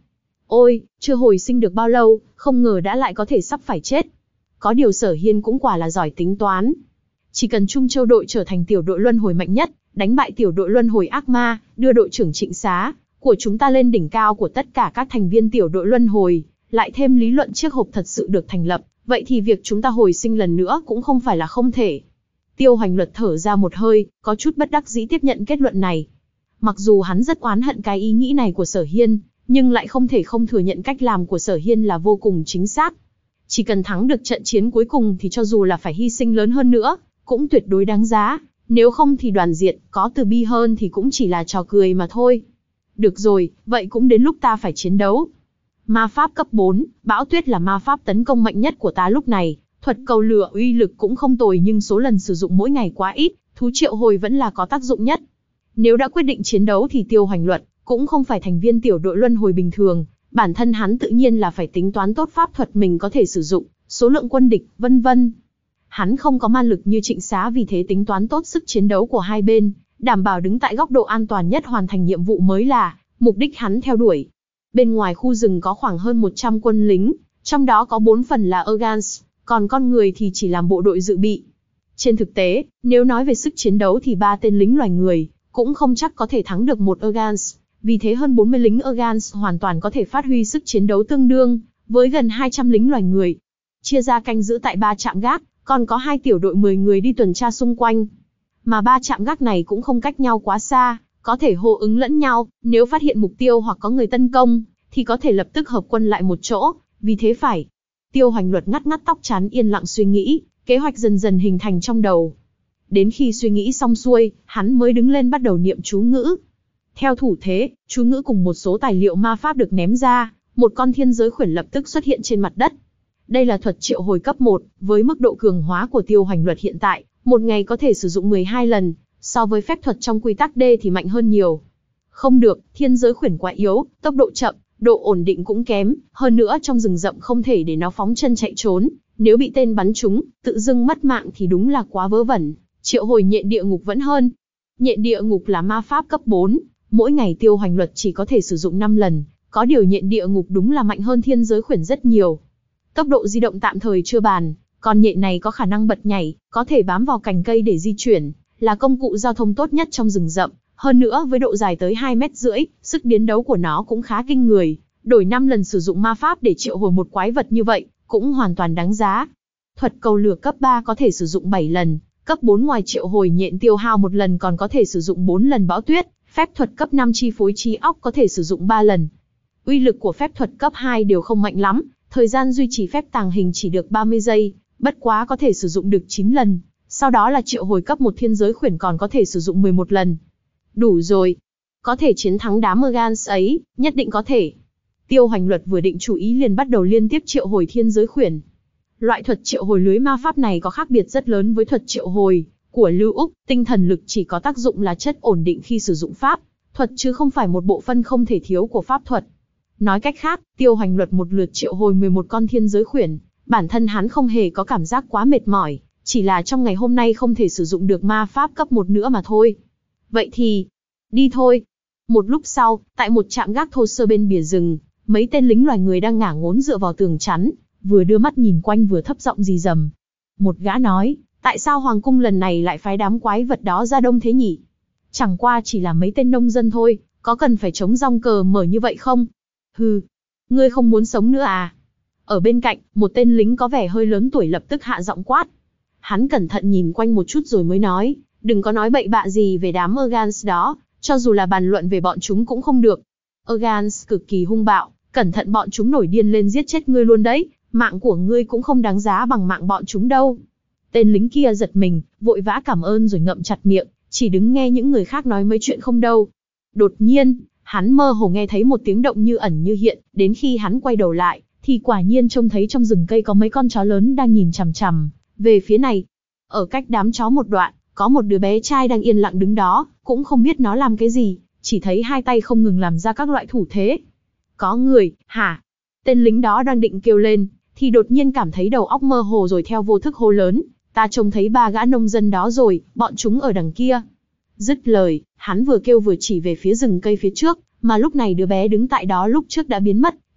Ôi, chưa hồi sinh được bao lâu, không ngờ đã lại có thể sắp phải chết. Có điều Sở Hiên cũng quả là giỏi tính toán. Chỉ cần Trung Châu đội trở thành tiểu đội luân hồi mạnh nhất, đánh bại tiểu đội luân hồi ác ma, đưa đội trưởng Trịnh Xá của chúng ta lên đỉnh cao của tất cả các thành viên tiểu đội luân hồi, lại thêm lý luận chiếc hộp thật sự được thành lập, vậy thì việc chúng ta hồi sinh lần nữa cũng không phải là không thể. Tiêu Hoành Luật thở ra một hơi, có chút bất đắc dĩ tiếp nhận kết luận này. Mặc dù hắn rất oán hận cái ý nghĩ này của Sở Hiên, nhưng lại không thể không thừa nhận cách làm của Sở Hiên là vô cùng chính xác. Chỉ cần thắng được trận chiến cuối cùng thì cho dù là phải hy sinh lớn hơn nữa, cũng tuyệt đối đáng giá. Nếu không thì đoàn diệt, có từ bi hơn thì cũng chỉ là trò cười mà thôi. Được rồi, vậy cũng đến lúc ta phải chiến đấu. Ma pháp cấp bốn, Bão Tuyết là ma pháp tấn công mạnh nhất của ta lúc này. Thuật cầu lửa uy lực cũng không tồi nhưng số lần sử dụng mỗi ngày quá ít, thú triệu hồi vẫn là có tác dụng nhất. Nếu đã quyết định chiến đấu thì Tiêu Hoành Luật cũng không phải thành viên tiểu đội luân hồi bình thường, bản thân hắn tự nhiên là phải tính toán tốt pháp thuật mình có thể sử dụng, số lượng quân địch, vân vân. Hắn không có ma lực như Trịnh Xá, vì thế tính toán tốt sức chiến đấu của hai bên, đảm bảo đứng tại góc độ an toàn nhất hoàn thành nhiệm vụ mới là mục đích hắn theo đuổi. Bên ngoài khu rừng có khoảng hơn một trăm quân lính, trong đó có bốn phần là Organs, còn con người thì chỉ làm bộ đội dự bị. Trên thực tế, nếu nói về sức chiến đấu thì ba tên lính loài người cũng không chắc có thể thắng được một Organs, vì thế hơn bốn mươi lính Organs hoàn toàn có thể phát huy sức chiến đấu tương đương với gần hai trăm lính loài người. Chia ra canh giữ tại ba trạm gác, còn có hai tiểu đội mười người đi tuần tra xung quanh. Mà ba trạm gác này cũng không cách nhau quá xa, có thể hô ứng lẫn nhau, nếu phát hiện mục tiêu hoặc có người tấn công, thì có thể lập tức hợp quân lại một chỗ, vì thế phải. Tiêu Hoành Luật ngắt ngắt tóc trán yên lặng suy nghĩ, kế hoạch dần dần hình thành trong đầu. Đến khi suy nghĩ xong xuôi, hắn mới đứng lên bắt đầu niệm chú ngữ. Theo thủ thế, chú ngữ cùng một số tài liệu ma pháp được ném ra, một con thiên giới khuyển lập tức xuất hiện trên mặt đất. Đây là thuật triệu hồi cấp một, với mức độ cường hóa của Tiêu Hoành Luật hiện tại, một ngày có thể sử dụng mười hai lần, so với phép thuật trong quy tắc D thì mạnh hơn nhiều. Không được, thiên giới khuyển quá yếu, tốc độ chậm, độ ổn định cũng kém, hơn nữa trong rừng rậm không thể để nó phóng chân chạy trốn, nếu bị tên bắn trúng, tự dưng mất mạng thì đúng là quá vớ vẩn, triệu hồi nhện địa ngục vẫn hơn. Nhện địa ngục là ma pháp cấp bốn, mỗi ngày Tiêu Hoành Luật chỉ có thể sử dụng năm lần, có điều nhện địa ngục đúng là mạnh hơn thiên giới khuyển rất nhiều. Tốc độ di động tạm thời chưa bàn, còn nhện này có khả năng bật nhảy, có thể bám vào cành cây để di chuyển, là công cụ giao thông tốt nhất trong rừng rậm. Hơn nữa với độ dài tới hai mét rưỡi, sức chiến đấu của nó cũng khá kinh người. Đổi năm lần sử dụng ma pháp để triệu hồi một quái vật như vậy, cũng hoàn toàn đáng giá. Thuật cầu lửa cấp ba có thể sử dụng bảy lần, cấp bốn ngoài triệu hồi nhện tiêu hao một lần còn có thể sử dụng bốn lần bão tuyết, phép thuật cấp năm chi phối trí óc có thể sử dụng ba lần. Uy lực của phép thuật cấp hai đều không mạnh lắm, thời gian duy trì phép tàng hình chỉ được ba mươi giây, bất quá có thể sử dụng được chín lần, sau đó là triệu hồi cấp một thiên giới khuyển còn có thể sử dụng mười một lần. Đủ rồi. Có thể chiến thắng đám Organs ấy, nhất định có thể. Tiêu Hoành Luật vừa định chú ý liền bắt đầu liên tiếp triệu hồi thiên giới khuyển. Loại thuật triệu hồi lưới ma pháp này có khác biệt rất lớn với thuật triệu hồi của Lưu Úc, tinh thần lực chỉ có tác dụng là chất ổn định khi sử dụng pháp thuật chứ không phải một bộ phận không thể thiếu của pháp thuật. Nói cách khác, Tiêu Hoành Luật một lượt triệu hồi mười một con thiên giới khuyển, bản thân hắn không hề có cảm giác quá mệt mỏi, chỉ là trong ngày hôm nay không thể sử dụng được ma pháp cấp một nữa mà thôi. Vậy thì, đi thôi. Một lúc sau, tại một trạm gác thô sơ bên bìa rừng, mấy tên lính loài người đang ngả ngốn dựa vào tường chắn, vừa đưa mắt nhìn quanh vừa thấp giọng rì rầm. Một gã nói, tại sao hoàng cung lần này lại phái đám quái vật đó ra đông thế nhỉ? Chẳng qua chỉ là mấy tên nông dân thôi, có cần phải chống rong cờ mở như vậy không? Hừ, ngươi không muốn sống nữa à? Ở bên cạnh, một tên lính có vẻ hơi lớn tuổi lập tức hạ giọng quát. Hắn cẩn thận nhìn quanh một chút rồi mới nói, đừng có nói bậy bạ gì về đám Organs đó, cho dù là bàn luận về bọn chúng cũng không được. Organs cực kỳ hung bạo, cẩn thận bọn chúng nổi điên lên giết chết ngươi luôn đấy, mạng của ngươi cũng không đáng giá bằng mạng bọn chúng đâu. Tên lính kia giật mình, vội vã cảm ơn rồi ngậm chặt miệng, chỉ đứng nghe những người khác nói mấy chuyện không đâu. Đột nhiên, hắn mơ hồ nghe thấy một tiếng động như ẩn như hiện, đến khi hắn quay đầu lại, thì quả nhiên trông thấy trong rừng cây có mấy con chó lớn đang nhìn chằm chằm về phía này. Ở cách đám chó một đoạn, có một đứa bé trai đang yên lặng đứng đó, cũng không biết nó làm cái gì, chỉ thấy hai tay không ngừng làm ra các loại thủ thế. Có người, hả? Tên lính đó đang định kêu lên, thì đột nhiên cảm thấy đầu óc mơ hồ rồi theo vô thức hô lớn, ta trông thấy ba gã nông dân đó rồi, bọn chúng ở đằng kia. Dứt lời, hắn vừa kêu vừa chỉ về phía rừng cây phía trước, mà lúc này đứa bé đứng tại đó lúc trước đã biến mất,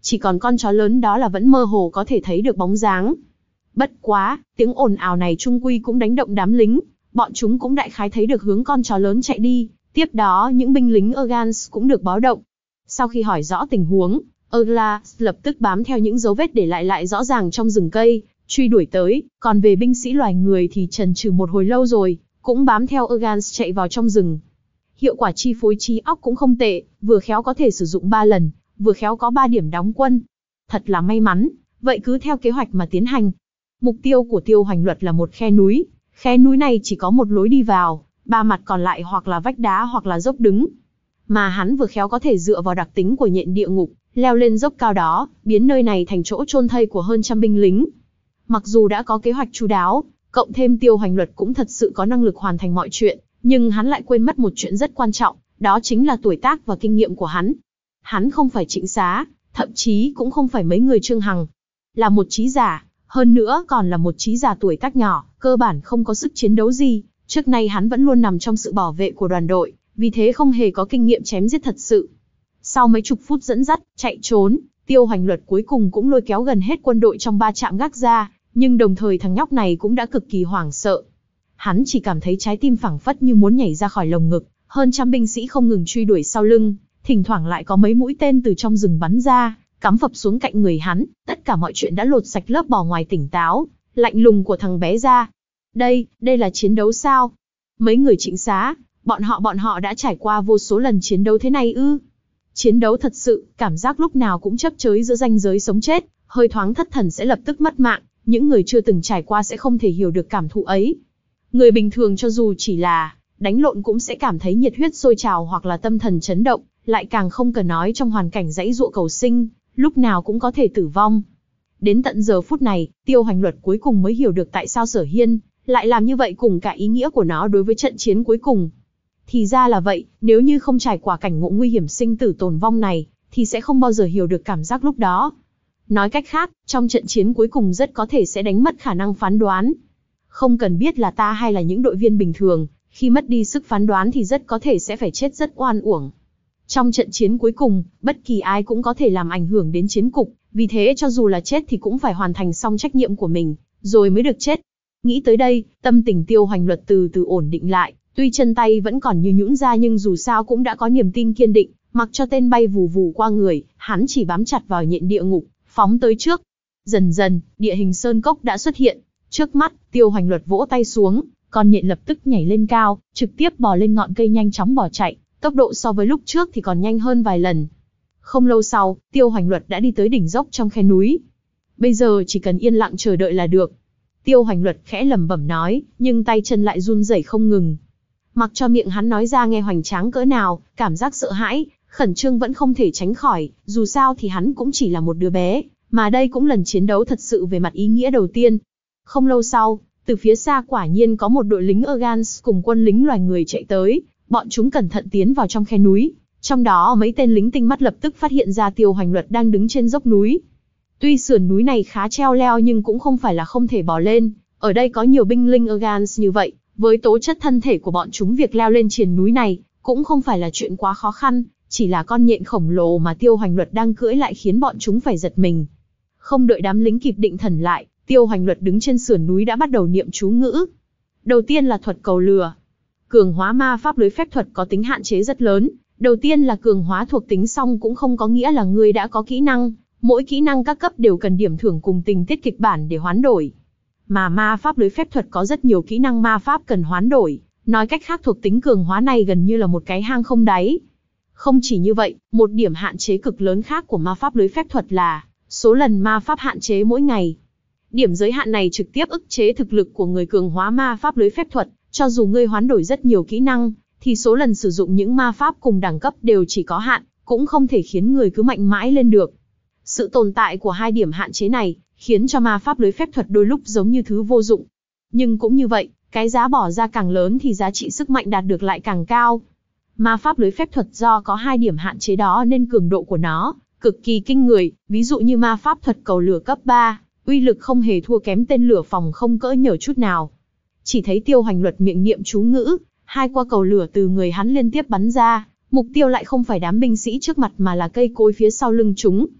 chỉ còn con chó lớn đó là vẫn mơ hồ có thể thấy được bóng dáng. Bất quá, tiếng ồn ào này chung quy cũng đánh động đám lính, bọn chúng cũng đại khái thấy được hướng con chó lớn chạy đi, tiếp đó những binh lính Urgans cũng được báo động. Sau khi hỏi rõ tình huống, Urglas lập tức bám theo những dấu vết để lại lại rõ ràng trong rừng cây, truy đuổi tới, còn về binh sĩ loài người thì chần chừ một hồi lâu rồi, cũng bám theo Urgans chạy vào trong rừng. Hiệu quả chi phối trí óc cũng không tệ, vừa khéo có thể sử dụng ba lần, vừa khéo có ba điểm đóng quân. Thật là may mắn, vậy cứ theo kế hoạch mà tiến hành. Mục tiêu của Tiêu Hoành Luật là một khe núi, khe núi này chỉ có một lối đi vào, ba mặt còn lại hoặc là vách đá hoặc là dốc đứng. Mà hắn vừa khéo có thể dựa vào đặc tính của nhện địa ngục, leo lên dốc cao đó, biến nơi này thành chỗ chôn thây của hơn trăm binh lính. Mặc dù đã có kế hoạch chu đáo, cộng thêm Tiêu Hoành Luật cũng thật sự có năng lực hoàn thành mọi chuyện, nhưng hắn lại quên mất một chuyện rất quan trọng, đó chính là tuổi tác và kinh nghiệm của hắn. Hắn không phải Trịnh Xá, thậm chí cũng không phải mấy người Trương Hằng. Là một trí giả, hơn nữa còn là một trí giả tuổi tác nhỏ, cơ bản không có sức chiến đấu gì. Trước nay hắn vẫn luôn nằm trong sự bảo vệ của đoàn đội, vì thế không hề có kinh nghiệm chém giết thật sự. Sau mấy chục phút dẫn dắt, chạy trốn, Tiêu Hoành Luật cuối cùng cũng lôi kéo gần hết quân đội trong ba trạm gác ra, nhưng đồng thời thằng nhóc này cũng đã cực kỳ hoảng sợ. Hắn chỉ cảm thấy trái tim phảng phất như muốn nhảy ra khỏi lồng ngực, hơn trăm binh sĩ không ngừng truy đuổi sau lưng, thỉnh thoảng lại có mấy mũi tên từ trong rừng bắn ra, cắm phập xuống cạnh người hắn, tất cả mọi chuyện đã lột sạch lớp bò ngoài tỉnh táo, lạnh lùng của thằng bé ra. Đây, đây là chiến đấu sao? Mấy người Trịnh Xá, bọn họ bọn họ đã trải qua vô số lần chiến đấu thế này ư? Chiến đấu thật sự, cảm giác lúc nào cũng chấp chới giữa ranh giới sống chết, hơi thoáng thất thần sẽ lập tức mất mạng, những người chưa từng trải qua sẽ không thể hiểu được cảm thụ ấy. Người bình thường cho dù chỉ là đánh lộn cũng sẽ cảm thấy nhiệt huyết sôi trào hoặc là tâm thần chấn động, lại càng không cần nói trong hoàn cảnh giãy giụa cầu sinh, lúc nào cũng có thể tử vong. Đến tận giờ phút này, Tiêu Hoành Luật cuối cùng mới hiểu được tại sao Sở Hiên lại làm như vậy cùng cả ý nghĩa của nó đối với trận chiến cuối cùng. Thì ra là vậy, nếu như không trải qua cảnh ngộ nguy hiểm sinh tử tồn vong này, thì sẽ không bao giờ hiểu được cảm giác lúc đó. Nói cách khác, trong trận chiến cuối cùng rất có thể sẽ đánh mất khả năng phán đoán. Không cần biết là ta hay là những đội viên bình thường, khi mất đi sức phán đoán thì rất có thể sẽ phải chết rất oan uổng. Trong trận chiến cuối cùng, bất kỳ ai cũng có thể làm ảnh hưởng đến chiến cục, vì thế cho dù là chết thì cũng phải hoàn thành xong trách nhiệm của mình, rồi mới được chết. Nghĩ tới đây, tâm tình Tiêu Hoành Luật từ từ ổn định lại, tuy chân tay vẫn còn như nhũn ra nhưng dù sao cũng đã có niềm tin kiên định, mặc cho tên bay vù vù qua người, hắn chỉ bám chặt vào nhện địa ngục, phóng tới trước. Dần dần, địa hình sơn cốc đã xuất hiện, trước mắt, Tiêu Hoành Luật vỗ tay xuống, con nhện lập tức nhảy lên cao, trực tiếp bò lên ngọn cây nhanh chóng bỏ chạy, tốc độ so với lúc trước thì còn nhanh hơn vài lần. Không lâu sau, Tiêu Hoành Luật đã đi tới đỉnh dốc trong khe núi. Bây giờ chỉ cần yên lặng chờ đợi là được. Tiêu Hoành Luật khẽ lẩm bẩm nói, nhưng tay chân lại run rẩy không ngừng. Mặc cho miệng hắn nói ra nghe hoành tráng cỡ nào, cảm giác sợ hãi, khẩn trương vẫn không thể tránh khỏi, dù sao thì hắn cũng chỉ là một đứa bé, mà đây cũng lần chiến đấu thật sự về mặt ý nghĩa đầu tiên. Không lâu sau, từ phía xa quả nhiên có một đội lính Urgans cùng quân lính loài người chạy tới, bọn chúng cẩn thận tiến vào trong khe núi, trong đó mấy tên lính tinh mắt lập tức phát hiện ra Tiêu Hoành Luật đang đứng trên dốc núi. Tuy sườn núi này khá treo leo nhưng cũng không phải là không thể bò lên, ở đây có nhiều binh lính Urgans như vậy, với tố chất thân thể của bọn chúng việc leo lên triền núi này cũng không phải là chuyện quá khó khăn, chỉ là con nhện khổng lồ mà Tiêu Hoành Luật đang cưỡi lại khiến bọn chúng phải giật mình. Không đợi đám lính kịp định thần lại, Tiêu Hoành Luật đứng trên sườn núi đã bắt đầu niệm chú ngữ. Đầu tiên là thuật cầu lừa. Cường hóa ma pháp lưới phép thuật có tính hạn chế rất lớn. Đầu tiên là cường hóa thuộc tính xong cũng không có nghĩa là người đã có kỹ năng. Mỗi kỹ năng các cấp đều cần điểm thưởng cùng tình tiết kịch bản để hoán đổi. Mà ma pháp lưới phép thuật có rất nhiều kỹ năng ma pháp cần hoán đổi. Nói cách khác thuộc tính cường hóa này gần như là một cái hang không đáy. Không chỉ như vậy, một điểm hạn chế cực lớn khác của ma pháp lưới phép thuật là số lần ma pháp hạn chế mỗi ngày. Điểm giới hạn này trực tiếp ức chế thực lực của người cường hóa ma pháp lưới phép thuật, cho dù ngươi hoán đổi rất nhiều kỹ năng, thì số lần sử dụng những ma pháp cùng đẳng cấp đều chỉ có hạn, cũng không thể khiến người cứ mạnh mãi lên được. Sự tồn tại của hai điểm hạn chế này, khiến cho ma pháp lưới phép thuật đôi lúc giống như thứ vô dụng. Nhưng cũng như vậy, cái giá bỏ ra càng lớn thì giá trị sức mạnh đạt được lại càng cao. Ma pháp lưới phép thuật do có hai điểm hạn chế đó nên cường độ của nó cực kỳ kinh người, ví dụ như ma pháp thuật cầu lửa cấp ba, uy lực không hề thua kém tên lửa phòng không cỡ nhở chút nào. Chỉ thấy Tiêu Hoành Luật miệng niệm chú ngữ, hai quả cầu lửa từ người hắn liên tiếp bắn ra, mục tiêu lại không phải đám binh sĩ trước mặt mà là cây cối phía sau lưng chúng.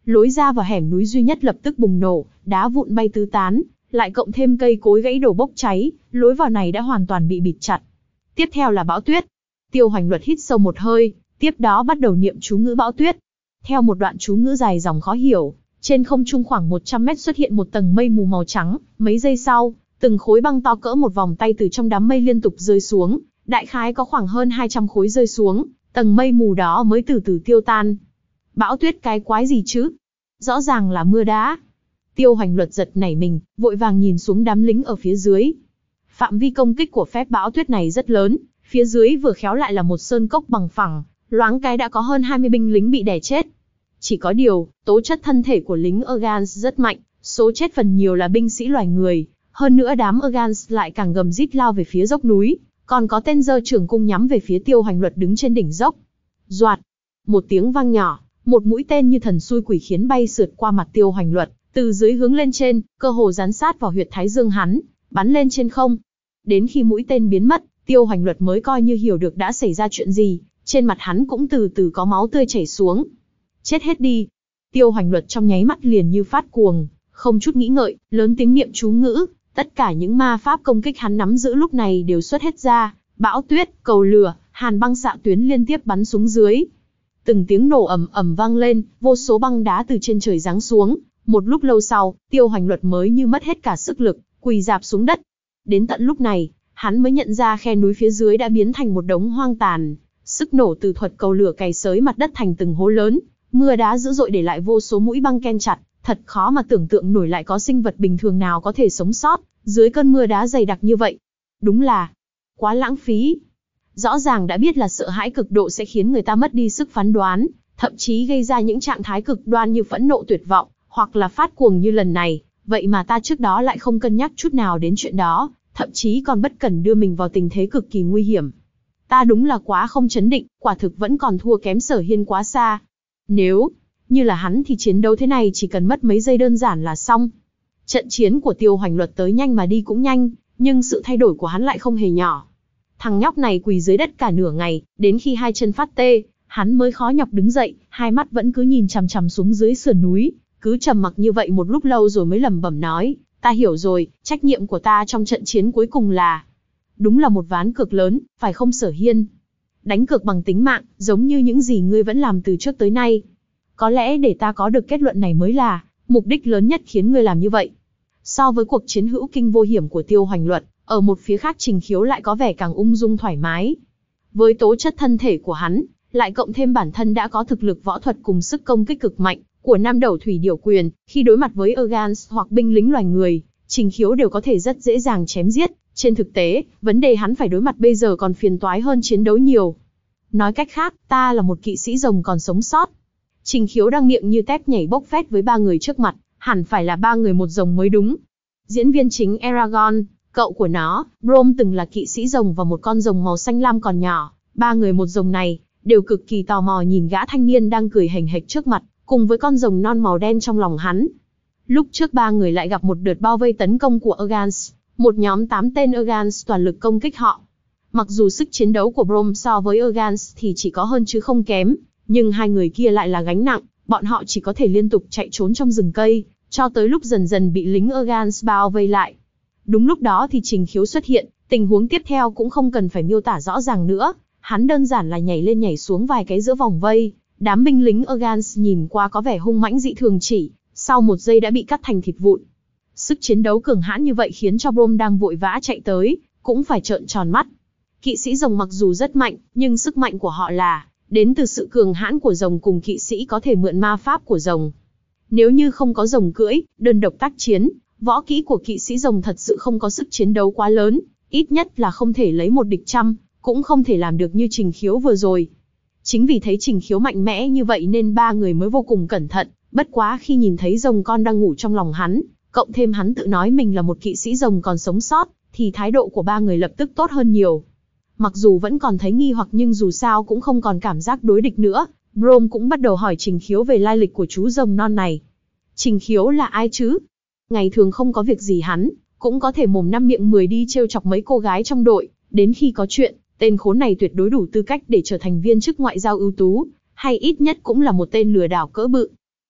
Lối ra vào hẻm núi duy nhất lập tức bùng nổ, đá vụn bay tứ tán, lại cộng thêm cây cối gãy đổ bốc cháy, lối vào này đã hoàn toàn bị bịt chặt. Tiếp theo là bão tuyết. Tiêu Hoành Luật hít sâu một hơi, tiếp đó bắt đầu niệm chú ngữ bão tuyết. Theo một đoạn chú ngữ dài dòng khó hiểu, trên không trung khoảng một trăm mét xuất hiện một tầng mây mù màu trắng, mấy giây sau, từng khối băng to cỡ một vòng tay từ trong đám mây liên tục rơi xuống, đại khái có khoảng hơn hai trăm khối rơi xuống, tầng mây mù đó mới từ từ tiêu tan. Bão tuyết cái quái gì chứ? Rõ ràng là mưa đá. Tiêu Hoành Luật giật nảy mình, vội vàng nhìn xuống đám lính ở phía dưới. Phạm vi công kích của phép bão tuyết này rất lớn, phía dưới vừa khéo lại là một sơn cốc bằng phẳng, loáng cái đã có hơn hai mươi binh lính bị đè chết. Chỉ có điều, tố chất thân thể của lính Urgans rất mạnh, số chết phần nhiều là binh sĩ loài người, hơn nữa đám Urgans lại càng gầm rít lao về phía dốc núi, còn có tên giơ trường cung nhắm về phía Tiêu Hoành Luật đứng trên đỉnh dốc. Doạt, một tiếng vang nhỏ, một mũi tên như thần xui quỷ khiến bay sượt qua mặt Tiêu Hoành Luật, từ dưới hướng lên trên, cơ hồ dán sát vào huyệt thái dương hắn, bắn lên trên không. Đến khi mũi tên biến mất, Tiêu Hoành Luật mới coi như hiểu được đã xảy ra chuyện gì, trên mặt hắn cũng từ từ có máu tươi chảy xuống. Chết hết đi. Tiêu Hoành Luật trong nháy mắt liền như phát cuồng, không chút nghĩ ngợi, lớn tiếng niệm chú ngữ, tất cả những ma pháp công kích hắn nắm giữ lúc này đều xuất hết ra, bão tuyết, cầu lửa, hàn băng xạ tuyến liên tiếp bắn xuống dưới. Từng tiếng nổ ầm ầm vang lên, vô số băng đá từ trên trời giáng xuống, một lúc lâu sau, Tiêu Hoành Luật mới như mất hết cả sức lực, quỳ rạp xuống đất. Đến tận lúc này, hắn mới nhận ra khe núi phía dưới đã biến thành một đống hoang tàn, sức nổ từ thuật cầu lửa cày xới mặt đất thành từng hố lớn, mưa đá dữ dội để lại vô số mũi băng ken chặt, thật khó mà tưởng tượng nổi lại có sinh vật bình thường nào có thể sống sót dưới cơn mưa đá dày đặc như vậy. Đúng là quá lãng phí. Rõ ràng đã biết là sợ hãi cực độ sẽ khiến người ta mất đi sức phán đoán, thậm chí gây ra những trạng thái cực đoan như phẫn nộ tuyệt vọng, hoặc là phát cuồng như lần này, vậy mà ta trước đó lại không cân nhắc chút nào đến chuyện đó, thậm chí còn bất cẩn đưa mình vào tình thế cực kỳ nguy hiểm. Ta đúng là quá không chấn định, quả thực vẫn còn thua kém Sở Hiên quá xa. Nếu như là hắn thì chiến đấu thế này chỉ cần mất mấy giây đơn giản là xong. Trận chiến của Tiêu Hoành Luật tới nhanh mà đi cũng nhanh, nhưng sự thay đổi của hắn lại không hề nhỏ. Thằng nhóc này quỳ dưới đất cả nửa ngày, đến khi hai chân phát tê, hắn mới khó nhọc đứng dậy, hai mắt vẫn cứ nhìn chằm chằm xuống dưới sườn núi, cứ trầm mặc như vậy một lúc lâu rồi mới lẩm bẩm nói, ta hiểu rồi, trách nhiệm của ta trong trận chiến cuối cùng là... Đúng là một ván cược lớn, phải không Sở Hiên? Đánh cược bằng tính mạng, giống như những gì ngươi vẫn làm từ trước tới nay. Có lẽ để ta có được kết luận này mới là mục đích lớn nhất khiến ngươi làm như vậy. So với cuộc chiến hữu kinh vô hiểm của Tiêu Hoành Luật, ở một phía khác Trình Khiếu lại có vẻ càng ung dung thoải mái. Với tố chất thân thể của hắn, lại cộng thêm bản thân đã có thực lực võ thuật cùng sức công kích cực mạnh của Nam Đầu Thủy Điểu Quyền, khi đối mặt với Urgans hoặc binh lính loài người, Trình Khiếu đều có thể rất dễ dàng chém giết. Trên thực tế, vấn đề hắn phải đối mặt bây giờ còn phiền toái hơn chiến đấu nhiều. Nói cách khác, ta là một kỵ sĩ rồng còn sống sót. Trình Khiếu đang miệng như tép nhảy bốc phét với ba người trước mặt, hẳn phải là ba người một rồng mới đúng. Diễn viên chính Eragon, cậu của nó, Brom từng là kỵ sĩ rồng và một con rồng màu xanh lam còn nhỏ. Ba người một rồng này, đều cực kỳ tò mò nhìn gã thanh niên đang cười hềnh hệch trước mặt, cùng với con rồng non màu đen trong lòng hắn. Lúc trước ba người lại gặp một đợt bao vây tấn công của Urgans, một nhóm tám tên Urgans toàn lực công kích họ. Mặc dù sức chiến đấu của Brom so với Urgans thì chỉ có hơn chứ không kém, nhưng hai người kia lại là gánh nặng, bọn họ chỉ có thể liên tục chạy trốn trong rừng cây, cho tới lúc dần dần bị lính Urgans bao vây lại. Đúng lúc đó thì Trình Khiếu xuất hiện, tình huống tiếp theo cũng không cần phải miêu tả rõ ràng nữa, hắn đơn giản là nhảy lên nhảy xuống vài cái giữa vòng vây, đám binh lính Urgans nhìn qua có vẻ hung mãnh dị thường chỉ, sau một giây đã bị cắt thành thịt vụn. Sức chiến đấu cường hãn như vậy khiến cho Brom đang vội vã chạy tới, cũng phải trợn tròn mắt. Kỵ sĩ rồng mặc dù rất mạnh, nhưng sức mạnh của họ là đến từ sự cường hãn của rồng cùng kỵ sĩ có thể mượn ma pháp của rồng. Nếu như không có rồng cưỡi, đơn độc tác chiến, võ kỹ của kỵ sĩ rồng thật sự không có sức chiến đấu quá lớn, ít nhất là không thể lấy một địch trăm, cũng không thể làm được như Trình Khiếu vừa rồi. Chính vì thấy Trình Khiếu mạnh mẽ như vậy nên ba người mới vô cùng cẩn thận, bất quá khi nhìn thấy rồng con đang ngủ trong lòng hắn, cộng thêm hắn tự nói mình là một kỵ sĩ rồng còn sống sót, thì thái độ của ba người lập tức tốt hơn nhiều. Mặc dù vẫn còn thấy nghi hoặc nhưng dù sao cũng không còn cảm giác đối địch nữa, Brom cũng bắt đầu hỏi Trình Khiếu về lai lịch của chú rồng non này. Trình Khiếu là ai chứ? Ngày thường không có việc gì hắn, cũng có thể mồm năm miệng mười đi trêu chọc mấy cô gái trong đội, đến khi có chuyện, tên khốn này tuyệt đối đủ tư cách để trở thành viên chức ngoại giao ưu tú, hay ít nhất cũng là một tên lừa đảo cỡ bự.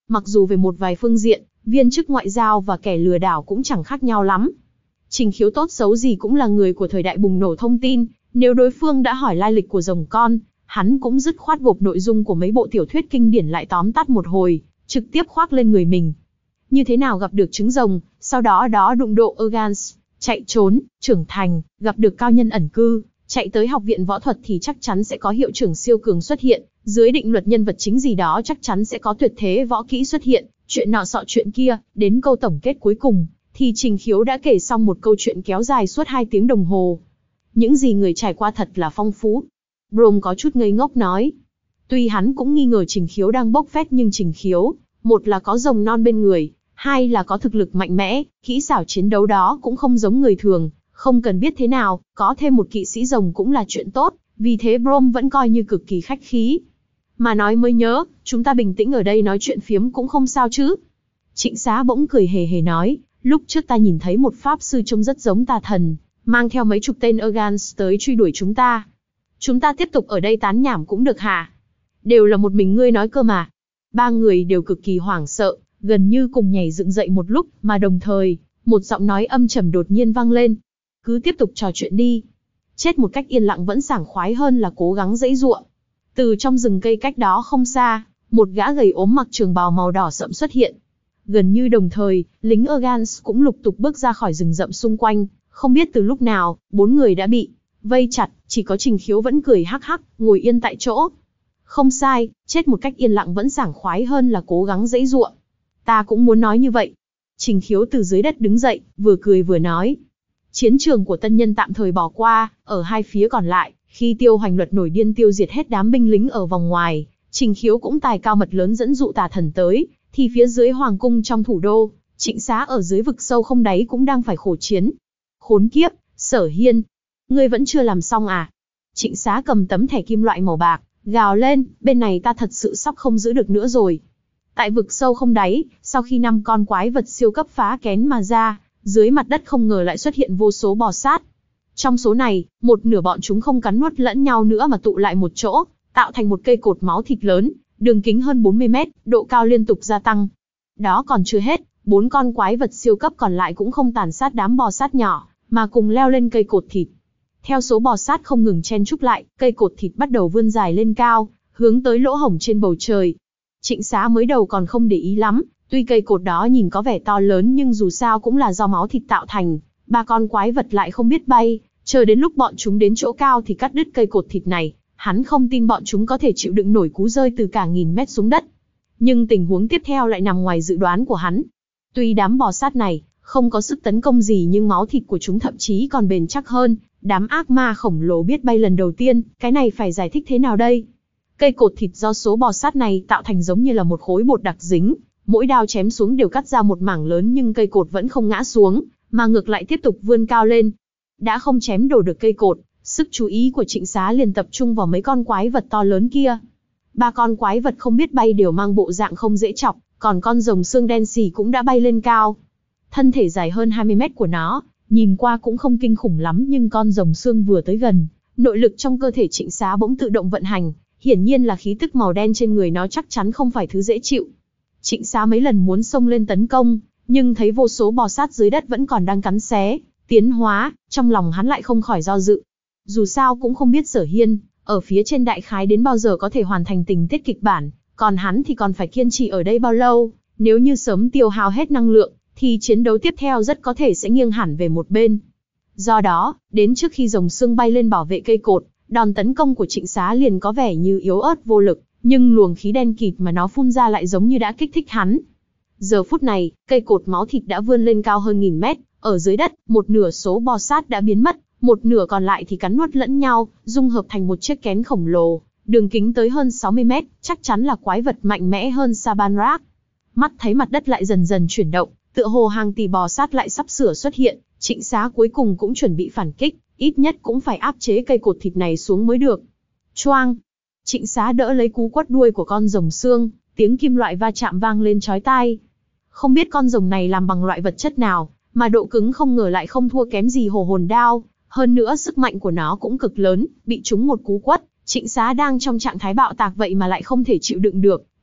Mặc dù về một vài phương diện, viên chức ngoại giao và kẻ lừa đảo cũng chẳng khác nhau lắm. Trình Khiếu tốt xấu gì cũng là người của thời đại bùng nổ thông tin, nếu đối phương đã hỏi lai lịch của rồng con, hắn cũng dứt khoát gộp nội dung của mấy bộ tiểu thuyết kinh điển lại tóm tắt một hồi, trực tiếp khoác lên người mình. Như thế nào gặp được trứng rồng, sau đó đó đụng độ Organs, chạy trốn, trưởng thành, gặp được cao nhân ẩn cư, chạy tới học viện võ thuật thì chắc chắn sẽ có hiệu trưởng siêu cường xuất hiện, dưới định luật nhân vật chính gì đó chắc chắn sẽ có tuyệt thế võ kỹ xuất hiện, chuyện nọ sọ chuyện kia, đến câu tổng kết cuối cùng, thì Trình Khiếu đã kể xong một câu chuyện kéo dài suốt hai tiếng đồng hồ. Những gì người trải qua thật là phong phú. Brom có chút ngây ngốc nói. Tuy hắn cũng nghi ngờ Trình Khiếu đang bốc phét nhưng Trình Khiếu, một là có rồng non bên người, hai là có thực lực mạnh mẽ, kỹ xảo chiến đấu đó cũng không giống người thường, không cần biết thế nào, có thêm một kỵ sĩ rồng cũng là chuyện tốt, vì thế Brom vẫn coi như cực kỳ khách khí. Mà nói mới nhớ, chúng ta bình tĩnh ở đây nói chuyện phiếm cũng không sao chứ. Trịnh Xá bỗng cười hề hề nói, lúc trước ta nhìn thấy một pháp sư trông rất giống tà thần, mang theo mấy chục tên Organs tới truy đuổi chúng ta. Chúng ta tiếp tục ở đây tán nhảm cũng được hả? Đều là một mình ngươi nói cơ mà. Ba người đều cực kỳ hoảng sợ, gần như cùng nhảy dựng dậy một lúc, mà đồng thời, một giọng nói âm trầm đột nhiên vang lên. Cứ tiếp tục trò chuyện đi. Chết một cách yên lặng vẫn sảng khoái hơn là cố gắng giãy giụa. Từ trong rừng cây cách đó không xa, một gã gầy ốm mặc trường bào màu đỏ sẫm xuất hiện. Gần như đồng thời, lính Organs cũng lục tục bước ra khỏi rừng rậm xung quanh, không biết từ lúc nào, bốn người đã bị vây chặt, chỉ có Trình Khiếu vẫn cười hắc hắc, ngồi yên tại chỗ. Không sai, chết một cách yên lặng vẫn sảng khoái hơn là cố gắng giãy giụa. Ta cũng muốn nói như vậy. Trình Khiếu từ dưới đất đứng dậy, vừa cười vừa nói. Chiến trường của tân nhân tạm thời bỏ qua, ở hai phía còn lại, khi Tiêu Hoành Luật nổi điên tiêu diệt hết đám binh lính ở vòng ngoài, Trình Khiếu cũng tài cao mật lớn dẫn dụ tà thần tới, thì phía dưới hoàng cung trong thủ đô, Trịnh Xá ở dưới vực sâu không đáy cũng đang phải khổ chiến. Khốn kiếp, Sở Hiên, ngươi vẫn chưa làm xong à? Trịnh Xá cầm tấm thẻ kim loại màu bạc, gào lên, bên này ta thật sự sắp không giữ được nữa rồi. Tại vực sâu không đáy, sau khi năm con quái vật siêu cấp phá kén mà ra, dưới mặt đất không ngờ lại xuất hiện vô số bò sát. Trong số này, một nửa bọn chúng không cắn nuốt lẫn nhau nữa mà tụ lại một chỗ, tạo thành một cây cột máu thịt lớn, đường kính hơn bốn mươi mét, độ cao liên tục gia tăng. Đó còn chưa hết, bốn con quái vật siêu cấp còn lại cũng không tàn sát đám bò sát nhỏ, mà cùng leo lên cây cột thịt. Theo số bò sát không ngừng chen chúc lại, cây cột thịt bắt đầu vươn dài lên cao, hướng tới lỗ hổng trên bầu trời. Trịnh Xá mới đầu còn không để ý lắm, tuy cây cột đó nhìn có vẻ to lớn nhưng dù sao cũng là do máu thịt tạo thành, ba con quái vật lại không biết bay, chờ đến lúc bọn chúng đến chỗ cao thì cắt đứt cây cột thịt này, hắn không tin bọn chúng có thể chịu đựng nổi cú rơi từ cả nghìn mét xuống đất. Nhưng tình huống tiếp theo lại nằm ngoài dự đoán của hắn. Tuy đám bò sát này không có sức tấn công gì nhưng máu thịt của chúng thậm chí còn bền chắc hơn, đám ác ma khổng lồ biết bay lần đầu tiên, cái này phải giải thích thế nào đây? Cây cột thịt do số bò sát này tạo thành giống như là một khối bột đặc dính, mỗi đao chém xuống đều cắt ra một mảng lớn nhưng cây cột vẫn không ngã xuống, mà ngược lại tiếp tục vươn cao lên. Đã không chém đổ được cây cột, sức chú ý của Trịnh Xá liền tập trung vào mấy con quái vật to lớn kia. Ba con quái vật không biết bay đều mang bộ dạng không dễ chọc, còn con rồng xương đen xì cũng đã bay lên cao. Thân thể dài hơn hai mươi mét của nó, nhìn qua cũng không kinh khủng lắm nhưng con rồng xương vừa tới gần, nội lực trong cơ thể Trịnh Xá bỗng tự động vận hành, hiển nhiên là khí tức màu đen trên người nó chắc chắn không phải thứ dễ chịu. Trịnh Xá mấy lần muốn xông lên tấn công, nhưng thấy vô số bò sát dưới đất vẫn còn đang cắn xé, tiến hóa, trong lòng hắn lại không khỏi do dự. Dù sao cũng không biết Sở Hiên, ở phía trên đại khái đến bao giờ có thể hoàn thành tình tiết kịch bản, còn hắn thì còn phải kiên trì ở đây bao lâu, nếu như sớm tiêu hao hết năng lượng, thì chiến đấu tiếp theo rất có thể sẽ nghiêng hẳn về một bên. Do đó, đến trước khi rồng xương bay lên bảo vệ cây cột, đòn tấn công của Trịnh Xá liền có vẻ như yếu ớt vô lực, nhưng luồng khí đen kịt mà nó phun ra lại giống như đã kích thích hắn. Giờ phút này, cây cột máu thịt đã vươn lên cao hơn nghìn mét, ở dưới đất, một nửa số bò sát đã biến mất, một nửa còn lại thì cắn nuốt lẫn nhau, dung hợp thành một chiếc kén khổng lồ, đường kính tới hơn sáu mươi mét, chắc chắn là quái vật mạnh mẽ hơn Sabanrak. Mắt thấy mặt đất lại dần dần chuyển động, tựa hồ hàng tỷ bò sát lại sắp sửa xuất hiện, Trịnh Xá cuối cùng cũng chuẩn bị phản kích, ít nhất cũng phải áp chế cây cột thịt này xuống mới được. Choang! Trịnh Xá đỡ lấy cú quất đuôi của con rồng xương, tiếng kim loại va chạm vang lên chói tai. Không biết con rồng này làm bằng loại vật chất nào, mà độ cứng không ngờ lại không thua kém gì hồ hồn đao, hơn nữa sức mạnh của nó cũng cực lớn, bị trúng một cú quất, Trịnh Xá đang trong trạng thái bạo tạc vậy mà lại không thể chịu đựng được,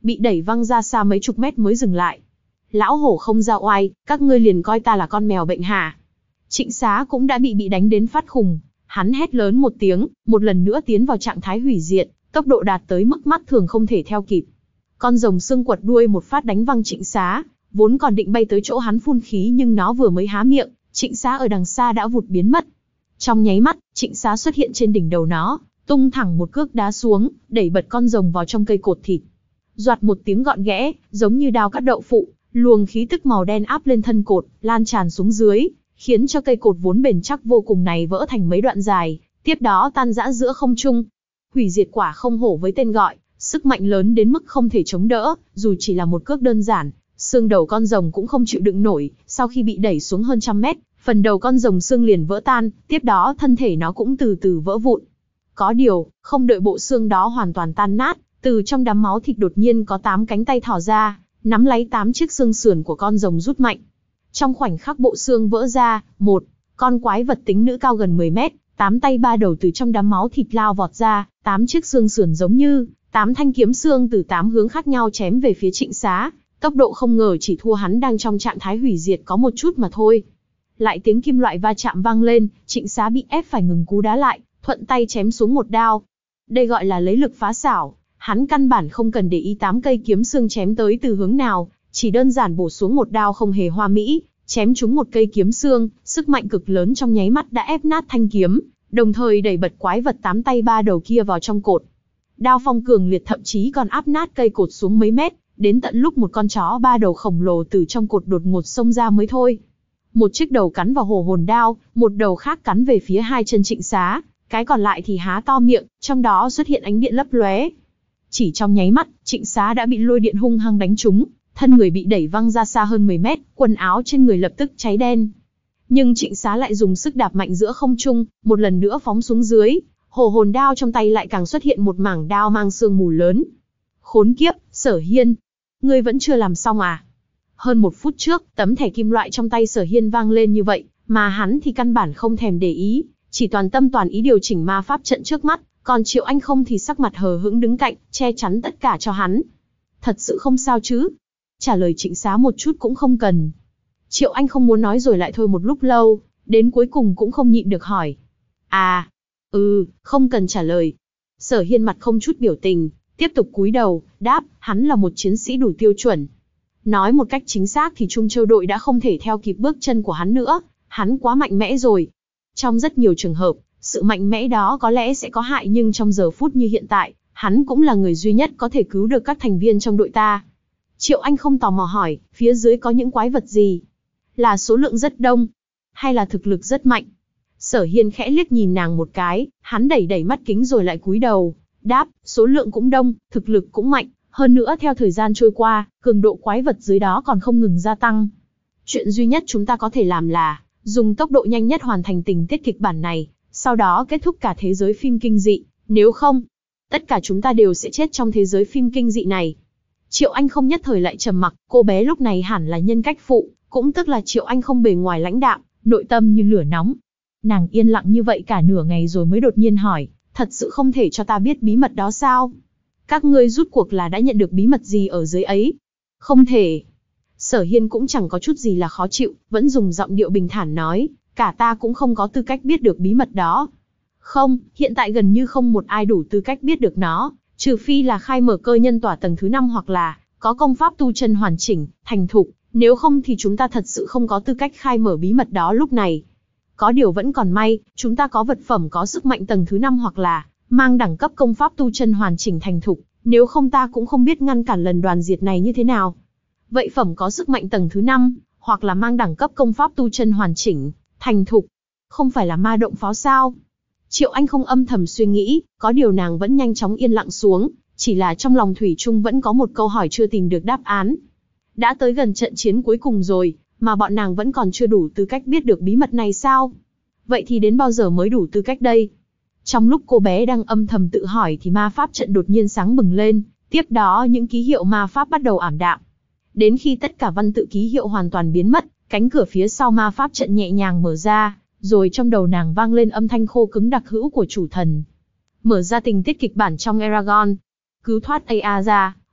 bị đẩy văng ra xa mấy chục mét mới dừng lại. Lão hổ không ra oai, các ngươi liền coi ta là con mèo bệnh hả? Trịnh Xá cũng đã bị bị đánh đến phát khùng, hắn hét lớn một tiếng, một lần nữa tiến vào trạng thái hủy diệt, tốc độ đạt tới mức mắt thường không thể theo kịp. Con rồng xương quật đuôi một phát đánh văng Trịnh Xá, vốn còn định bay tới chỗ hắn phun khí nhưng nó vừa mới há miệng, Trịnh Xá ở đằng xa đã vụt biến mất. Trong nháy mắt, Trịnh Xá xuất hiện trên đỉnh đầu nó, tung thẳng một cước đá xuống, đẩy bật con rồng vào trong cây cột thịt. Doạt một tiếng gọn ghẽ, giống như đao cắt đậu phụ, luồng khí tức màu đen áp lên thân cột, lan tràn xuống dưới, khiến cho cây cột vốn bền chắc vô cùng này vỡ thành mấy đoạn dài, tiếp đó tan rã giữa không trung. Hủy diệt quả không hổ với tên gọi, sức mạnh lớn đến mức không thể chống đỡ, dù chỉ là một cước đơn giản, xương đầu con rồng cũng không chịu đựng nổi, sau khi bị đẩy xuống hơn trăm mét, phần đầu con rồng xương liền vỡ tan, tiếp đó thân thể nó cũng từ từ vỡ vụn. Có điều, không đợi bộ xương đó hoàn toàn tan nát, từ trong đám máu thịt đột nhiên có tám cánh tay thò ra, nắm lấy tám chiếc xương sườn của con rồng rút mạnh. Trong khoảnh khắc bộ xương vỡ ra, một con quái vật tính nữ cao gần mười mét, tám tay ba đầu từ trong đám máu thịt lao vọt ra, tám chiếc xương sườn giống như tám thanh kiếm xương từ tám hướng khác nhau chém về phía Trịnh Xá, tốc độ không ngờ chỉ thua hắn đang trong trạng thái hủy diệt có một chút mà thôi. Lại tiếng kim loại va chạm vang lên, Trịnh Xá bị ép phải ngừng cú đá lại, thuận tay chém xuống một đao. Đây gọi là lấy lực phá xảo, hắn căn bản không cần để ý tám cây kiếm xương chém tới từ hướng nào, chỉ đơn giản bổ xuống một đao không hề hoa mỹ, chém trúng một cây kiếm xương, sức mạnh cực lớn trong nháy mắt đã ép nát thanh kiếm, đồng thời đẩy bật quái vật tám tay ba đầu kia vào trong cột. Đao phong cường liệt thậm chí còn áp nát cây cột xuống mấy mét, đến tận lúc một con chó ba đầu khổng lồ từ trong cột đột ngột xông ra mới thôi. Một chiếc đầu cắn vào hổ hồn đao, một đầu khác cắn về phía hai chân Trịnh Xá, cái còn lại thì há to miệng, trong đó xuất hiện ánh điện lấp lóe. Chỉ trong nháy mắt, Trịnh Xá đã bị lôi điện hung hăng đánh trúng, thân người bị đẩy văng ra xa hơn mười mét, quần áo trên người lập tức cháy đen. Nhưng Trịnh Xá lại dùng sức đạp mạnh giữa không trung, một lần nữa phóng xuống dưới, hổ hồn đao trong tay lại càng xuất hiện một mảng đao mang sương mù lớn. Khốn kiếp, Sở Hiên, ngươi vẫn chưa làm xong à? Hơn một phút trước, tấm thẻ kim loại trong tay Sở Hiên vang lên như vậy, mà hắn thì căn bản không thèm để ý, chỉ toàn tâm toàn ý điều chỉnh ma pháp trận trước mắt, còn Triệu Anh không thì sắc mặt hờ hững đứng cạnh, che chắn tất cả cho hắn. Thật sự không sao chứ? Trả lời Trịnh Xá một chút cũng không cần. Triệu Anh không muốn nói rồi lại thôi một lúc lâu, đến cuối cùng cũng không nhịn được hỏi. À, ừ, không cần trả lời. Sở Hiên mặt không chút biểu tình, tiếp tục cúi đầu, đáp, hắn là một chiến sĩ đủ tiêu chuẩn. Nói một cách chính xác thì Trung Châu đội đã không thể theo kịp bước chân của hắn nữa, hắn quá mạnh mẽ rồi. Trong rất nhiều trường hợp, sự mạnh mẽ đó có lẽ sẽ có hại nhưng trong giờ phút như hiện tại, hắn cũng là người duy nhất có thể cứu được các thành viên trong đội ta. Triệu Anh không tò mò hỏi, phía dưới có những quái vật gì? Là số lượng rất đông, hay là thực lực rất mạnh? Sở Hiên khẽ liếc nhìn nàng một cái, hắn đẩy đẩy mắt kính rồi lại cúi đầu, đáp, số lượng cũng đông, thực lực cũng mạnh, hơn nữa theo thời gian trôi qua, cường độ quái vật dưới đó còn không ngừng gia tăng. Chuyện duy nhất chúng ta có thể làm là dùng tốc độ nhanh nhất hoàn thành tình tiết kịch bản này, sau đó kết thúc cả thế giới phim kinh dị, nếu không, tất cả chúng ta đều sẽ chết trong thế giới phim kinh dị này. Triệu Anh không nhất thời lại trầm mặc, cô bé lúc này hẳn là nhân cách phụ, cũng tức là Triệu Anh không bề ngoài lãnh đạm, nội tâm như lửa nóng. Nàng yên lặng như vậy cả nửa ngày rồi mới đột nhiên hỏi, thật sự không thể cho ta biết bí mật đó sao? Các ngươi rút cuộc là đã nhận được bí mật gì ở dưới ấy? Không thể. Sở Hiên cũng chẳng có chút gì là khó chịu, vẫn dùng giọng điệu bình thản nói, cả ta cũng không có tư cách biết được bí mật đó. Không, hiện tại gần như không một ai đủ tư cách biết được nó, trừ phi là khai mở cơ nhân tỏa tầng thứ năm hoặc là có công pháp tu chân hoàn chỉnh, thành thục, nếu không thì chúng ta thật sự không có tư cách khai mở bí mật đó lúc này. Có điều vẫn còn may, chúng ta có vật phẩm có sức mạnh tầng thứ năm hoặc là mang đẳng cấp công pháp tu chân hoàn chỉnh thành thục, nếu không ta cũng không biết ngăn cản lần đoàn diệt này như thế nào. Vậy phẩm có sức mạnh tầng thứ năm, hoặc là mang đẳng cấp công pháp tu chân hoàn chỉnh, thành thục, không phải là ma động pháo sao? Triệu Anh không âm thầm suy nghĩ, có điều nàng vẫn nhanh chóng yên lặng xuống, chỉ là trong lòng thủy chung vẫn có một câu hỏi chưa tìm được đáp án. Đã tới gần trận chiến cuối cùng rồi, mà bọn nàng vẫn còn chưa đủ tư cách biết được bí mật này sao? Vậy thì đến bao giờ mới đủ tư cách đây? Trong lúc cô bé đang âm thầm tự hỏi thì ma pháp trận đột nhiên sáng bừng lên, tiếp đó những ký hiệu ma pháp bắt đầu ảm đạm. Đến khi tất cả văn tự ký hiệu hoàn toàn biến mất, cánh cửa phía sau ma pháp trận nhẹ nhàng mở ra, rồi trong đầu nàng vang lên âm thanh khô cứng đặc hữu của chủ thần. Mở ra tình tiết kịch bản trong Eragon. Cứu thoát Aya ra,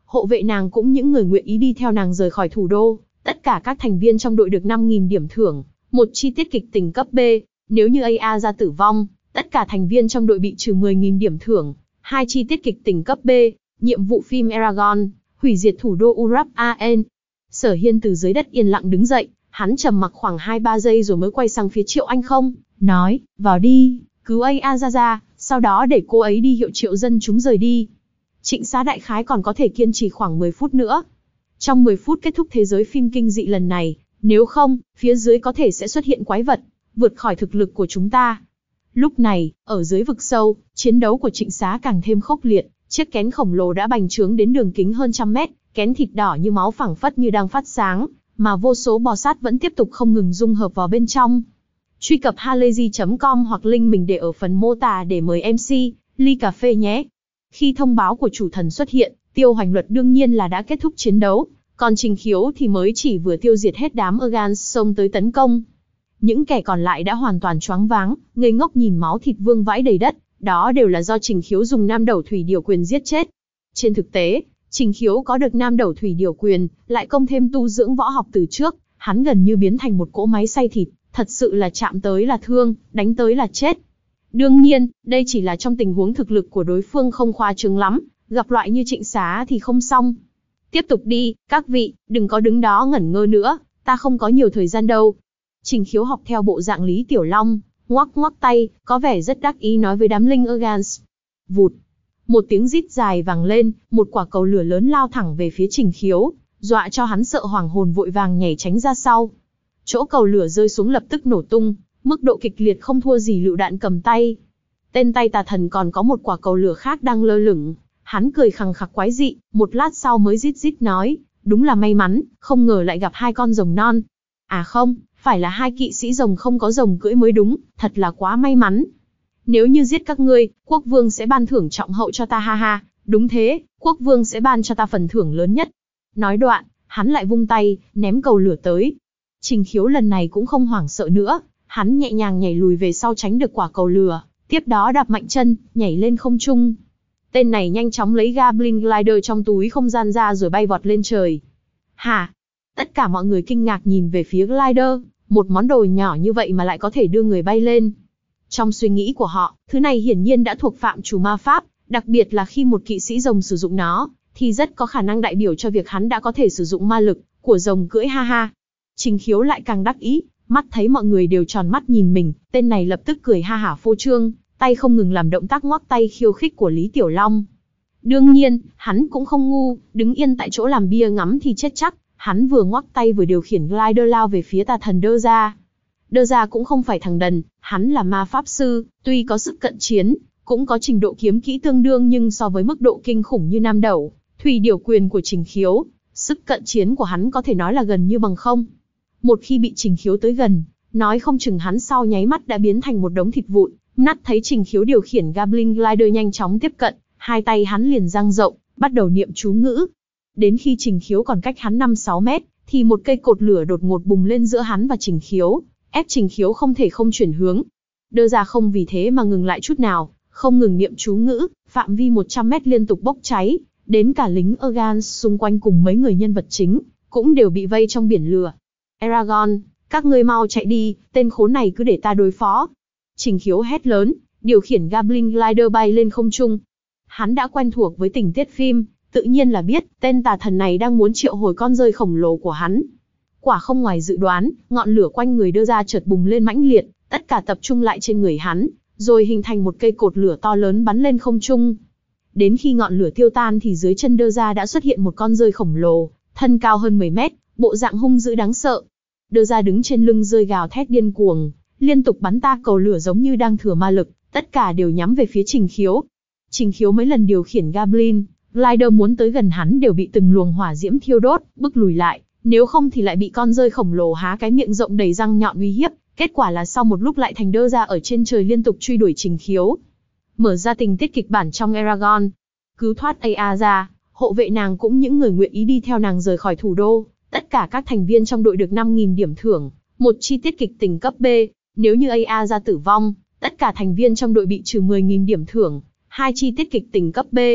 hộ vệ nàng cũng những người nguyện ý đi theo nàng rời khỏi thủ đô. Tất cả các thành viên trong đội được năm nghìn điểm thưởng. Một chi tiết kịch tình cấp B, nếu như a ra tử vong, tất cả thành viên trong đội bị trừ mười nghìn điểm thưởng. Hai chi tiết kịch tình cấp B, nhiệm vụ phim Eragon, hủy diệt thủ đô Urap-Aen. Sở Hiên từ dưới đất yên lặng đứng dậy, hắn trầm mặc khoảng hai ba giây rồi mới quay sang phía Triệu Anh Không, nói, vào đi, cứu a ra ra, sau đó để cô ấy đi hiệu triệu dân chúng rời đi. Trịnh Xá đại khái còn có thể kiên trì khoảng mười phút nữa. Trong mười phút kết thúc thế giới phim kinh dị lần này, nếu không, phía dưới có thể sẽ xuất hiện quái vật, vượt khỏi thực lực của chúng ta. Lúc này, ở dưới vực sâu, chiến đấu của Trịnh Xá càng thêm khốc liệt, chiếc kén khổng lồ đã bành trướng đến đường kính hơn trăm mét, kén thịt đỏ như máu phảng phất như đang phát sáng, mà vô số bò sát vẫn tiếp tục không ngừng dung hợp vào bên trong. Truy cập halayzi chấm com hoặc link mình để ở phần mô tả để mời em xê, ly cà phê nhé. Khi thông báo của chủ thần xuất hiện, Tiêu Hoành Luật đương nhiên là đã kết thúc chiến đấu, còn Trình Khiếu thì mới chỉ vừa tiêu diệt hết đám Ergans xông tới tấn công. Những kẻ còn lại đã hoàn toàn choáng váng, ngây ngốc nhìn máu thịt vương vãi đầy đất, đó đều là do Trình Khiếu dùng Nam Đầu Thủy Điều Quyền giết chết. Trên thực tế, Trình Khiếu có được Nam Đầu Thủy Điều Quyền, lại công thêm tu dưỡng võ học từ trước, hắn gần như biến thành một cỗ máy xay thịt, thật sự là chạm tới là thương, đánh tới là chết. Đương nhiên, đây chỉ là trong tình huống thực lực của đối phương không khoa trương lắm, gặp loại như Trịnh Xá thì không xong. Tiếp tục đi, các vị, đừng có đứng đó ngẩn ngơ nữa, ta không có nhiều thời gian đâu. Trình Khiếu học theo bộ dạng Lý Tiểu Long, ngoắc ngoắc tay, có vẻ rất đắc ý nói với đám linh Ergans. Vụt. Một tiếng rít dài vang lên, một quả cầu lửa lớn lao thẳng về phía Trình Khiếu, dọa cho hắn sợ hoàng hồn vội vàng nhảy tránh ra sau. Chỗ cầu lửa rơi xuống lập tức nổ tung, mức độ kịch liệt không thua gì lựu đạn cầm tay. Tên tay tà thần còn có một quả cầu lửa khác đang lơ lửng, hắn cười khằng khặc quái dị, một lát sau mới rít rít nói, đúng là may mắn, không ngờ lại gặp hai con rồng non. À không, phải là hai kỵ sĩ rồng không có rồng cưỡi mới đúng, thật là quá may mắn. Nếu như giết các ngươi, quốc vương sẽ ban thưởng trọng hậu cho ta ha ha, đúng thế, quốc vương sẽ ban cho ta phần thưởng lớn nhất. Nói đoạn, hắn lại vung tay, ném cầu lửa tới. Trình Khiếu lần này cũng không hoảng sợ nữa, hắn nhẹ nhàng nhảy lùi về sau tránh được quả cầu lửa, tiếp đó đạp mạnh chân, nhảy lên không trung. Tên này nhanh chóng lấy Goblin Glider trong túi không gian ra rồi bay vọt lên trời. Hả? Tất cả mọi người kinh ngạc nhìn về phía Glider, một món đồ nhỏ như vậy mà lại có thể đưa người bay lên. Trong suy nghĩ của họ, thứ này hiển nhiên đã thuộc phạm trù ma pháp, đặc biệt là khi một kỵ sĩ rồng sử dụng nó, thì rất có khả năng đại biểu cho việc hắn đã có thể sử dụng ma lực của rồng cưỡi ha ha. Trình Khiếu lại càng đắc ý, mắt thấy mọi người đều tròn mắt nhìn mình, tên này lập tức cười ha hả phô trương, tay không ngừng làm động tác ngoắc tay khiêu khích của Lý Tiểu Long. Đương nhiên, hắn cũng không ngu, đứng yên tại chỗ làm bia ngắm thì chết chắc, hắn vừa ngoắc tay vừa điều khiển glider lao về phía tà thần Đơ Gia. Đơ Gia cũng không phải thằng đần, hắn là ma pháp sư, tuy có sức cận chiến, cũng có trình độ kiếm kỹ tương đương nhưng so với mức độ kinh khủng như Nam Đầu Thủy Điều Quyền của Trình Khiếu, sức cận chiến của hắn có thể nói là gần như bằng không. Một khi bị Trình Khiếu tới gần, nói không chừng hắn sau nháy mắt đã biến thành một đống thịt vụn. Nát thấy Trình Khiếu điều khiển Goblin Glider nhanh chóng tiếp cận, hai tay hắn liền dang rộng, bắt đầu niệm chú ngữ. Đến khi Trình Khiếu còn cách hắn năm sáu mét, thì một cây cột lửa đột ngột bùng lên giữa hắn và Trình Khiếu, ép Trình Khiếu không thể không chuyển hướng. Đơ Ra không vì thế mà ngừng lại chút nào, không ngừng niệm chú ngữ, phạm vi một trăm mét liên tục bốc cháy, đến cả lính Ergans xung quanh cùng mấy người nhân vật chính, cũng đều bị vây trong biển lửa. Eragon, các ngươi mau chạy đi, tên khốn này cứ để ta đối phó. Trình Khiếu hét lớn, điều khiển Goblin Glider bay lên không trung. Hắn đã quen thuộc với tình tiết phim, tự nhiên là biết, tên tà thần này đang muốn triệu hồi con rơi khổng lồ của hắn. Quả không ngoài dự đoán, ngọn lửa quanh người Đơ Ra chợt bùng lên mãnh liệt, tất cả tập trung lại trên người hắn, rồi hình thành một cây cột lửa to lớn bắn lên không trung. Đến khi ngọn lửa tiêu tan thì dưới chân Đơ Ra đã xuất hiện một con rơi khổng lồ, thân cao hơn mười mét, bộ dạng hung dữ đáng sợ. Đơ Ra đứng trên lưng rơi gào thét điên cuồng, liên tục bắn ta cầu lửa giống như đang thừa ma lực, tất cả đều nhắm về phía Trình Khiếu. Trình Khiếu mấy lần điều khiển Goblin Glider muốn tới gần hắn đều bị từng luồng hỏa diễm thiêu đốt, bức lùi lại, nếu không thì lại bị con rơi khổng lồ há cái miệng rộng đầy răng nhọn uy hiếp, kết quả là sau một lúc lại thành Đơ Ra ở trên trời liên tục truy đuổi Trình Khiếu. Mở ra tình tiết kịch bản trong Eragon, cứu thoát a ra, hộ vệ nàng cũng những người nguyện ý đi theo nàng rời khỏi thủ đô, tất cả các thành viên trong đội được năm nghìn điểm thưởng. Một chi tiết kịch tình cấp B, nếu như a ra tử vong, tất cả thành viên trong đội bị trừ mười nghìn điểm thưởng. Hai chi tiết kịch tình cấp B,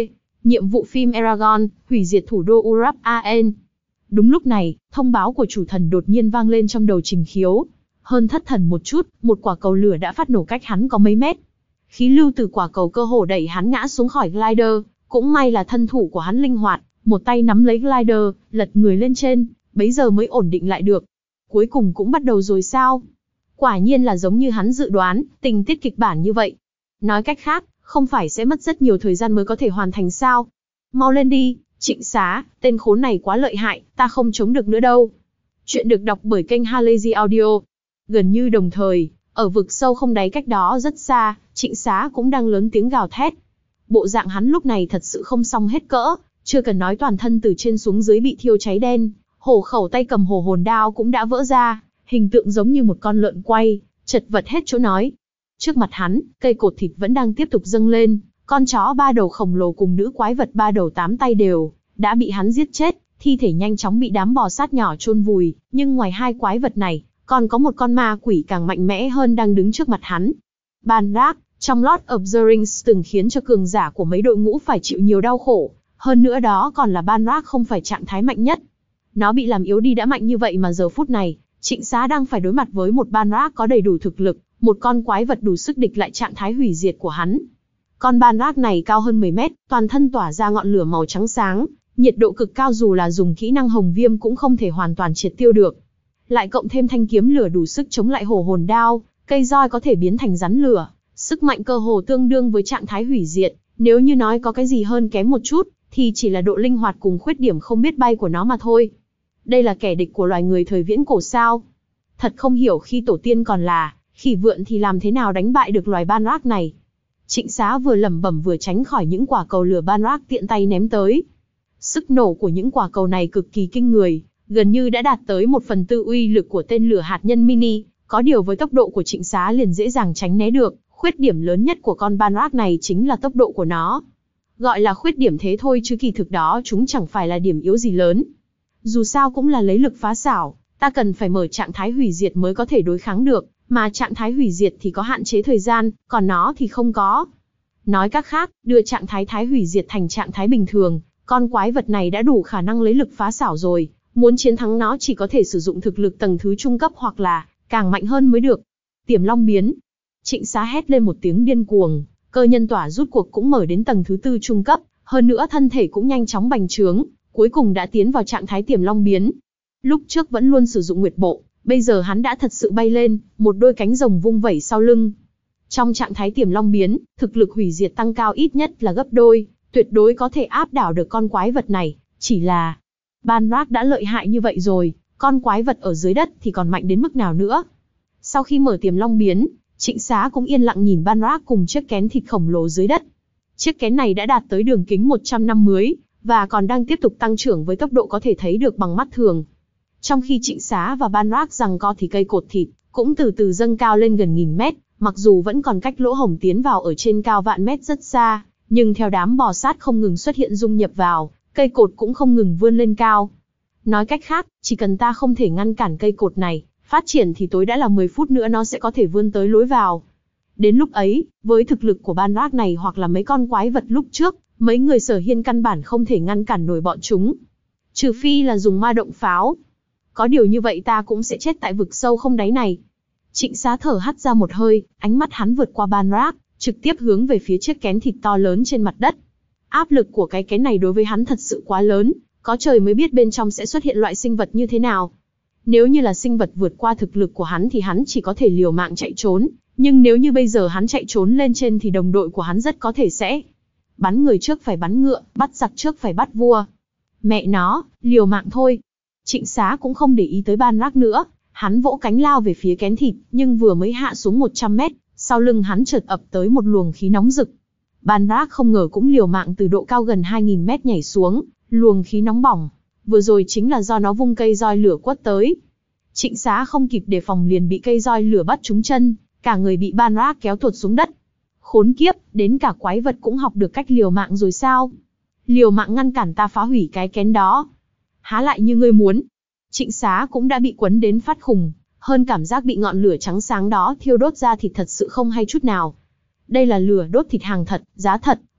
Nhiệm vụ phim Eragon, hủy diệt thủ đô Urap Aen. Đúng lúc này, thông báo của chủ thần đột nhiên vang lên trong đầu Trình Khiếu. Hơn thất thần một chút, một quả cầu lửa đã phát nổ cách hắn có mấy mét. Khí lưu từ quả cầu cơ hồ đẩy hắn ngã xuống khỏi glider, cũng may là thân thủ của hắn linh hoạt, một tay nắm lấy glider, lật người lên trên, bấy giờ mới ổn định lại được. Cuối cùng cũng bắt đầu rồi sao? Quả nhiên là giống như hắn dự đoán, tình tiết kịch bản như vậy. Nói cách khác, không phải sẽ mất rất nhiều thời gian mới có thể hoàn thành sao? Mau lên đi, Trịnh Xá, tên khốn này quá lợi hại, ta không chống được nữa đâu. Chuyện được đọc bởi kênh Halazy Audio. Gần như đồng thời, ở vực sâu không đáy cách đó rất xa, Trịnh Xá cũng đang lớn tiếng gào thét. Bộ dạng hắn lúc này thật sự không xong hết cỡ, chưa cần nói toàn thân từ trên xuống dưới bị thiêu cháy đen, hổ khẩu tay cầm hổ hồn đao cũng đã vỡ ra, hình tượng giống như một con lợn quay, chật vật hết chỗ nói. Trước mặt hắn, cây cột thịt vẫn đang tiếp tục dâng lên, con chó ba đầu khổng lồ cùng nữ quái vật ba đầu tám tay đều đã bị hắn giết chết, thi thể nhanh chóng bị đám bò sát nhỏ chôn vùi, nhưng ngoài hai quái vật này, còn có một con ma quỷ càng mạnh mẽ hơn đang đứng trước mặt hắn. Banrak, trong Lord of the Rings từng khiến cho cường giả của mấy đội ngũ phải chịu nhiều đau khổ, hơn nữa đó còn là Banrak không phải trạng thái mạnh nhất. Nó bị làm yếu đi đã mạnh như vậy mà giờ phút này, Trịnh Xá đang phải đối mặt với một Banrak có đầy đủ thực lực, một con quái vật đủ sức địch lại trạng thái hủy diệt của hắn. Con Banrak này cao hơn mười mét, toàn thân tỏa ra ngọn lửa màu trắng sáng, nhiệt độ cực cao dù là dùng kỹ năng hồng viêm cũng không thể hoàn toàn triệt tiêu được. Lại cộng thêm thanh kiếm lửa đủ sức chống lại hổ hồn đao, cây roi có thể biến thành rắn lửa, sức mạnh cơ hồ tương đương với trạng thái hủy diệt, nếu như nói có cái gì hơn kém một chút, thì chỉ là độ linh hoạt cùng khuyết điểm không biết bay của nó mà thôi. Đây là kẻ địch của loài người thời viễn cổ sao? Thật không hiểu khi tổ tiên còn là khỉ vượn thì làm thế nào đánh bại được loài Banrak này. Trịnh Xá vừa lẩm bẩm vừa tránh khỏi những quả cầu lửa Banrak tiện tay ném tới. Sức nổ của những quả cầu này cực kỳ kinh người, gần như đã đạt tới một phần tư uy lực của tên lửa hạt nhân mini, có điều với tốc độ của Trịnh Xá liền dễ dàng tránh né được. Khuyết điểm lớn nhất của con Banrak này chính là tốc độ của nó. Gọi là khuyết điểm thế thôi chứ kỳ thực đó chúng chẳng phải là điểm yếu gì lớn. Dù sao cũng là lấy lực phá xảo, ta cần phải mở trạng thái hủy diệt mới có thể đối kháng được, mà trạng thái hủy diệt thì có hạn chế thời gian, còn nó thì không có. Nói cách khác, đưa trạng thái thái hủy diệt thành trạng thái bình thường, con quái vật này đã đủ khả năng lấy lực phá xảo rồi, muốn chiến thắng nó chỉ có thể sử dụng thực lực tầng thứ trung cấp hoặc là càng mạnh hơn mới được. Tiềm Long biến. Trịnh Xá hét lên một tiếng điên cuồng, cơ nhân tỏa rút cuộc cũng mở đến tầng thứ tư trung cấp, hơn nữa thân thể cũng nhanh chóng bành trướng, cuối cùng đã tiến vào trạng thái Tiềm Long biến. Lúc trước vẫn luôn sử dụng Nguyệt Bộ, bây giờ hắn đã thật sự bay lên, một đôi cánh rồng vung vẩy sau lưng. Trong trạng thái Tiềm Long biến, thực lực hủy diệt tăng cao ít nhất là gấp đôi, tuyệt đối có thể áp đảo được con quái vật này, chỉ là Banrak đã lợi hại như vậy rồi, con quái vật ở dưới đất thì còn mạnh đến mức nào nữa. Sau khi mở Tiềm Long biến, Trịnh Xá cũng yên lặng nhìn Banrak cùng chiếc kén thịt khổng lồ dưới đất. Chiếc kén này đã đạt tới đường kính một trăm năm mươi, và còn đang tiếp tục tăng trưởng với tốc độ có thể thấy được bằng mắt thường. Trong khi Trịnh Xá và Banrak giằng co thì cây cột thịt cũng từ từ dâng cao lên gần nghìn mét, mặc dù vẫn còn cách lỗ hổng tiến vào ở trên cao vạn mét rất xa, nhưng theo đám bò sát không ngừng xuất hiện dung nhập vào, cây cột cũng không ngừng vươn lên cao. Nói cách khác, chỉ cần ta không thể ngăn cản cây cột này phát triển thì tối đã là mười phút nữa nó sẽ có thể vươn tới lối vào. Đến lúc ấy, với thực lực của Banrak này hoặc là mấy con quái vật lúc trước, mấy người Sở Hiên căn bản không thể ngăn cản nổi bọn chúng. Trừ phi là dùng ma động pháo. Có điều như vậy ta cũng sẽ chết tại vực sâu không đáy này. Trịnh Xá thở hắt ra một hơi, ánh mắt hắn vượt qua Banrak, trực tiếp hướng về phía chiếc kén thịt to lớn trên mặt đất. Áp lực của cái kén này đối với hắn thật sự quá lớn, có trời mới biết bên trong sẽ xuất hiện loại sinh vật như thế nào. Nếu như là sinh vật vượt qua thực lực của hắn thì hắn chỉ có thể liều mạng chạy trốn, nhưng nếu như bây giờ hắn chạy trốn lên trên thì đồng đội của hắn rất có thể sẽ bắn người trước phải bắn ngựa, bắt giặc trước phải bắt vua. Mẹ nó, liều mạng thôi. Trịnh Xá cũng không để ý tới Banrak nữa, hắn vỗ cánh lao về phía kén thịt, nhưng vừa mới hạ xuống một trăm mét, sau lưng hắn chợt ập tới một luồng khí nóng rực. Banrak không ngờ cũng liều mạng từ độ cao gần hai nghìn mét nhảy xuống, luồng khí nóng bỏng, vừa rồi chính là do nó vung cây roi lửa quất tới. Trịnh Xá không kịp đề phòng liền bị cây roi lửa bắt trúng chân, cả người bị Banrak kéo tuột xuống đất. Khốn kiếp, đến cả quái vật cũng học được cách liều mạng rồi sao? Liều mạng ngăn cản ta phá hủy cái kén đó. Há lại như ngươi muốn. Trịnh Xá cũng đã bị quấn đến phát khùng, hơn cảm giác bị ngọn lửa trắng sáng đó thiêu đốt ra thịt thật sự không hay chút nào. Đây là lửa đốt thịt hàng thật, giá thật,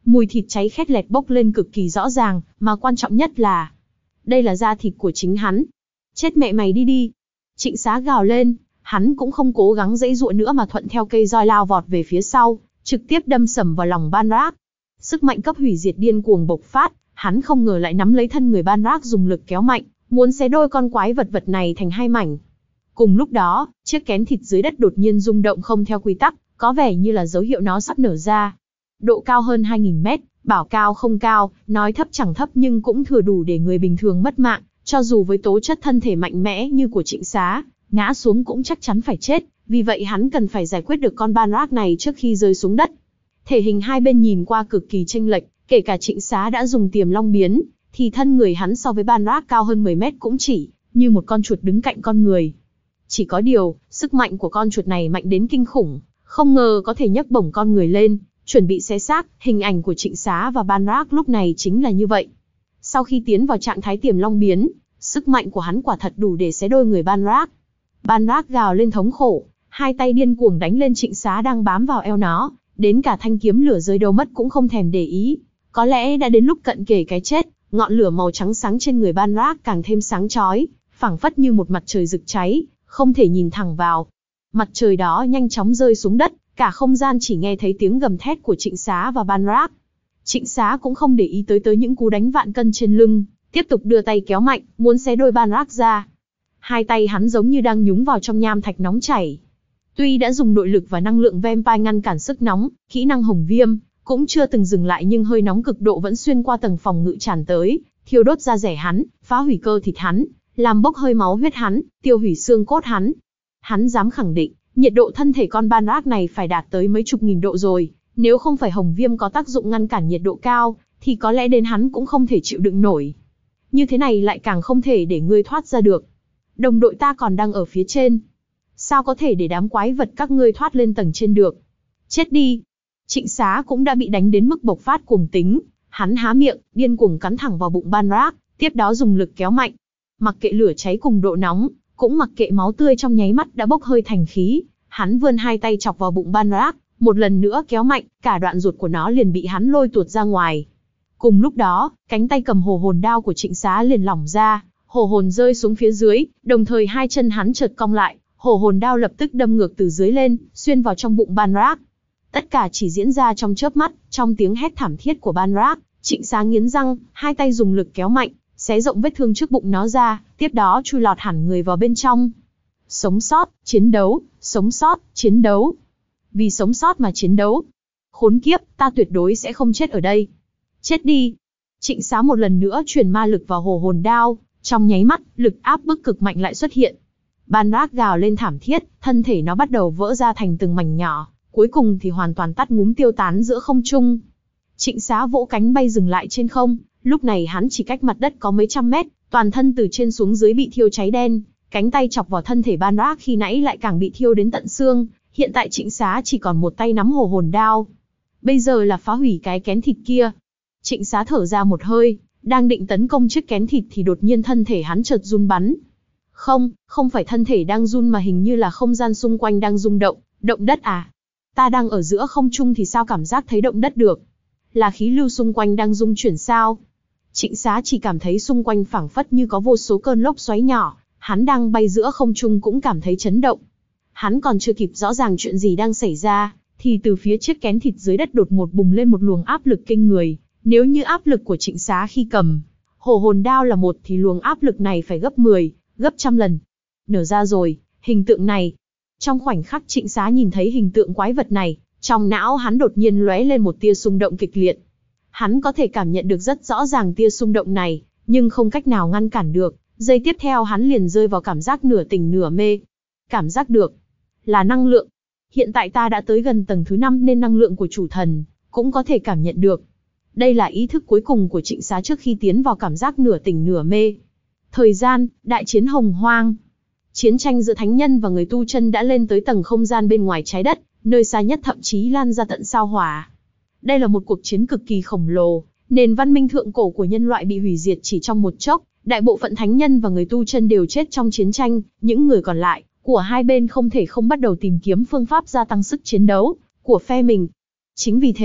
Mùi thịt cháy khét lẹt bốc lên cực kỳ rõ ràng, mà quan trọng nhất là đây là da thịt của chính hắn. Chết mẹ mày đi đi. Trịnh Xá gào lên, hắn cũng không cố gắng giãy giụa nữa mà thuận theo cây roi lao vọt về phía sau, trực tiếp đâm sầm vào lòng Ban-Rác. Sức mạnh cấp hủy diệt điên cuồng bộc phát, hắn không ngờ lại nắm lấy thân người Ban-Rác dùng lực kéo mạnh, muốn xé đôi con quái vật vật này thành hai mảnh. Cùng lúc đó, chiếc kén thịt dưới đất đột nhiên rung động không theo quy tắc, có vẻ như là dấu hiệu nó sắp nở ra. Độ cao hơn hai nghìn mét, bảo cao không cao, nói thấp chẳng thấp nhưng cũng thừa đủ để người bình thường mất mạng, cho dù với tố chất thân thể mạnh mẽ như của Trịnh Xá, ngã xuống cũng chắc chắn phải chết, vì vậy hắn cần phải giải quyết được con Ban-Rác này trước khi rơi xuống đất. Thể hình hai bên nhìn qua cực kỳ chênh lệch, kể cả Trịnh Xá đã dùng Tiềm Long biến, thì thân người hắn so với Ban-Rác cao hơn mười mét cũng chỉ như một con chuột đứng cạnh con người. Chỉ có điều, sức mạnh của con chuột này mạnh đến kinh khủng, không ngờ có thể nhấc bổng con người lên, chuẩn bị xé xác. Hình ảnh của Trịnh Xá và Ban-Rác lúc này chính là như vậy. Sau khi tiến vào trạng thái Tiềm Long biến, sức mạnh của hắn quả thật đủ để xé đôi người Ban-Rác. Ban-Rác gào lên thống khổ, hai tay điên cuồng đánh lên Trịnh Xá đang bám vào eo nó, đến cả thanh kiếm lửa rơi đâu mất cũng không thèm để ý. Có lẽ đã đến lúc cận kề cái chết, ngọn lửa màu trắng sáng trên người Ban-Rác càng thêm sáng chói, phảng phất như một mặt trời rực cháy, không thể nhìn thẳng vào. Mặt trời đó nhanh chóng rơi xuống đất, cả không gian chỉ nghe thấy tiếng gầm thét của Trịnh Xá và Ban-Rác. Trịnh Xá cũng không để ý tới tới những cú đánh vạn cân trên lưng, tiếp tục đưa tay kéo mạnh, muốn xé đôi Ban-Rác ra. Hai tay hắn giống như đang nhúng vào trong nham thạch nóng chảy. Tuy đã dùng nội lực và năng lượng vampire ngăn cản sức nóng, kỹ năng hồng viêm cũng chưa từng dừng lại, nhưng hơi nóng cực độ vẫn xuyên qua tầng phòng ngự tràn tới, thiêu đốt da rẻ hắn, phá hủy cơ thịt hắn, làm bốc hơi máu huyết hắn, tiêu hủy xương cốt hắn. Hắn dám khẳng định, nhiệt độ thân thể con Ban-Rác này phải đạt tới mấy chục nghìn độ rồi, nếu không phải hồng viêm có tác dụng ngăn cản nhiệt độ cao, thì có lẽ đến hắn cũng không thể chịu đựng nổi. Như thế này lại càng không thể để ngươi thoát ra được. Đồng đội ta còn đang ở phía trên. Sao có thể để đám quái vật các ngươi thoát lên tầng trên được? Chết đi! Trịnh Xá cũng đã bị đánh đến mức bộc phát cuồng tính, hắn há miệng, điên cuồng cắn thẳng vào bụng Ban-Rác, tiếp đó dùng lực kéo mạnh. Mặc kệ lửa cháy cùng độ nóng, cũng mặc kệ máu tươi trong nháy mắt đã bốc hơi thành khí, hắn vươn hai tay chọc vào bụng Ban-Rác, một lần nữa kéo mạnh, cả đoạn ruột của nó liền bị hắn lôi tuột ra ngoài. Cùng lúc đó, cánh tay cầm hồ hồn đao của Trịnh Xá liền lỏng ra, hồ hồn rơi xuống phía dưới, đồng thời hai chân hắn chợt cong lại, hồ hồn đao lập tức đâm ngược từ dưới lên, xuyên vào trong bụng Ban-Rác. Tất cả chỉ diễn ra trong chớp mắt, trong tiếng hét thảm thiết của Ban-Rác, Trịnh Xá nghiến răng, hai tay dùng lực kéo mạnh, xé rộng vết thương trước bụng nó ra, tiếp đó chui lọt hẳn người vào bên trong. Sống sót, chiến đấu, sống sót, chiến đấu. Vì sống sót mà chiến đấu. Khốn kiếp, ta tuyệt đối sẽ không chết ở đây. Chết đi. Trịnh Xá một lần nữa truyền ma lực vào hồ hồn đao, trong nháy mắt, lực áp bức cực mạnh lại xuất hiện. Ban-Rác gào lên thảm thiết, thân thể nó bắt đầu vỡ ra thành từng mảnh nhỏ, cuối cùng thì hoàn toàn tắt ngúm tiêu tán giữa không trung. Trịnh Xá vỗ cánh bay dừng lại trên không, lúc này hắn chỉ cách mặt đất có mấy trăm mét, toàn thân từ trên xuống dưới bị thiêu cháy đen, cánh tay chọc vào thân thể Ban-Rác khi nãy lại càng bị thiêu đến tận xương, hiện tại Trịnh Xá chỉ còn một tay nắm hồ hồn đao. Bây giờ là phá hủy cái kén thịt kia. Trịnh Xá thở ra một hơi, đang định tấn công chiếc kén thịt thì đột nhiên thân thể hắn chợt run bắn. Không, không phải thân thể đang run mà hình như là không gian xung quanh đang rung động, động đất à? Ta đang ở giữa không trung thì sao cảm giác thấy động đất được? Là khí lưu xung quanh đang rung chuyển sao? Trịnh Xá chỉ cảm thấy xung quanh phảng phất như có vô số cơn lốc xoáy nhỏ, hắn đang bay giữa không trung cũng cảm thấy chấn động. Hắn còn chưa kịp rõ ràng chuyện gì đang xảy ra, thì từ phía chiếc kén thịt dưới đất đột ngột bùng lên một luồng áp lực kinh người. Nếu như áp lực của Trịnh Xá khi cầm hồ hồn đao là một thì luồng áp lực này phải gấp mười, gấp trăm lần. Nở ra rồi, hình tượng này. Trong khoảnh khắc Trịnh Xá nhìn thấy hình tượng quái vật này, trong não hắn đột nhiên lóe lên một tia xung động kịch liệt. Hắn có thể cảm nhận được rất rõ ràng tia xung động này, nhưng không cách nào ngăn cản được. Giây tiếp theo hắn liền rơi vào cảm giác nửa tỉnh nửa mê. Cảm giác được là năng lượng. Hiện tại ta đã tới gần tầng thứ năm nên năng lượng của chủ thần cũng có thể cảm nhận được. Đây là ý thức cuối cùng của Trịnh Xá trước khi tiến vào cảm giác nửa tỉnh nửa mê. Thời gian, đại chiến hồng hoang. Chiến tranh giữa thánh nhân và người tu chân đã lên tới tầng không gian bên ngoài trái đất, nơi xa nhất thậm chí lan ra tận sao hỏa. Đây là một cuộc chiến cực kỳ khổng lồ, nền văn minh thượng cổ của nhân loại bị hủy diệt chỉ trong một chốc, đại bộ phận thánh nhân và người tu chân đều chết trong chiến tranh, những người còn lại của hai bên không thể không bắt đầu tìm kiếm phương pháp gia tăng sức chiến đấu của phe mình. Chính vì thế,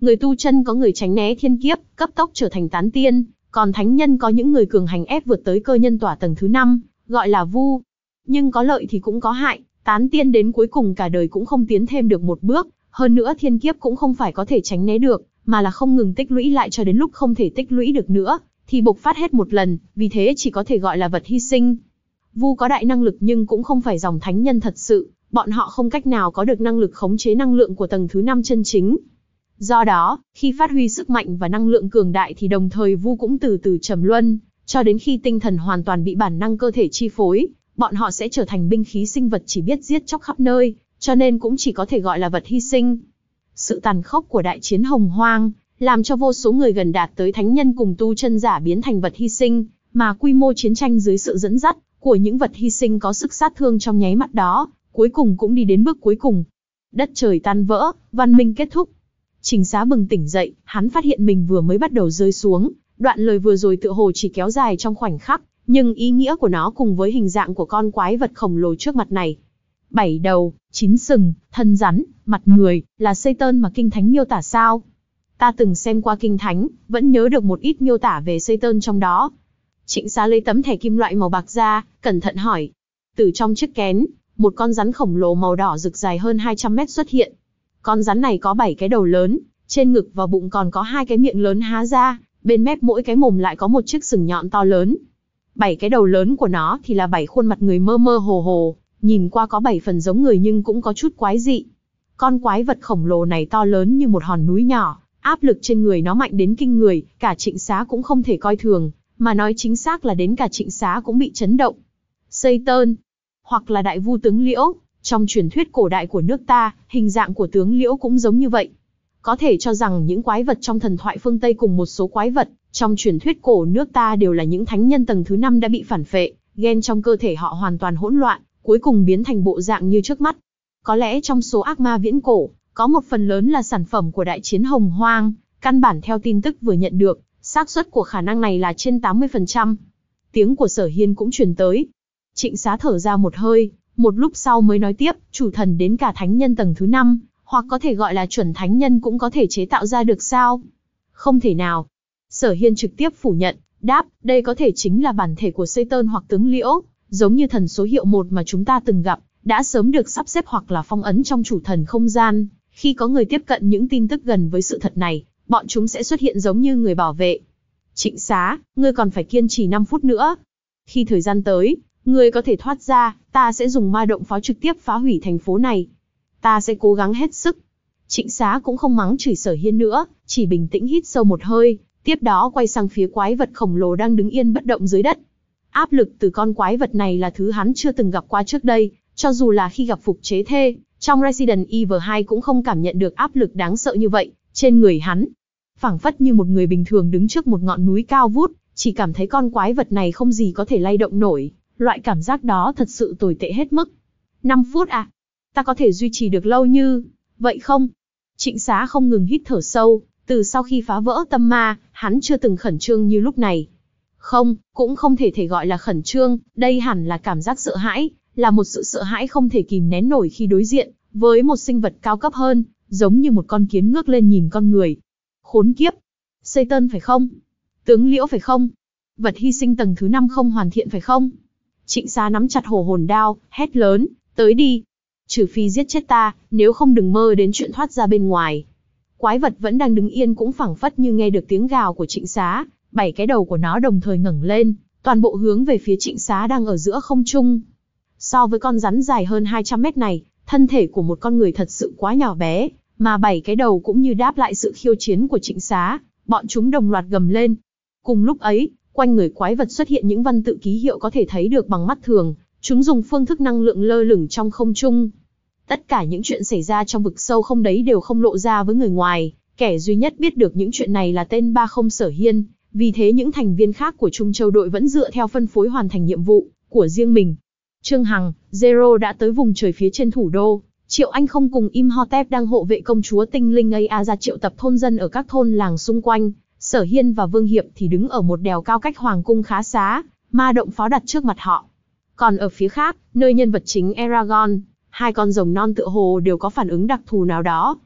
Người tu chân có người tránh né thiên kiếp, cấp tốc trở thành tán tiên, còn thánh nhân có những người cường hành ép vượt tới cơ nhân tỏa tầng thứ năm, gọi là vu. Nhưng có lợi thì cũng có hại, tán tiên đến cuối cùng cả đời cũng không tiến thêm được một bước, hơn nữa thiên kiếp cũng không phải có thể tránh né được, mà là không ngừng tích lũy lại cho đến lúc không thể tích lũy được nữa, thì bộc phát hết một lần, vì thế chỉ có thể gọi là vật hy sinh. Vu có đại năng lực nhưng cũng không phải dòng thánh nhân thật sự, bọn họ không cách nào có được năng lực khống chế năng lượng của tầng thứ năm chân chính. Do đó, khi phát huy sức mạnh và năng lượng cường đại thì đồng thời vu cũng từ từ trầm luân, cho đến khi tinh thần hoàn toàn bị bản năng cơ thể chi phối, bọn họ sẽ trở thành binh khí sinh vật chỉ biết giết chóc khắp nơi, cho nên cũng chỉ có thể gọi là vật hy sinh. Sự tàn khốc của đại chiến hồng hoang, làm cho vô số người gần đạt tới thánh nhân cùng tu chân giả biến thành vật hy sinh, mà quy mô chiến tranh dưới sự dẫn dắt của những vật hy sinh có sức sát thương trong nháy mắt đó, cuối cùng cũng đi đến bước cuối cùng. Đất trời tan vỡ, văn minh kết thúc. Trình Xá bừng tỉnh dậy, hắn phát hiện mình vừa mới bắt đầu rơi xuống, đoạn lời vừa rồi tựa hồ chỉ kéo dài trong khoảnh khắc, nhưng ý nghĩa của nó cùng với hình dạng của con quái vật khổng lồ trước mặt này. Bảy đầu, chín sừng, thân rắn, mặt người, là Satan mà Kinh Thánh miêu tả sao? Ta từng xem qua Kinh Thánh, vẫn nhớ được một ít miêu tả về Satan trong đó. Trịnh Xá lấy tấm thẻ kim loại màu bạc ra, cẩn thận hỏi. Từ trong chiếc kén, một con rắn khổng lồ màu đỏ rực dài hơn hai trăm mét xuất hiện. Con rắn này có bảy cái đầu lớn, trên ngực và bụng còn có hai cái miệng lớn há ra, bên mép mỗi cái mồm lại có một chiếc sừng nhọn to lớn. Bảy cái đầu lớn của nó thì là bảy khuôn mặt người mơ mơ hồ hồ, nhìn qua có bảy phần giống người nhưng cũng có chút quái dị. Con quái vật khổng lồ này to lớn như một hòn núi nhỏ, áp lực trên người nó mạnh đến kinh người, cả Trịnh Xá cũng không thể coi thường, mà nói chính xác là đến cả Trịnh Xá cũng bị chấn động. Satan, hoặc là Đại Vu tướng Liễu, trong truyền thuyết cổ đại của nước ta, hình dạng của tướng Liễu cũng giống như vậy. Có thể cho rằng những quái vật trong thần thoại phương Tây cùng một số quái vật trong truyền thuyết cổ nước ta đều là những thánh nhân tầng thứ năm đã bị phản phệ, gen trong cơ thể họ hoàn toàn hỗn loạn, cuối cùng biến thành bộ dạng như trước mắt. Có lẽ trong số ác ma viễn cổ, có một phần lớn là sản phẩm của đại chiến hồng hoang, căn bản theo tin tức vừa nhận được, xác suất của khả năng này là trên tám mươi phần trăm. Tiếng của Sở Hiên cũng truyền tới. Trịnh Xá thở ra một hơi, một lúc sau mới nói tiếp, chủ thần đến cả thánh nhân tầng thứ năm, hoặc có thể gọi là chuẩn thánh nhân cũng có thể chế tạo ra được sao? Không thể nào. Sở Hiên trực tiếp phủ nhận, đáp, đây có thể chính là bản thể của Satan hoặc tướng Liễu, giống như thần số hiệu một mà chúng ta từng gặp, đã sớm được sắp xếp hoặc là phong ấn trong chủ thần không gian. Khi có người tiếp cận những tin tức gần với sự thật này, bọn chúng sẽ xuất hiện giống như người bảo vệ. Trịnh Xá, ngươi còn phải kiên trì năm phút nữa. Khi thời gian tới, ngươi có thể thoát ra, ta sẽ dùng ma động pháo trực tiếp phá hủy thành phố này. Ta sẽ cố gắng hết sức. Trịnh Xá cũng không mắng chửi Sở Hiên nữa, chỉ bình tĩnh hít sâu một hơi, tiếp đó quay sang phía quái vật khổng lồ đang đứng yên bất động dưới đất. Áp lực từ con quái vật này là thứ hắn chưa từng gặp qua trước đây, cho dù là khi gặp Phục Chế Thê, trong Resident Evil hai cũng không cảm nhận được áp lực đáng sợ như vậy, trên người hắn. Phảng phất như một người bình thường đứng trước một ngọn núi cao vút, chỉ cảm thấy con quái vật này không gì có thể lay động nổi, loại cảm giác đó thật sự tồi tệ hết mức. năm phút à? Ta có thể duy trì được lâu như vậy không? Trịnh Xá không ngừng hít thở sâu, từ sau khi phá vỡ tâm ma, hắn chưa từng khẩn trương như lúc này. Không, cũng không thể thể gọi là khẩn trương, đây hẳn là cảm giác sợ hãi, là một sự sợ hãi không thể kìm nén nổi khi đối diện với một sinh vật cao cấp hơn, giống như một con kiến ngước lên nhìn con người. Khốn kiếp! Satan phải không? Tướng Liễu phải không? Vật hy sinh tầng thứ năm không hoàn thiện phải không? Trịnh Xá nắm chặt hổ hồn đao, hét lớn, tới đi! Trừ phi giết chết ta, nếu không đừng mơ đến chuyện thoát ra bên ngoài. Quái vật vẫn đang đứng yên cũng phảng phất như nghe được tiếng gào của Trịnh Xá, bảy cái đầu của nó đồng thời ngẩng lên, toàn bộ hướng về phía Trịnh Xá đang ở giữa không trung. So với con rắn dài hơn hai trăm mét này, thân thể của một con người thật sự quá nhỏ bé, mà bảy cái đầu cũng như đáp lại sự khiêu chiến của Trịnh Xá, bọn chúng đồng loạt gầm lên. Cùng lúc ấy, quanh người quái vật xuất hiện những văn tự ký hiệu có thể thấy được bằng mắt thường, chúng dùng phương thức năng lượng lơ lửng trong không trung. Tất cả những chuyện xảy ra trong vực sâu không đấy đều không lộ ra với người ngoài, kẻ duy nhất biết được những chuyện này là tên ba không Sở Hiên, vì thế những thành viên khác của Trung Châu đội vẫn dựa theo phân phối hoàn thành nhiệm vụ của riêng mình. Trương Hằng, Zero đã tới vùng trời phía trên thủ đô, Triệu Anh không cùng Imhotep đang hộ vệ công chúa tinh linh A ra triệu tập thôn dân ở các thôn làng xung quanh, Sở Hiên và Vương Hiệp thì đứng ở một đèo cao cách hoàng cung khá xá, ma động pháo đặt trước mặt họ. Còn ở phía khác, nơi nhân vật chính Eragon, hai con rồng non tựa hồ đều có phản ứng đặc thù nào đó.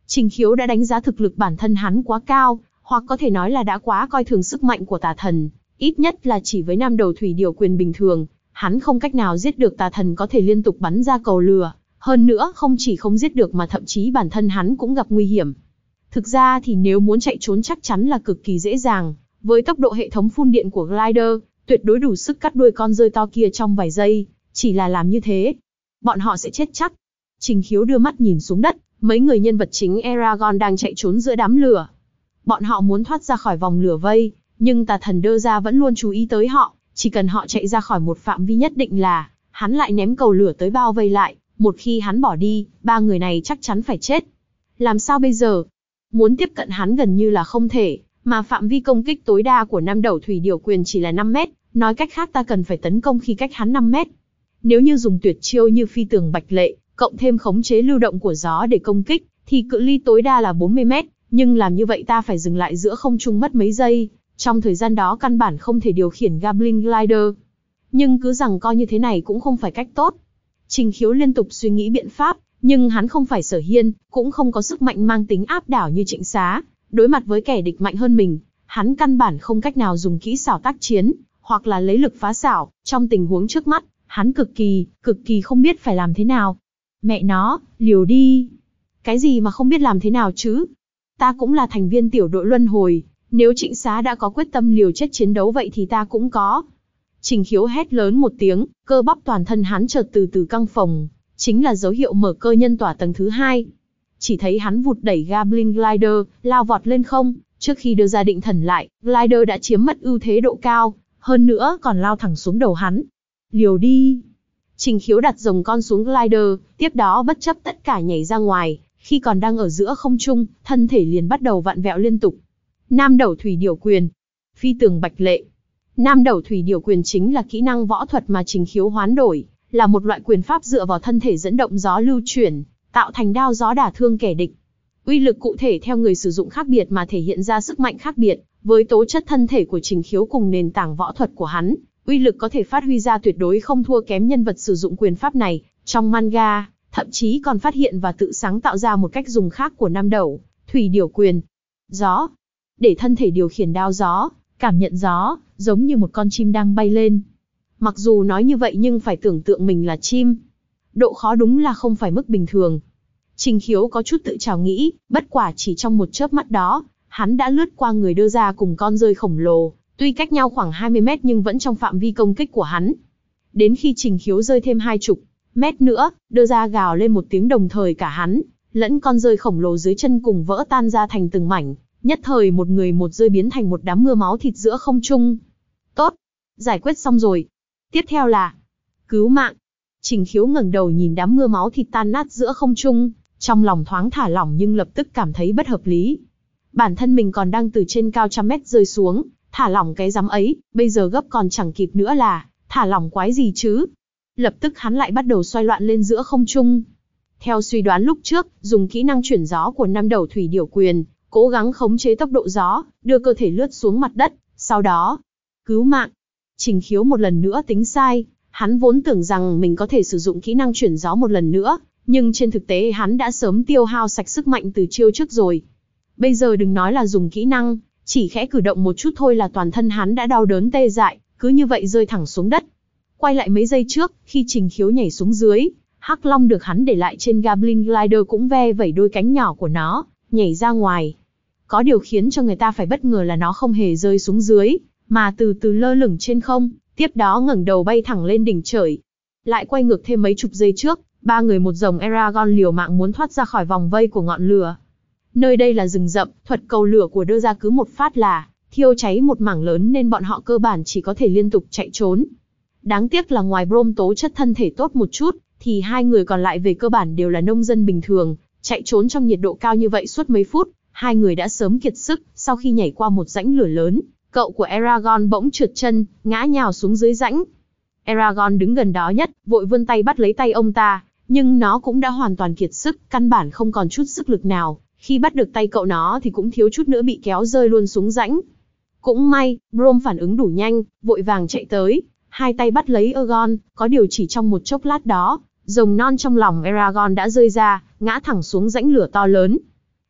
Trình Khiếu đã đánh giá thực lực bản thân hắn quá cao, hoặc có thể nói là đã quá coi thường sức mạnh của tà thần, ít nhất là chỉ với nam đầu thủy điều quyền bình thường, hắn không cách nào giết được tà thần có thể liên tục bắn ra cầu lửa, hơn nữa không chỉ không giết được mà thậm chí bản thân hắn cũng gặp nguy hiểm. Thực ra thì nếu muốn chạy trốn chắc chắn là cực kỳ dễ dàng, với tốc độ hệ thống phun điện của Glider, tuyệt đối đủ sức cắt đuôi con rơi to kia trong vài giây, chỉ là làm như thế, bọn họ sẽ chết chắc. Trình Khiếu đưa mắt nhìn xuống đất, mấy người nhân vật chính Eragon đang chạy trốn giữa đám lửa. Bọn họ muốn thoát ra khỏi vòng lửa vây, nhưng tà thần Đơ Ra vẫn luôn chú ý tới họ, chỉ cần họ chạy ra khỏi một phạm vi nhất định là, hắn lại ném cầu lửa tới bao vây lại, một khi hắn bỏ đi, ba người này chắc chắn phải chết. Làm sao bây giờ? Muốn tiếp cận hắn gần như là không thể, mà phạm vi công kích tối đa của năm đầu thủy điều quyền chỉ là năm mét, nói cách khác ta cần phải tấn công khi cách hắn năm mét. Nếu như dùng tuyệt chiêu như phi tường bạch lệ, cộng thêm khống chế lưu động của gió để công kích, thì cự ly tối đa là bốn mươi mét, nhưng làm như vậy ta phải dừng lại giữa không trung mất mấy giây, trong thời gian đó căn bản không thể điều khiển Goblin Glider. Nhưng cứ rằng coi như thế này cũng không phải cách tốt. Trình Khiếu liên tục suy nghĩ biện pháp, nhưng hắn không phải Sở Hiên, cũng không có sức mạnh mang tính áp đảo như Trịnh Xá, đối mặt với kẻ địch mạnh hơn mình, hắn căn bản không cách nào dùng kỹ xảo tác chiến, hoặc là lấy lực phá xảo, trong tình huống trước mắt, hắn cực kỳ, cực kỳ không biết phải làm thế nào. Mẹ nó, liều đi. Cái gì mà không biết làm thế nào chứ? Ta cũng là thành viên tiểu đội luân hồi, nếu Trịnh Xá đã có quyết tâm liều chết chiến đấu vậy thì ta cũng có. Trình Khiếu hét lớn một tiếng, cơ bắp toàn thân hắn chợt từ từ căng phồng, chính là dấu hiệu mở cơ nhân tỏa tầng thứ hai. Chỉ thấy hắn vụt đẩy Goblin Glider, lao vọt lên không, trước khi đưa ra định thần lại, Glider đã chiếm mất ưu thế độ cao, hơn nữa còn lao thẳng xuống đầu hắn. Liều đi. Trình Khiếu đặt rồng con xuống Glider, tiếp đó bất chấp tất cả nhảy ra ngoài, khi còn đang ở giữa không trung, thân thể liền bắt đầu vặn vẹo liên tục. Nam đầu thủy điều quyền, phi tường bạch lệ. Nam đầu thủy điều quyền chính là kỹ năng võ thuật mà Trình Khiếu hoán đổi, là một loại quyền pháp dựa vào thân thể dẫn động gió lưu chuyển, tạo thành đao gió đả thương kẻ địch. Uy lực cụ thể theo người sử dụng khác biệt mà thể hiện ra sức mạnh khác biệt, với tố chất thân thể của Trình Khiếu cùng nền tảng võ thuật của hắn, uy lực có thể phát huy ra tuyệt đối không thua kém nhân vật sử dụng quyền pháp này trong manga, thậm chí còn phát hiện và tự sáng tạo ra một cách dùng khác của nam đầu thủy điều quyền. Gió, để thân thể điều khiển đao gió, cảm nhận gió, giống như một con chim đang bay lên. Mặc dù nói như vậy nhưng phải tưởng tượng mình là chim. Độ khó đúng là không phải mức bình thường. Trình Khiếu có chút tự trào nghĩ, bất quả chỉ trong một chớp mắt đó, hắn đã lướt qua người Đơ Ra cùng con rơi khổng lồ, tuy cách nhau khoảng hai mươi mét nhưng vẫn trong phạm vi công kích của hắn. Đến khi Trình Khiếu rơi thêm hai chục mét nữa, Đơ Ra gào lên một tiếng, đồng thời cả hắn lẫn con rơi khổng lồ dưới chân cùng vỡ tan ra thành từng mảnh, nhất thời một người một rơi biến thành một đám mưa máu thịt giữa không trung. Tốt, giải quyết xong rồi. Tiếp theo là cứu mạng. Trình Khiếu ngẩng đầu nhìn đám mưa máu thịt tan nát giữa không trung, trong lòng thoáng thả lỏng nhưng lập tức cảm thấy bất hợp lý. Bản thân mình còn đang từ trên cao trăm mét rơi xuống, thả lỏng cái rắm ấy, bây giờ gấp còn chẳng kịp nữa là, thả lỏng quái gì chứ? Lập tức hắn lại bắt đầu xoay loạn lên giữa không trung. Theo suy đoán lúc trước, dùng kỹ năng chuyển gió của năm đầu thủy điều quyền, cố gắng khống chế tốc độ gió, đưa cơ thể lướt xuống mặt đất, sau đó cứu mạng. Trình Khiếu một lần nữa tính sai, hắn vốn tưởng rằng mình có thể sử dụng kỹ năng chuyển gió một lần nữa, nhưng trên thực tế hắn đã sớm tiêu hao sạch sức mạnh từ chiêu trước rồi. Bây giờ đừng nói là dùng kỹ năng, chỉ khẽ cử động một chút thôi là toàn thân hắn đã đau đớn tê dại, cứ như vậy rơi thẳng xuống đất. Quay lại mấy giây trước, khi Trình Khiếu nhảy xuống dưới, Hắc Long được hắn để lại trên Goblin Glider cũng ve vẩy đôi cánh nhỏ của nó, nhảy ra ngoài. Có điều khiến cho người ta phải bất ngờ là nó không hề rơi xuống dưới, mà từ từ lơ lửng trên không, tiếp đó ngẩng đầu bay thẳng lên đỉnh trời. Lại quay ngược thêm mấy chục giây trước, ba người một rồng Eragon liều mạng muốn thoát ra khỏi vòng vây của ngọn lửa. Nơi đây là rừng rậm, thuật cầu lửa của Đơ Ra cứ một phát là thiêu cháy một mảng lớn nên bọn họ cơ bản chỉ có thể liên tục chạy trốn. Đáng tiếc là ngoài Brom tố chất thân thể tốt một chút, thì hai người còn lại về cơ bản đều là nông dân bình thường, chạy trốn trong nhiệt độ cao như vậy suốt mấy phút, hai người đã sớm kiệt sức. Sau khi nhảy qua một rãnh lửa lớn, cậu của Eragon bỗng trượt chân, ngã nhào xuống dưới rãnh. Eragon đứng gần đó nhất, vội vươn tay bắt lấy tay ông ta, nhưng nó cũng đã hoàn toàn kiệt sức, căn bản không còn chút sức lực nào. Khi bắt được tay cậu nó thì cũng thiếu chút nữa bị kéo rơi luôn xuống rãnh. Cũng may, Brom phản ứng đủ nhanh, vội vàng chạy tới, hai tay bắt lấy Eragon, có điều chỉ trong một chốc lát đó, rồng non trong lòng Eragon đã rơi ra, ngã thẳng xuống rãnh lửa to lớn.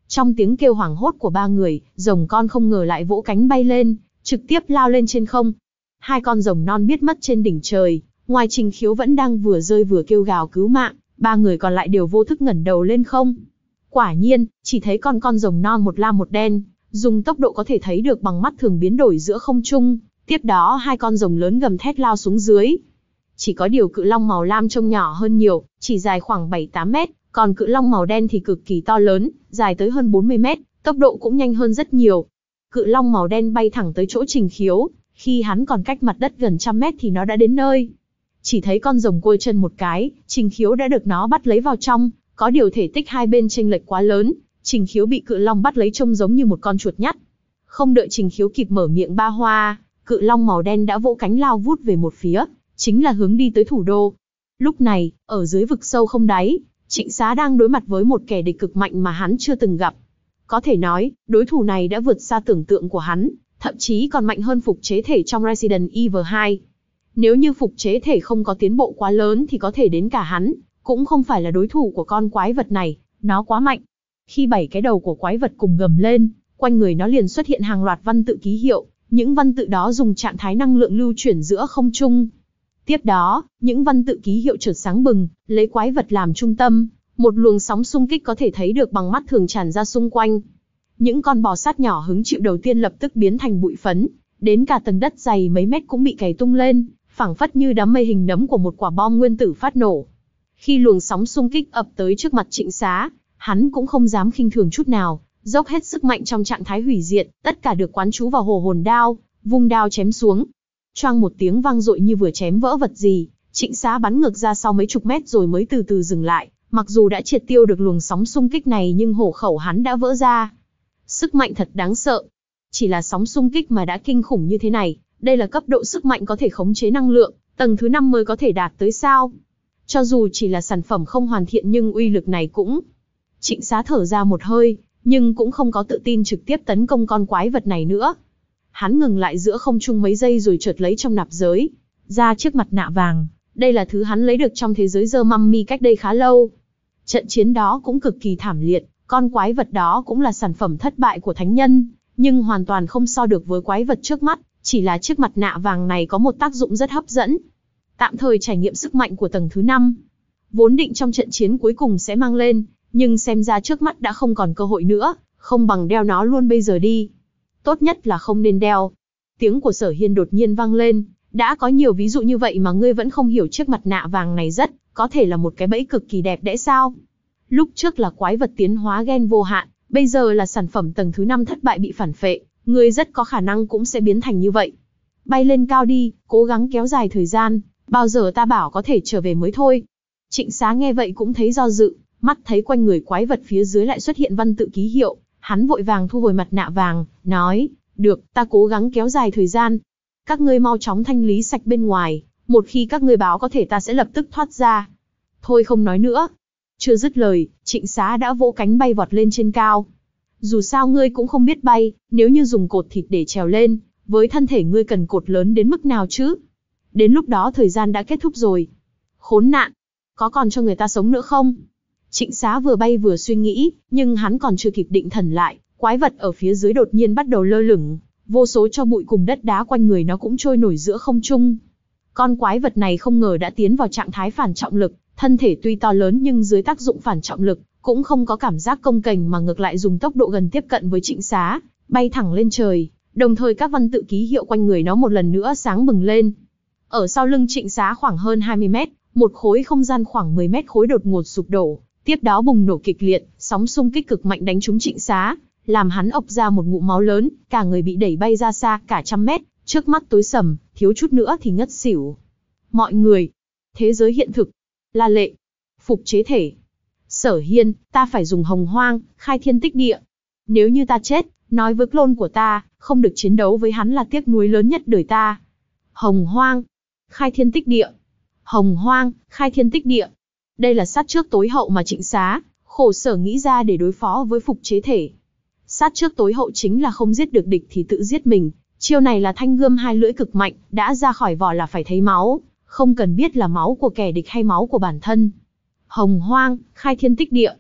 Trong tiếng kêu hoảng hốt của ba người, rồng con không ngờ lại vỗ cánh bay lên, trực tiếp lao lên trên không. Hai con rồng non biết mất trên đỉnh trời, ngoài Trình Khiếu vẫn đang vừa rơi vừa kêu gào cứu mạng, ba người còn lại đều vô thức ngẩng đầu lên không. Quả nhiên, chỉ thấy con con rồng non một lam một đen, dùng tốc độ có thể thấy được bằng mắt thường biến đổi giữa không trung. Tiếp đó hai con rồng lớn gầm thét lao xuống dưới. Chỉ có điều cự long màu lam trông nhỏ hơn nhiều, chỉ dài khoảng bảy tám mét, còn cự long màu đen thì cực kỳ to lớn, dài tới hơn bốn mươi mét, tốc độ cũng nhanh hơn rất nhiều. Cự long màu đen bay thẳng tới chỗ Trình Khiếu, khi hắn còn cách mặt đất gần trăm mét thì nó đã đến nơi. Chỉ thấy con rồng quơ chân một cái, Trình Khiếu đã được nó bắt lấy vào trong, có điều thể tích hai bên chênh lệch quá lớn, Trình Khiếu bị cự long bắt lấy trông giống như một con chuột nhắt. Không đợi Trình Khiếu kịp mở miệng ba hoa, cự long màu đen đã vỗ cánh lao vút về một phía, chính là hướng đi tới thủ đô. Lúc này, ở dưới vực sâu không đáy, Trịnh Xá đang đối mặt với một kẻ địch cực mạnh mà hắn chưa từng gặp. Có thể nói, đối thủ này đã vượt xa tưởng tượng của hắn, thậm chí còn mạnh hơn phục chế thể trong Resident Evil hai. Nếu như phục chế thể không có tiến bộ quá lớn thì có thể đến cả hắn, cũng không phải là đối thủ của con quái vật này, nó quá mạnh. Khi bảy cái đầu của quái vật cùng gầm lên, quanh người nó liền xuất hiện hàng loạt văn tự ký hiệu, những văn tự đó dùng trạng thái năng lượng lưu chuyển giữa không trung. Tiếp đó, những văn tự ký hiệu chợt sáng bừng, lấy quái vật làm trung tâm, một luồng sóng xung kích có thể thấy được bằng mắt thường tràn ra xung quanh. Những con bò sát nhỏ hứng chịu đầu tiên lập tức biến thành bụi phấn, đến cả tầng đất dày mấy mét cũng bị cày tung lên, phảng phất như đám mây hình nấm của một quả bom nguyên tử phát nổ. Khi luồng sóng xung kích ập tới trước mặt Trịnh Xá, hắn cũng không dám khinh thường chút nào, dốc hết sức mạnh trong trạng thái hủy diệt, tất cả được quán trú vào hồ hồn đao, vung đao chém xuống. Choang một tiếng vang dội như vừa chém vỡ vật gì, Trịnh Xá bắn ngược ra sau mấy chục mét rồi mới từ từ dừng lại, mặc dù đã triệt tiêu được luồng sóng xung kích này nhưng hổ khẩu hắn đã vỡ ra. Sức mạnh thật đáng sợ. Chỉ là sóng xung kích mà đã kinh khủng như thế này, đây là cấp độ sức mạnh có thể khống chế năng lượng, tầng thứ năm mới có thể đạt tới sao? Cho dù chỉ là sản phẩm không hoàn thiện nhưng uy lực này cũng... Trịnh Xá thở ra một hơi, nhưng cũng không có tự tin trực tiếp tấn công con quái vật này nữa. Hắn ngừng lại giữa không trung mấy giây rồi chợt lấy trong nạp giới ra chiếc mặt nạ vàng. Đây là thứ hắn lấy được trong thế giới The Mummy cách đây khá lâu. Trận chiến đó cũng cực kỳ thảm liệt, con quái vật đó cũng là sản phẩm thất bại của thánh nhân, nhưng hoàn toàn không so được với quái vật trước mắt, chỉ là chiếc mặt nạ vàng này có một tác dụng rất hấp dẫn. Tạm thời trải nghiệm sức mạnh của tầng thứ năm. Vốn định trong trận chiến cuối cùng sẽ mang lên, nhưng xem ra trước mắt đã không còn cơ hội nữa, không bằng đeo nó luôn bây giờ đi. Tốt nhất là không nên đeo. Tiếng của Sở Hiên đột nhiên vang lên, đã có nhiều ví dụ như vậy mà ngươi vẫn không hiểu chiếc mặt nạ vàng này rất, có thể là một cái bẫy cực kỳ đẹp đẽ sao? Lúc trước là quái vật tiến hóa gen vô hạn, bây giờ là sản phẩm tầng thứ năm thất bại bị phản phệ, ngươi rất có khả năng cũng sẽ biến thành như vậy. Bay lên cao đi, cố gắng kéo dài thời gian, bao giờ ta bảo có thể trở về mới thôi. Trịnh Xá nghe vậy cũng thấy do dự, mắt thấy quanh người quái vật phía dưới lại xuất hiện văn tự ký hiệu, hắn vội vàng thu hồi mặt nạ vàng, nói, được, ta cố gắng kéo dài thời gian. Các ngươi mau chóng thanh lý sạch bên ngoài, một khi các ngươi báo có thể ta sẽ lập tức thoát ra. Thôi không nói nữa. Chưa dứt lời, Trịnh Xá đã vỗ cánh bay vọt lên trên cao. Dù sao ngươi cũng không biết bay, nếu như dùng cột thịt để trèo lên, với thân thể ngươi cần cột lớn đến mức nào chứ? Đến lúc đó thời gian đã kết thúc rồi. Khốn nạn, có còn cho người ta sống nữa không? Trịnh Xá vừa bay vừa suy nghĩ, nhưng hắn còn chưa kịp định thần lại, quái vật ở phía dưới đột nhiên bắt đầu lơ lửng, vô số tro bụi cùng đất đá quanh người nó cũng trôi nổi giữa không trung. Con quái vật này không ngờ đã tiến vào trạng thái phản trọng lực, thân thể tuy to lớn nhưng dưới tác dụng phản trọng lực, cũng không có cảm giác cồng kềnh mà ngược lại dùng tốc độ gần tiếp cận với Trịnh Xá, bay thẳng lên trời, đồng thời các văn tự ký hiệu quanh người nó một lần nữa sáng bừng lên. Ở sau lưng Trịnh Xá khoảng hơn hai mươi mét, một khối không gian khoảng mười mét khối đột ngột sụp đổ, tiếp đó bùng nổ kịch liệt, sóng xung kích cực mạnh đánh trúng Trịnh Xá, làm hắn ộc ra một ngụm máu lớn, cả người bị đẩy bay ra xa cả trăm mét, trước mắt tối sầm, thiếu chút nữa thì ngất xỉu. Mọi người, thế giới hiện thực, La Lệ, phục chế thể, Sở Hiên, ta phải dùng hồng hoang, khai thiên tích địa. Nếu như ta chết, nói với clone của ta, không được chiến đấu với hắn là tiếc nuối lớn nhất đời ta. Hồng hoang, khai thiên tích địa. Hồng hoang, khai thiên tích địa. Đây là sát trước tối hậu mà Trịnh Xá khổ sở nghĩ ra để đối phó với phục chế thể. Sát trước tối hậu chính là không giết được địch thì tự giết mình. Chiêu này là thanh gươm hai lưỡi cực mạnh, đã ra khỏi vỏ là phải thấy máu, không cần biết là máu của kẻ địch hay máu của bản thân. Hồng hoang, khai thiên tích địa.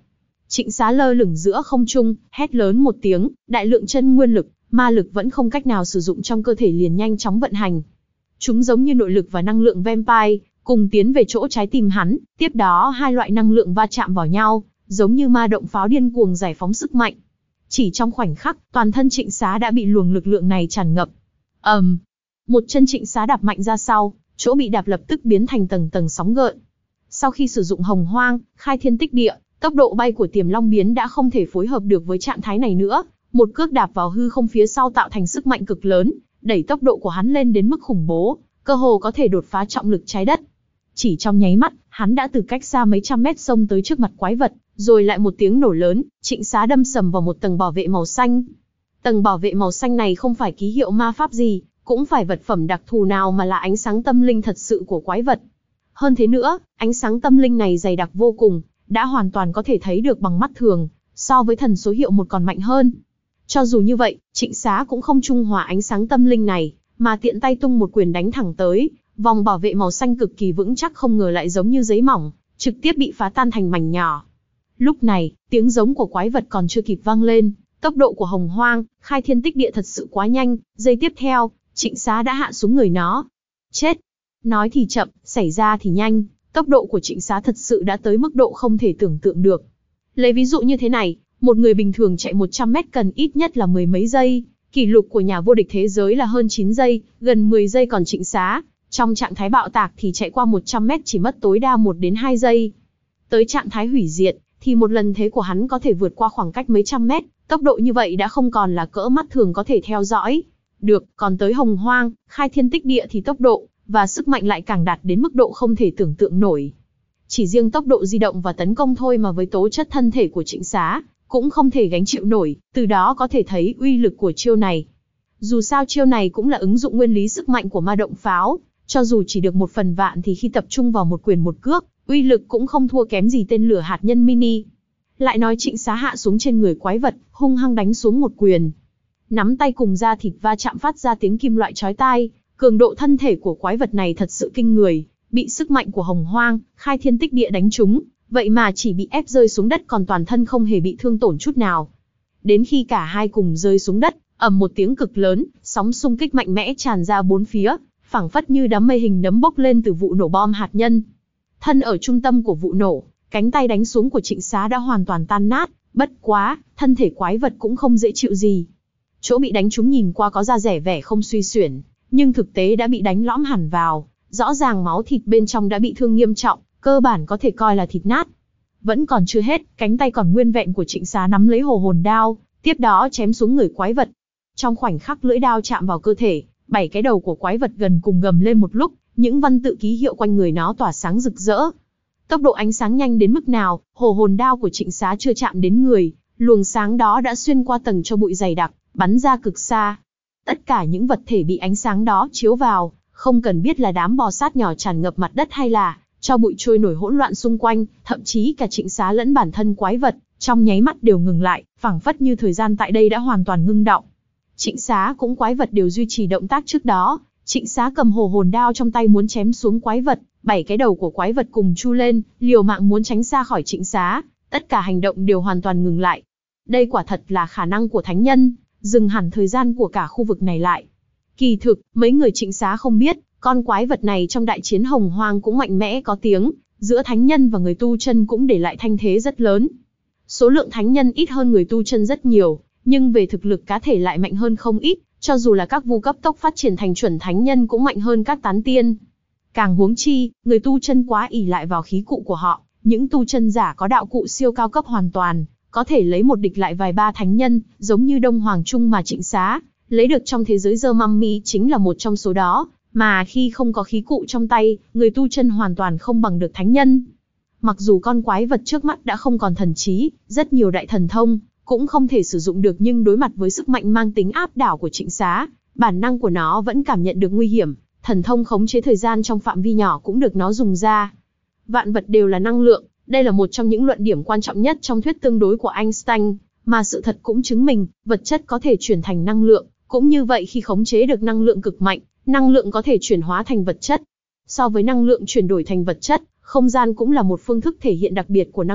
Trịnh Xá lơ lửng giữa không trung, hét lớn một tiếng, đại lượng chân nguyên lực, ma lực vẫn không cách nào sử dụng trong cơ thể liền nhanh chóng vận hành. Chúng giống như nội lực và năng lượng vampire, cùng tiến về chỗ trái tim hắn, tiếp đó hai loại năng lượng va chạm vào nhau, giống như ma động pháo điên cuồng giải phóng sức mạnh. Chỉ trong khoảnh khắc, toàn thân Trịnh Xá đã bị luồng lực lượng này tràn ngập. ầm, um, một chân Trịnh Xá đạp mạnh ra sau, chỗ bị đạp lập tức biến thành tầng tầng sóng gợn. Sau khi sử dụng Hồng Hoang, khai thiên tích địa, tốc độ bay của Tiềm Long biến đã không thể phối hợp được với trạng thái này nữa, một cước đạp vào hư không phía sau tạo thành sức mạnh cực lớn, đẩy tốc độ của hắn lên đến mức khủng bố, cơ hồ có thể đột phá trọng lực trái đất. Chỉ trong nháy mắt, hắn đã từ cách xa mấy trăm mét xông tới trước mặt quái vật, rồi lại một tiếng nổ lớn, Trịnh Xá đâm sầm vào một tầng bảo vệ màu xanh. Tầng bảo vệ màu xanh này không phải ký hiệu ma pháp gì, cũng phải vật phẩm đặc thù nào mà là ánh sáng tâm linh thật sự của quái vật. Hơn thế nữa, ánh sáng tâm linh này dày đặc vô cùng, đã hoàn toàn có thể thấy được bằng mắt thường, so với thần số hiệu một còn mạnh hơn. Cho dù như vậy, Trịnh Xá cũng không trung hòa ánh sáng tâm linh này, mà tiện tay tung một quyền đánh thẳng tới, vòng bảo vệ màu xanh cực kỳ vững chắc không ngờ lại giống như giấy mỏng, trực tiếp bị phá tan thành mảnh nhỏ. Lúc này, tiếng giống của quái vật còn chưa kịp vang lên, tốc độ của Hồng Hoang, khai thiên tích địa thật sự quá nhanh, giây tiếp theo, Trịnh Xá đã hạ xuống người nó. Chết! Nói thì chậm, xảy ra thì nhanh, tốc độ của Trịnh Xá thật sự đã tới mức độ không thể tưởng tượng được. Lấy ví dụ như thế này, một người bình thường chạy một trăm mét cần ít nhất là mười mấy giây, kỷ lục của nhà vô địch thế giới là hơn chín giây, gần mười giây, còn Trịnh Xá, trong trạng thái bạo tạc thì chạy qua một trăm mét chỉ mất tối đa một đến hai giây. Tới trạng thái hủy diệt, thì một lần thế của hắn có thể vượt qua khoảng cách mấy trăm mét, tốc độ như vậy đã không còn là cỡ mắt thường có thể theo dõi được, còn tới Hồng Hoang, khai thiên tích địa thì tốc độ và sức mạnh lại càng đạt đến mức độ không thể tưởng tượng nổi. Chỉ riêng tốc độ di động và tấn công thôi mà với tố chất thân thể của Trịnh Xá, cũng không thể gánh chịu nổi, từ đó có thể thấy uy lực của chiêu này. Dù sao chiêu này cũng là ứng dụng nguyên lý sức mạnh của ma động pháo, cho dù chỉ được một phần vạn thì khi tập trung vào một quyền một cước, uy lực cũng không thua kém gì tên lửa hạt nhân mini. Lại nói Trịnh Xá hạ xuống trên người quái vật, hung hăng đánh xuống một quyền. Nắm tay cùng da thịt va chạm phát ra tiếng kim loại chói tai, cường độ thân thể của quái vật này thật sự kinh người, bị sức mạnh của Hồng Hoang, khai thiên tích địa đánh trúng, vậy mà chỉ bị ép rơi xuống đất còn toàn thân không hề bị thương tổn chút nào. Đến khi cả hai cùng rơi xuống đất, ầm một tiếng cực lớn, sóng xung kích mạnh mẽ tràn ra bốn phía, phảng phất như đám mây hình nấm bốc lên từ vụ nổ bom hạt nhân. Thân ở trung tâm của vụ nổ, cánh tay đánh xuống của Trịnh Xá đã hoàn toàn tan nát, bất quá, thân thể quái vật cũng không dễ chịu gì. Chỗ bị đánh trúng nhìn qua có ra rẻ vẻ không suy xuyển, nhưng thực tế đã bị đánh lõm hẳn vào, rõ ràng máu thịt bên trong đã bị thương nghiêm trọng, cơ bản có thể coi là thịt nát. Vẫn còn chưa hết, cánh tay còn nguyên vẹn của Trịnh Xá nắm lấy hồ hồn đao, tiếp đó chém xuống người quái vật. Trong khoảnh khắc lưỡi đao chạm vào cơ thể, bảy cái đầu của quái vật gần cùng gầm lên một lúc, những văn tự ký hiệu quanh người nó tỏa sáng rực rỡ. Tốc độ ánh sáng nhanh đến mức nào, hồ hồn đao của Trịnh Xá chưa chạm đến người, luồng sáng đó đã xuyên qua tầng cho bụi dày đặc, bắn ra cực xa. Tất cả những vật thể bị ánh sáng đó chiếu vào, không cần biết là đám bò sát nhỏ tràn ngập mặt đất hay là cho bụi trôi nổi hỗn loạn xung quanh, thậm chí cả Trịnh Xá lẫn bản thân quái vật, trong nháy mắt đều ngừng lại, phảng phất như thời gian tại đây đã hoàn toàn ngưng đọng. Trịnh Xá cũng quái vật đều duy trì động tác trước đó, Trịnh Xá cầm hồ hồn đao trong tay muốn chém xuống quái vật, bảy cái đầu của quái vật cùng chu lên, liều mạng muốn tránh xa khỏi Trịnh Xá, tất cả hành động đều hoàn toàn ngừng lại. Đây quả thật là khả năng của thánh nhân, dừng hẳn thời gian của cả khu vực này lại. Kỳ thực, mấy người Trịnh Xá không biết, con quái vật này trong đại chiến Hồng Hoang cũng mạnh mẽ có tiếng, giữa thánh nhân và người tu chân cũng để lại thanh thế rất lớn. Số lượng thánh nhân ít hơn người tu chân rất nhiều, nhưng về thực lực cá thể lại mạnh hơn không ít, cho dù là các vu cấp tốc phát triển thành chuẩn thánh nhân cũng mạnh hơn các tán tiên. Càng huống chi, người tu chân quá ỷ lại vào khí cụ của họ, những tu chân giả có đạo cụ siêu cao cấp hoàn toàn, có thể lấy một địch lại vài ba thánh nhân, giống như Đông Hoàng Trung mà Trịnh Xá lấy được trong thế giới dơ mummy chính là một trong số đó, mà khi không có khí cụ trong tay, người tu chân hoàn toàn không bằng được thánh nhân. Mặc dù con quái vật trước mắt đã không còn thần trí, rất nhiều đại thần thông cũng không thể sử dụng được, nhưng đối mặt với sức mạnh mang tính áp đảo của Trịnh Xá, bản năng của nó vẫn cảm nhận được nguy hiểm, thần thông khống chế thời gian trong phạm vi nhỏ cũng được nó dùng ra. Vạn vật đều là năng lượng, đây là một trong những luận điểm quan trọng nhất trong thuyết tương đối của Einstein, mà sự thật cũng chứng minh, vật chất có thể chuyển thành năng lượng, cũng như vậy khi khống chế được năng lượng cực mạnh, năng lượng có thể chuyển hóa thành vật chất. So với năng lượng chuyển đổi thành vật chất, không gian cũng là một phương thức thể hiện đặc biệt của năng lượng,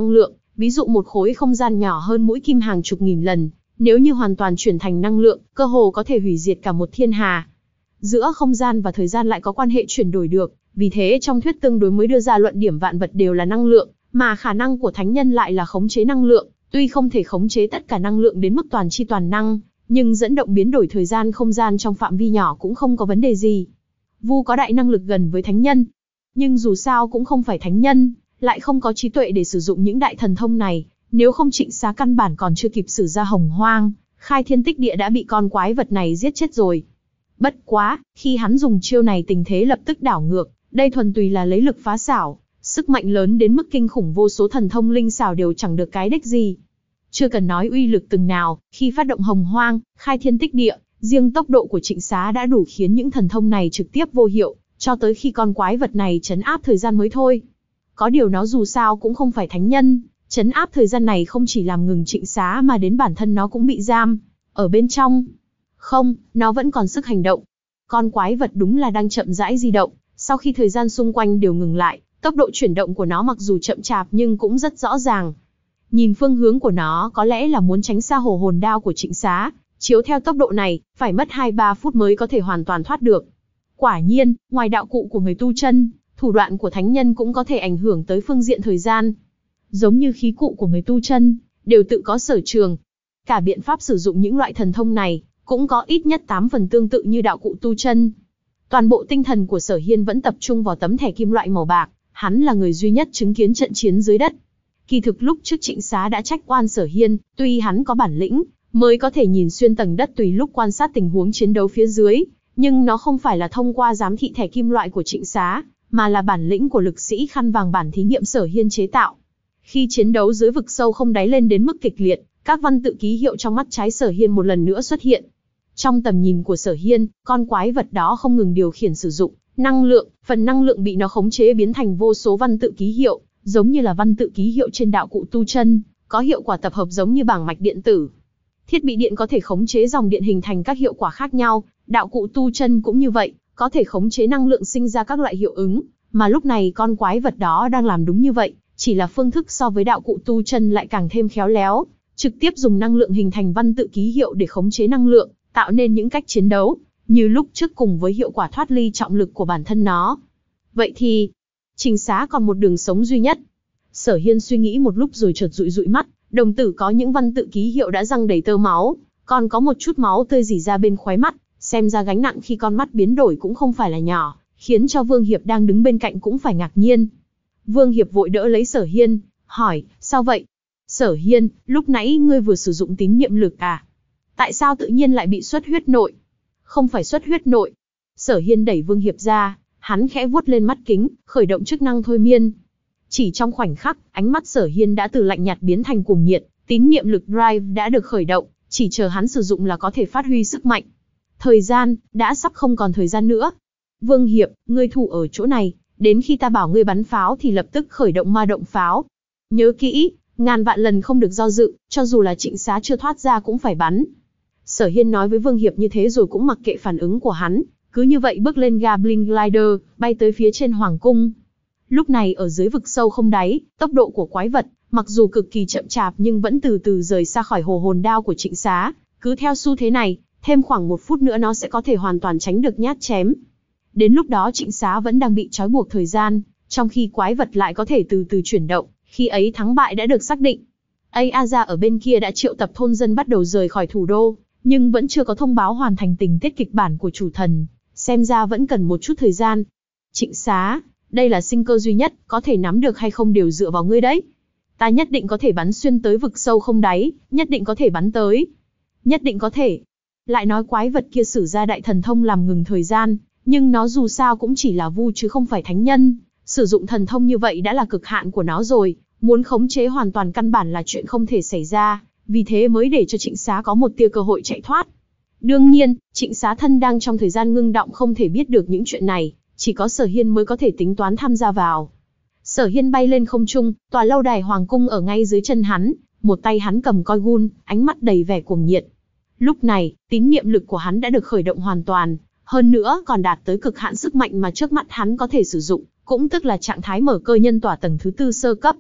ví dụ một khối không gian nhỏ hơn mũi kim hàng chục nghìn lần, nếu như hoàn toàn chuyển thành năng lượng, cơ hồ có thể hủy diệt cả một thiên hà. Giữa không gian và thời gian lại có quan hệ chuyển đổi được, vì thế trong thuyết tương đối mới đưa ra luận điểm vạn vật đều là năng lượng, mà khả năng của thánh nhân lại là khống chế năng lượng, tuy không thể khống chế tất cả năng lượng đến mức toàn chi toàn năng, nhưng dẫn động biến đổi thời gian không gian trong phạm vi nhỏ cũng không có vấn đề gì. Vu có đại năng lực gần với thánh nhân, nhưng dù sao cũng không phải thánh nhân, lại không có trí tuệ để sử dụng những đại thần thông này, nếu không Trịnh Xá căn bản còn chưa kịp sử ra hồng hoang, khai thiên tích địa đã bị con quái vật này giết chết rồi. Bất quá, khi hắn dùng chiêu này tình thế lập tức đảo ngược, đây thuần túy là lấy lực phá xảo, sức mạnh lớn đến mức kinh khủng, vô số thần thông linh xảo đều chẳng được cái đích gì. Chưa cần nói uy lực từng nào, khi phát động hồng hoang, khai thiên tích địa, riêng tốc độ của Trịnh Xá đã đủ khiến những thần thông này trực tiếp vô hiệu, cho tới khi con quái vật này trấn áp thời gian mới thôi. Có điều nó dù sao cũng không phải thánh nhân, trấn áp thời gian này không chỉ làm ngừng Trịnh Xá mà đến bản thân nó cũng bị giam ở bên trong. Không, nó vẫn còn sức hành động. Con quái vật đúng là đang chậm rãi di động, sau khi thời gian xung quanh đều ngừng lại, tốc độ chuyển động của nó mặc dù chậm chạp nhưng cũng rất rõ ràng. Nhìn phương hướng của nó có lẽ là muốn tránh xa hồ hồn đao của Trịnh Xá, chiếu theo tốc độ này, phải mất hai ba phút mới có thể hoàn toàn thoát được. Quả nhiên, ngoài đạo cụ của người tu chân, thủ đoạn của thánh nhân cũng có thể ảnh hưởng tới phương diện thời gian. Giống như khí cụ của người tu chân, đều tự có sở trường. Cả biện pháp sử dụng những loại thần thông này, cũng có ít nhất tám phần tương tự như đạo cụ tu chân. Toàn bộ tinh thần của Sở Hiên vẫn tập trung vào tấm thẻ kim loại màu bạc, hắn là người duy nhất chứng kiến trận chiến dưới đất. Kỳ thực lúc trước Trịnh Xá đã trách oan Sở Hiên, tuy hắn có bản lĩnh, mới có thể nhìn xuyên tầng đất tùy lúc quan sát tình huống chiến đấu phía dưới, nhưng nó không phải là thông qua giám thị thẻ kim loại của Trịnh Xá, mà là bản lĩnh của lực sĩ khăn vàng bản thí nghiệm Sở Hiên chế tạo. Khi chiến đấu dưới vực sâu không đáy lên đến mức kịch liệt, các văn tự ký hiệu trong mắt trái Sở Hiên một lần nữa xuất hiện. Trong tầm nhìn của Sở Hiên, con quái vật đó không ngừng điều khiển sử dụng năng lượng, phần năng lượng bị nó khống chế biến thành vô số văn tự ký hiệu, giống như là văn tự ký hiệu trên đạo cụ tu chân, có hiệu quả tập hợp giống như bảng mạch điện tử. Thiết bị điện có thể khống chế dòng điện hình thành các hiệu quả khác nhau, đạo cụ tu chân cũng như vậy, có thể khống chế năng lượng sinh ra các loại hiệu ứng, mà lúc này con quái vật đó đang làm đúng như vậy, chỉ là phương thức so với đạo cụ tu chân lại càng thêm khéo léo, trực tiếp dùng năng lượng hình thành văn tự ký hiệu để khống chế năng lượng, tạo nên những cách chiến đấu, như lúc trước cùng với hiệu quả thoát ly trọng lực của bản thân nó. Vậy thì, Trịnh Xá còn một đường sống duy nhất. Sở Hiên suy nghĩ một lúc rồi chợt dụi dụi mắt, đồng tử có những văn tự ký hiệu đã răng đầy tơ máu, còn có một chút máu tươi rỉ ra bên khóe mắt, xem ra gánh nặng khi con mắt biến đổi cũng không phải là nhỏ, khiến cho Vương Hiệp đang đứng bên cạnh cũng phải ngạc nhiên. Vương Hiệp vội đỡ lấy Sở Hiên, hỏi, sao vậy? Sở Hiên, lúc nãy ngươi vừa sử dụng tín niệm lực à? Tại sao tự nhiên lại bị xuất huyết nội? Không phải xuất huyết nội. Sở Hiên đẩy Vương Hiệp ra, hắn khẽ vuốt lên mắt kính, khởi động chức năng thôi miên. Chỉ trong khoảnh khắc, ánh mắt Sở Hiên đã từ lạnh nhạt biến thành cuồng nhiệt, tín niệm lực drive đã được khởi động, chỉ chờ hắn sử dụng là có thể phát huy sức mạnh. Thời gian, đã sắp không còn thời gian nữa. Vương Hiệp, ngươi thủ ở chỗ này, đến khi ta bảo ngươi bắn pháo thì lập tức khởi động ma động pháo. Nhớ kỹ, ngàn vạn lần không được do dự, cho dù là Trịnh Xá chưa thoát ra cũng phải bắn. Sở Hiên nói với Vương Hiệp như thế rồi cũng mặc kệ phản ứng của hắn, cứ như vậy bước lên Goblin Glider, bay tới phía trên Hoàng Cung. Lúc này ở dưới vực sâu không đáy, tốc độ của quái vật, mặc dù cực kỳ chậm chạp nhưng vẫn từ từ rời xa khỏi hồ hồn đao của Trịnh Xá, cứ theo xu thế này, thêm khoảng một phút nữa nó sẽ có thể hoàn toàn tránh được nhát chém. Đến lúc đó Trịnh Xá vẫn đang bị trói buộc thời gian, trong khi quái vật lại có thể từ từ chuyển động, khi ấy thắng bại đã được xác định. Aaza ở bên kia đã triệu tập thôn dân bắt đầu rời khỏi thủ đô, nhưng vẫn chưa có thông báo hoàn thành tình tiết kịch bản của chủ thần, xem ra vẫn cần một chút thời gian. Trịnh Xá, đây là sinh cơ duy nhất, có thể nắm được hay không đều dựa vào ngươi đấy. Ta nhất định có thể bắn xuyên tới vực sâu không đáy, nhất định có thể bắn tới. Nhất định có thể. Lại nói quái vật kia sử ra đại thần thông làm ngừng thời gian, nhưng nó dù sao cũng chỉ là vu chứ không phải thánh nhân. Sử dụng thần thông như vậy đã là cực hạn của nó rồi, muốn khống chế hoàn toàn căn bản là chuyện không thể xảy ra, vì thế mới để cho Trịnh Xá có một tia cơ hội chạy thoát. Đương nhiên, Trịnh Xá thân đang trong thời gian ngưng động không thể biết được những chuyện này, chỉ có Sở Hiên mới có thể tính toán tham gia vào. Sở Hiên bay lên không trung, tòa lâu đài Hoàng Cung ở ngay dưới chân hắn, một tay hắn cầm coi gun, ánh mắt đầy vẻ cuồng nhiệt. Lúc này, tín niệm lực của hắn đã được khởi động hoàn toàn, hơn nữa còn đạt tới cực hạn sức mạnh mà trước mắt hắn có thể sử dụng, cũng tức là trạng thái mở cơ nhân tỏa tầng thứ tư sơ cấp.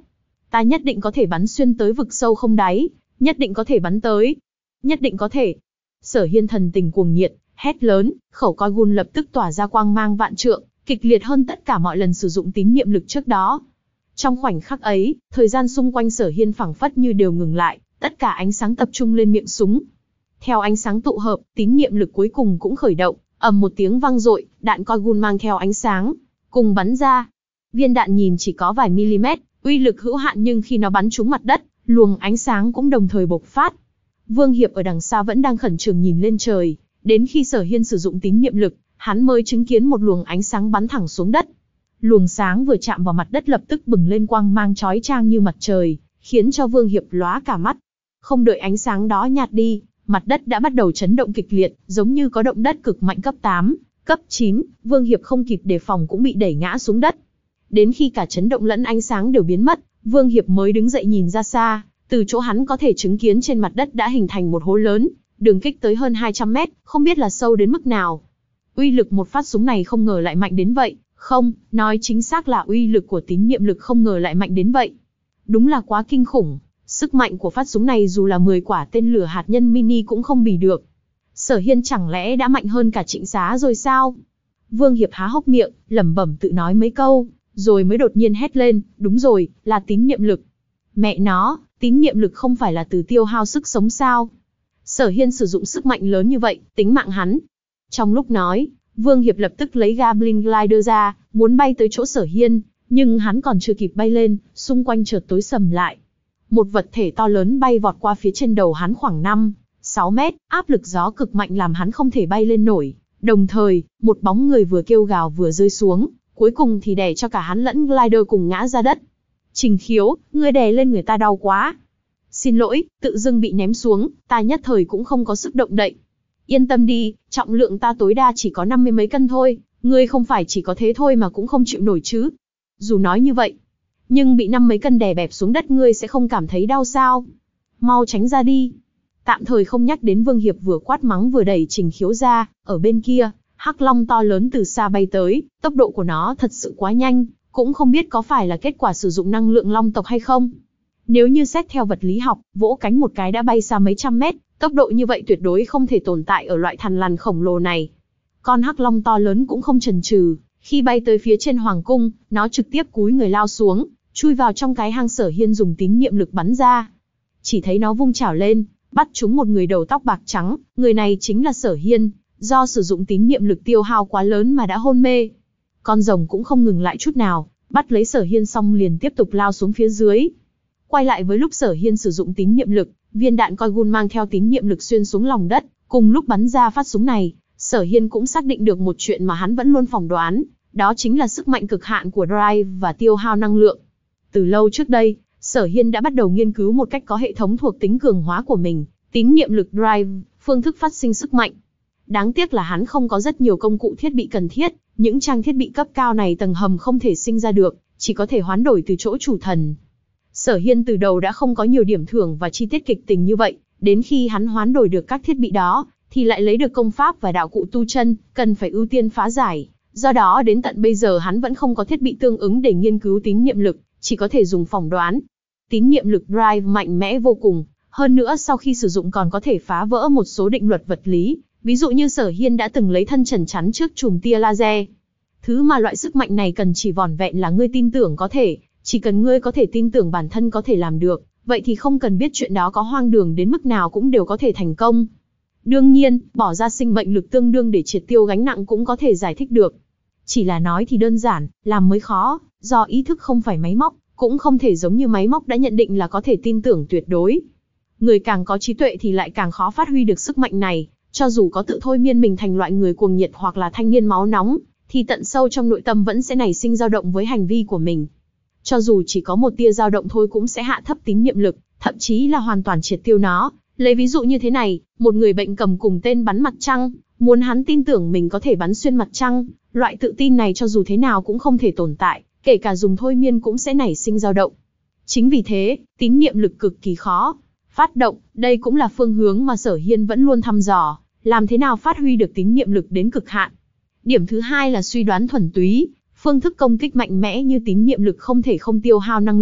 Ta nhất định có thể bắn xuyên tới vực sâu không đáy, nhất định có thể bắn tới. Nhất định có thể. Sở Hiên thần tình cuồng nhiệt, hét lớn, khẩu coi gun lập tức tỏa ra quang mang vạn trượng, kịch liệt hơn tất cả mọi lần sử dụng tín niệm lực trước đó. Trong khoảnh khắc ấy, thời gian xung quanh Sở Hiên phảng phất như đều ngừng lại, tất cả ánh sáng tập trung lên miệng súng. Theo ánh sáng tụ hợp, tín niệm lực cuối cùng cũng khởi động, ầm một tiếng vang dội, đạn coi gun mang theo ánh sáng cùng bắn ra. Viên đạn nhìn chỉ có vài mm, uy lực hữu hạn, nhưng khi nó bắn trúng mặt đất, luồng ánh sáng cũng đồng thời bộc phát. Vương Hiệp ở đằng xa vẫn đang khẩn trương nhìn lên trời, đến khi Sở Hiên sử dụng tín niệm lực, hắn mới chứng kiến một luồng ánh sáng bắn thẳng xuống đất. Luồng sáng vừa chạm vào mặt đất lập tức bừng lên quang mang chói chang như mặt trời, khiến cho Vương Hiệp lóa cả mắt. Không đợi ánh sáng đó nhạt đi, mặt đất đã bắt đầu chấn động kịch liệt, giống như có động đất cực mạnh cấp tám, cấp chín, Vương Hiệp không kịp đề phòng cũng bị đẩy ngã xuống đất. Đến khi cả chấn động lẫn ánh sáng đều biến mất, Vương Hiệp mới đứng dậy nhìn ra xa, từ chỗ hắn có thể chứng kiến trên mặt đất đã hình thành một hố lớn, đường kích tới hơn hai trăm mét, không biết là sâu đến mức nào. Uy lực một phát súng này không ngờ lại mạnh đến vậy, không, nói chính xác là uy lực của tín niệm lực không ngờ lại mạnh đến vậy. Đúng là quá kinh khủng, sức mạnh của phát súng này dù là mười quả tên lửa hạt nhân mini cũng không bì được. Sở Hiên chẳng lẽ đã mạnh hơn cả Trịnh Xá rồi sao? Vương Hiệp há hốc miệng, lẩm bẩm tự nói mấy câu, rồi mới đột nhiên hét lên, đúng rồi, là tín niệm lực. Mẹ nó, tín niệm lực không phải là từ tiêu hao sức sống sao? Sở Hiên sử dụng sức mạnh lớn như vậy, tính mạng hắn. Trong lúc nói, Vương Hiệp lập tức lấy Goblin Glider ra, muốn bay tới chỗ Sở Hiên, nhưng hắn còn chưa kịp bay lên, xung quanh chợt tối sầm lại. Một vật thể to lớn bay vọt qua phía trên đầu hắn khoảng năm, sáu mét, áp lực gió cực mạnh làm hắn không thể bay lên nổi. Đồng thời, một bóng người vừa kêu gào vừa rơi xuống, cuối cùng thì đè cho cả hắn lẫn glider cùng ngã ra đất. Trình Khiếu, ngươi đè lên người ta đau quá. Xin lỗi, tự dưng bị ném xuống, ta nhất thời cũng không có sức động đậy. Yên tâm đi, trọng lượng ta tối đa chỉ có năm mươi mấy cân thôi, ngươi không phải chỉ có thế thôi mà cũng không chịu nổi chứ. Dù nói như vậy, nhưng bị năm mấy cân đè bẹp xuống đất ngươi sẽ không cảm thấy đau sao? Mau tránh ra đi. Tạm thời không nhắc đến Vương Hiệp vừa quát mắng vừa đẩy Trình Khiếu ra, ở bên kia, hắc long to lớn từ xa bay tới, tốc độ của nó thật sự quá nhanh, cũng không biết có phải là kết quả sử dụng năng lượng long tộc hay không. Nếu như xét theo vật lý học, vỗ cánh một cái đã bay xa mấy trăm mét, tốc độ như vậy tuyệt đối không thể tồn tại ở loại thằn lằn khổng lồ này. Con hắc long to lớn cũng không chần chừ, khi bay tới phía trên hoàng cung, nó trực tiếp cúi người lao xuống, chui vào trong cái hang Sở Hiên dùng tín niệm lực bắn ra. Chỉ thấy nó vung chảo lên, bắt trúng một người đầu tóc bạc trắng, người này chính là Sở Hiên, do sử dụng tín niệm lực tiêu hao quá lớn mà đã hôn mê. Con rồng cũng không ngừng lại chút nào, bắt lấy Sở Hiên xong liền tiếp tục lao xuống phía dưới. Quay lại với lúc Sở Hiên sử dụng tín niệm lực, viên đạn coi gun mang theo tín niệm lực xuyên xuống lòng đất, cùng lúc bắn ra phát súng này, Sở Hiên cũng xác định được một chuyện mà hắn vẫn luôn phỏng đoán, đó chính là sức mạnh cực hạn của drive và tiêu hao năng lượng. Từ lâu trước đây, Sở Hiên đã bắt đầu nghiên cứu một cách có hệ thống thuộc tính cường hóa của mình, tín niệm lực drive, phương thức phát sinh sức mạnh. Đáng tiếc là hắn không có rất nhiều công cụ thiết bị cần thiết, những trang thiết bị cấp cao này tầng hầm không thể sinh ra được, chỉ có thể hoán đổi từ chỗ chủ thần. Sở Hiên từ đầu đã không có nhiều điểm thưởng và chi tiết kịch tình như vậy, đến khi hắn hoán đổi được các thiết bị đó, thì lại lấy được công pháp và đạo cụ tu chân, cần phải ưu tiên phá giải. Do đó đến tận bây giờ hắn vẫn không có thiết bị tương ứng để nghiên cứu tín niệm lực, chỉ có thể dùng phỏng đoán. Tín niệm lực drive mạnh mẽ vô cùng, hơn nữa sau khi sử dụng còn có thể phá vỡ một số định luật vật lý, ví dụ như Sở Hiên đã từng lấy thân trần chắn trước chùm tia laser. Thứ mà loại sức mạnh này cần chỉ vỏn vẹn là ngươi tin tưởng có thể, chỉ cần ngươi có thể tin tưởng bản thân có thể làm được, vậy thì không cần biết chuyện đó có hoang đường đến mức nào cũng đều có thể thành công. Đương nhiên, bỏ ra sinh mệnh lực tương đương để triệt tiêu gánh nặng cũng có thể giải thích được. Chỉ là nói thì đơn giản, làm mới khó, do ý thức không phải máy móc, cũng không thể giống như máy móc đã nhận định là có thể tin tưởng tuyệt đối. Người càng có trí tuệ thì lại càng khó phát huy được sức mạnh này, cho dù có tự thôi miên mình thành loại người cuồng nhiệt hoặc là thanh niên máu nóng, thì tận sâu trong nội tâm vẫn sẽ nảy sinh dao động với hành vi của mình. Cho dù chỉ có một tia dao động thôi cũng sẽ hạ thấp tín niệm lực, thậm chí là hoàn toàn triệt tiêu nó. Lấy ví dụ như thế này, một người bệnh cầm cùng tên bắn mặt trăng, muốn hắn tin tưởng mình có thể bắn xuyên mặt trăng, loại tự tin này cho dù thế nào cũng không thể tồn tại, kể cả dùng thôi miên cũng sẽ nảy sinh dao động. Chính vì thế, tín niệm lực cực kỳ khó phát động, đây cũng là phương hướng mà Sở Hiên vẫn luôn thăm dò, làm thế nào phát huy được tín niệm lực đến cực hạn. Điểm thứ hai là suy đoán thuần túy, phương thức công kích mạnh mẽ như tín niệm lực không thể không tiêu hao năng lượng,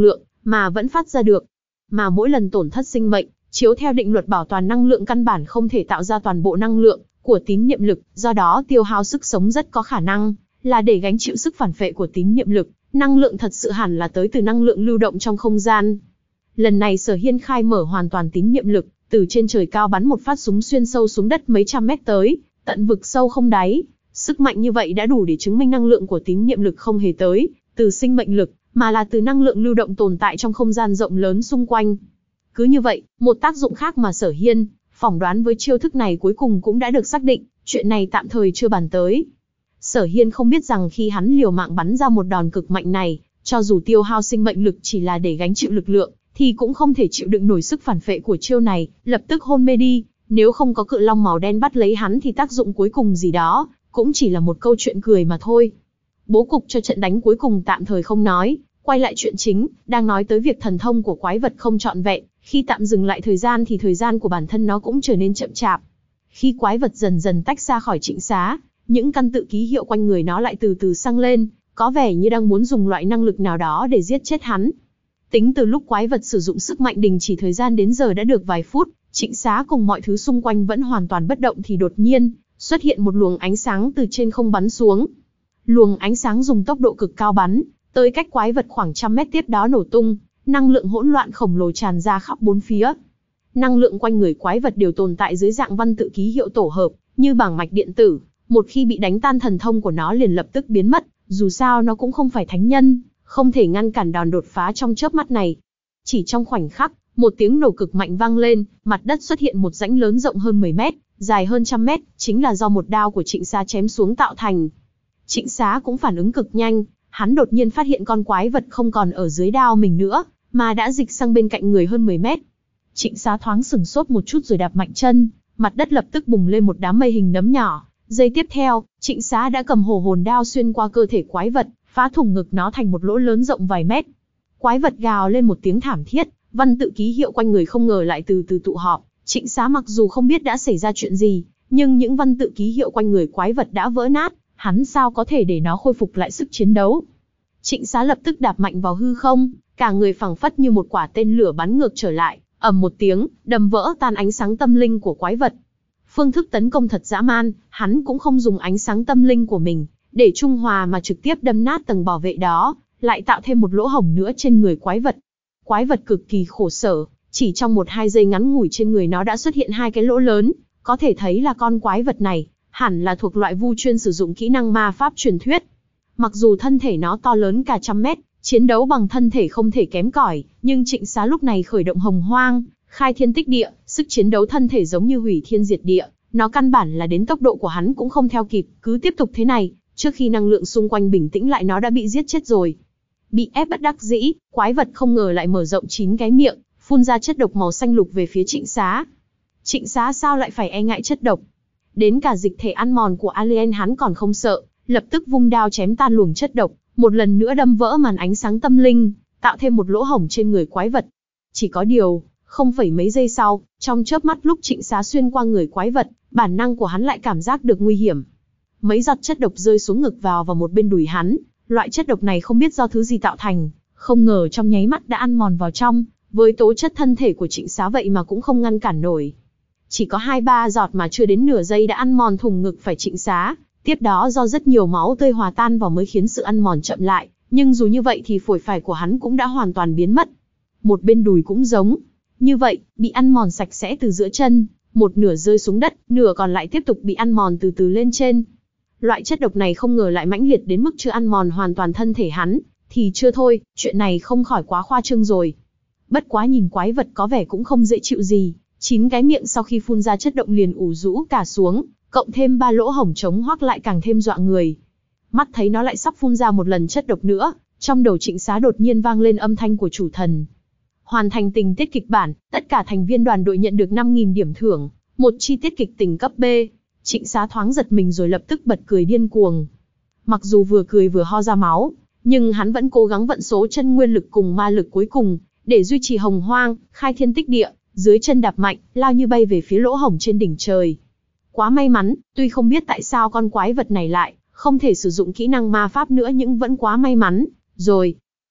mà vẫn phát ra được. Mà mỗi lần tổn thất sinh mệnh, chiếu theo định luật bảo toàn năng lượng căn bản không thể tạo ra toàn bộ năng lượng của tín niệm lực, do đó tiêu hao sức sống rất có khả năng là để gánh chịu sức phản phệ của tín niệm lực. Năng lượng thật sự hẳn là tới từ năng lượng lưu động trong không gian. Lần này Sở Hiên khai mở hoàn toàn tín niệm lực, từ trên trời cao bắn một phát súng xuyên sâu xuống đất mấy trăm mét tới, tận vực sâu không đáy. Sức mạnh như vậy đã đủ để chứng minh năng lượng của tín niệm lực không hề tới từ sinh mệnh lực, mà là từ năng lượng lưu động tồn tại trong không gian rộng lớn xung quanh. Cứ như vậy, một tác dụng khác mà Sở Hiên phỏng đoán với chiêu thức này cuối cùng cũng đã được xác định, chuyện này tạm thời chưa bàn tới. Sở Hiên không biết rằng khi hắn liều mạng bắn ra một đòn cực mạnh này, cho dù tiêu hao sinh mệnh lực chỉ là để gánh chịu lực lượng, thì cũng không thể chịu đựng nổi sức phản phệ của chiêu này, lập tức hôn mê đi. Nếu không có cự long màu đen bắt lấy hắn thì tác dụng cuối cùng gì đó cũng chỉ là một câu chuyện cười mà thôi. Bố cục cho trận đánh cuối cùng tạm thời không nói, quay lại chuyện chính, đang nói tới việc thần thông của quái vật không trọn vẹn, khi tạm dừng lại thời gian thì thời gian của bản thân nó cũng trở nên chậm chạp. Khi quái vật dần dần tách ra khỏi Trịnh Xá, những căn tự ký hiệu quanh người nó lại từ từ tăng lên, có vẻ như đang muốn dùng loại năng lực nào đó để giết chết hắn. Tính từ lúc quái vật sử dụng sức mạnh đình chỉ thời gian đến giờ đã được vài phút, Trịnh Xá cùng mọi thứ xung quanh vẫn hoàn toàn bất động thì đột nhiên xuất hiện một luồng ánh sáng từ trên không bắn xuống. Luồng ánh sáng dùng tốc độ cực cao bắn tới cách quái vật khoảng trăm mét, tiếp đó nổ tung, năng lượng hỗn loạn khổng lồ tràn ra khắp bốn phía. Năng lượng quanh người quái vật đều tồn tại dưới dạng văn tự ký hiệu tổ hợp, như bảng mạch điện tử. Một khi bị đánh tan, thần thông của nó liền lập tức biến mất, dù sao nó cũng không phải thánh nhân, không thể ngăn cản đòn đột phá trong chớp mắt này. Chỉ trong khoảnh khắc, một tiếng nổ cực mạnh vang lên, mặt đất xuất hiện một rãnh lớn rộng hơn mười mét, dài hơn trăm mét, chính là do một đao của Trịnh Xá chém xuống tạo thành. Trịnh Xá cũng phản ứng cực nhanh, hắn đột nhiên phát hiện con quái vật không còn ở dưới đao mình nữa, mà đã dịch sang bên cạnh người hơn mười mét. Trịnh Xá thoáng sửng sốt một chút rồi đạp mạnh chân, mặt đất lập tức bùng lên một đám mây hình nấm nhỏ. Giây tiếp theo, Trịnh Xá đã cầm hổ hồn đao xuyên qua cơ thể quái vật, phá thủng ngực nó thành một lỗ lớn rộng vài mét. Quái vật gào lên một tiếng thảm thiết, văn tự ký hiệu quanh người không ngờ lại từ từ tụ họp. Trịnh Xá mặc dù không biết đã xảy ra chuyện gì, nhưng những văn tự ký hiệu quanh người quái vật đã vỡ nát, hắn sao có thể để nó khôi phục lại sức chiến đấu. Trịnh Xá lập tức đạp mạnh vào hư không, cả người phẳng phất như một quả tên lửa bắn ngược trở lại, ầm một tiếng, đâm vỡ tan ánh sáng tâm linh của quái vật. Phương thức tấn công thật dã man, hắn cũng không dùng ánh sáng tâm linh của mình để trung hòa mà trực tiếp đâm nát tầng bảo vệ đó, lại tạo thêm một lỗ hổng nữa trên người quái vật. Quái vật cực kỳ khổ sở, chỉ trong một hai giây ngắn ngủi trên người nó đã xuất hiện hai cái lỗ lớn, có thể thấy là con quái vật này hẳn là thuộc loại vu chuyên sử dụng kỹ năng ma pháp truyền thuyết. Mặc dù thân thể nó to lớn cả trăm mét, chiến đấu bằng thân thể không thể kém cỏi, nhưng Trịnh Xá lúc này khởi động hồng hoang, khai thiên tích địa, sức chiến đấu thân thể giống như hủy thiên diệt địa, nó căn bản là đến tốc độ của hắn cũng không theo kịp, cứ tiếp tục thế này, trước khi năng lượng xung quanh bình tĩnh lại nó đã bị giết chết rồi. Bị ép bất đắc dĩ, quái vật không ngờ lại mở rộng chín cái miệng, phun ra chất độc màu xanh lục về phía Trịnh Xá. Trịnh Xá sao lại phải e ngại chất độc? Đến cả dịch thể ăn mòn của alien hắn còn không sợ, lập tức vung đao chém tan luồng chất độc, một lần nữa đâm vỡ màn ánh sáng tâm linh, tạo thêm một lỗ hổng trên người quái vật. Chỉ có điều, không phải mấy giây sau, trong chớp mắt lúc Trịnh Xá xuyên qua người quái vật, bản năng của hắn lại cảm giác được nguy hiểm. Mấy giọt chất độc rơi xuống ngực vào vào một bên đùi hắn, loại chất độc này không biết do thứ gì tạo thành, không ngờ trong nháy mắt đã ăn mòn vào trong, với tố chất thân thể của Trịnh Xá vậy mà cũng không ngăn cản nổi. Chỉ có hai ba giọt mà chưa đến nửa giây đã ăn mòn thủng ngực phải Trịnh Xá, tiếp đó do rất nhiều máu tươi hòa tan vào mới khiến sự ăn mòn chậm lại, nhưng dù như vậy thì phổi phải của hắn cũng đã hoàn toàn biến mất. Một bên đùi cũng giống như vậy, bị ăn mòn sạch sẽ từ giữa chân, một nửa rơi xuống đất, nửa còn lại tiếp tục bị ăn mòn từ từ lên trên. Loại chất độc này không ngờ lại mãnh liệt đến mức chưa ăn mòn hoàn toàn thân thể hắn, thì chưa thôi, chuyện này không khỏi quá khoa trương rồi. Bất quá nhìn quái vật có vẻ cũng không dễ chịu gì, chín cái miệng sau khi phun ra chất động liền ủ rũ cả xuống, cộng thêm ba lỗ hổng trống hoác lại càng thêm dọa người. Mắt thấy nó lại sắp phun ra một lần chất độc nữa, trong đầu Trịnh Xá đột nhiên vang lên âm thanh của chủ thần. Hoàn thành tình tiết kịch bản, tất cả thành viên đoàn đội nhận được năm nghìn điểm thưởng, một chi tiết kịch tình cấp B. Trịnh Xá thoáng giật mình rồi lập tức bật cười điên cuồng. Mặc dù vừa cười vừa ho ra máu, nhưng hắn vẫn cố gắng vận số chân nguyên lực cùng ma lực cuối cùng, để duy trì hồng hoang, khai thiên tích địa, dưới chân đạp mạnh, lao như bay về phía lỗ hổng trên đỉnh trời. Quá may mắn, tuy không biết tại sao con quái vật này lại không thể sử dụng kỹ năng ma pháp nữa nhưng vẫn quá may mắn rồi.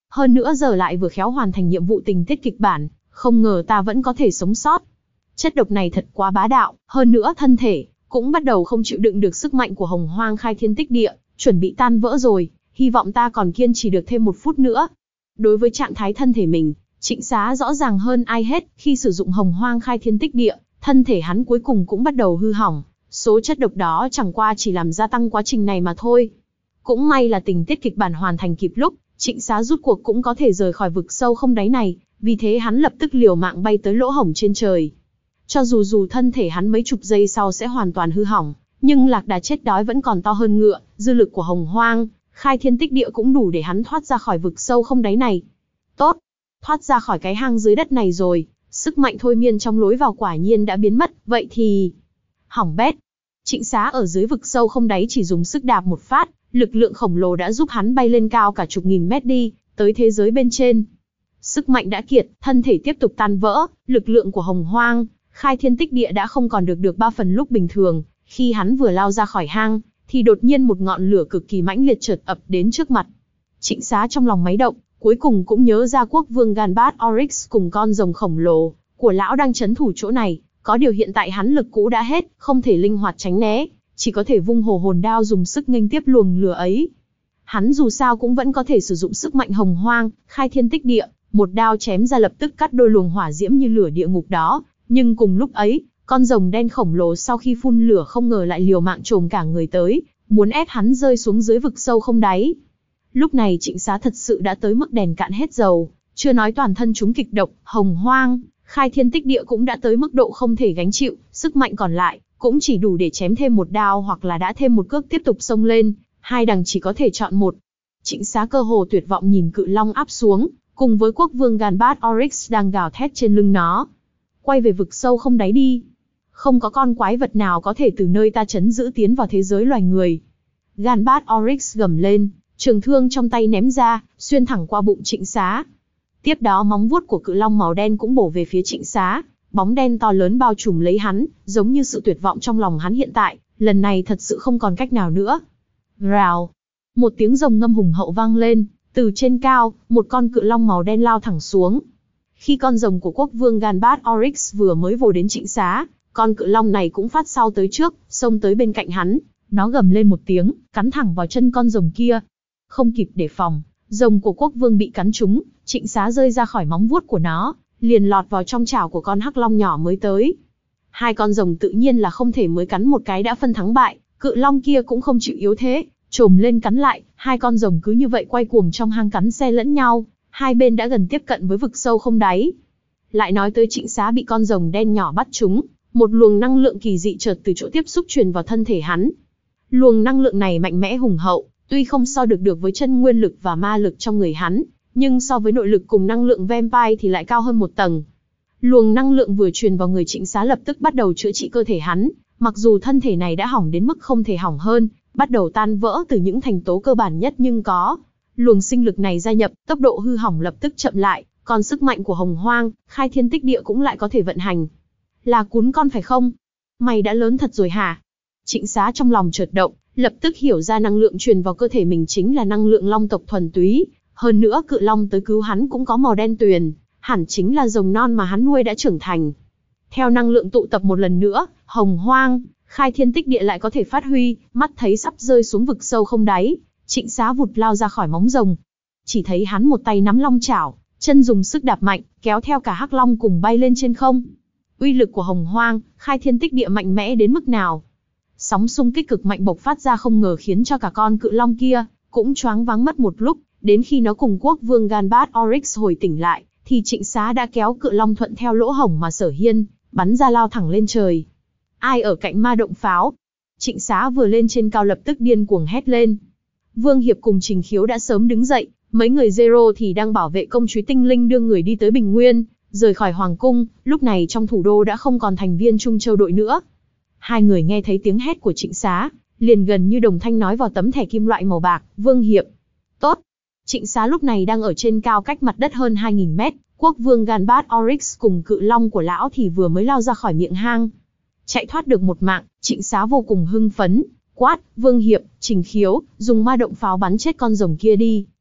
Hơn nữa giờ lại vừa khéo hoàn thành nhiệm vụ tình tiết kịch bản, không ngờ ta vẫn có thể sống sót. Chất độc này thật quá bá đạo, hơn nữa thân thể cũng bắt đầu không chịu đựng được sức mạnh của Hồng Hoang Khai Thiên Tích Địa, chuẩn bị tan vỡ rồi, hy vọng ta còn kiên trì được thêm một phút nữa. Đối với trạng thái thân thể mình, Trịnh Xá rõ ràng hơn ai hết, khi sử dụng Hồng Hoang Khai Thiên Tích Địa, thân thể hắn cuối cùng cũng bắt đầu hư hỏng, số chất độc đó chẳng qua chỉ làm gia tăng quá trình này mà thôi. Cũng may là tình tiết kịch bản hoàn thành kịp lúc, Trịnh Xá rút cuộc cũng có thể rời khỏi vực sâu không đáy này, vì thế hắn lập tức liều mạng bay tới lỗ hổng trên trời. Cho dù dù thân thể hắn mấy chục giây sau sẽ hoàn toàn hư hỏng, nhưng lạc đà chết đói vẫn còn to hơn ngựa, dư lực của Hồng Hoang Khai Thiên Tích Địa cũng đủ để hắn thoát ra khỏi vực sâu không đáy này. Tốt, thoát ra khỏi cái hang dưới đất này rồi, sức mạnh thôi miên trong lối vào quả nhiên đã biến mất, vậy thì... Hỏng bét. Trịnh Xá ở dưới vực sâu không đáy chỉ dùng sức đạp một phát, lực lượng khổng lồ đã giúp hắn bay lên cao cả chục nghìn mét đi, tới thế giới bên trên. Sức mạnh đã kiệt, thân thể tiếp tục tan vỡ, lực lượng của Hồng Hoang Khai Thiên Tích Địa đã không còn được được ba phần lúc bình thường. Khi hắn vừa lao ra khỏi hang, thì đột nhiên một ngọn lửa cực kỳ mãnh liệt chợt ập đến trước mặt. Trịnh Xá trong lòng máy động, cuối cùng cũng nhớ ra quốc vương Ganbat Oryx cùng con rồng khổng lồ của lão đang trấn thủ chỗ này, có điều hiện tại hắn lực cũ đã hết, không thể linh hoạt tránh né, chỉ có thể vung hồ hồn đao dùng sức nghênh tiếp luồng lửa ấy. Hắn dù sao cũng vẫn có thể sử dụng sức mạnh Hồng Hoang Khai Thiên Tích Địa, một đao chém ra lập tức cắt đôi luồng hỏa diễm như lửa địa ngục đó, nhưng cùng lúc ấy, con rồng đen khổng lồ sau khi phun lửa không ngờ lại liều mạng trồm cả người tới, muốn ép hắn rơi xuống dưới vực sâu không đáy. Lúc này Trịnh Xá thật sự đã tới mức đèn cạn hết dầu, chưa nói toàn thân chúng kịch độc, Hồng Hoang Khai Thiên Tích Địa cũng đã tới mức độ không thể gánh chịu, sức mạnh còn lại cũng chỉ đủ để chém thêm một đao hoặc là đã thêm một cước tiếp tục xông lên, hai đằng chỉ có thể chọn một. Trịnh Xá cơ hồ tuyệt vọng nhìn cự long áp xuống, cùng với quốc vương Ganbat Oryx đang gào thét trên lưng nó. Quay về vực sâu không đáy đi. Không có con quái vật nào có thể từ nơi ta trấn giữ tiến vào thế giới loài người. Ganbat Oryx gầm lên, trường thương trong tay ném ra, xuyên thẳng qua bụng Trịnh Xá. Tiếp đó móng vuốt của cự long màu đen cũng bổ về phía Trịnh Xá, bóng đen to lớn bao trùm lấy hắn, giống như sự tuyệt vọng trong lòng hắn hiện tại, lần này thật sự không còn cách nào nữa. Rào, một tiếng rồng ngâm hùng hậu vang lên, từ trên cao, một con cự long màu đen lao thẳng xuống. Khi con rồng của quốc vương Ganbat Oryx vừa mới vồ đến Trịnh Xá, con cự long này cũng phát sau tới trước, xông tới bên cạnh hắn, nó gầm lên một tiếng, cắn thẳng vào chân con rồng kia. Không kịp đề phòng, rồng của quốc vương bị cắn trúng, Trịnh Xá rơi ra khỏi móng vuốt của nó, liền lọt vào trong chảo của con hắc long nhỏ mới tới. Hai con rồng tự nhiên là không thể mới cắn một cái đã phân thắng bại, cự long kia cũng không chịu yếu thế, trồm lên cắn lại, hai con rồng cứ như vậy quay cuồng trong hang cắn xé lẫn nhau, hai bên đã gần tiếp cận với vực sâu không đáy. Lại nói tới Trịnh Xá bị con rồng đen nhỏ bắt trúng, một luồng năng lượng kỳ dị chợt từ chỗ tiếp xúc truyền vào thân thể hắn. Luồng năng lượng này mạnh mẽ hùng hậu, tuy không so được được với chân nguyên lực và ma lực trong người hắn, nhưng so với nội lực cùng năng lượng vampire thì lại cao hơn một tầng. Luồng năng lượng vừa truyền vào người Trịnh Xá lập tức bắt đầu chữa trị cơ thể hắn, mặc dù thân thể này đã hỏng đến mức không thể hỏng hơn, bắt đầu tan vỡ từ những thành tố cơ bản nhất nhưng có. Luồng sinh lực này gia nhập, tốc độ hư hỏng lập tức chậm lại, còn sức mạnh của Hồng Hoang Khai Thiên Tích Địa cũng lại có thể vận hành. Là cún con phải không? Mày đã lớn thật rồi hả? Trịnh Xá trong lòng chợt động, lập tức hiểu ra năng lượng truyền vào cơ thể mình chính là năng lượng long tộc thuần túy, hơn nữa cự long tới cứu hắn cũng có màu đen tuyền, hẳn chính là rồng non mà hắn nuôi đã trưởng thành. Theo năng lượng tụ tập một lần nữa, Hồng Hoang Khai Thiên Tích Địa lại có thể phát huy, mắt thấy sắp rơi xuống vực sâu không đáy, Trịnh Xá vụt lao ra khỏi móng rồng. Chỉ thấy hắn một tay nắm long chảo, chân dùng sức đạp mạnh, kéo theo cả hắc long cùng bay lên trên không. Uy lực của Hồng Hoang Khai Thiên Tích Địa mạnh mẽ đến mức nào? Sóng xung kích cực mạnh bộc phát ra không ngờ khiến cho cả con cự long kia cũng choáng váng mất một lúc, đến khi nó cùng quốc vương Ganbat Oryx hồi tỉnh lại, thì Trịnh Xá đã kéo cự long thuận theo lỗ hổng mà sở hiên, bắn ra lao thẳng lên trời. Ai ở cạnh ma động pháo? Trịnh Xá vừa lên trên cao lập tức điên cuồng hét lên. Vương Hiệp cùng Trình Khiếu đã sớm đứng dậy, mấy người Zero thì đang bảo vệ công chúa tinh linh đưa người đi tới Bình Nguyên, rời khỏi Hoàng Cung, lúc này trong thủ đô đã không còn thành viên Trung Châu đội nữa. Hai người nghe thấy tiếng hét của Trịnh Xá, liền gần như đồng thanh nói vào tấm thẻ kim loại màu bạc, Vương Hiệp. Tốt. Trịnh Xá lúc này đang ở trên cao cách mặt đất hơn hai nghìn mét, quốc vương Ganbat Oryx cùng cự long của lão thì vừa mới lao ra khỏi miệng hang. Chạy thoát được một mạng, Trịnh Xá vô cùng hưng phấn, quát, Vương Hiệp, Trình Khiếu, dùng ma động pháo bắn chết con rồng kia đi,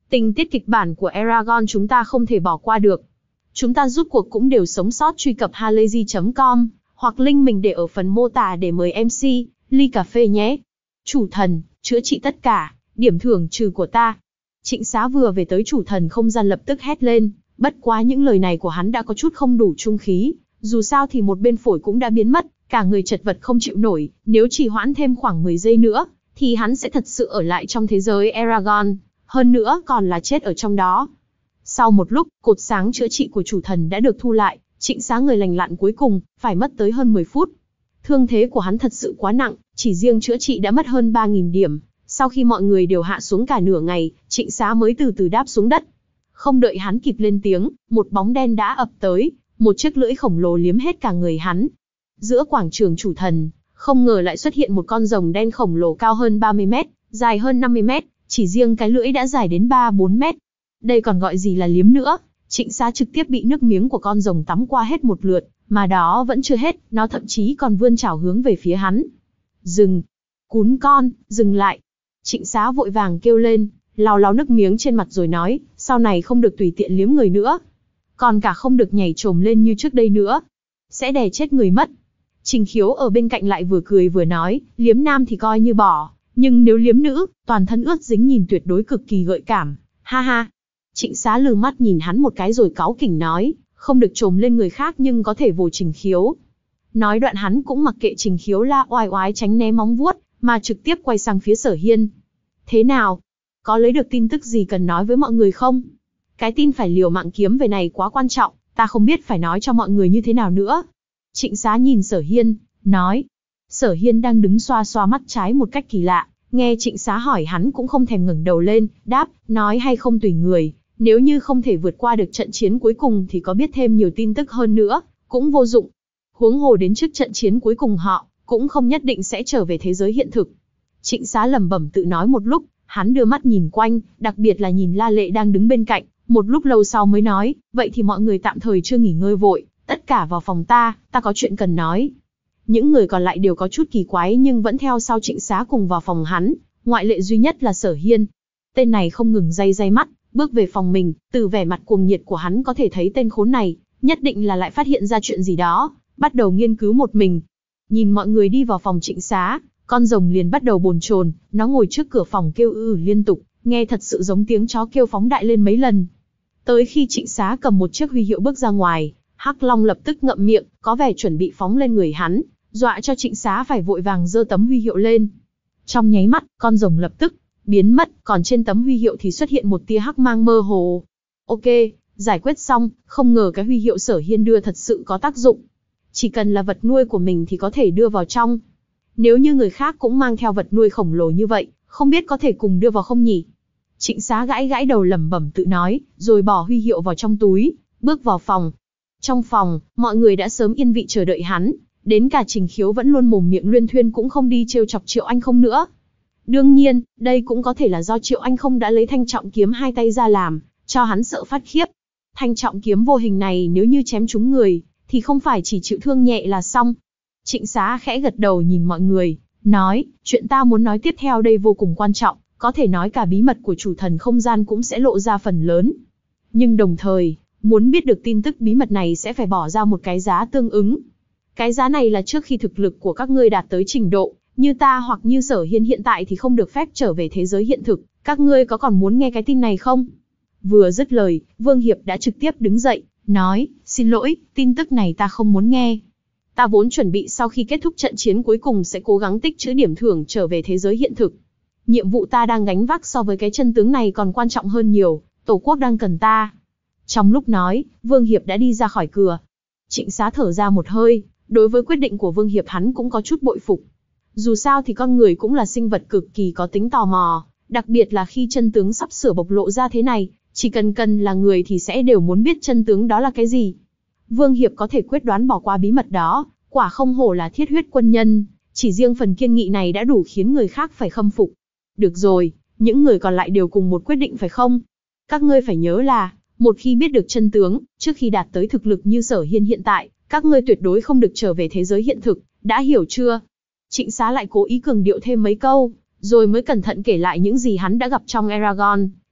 Tình tiết kịch bản của Eragon chúng ta không thể bỏ qua được. Chúng ta rút cuộc cũng đều sống sót. Truy cập halayzi chấm com hoặc link mình để ở phần mô tả để mời em xê, ly cà phê nhé. Chủ thần, chữa trị tất cả, điểm thưởng trừ của ta. Trịnh Xá vừa về tới chủ thần không gian lập tức hét lên, bất quá những lời này của hắn đã có chút không đủ trung khí, dù sao thì một bên phổi cũng đã biến mất, cả người chật vật không chịu nổi, nếu trì hoãn thêm khoảng mười giây nữa, thì hắn sẽ thật sự ở lại trong thế giới Eragon, hơn nữa còn là chết ở trong đó. Sau một lúc, cột sáng chữa trị của chủ thần đã được thu lại, Trịnh Xá người lành lặn cuối cùng, phải mất tới hơn mười phút. Thương thế của hắn thật sự quá nặng, chỉ riêng chữa trị đã mất hơn ba nghìn điểm. Sau khi mọi người đều hạ xuống cả nửa ngày, Trịnh Xá mới từ từ đáp xuống đất. Không đợi hắn kịp lên tiếng, một bóng đen đã ập tới, một chiếc lưỡi khổng lồ liếm hết cả người hắn. Giữa quảng trường chủ thần, không ngờ lại xuất hiện một con rồng đen khổng lồ cao hơn ba mươi mét, dài hơn năm mươi mét, chỉ riêng cái lưỡi đã dài đến ba bốn mét. Đây còn gọi gì là liếm nữa, Trịnh Xá trực tiếp bị nước miếng của con rồng tắm qua hết một lượt, mà đó vẫn chưa hết, nó thậm chí còn vươn chảo hướng về phía hắn. Dừng! Cún con, dừng lại! Trịnh Xá vội vàng kêu lên, lau lau nước miếng trên mặt rồi nói, sau này không được tùy tiện liếm người nữa. Còn cả không được nhảy trồm lên như trước đây nữa. Sẽ đè chết người mất. Trình Khiếu ở bên cạnh lại vừa cười vừa nói, liếm nam thì coi như bỏ, nhưng nếu liếm nữ, toàn thân ướt dính nhìn tuyệt đối cực kỳ gợi cảm. Ha ha! Trịnh Xá lừ mắt nhìn hắn một cái rồi cáu kỉnh nói, không được trồm lên người khác nhưng có thể vồ Trình Khiếu. Nói đoạn hắn cũng mặc kệ Trình Khiếu la oai oái tránh né móng vuốt, mà trực tiếp quay sang phía Sở Hiên. Thế nào? Có lấy được tin tức gì cần nói với mọi người không? Cái tin phải liều mạng kiếm về này quá quan trọng, ta không biết phải nói cho mọi người như thế nào nữa. Trịnh Xá nhìn Sở Hiên, nói. Sở Hiên đang đứng xoa xoa mắt trái một cách kỳ lạ, nghe Trịnh Xá hỏi hắn cũng không thèm ngẩng đầu lên, đáp, nói hay không tùy người, nếu như không thể vượt qua được trận chiến cuối cùng thì có biết thêm nhiều tin tức hơn nữa, cũng vô dụng. Huống hồ đến trước trận chiến cuối cùng họ, cũng không nhất định sẽ trở về thế giới hiện thực. Trịnh Xá lẩm bẩm tự nói một lúc, hắn đưa mắt nhìn quanh, đặc biệt là nhìn La Lệ đang đứng bên cạnh, một lúc lâu sau mới nói, vậy thì mọi người tạm thời chưa nghỉ ngơi vội, tất cả vào phòng ta, ta có chuyện cần nói. Những người còn lại đều có chút kỳ quái nhưng vẫn theo sau Trịnh Xá cùng vào phòng hắn, ngoại lệ duy nhất là Sở Hiên. Tên này không ngừng day day mắt, bước về phòng mình, từ vẻ mặt cuồng nhiệt của hắn có thể thấy tên khốn này, nhất định là lại phát hiện ra chuyện gì đó, bắt đầu nghiên cứu một mình. Nhìn mọi người đi vào phòng Trịnh Xá, con rồng liền bắt đầu bồn chồn, nó ngồi trước cửa phòng kêu ư ử liên tục, nghe thật sự giống tiếng chó kêu phóng đại lên mấy lần. Tới khi Trịnh Xá cầm một chiếc huy hiệu bước ra ngoài, Hắc Long lập tức ngậm miệng, có vẻ chuẩn bị phóng lên người hắn, dọa cho Trịnh Xá phải vội vàng giơ tấm huy hiệu lên. Trong nháy mắt, con rồng lập tức biến mất, còn trên tấm huy hiệu thì xuất hiện một tia hắc mang mơ hồ. Ok, giải quyết xong, không ngờ cái huy hiệu Sở Hiên đưa thật sự có tác dụng. Chỉ cần là vật nuôi của mình thì có thể đưa vào trong. Nếu như người khác cũng mang theo vật nuôi khổng lồ như vậy, không biết có thể cùng đưa vào không nhỉ? Trịnh Xá gãi gãi đầu lẩm bẩm tự nói, rồi bỏ huy hiệu vào trong túi, bước vào phòng. Trong phòng, mọi người đã sớm yên vị chờ đợi hắn, đến cả Trình Khiếu vẫn luôn mồm miệng luyên thuyên cũng không đi trêu chọc Triệu Anh Không nữa. Đương nhiên, đây cũng có thể là do Triệu Anh Không đã lấy thanh trọng kiếm hai tay ra làm, cho hắn sợ phát khiếp. Thanh trọng kiếm vô hình này nếu như chém trúng người, thì không phải chỉ chịu thương nhẹ là xong. Trịnh Xá khẽ gật đầu nhìn mọi người, nói, chuyện ta muốn nói tiếp theo đây vô cùng quan trọng, có thể nói cả bí mật của chủ thần không gian cũng sẽ lộ ra phần lớn. Nhưng đồng thời, muốn biết được tin tức bí mật này sẽ phải bỏ ra một cái giá tương ứng. Cái giá này là trước khi thực lực của các ngươi đạt tới trình độ, như ta hoặc như Sở Hiên hiện tại thì không được phép trở về thế giới hiện thực, các ngươi có còn muốn nghe cái tin này không? Vừa dứt lời, Vương Hiệp đã trực tiếp đứng dậy, nói, xin lỗi, tin tức này ta không muốn nghe. Ta vốn chuẩn bị sau khi kết thúc trận chiến cuối cùng sẽ cố gắng tích trữ điểm thưởng trở về thế giới hiện thực. Nhiệm vụ ta đang gánh vác so với cái chân tướng này còn quan trọng hơn nhiều, Tổ quốc đang cần ta. Trong lúc nói, Vương Hiệp đã đi ra khỏi cửa. Trịnh Xá thở ra một hơi, đối với quyết định của Vương Hiệp hắn cũng có chút bội phục. Dù sao thì con người cũng là sinh vật cực kỳ có tính tò mò, đặc biệt là khi chân tướng sắp sửa bộc lộ ra thế này, chỉ cần cần là người thì sẽ đều muốn biết chân tướng đó là cái gì. Vương Hiệp có thể quyết đoán bỏ qua bí mật đó, quả không hổ là thiết huyết quân nhân, chỉ riêng phần kiên nghị này đã đủ khiến người khác phải khâm phục. Được rồi, những người còn lại đều cùng một quyết định phải không? Các ngươi phải nhớ là, một khi biết được chân tướng, trước khi đạt tới thực lực như Sở Hiên hiện tại, các ngươi tuyệt đối không được trở về thế giới hiện thực, đã hiểu chưa? Trịnh Xá lại cố ý cường điệu thêm mấy câu, rồi mới cẩn thận kể lại những gì hắn đã gặp trong Eragon.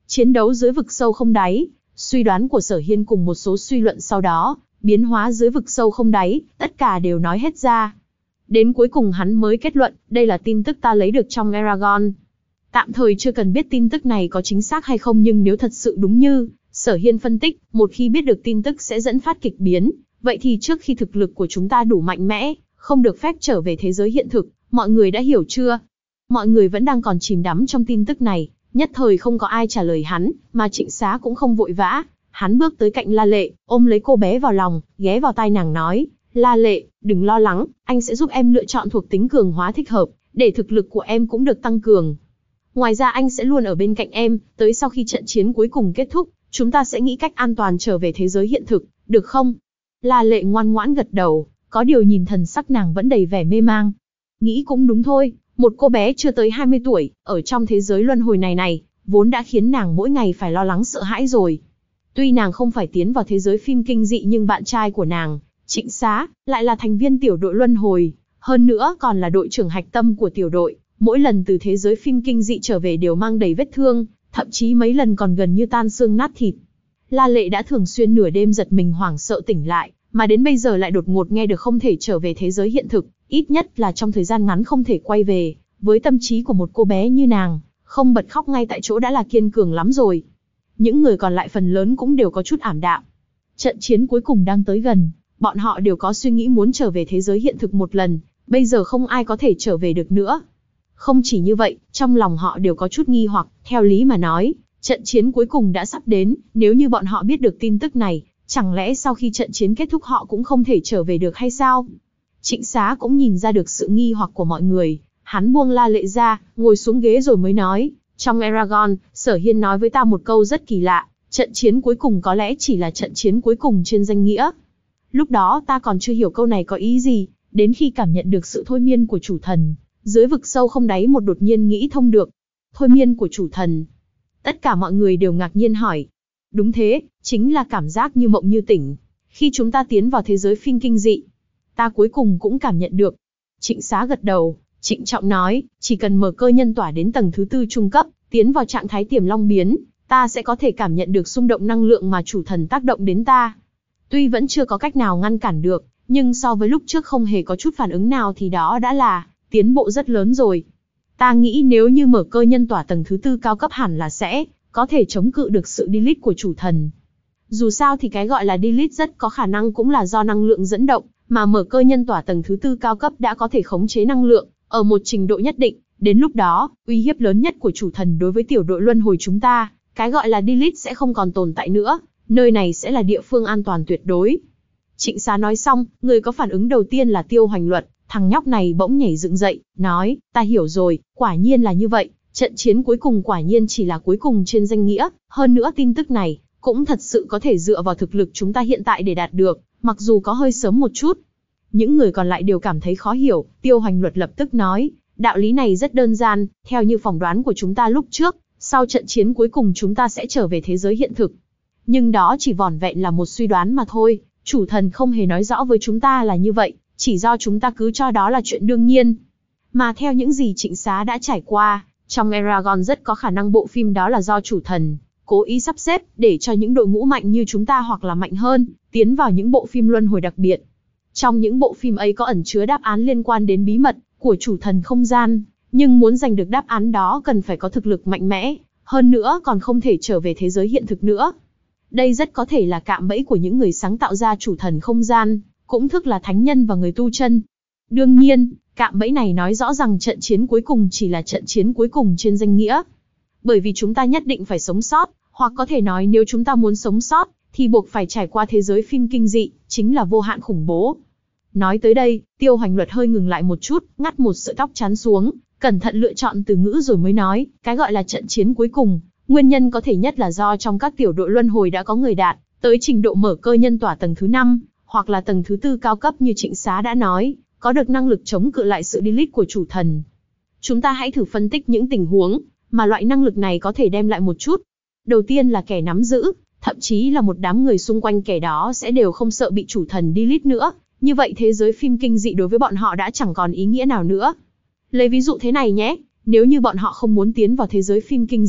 Chiến đấu dưới vực sâu không đáy, suy đoán của Sở Hiên cùng một số suy luận sau đó, biến hóa dưới vực sâu không đáy, tất cả đều nói hết ra. Đến cuối cùng hắn mới kết luận, đây là tin tức ta lấy được trong Eragon. Tạm thời chưa cần biết tin tức này có chính xác hay không, nhưng nếu thật sự đúng như Sở Hiên phân tích, một khi biết được tin tức sẽ dẫn phát kịch biến, vậy thì trước khi thực lực của chúng ta đủ mạnh mẽ, không được phép trở về thế giới hiện thực, mọi người đã hiểu chưa? Mọi người vẫn đang còn chìm đắm trong tin tức này, nhất thời không có ai trả lời hắn, mà Trịnh Xá cũng không vội vã. Hắn bước tới cạnh La Lệ, ôm lấy cô bé vào lòng, ghé vào tai nàng nói, La Lệ, đừng lo lắng, anh sẽ giúp em lựa chọn thuộc tính cường hóa thích hợp, để thực lực của em cũng được tăng cường. Ngoài ra anh sẽ luôn ở bên cạnh em, tới sau khi trận chiến cuối cùng kết thúc, chúng ta sẽ nghĩ cách an toàn trở về thế giới hiện thực, được không? La Lệ ngoan ngoãn gật đầu, có điều nhìn thần sắc nàng vẫn đầy vẻ mê mang. Nghĩ cũng đúng thôi, một cô bé chưa tới hai mươi tuổi, ở trong thế giới luân hồi này này, vốn đã khiến nàng mỗi ngày phải lo lắng sợ hãi rồi. Tuy nàng không phải tiến vào thế giới phim kinh dị, nhưng bạn trai của nàng, Trịnh Xá, lại là thành viên tiểu đội luân hồi, hơn nữa còn là đội trưởng hạch tâm của tiểu đội, mỗi lần từ thế giới phim kinh dị trở về đều mang đầy vết thương, thậm chí mấy lần còn gần như tan xương nát thịt. La Lệ đã thường xuyên nửa đêm giật mình hoảng sợ tỉnh lại, mà đến bây giờ lại đột ngột nghe được không thể trở về thế giới hiện thực, ít nhất là trong thời gian ngắn không thể quay về, với tâm trí của một cô bé như nàng, không bật khóc ngay tại chỗ đã là kiên cường lắm rồi. Những người còn lại phần lớn cũng đều có chút ảm đạm. Trận chiến cuối cùng đang tới gần, bọn họ đều có suy nghĩ muốn trở về thế giới hiện thực một lần, bây giờ không ai có thể trở về được nữa. Không chỉ như vậy, trong lòng họ đều có chút nghi hoặc, theo lý mà nói, trận chiến cuối cùng đã sắp đến, nếu như bọn họ biết được tin tức này, chẳng lẽ sau khi trận chiến kết thúc họ cũng không thể trở về được hay sao? Trịnh Xá cũng nhìn ra được sự nghi hoặc của mọi người, hắn buông La Lệ ra, ngồi xuống ghế rồi mới nói, trong Eragon, Sở Hiên nói với ta một câu rất kỳ lạ, trận chiến cuối cùng có lẽ chỉ là trận chiến cuối cùng trên danh nghĩa. Lúc đó ta còn chưa hiểu câu này có ý gì, đến khi cảm nhận được sự thôi miên của chủ thần, dưới vực sâu không đáy một đột nhiên nghĩ thông được. Thôi miên của chủ thần. Tất cả mọi người đều ngạc nhiên hỏi. Đúng thế, chính là cảm giác như mộng như tỉnh. Khi chúng ta tiến vào thế giới phim kinh dị, ta cuối cùng cũng cảm nhận được. Trịnh Xá gật đầu, trịnh trọng nói, chỉ cần mở cơ nhân tỏa đến tầng thứ tư trung cấp, tiến vào trạng thái tiềm long biến, ta sẽ có thể cảm nhận được xung động năng lượng mà chủ thần tác động đến ta. Tuy vẫn chưa có cách nào ngăn cản được, nhưng so với lúc trước không hề có chút phản ứng nào thì đó đã là tiến bộ rất lớn rồi. Ta nghĩ nếu như mở cơ nhân tỏa tầng thứ tư cao cấp hẳn là sẽ có thể chống cự được sự delete của chủ thần. Dù sao thì cái gọi là delete rất có khả năng cũng là do năng lượng dẫn động, mà mở cơ nhân tỏa tầng thứ tư cao cấp đã có thể khống chế năng lượng ở một trình độ nhất định. Đến lúc đó, uy hiếp lớn nhất của chủ thần đối với tiểu đội luân hồi chúng ta, cái gọi là delete sẽ không còn tồn tại nữa, nơi này sẽ là địa phương an toàn tuyệt đối. Trịnh Xá nói xong, người có phản ứng đầu tiên là Tiêu Hoành Luật, thằng nhóc này bỗng nhảy dựng dậy, nói, ta hiểu rồi, quả nhiên là như vậy, trận chiến cuối cùng quả nhiên chỉ là cuối cùng trên danh nghĩa, hơn nữa tin tức này, cũng thật sự có thể dựa vào thực lực chúng ta hiện tại để đạt được, mặc dù có hơi sớm một chút. Những người còn lại đều cảm thấy khó hiểu, Tiêu Hoành Luật lập tức nói, đạo lý này rất đơn giản, theo như phỏng đoán của chúng ta lúc trước, sau trận chiến cuối cùng chúng ta sẽ trở về thế giới hiện thực. Nhưng đó chỉ vỏn vẹn là một suy đoán mà thôi, chủ thần không hề nói rõ với chúng ta là như vậy, chỉ do chúng ta cứ cho đó là chuyện đương nhiên. Mà theo những gì Trịnh Xá đã trải qua, trong Eragon rất có khả năng bộ phim đó là do chủ thần cố ý sắp xếp để cho những đội ngũ mạnh như chúng ta hoặc là mạnh hơn, tiến vào những bộ phim luân hồi đặc biệt. Trong những bộ phim ấy có ẩn chứa đáp án liên quan đến bí mật của chủ thần không gian, nhưng muốn giành được đáp án đó cần phải có thực lực mạnh mẽ, hơn nữa còn không thể trở về thế giới hiện thực nữa. Đây rất có thể là cạm bẫy của những người sáng tạo ra chủ thần không gian, cũng thức là thánh nhân và người tu chân. Đương nhiên, cạm bẫy này nói rõ rằng trận chiến cuối cùng chỉ là trận chiến cuối cùng trên danh nghĩa. Bởi vì chúng ta nhất định phải sống sót, hoặc có thể nói nếu chúng ta muốn sống sót, thì buộc phải trải qua thế giới phim kinh dị, chính là vô hạn khủng bố. Nói tới đây, Tiêu Hoành Luật hơi ngừng lại một chút, ngắt một sợi tóc chán xuống, cẩn thận lựa chọn từ ngữ rồi mới nói, cái gọi là trận chiến cuối cùng, nguyên nhân có thể nhất là do trong các tiểu đội luân hồi đã có người đạt tới trình độ mở cơ nhân tỏa tầng thứ năm, hoặc là tầng thứ tư cao cấp như Trịnh Xá đã nói, có được năng lực chống cự lại sự delete của chủ thần. Chúng ta hãy thử phân tích những tình huống mà loại năng lực này có thể đem lại một chút. Đầu tiên là kẻ nắm giữ, thậm chí là một đám người xung quanh kẻ đó sẽ đều không sợ bị chủ thần delete nữa, như vậy thế giới phim kinh dị đối với bọn họ đã chẳng còn ý nghĩa nào nữa. Lấy ví dụ thế này nhé, nếu như bọn họ không muốn tiến vào thế giới phim kinh dị,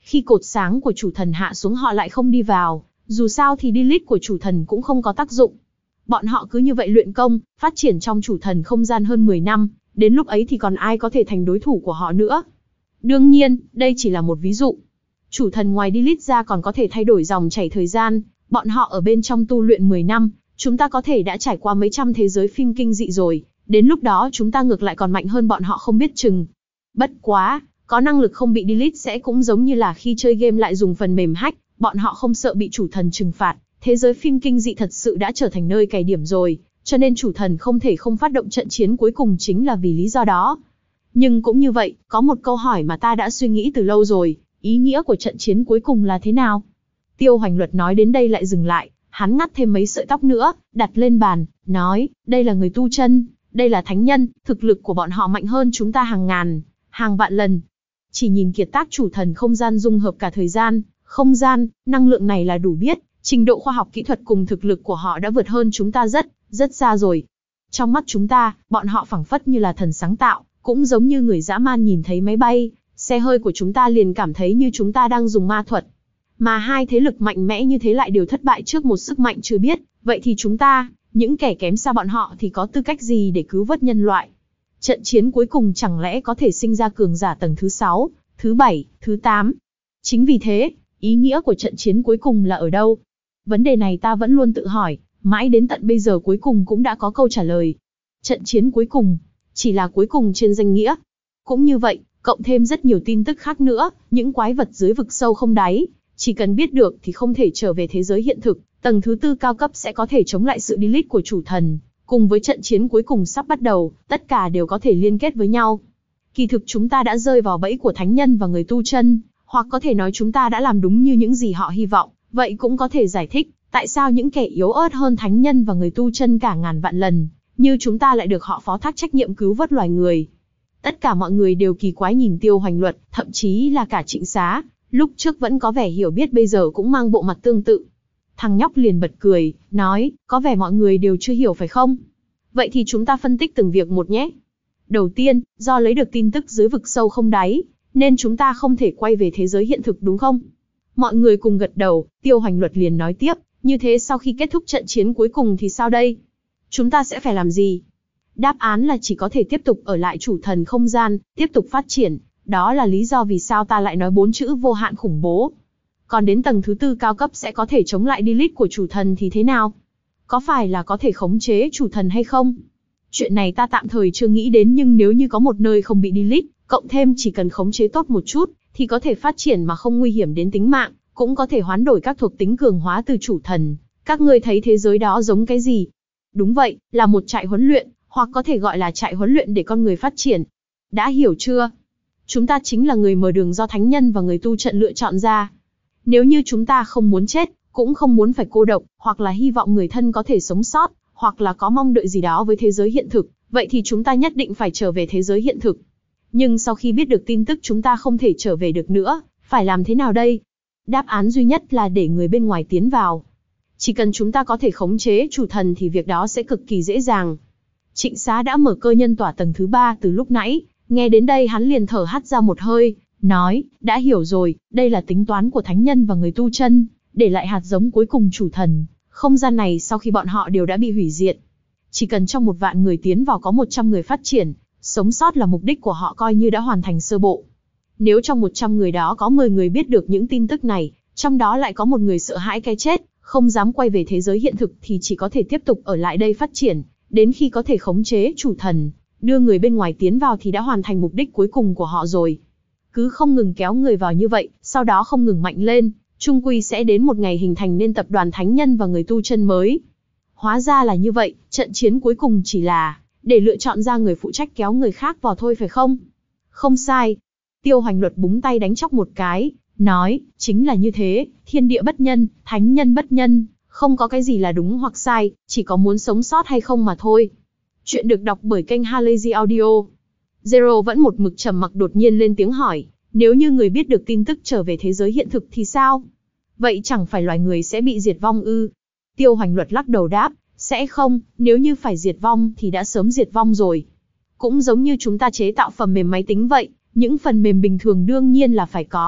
Khi cột sáng của chủ thần hạ xuống họ lại không đi vào, dù sao thì delete của chủ thần cũng không có tác dụng. Bọn họ cứ như vậy luyện công, phát triển trong chủ thần không gian hơn mười năm, đến lúc ấy thì còn ai có thể thành đối thủ của họ nữa. Đương nhiên, đây chỉ là một ví dụ. Chủ thần ngoài delete ra còn có thể thay đổi dòng chảy thời gian, bọn họ ở bên trong tu luyện mười năm, chúng ta có thể đã trải qua mấy trăm thế giới phim kinh dị rồi, đến lúc đó chúng ta ngược lại còn mạnh hơn bọn họ không biết chừng. Bất quá, có năng lực không bị delete sẽ cũng giống như là khi chơi game lại dùng phần mềm hack, bọn họ không sợ bị chủ thần trừng phạt, thế giới phim kinh dị thật sự đã trở thành nơi cày điểm rồi, cho nên chủ thần không thể không phát động trận chiến cuối cùng chính là vì lý do đó. Nhưng cũng như vậy, có một câu hỏi mà ta đã suy nghĩ từ lâu rồi, ý nghĩa của trận chiến cuối cùng là thế nào? Tiêu Hoành Luật nói đến đây lại dừng lại, hắn ngắt thêm mấy sợi tóc nữa, đặt lên bàn, nói, đây là người tu chân, đây là thánh nhân, thực lực của bọn họ mạnh hơn chúng ta hàng ngàn, hàng vạn lần. Chỉ nhìn kiệt tác chủ thần không gian dung hợp cả thời gian, không gian, năng lượng này là đủ biết, trình độ khoa học kỹ thuật cùng thực lực của họ đã vượt hơn chúng ta rất, rất xa rồi. Trong mắt chúng ta, bọn họ phảng phất như là thần sáng tạo, cũng giống như người dã man nhìn thấy máy bay, xe hơi của chúng ta liền cảm thấy như chúng ta đang dùng ma thuật. Mà hai thế lực mạnh mẽ như thế lại đều thất bại trước một sức mạnh chưa biết, vậy thì chúng ta, những kẻ kém xa bọn họ thì có tư cách gì để cứu vớt nhân loại? Trận chiến cuối cùng chẳng lẽ có thể sinh ra cường giả tầng thứ sáu, thứ bảy, thứ tám? Chính vì thế, ý nghĩa của trận chiến cuối cùng là ở đâu? Vấn đề này ta vẫn luôn tự hỏi, mãi đến tận bây giờ cuối cùng cũng đã có câu trả lời. Trận chiến cuối cùng, chỉ là cuối cùng trên danh nghĩa. Cũng như vậy, cộng thêm rất nhiều tin tức khác nữa, những quái vật dưới vực sâu không đáy, chỉ cần biết được thì không thể trở về thế giới hiện thực, tầng thứ tư cao cấp sẽ có thể chống lại sự delete của chủ thần, cùng với trận chiến cuối cùng sắp bắt đầu, tất cả đều có thể liên kết với nhau. Kỳ thực chúng ta đã rơi vào bẫy của thánh nhân và người tu chân, hoặc có thể nói chúng ta đã làm đúng như những gì họ hy vọng, vậy cũng có thể giải thích, tại sao những kẻ yếu ớt hơn thánh nhân và người tu chân cả ngàn vạn lần, như chúng ta lại được họ phó thác trách nhiệm cứu vớt loài người. Tất cả mọi người đều kỳ quái nhìn Tiêu Hoành Luật, thậm chí là cả Trịnh Xá, lúc trước vẫn có vẻ hiểu biết bây giờ cũng mang bộ mặt tương tự. Thằng nhóc liền bật cười, nói, có vẻ mọi người đều chưa hiểu phải không? Vậy thì chúng ta phân tích từng việc một nhé. Đầu tiên, do lấy được tin tức dưới vực sâu không đáy, nên chúng ta không thể quay về thế giới hiện thực đúng không? Mọi người cùng gật đầu, Tiêu Hoành Luật liền nói tiếp, như thế sau khi kết thúc trận chiến cuối cùng thì sao đây? Chúng ta sẽ phải làm gì? Đáp án là chỉ có thể tiếp tục ở lại chủ thần không gian, tiếp tục phát triển, đó là lý do vì sao ta lại nói bốn chữ vô hạn khủng bố. Còn đến tầng thứ tư cao cấp sẽ có thể chống lại delete của chủ thần thì thế nào? Có phải là có thể khống chế chủ thần hay không? Chuyện này ta tạm thời chưa nghĩ đến, nhưng nếu như có một nơi không bị delete, cộng thêm chỉ cần khống chế tốt một chút, thì có thể phát triển mà không nguy hiểm đến tính mạng, cũng có thể hoán đổi các thuộc tính cường hóa từ chủ thần. Các ngươi thấy thế giới đó giống cái gì? Đúng vậy, là một trại huấn luyện, hoặc có thể gọi là trại huấn luyện để con người phát triển. Đã hiểu chưa? Chúng ta chính là người mở đường do thánh nhân và người tu trận lựa chọn ra. Nếu như chúng ta không muốn chết, cũng không muốn phải cô độc, hoặc là hy vọng người thân có thể sống sót, hoặc là có mong đợi gì đó với thế giới hiện thực, vậy thì chúng ta nhất định phải trở về thế giới hiện thực. Nhưng sau khi biết được tin tức chúng ta không thể trở về được nữa, phải làm thế nào đây? Đáp án duy nhất là để người bên ngoài tiến vào. Chỉ cần chúng ta có thể khống chế chủ thần thì việc đó sẽ cực kỳ dễ dàng. Trịnh Xá đã mở cơ nhân tỏa tầng thứ ba từ lúc nãy, nghe đến đây hắn liền thở hắt ra một hơi, nói, đã hiểu rồi, đây là tính toán của thánh nhân và người tu chân, để lại hạt giống cuối cùng chủ thần. Không gian này sau khi bọn họ đều đã bị hủy diệt. Chỉ cần trong một vạn người tiến vào có một trăm người phát triển, sống sót là mục đích của họ coi như đã hoàn thành sơ bộ. Nếu trong một trăm người đó có mười người biết được những tin tức này, trong đó lại có một người sợ hãi cái chết, không dám quay về thế giới hiện thực thì chỉ có thể tiếp tục ở lại đây phát triển, đến khi có thể khống chế chủ thần, đưa người bên ngoài tiến vào thì đã hoàn thành mục đích cuối cùng của họ rồi. Cứ không ngừng kéo người vào như vậy, sau đó không ngừng mạnh lên, chung quy sẽ đến một ngày hình thành nên tập đoàn thánh nhân và người tu chân mới. Hóa ra là như vậy, trận chiến cuối cùng chỉ là để lựa chọn ra người phụ trách kéo người khác vào thôi phải không? Không sai. Tiêu Hoành Luật búng tay đánh chóc một cái, nói, chính là như thế, thiên địa bất nhân, thánh nhân bất nhân, không có cái gì là đúng hoặc sai, chỉ có muốn sống sót hay không mà thôi. Chuyện được đọc bởi kênh Halazy Audio. Zero vẫn một mực trầm mặc đột nhiên lên tiếng hỏi, nếu như người biết được tin tức trở về thế giới hiện thực thì sao? Vậy chẳng phải loài người sẽ bị diệt vong ư? Tiêu Hoành Luật lắc đầu đáp, sẽ không, nếu như phải diệt vong thì đã sớm diệt vong rồi. Cũng giống như chúng ta chế tạo phần mềm máy tính vậy, những phần mềm bình thường đương nhiên là phải có,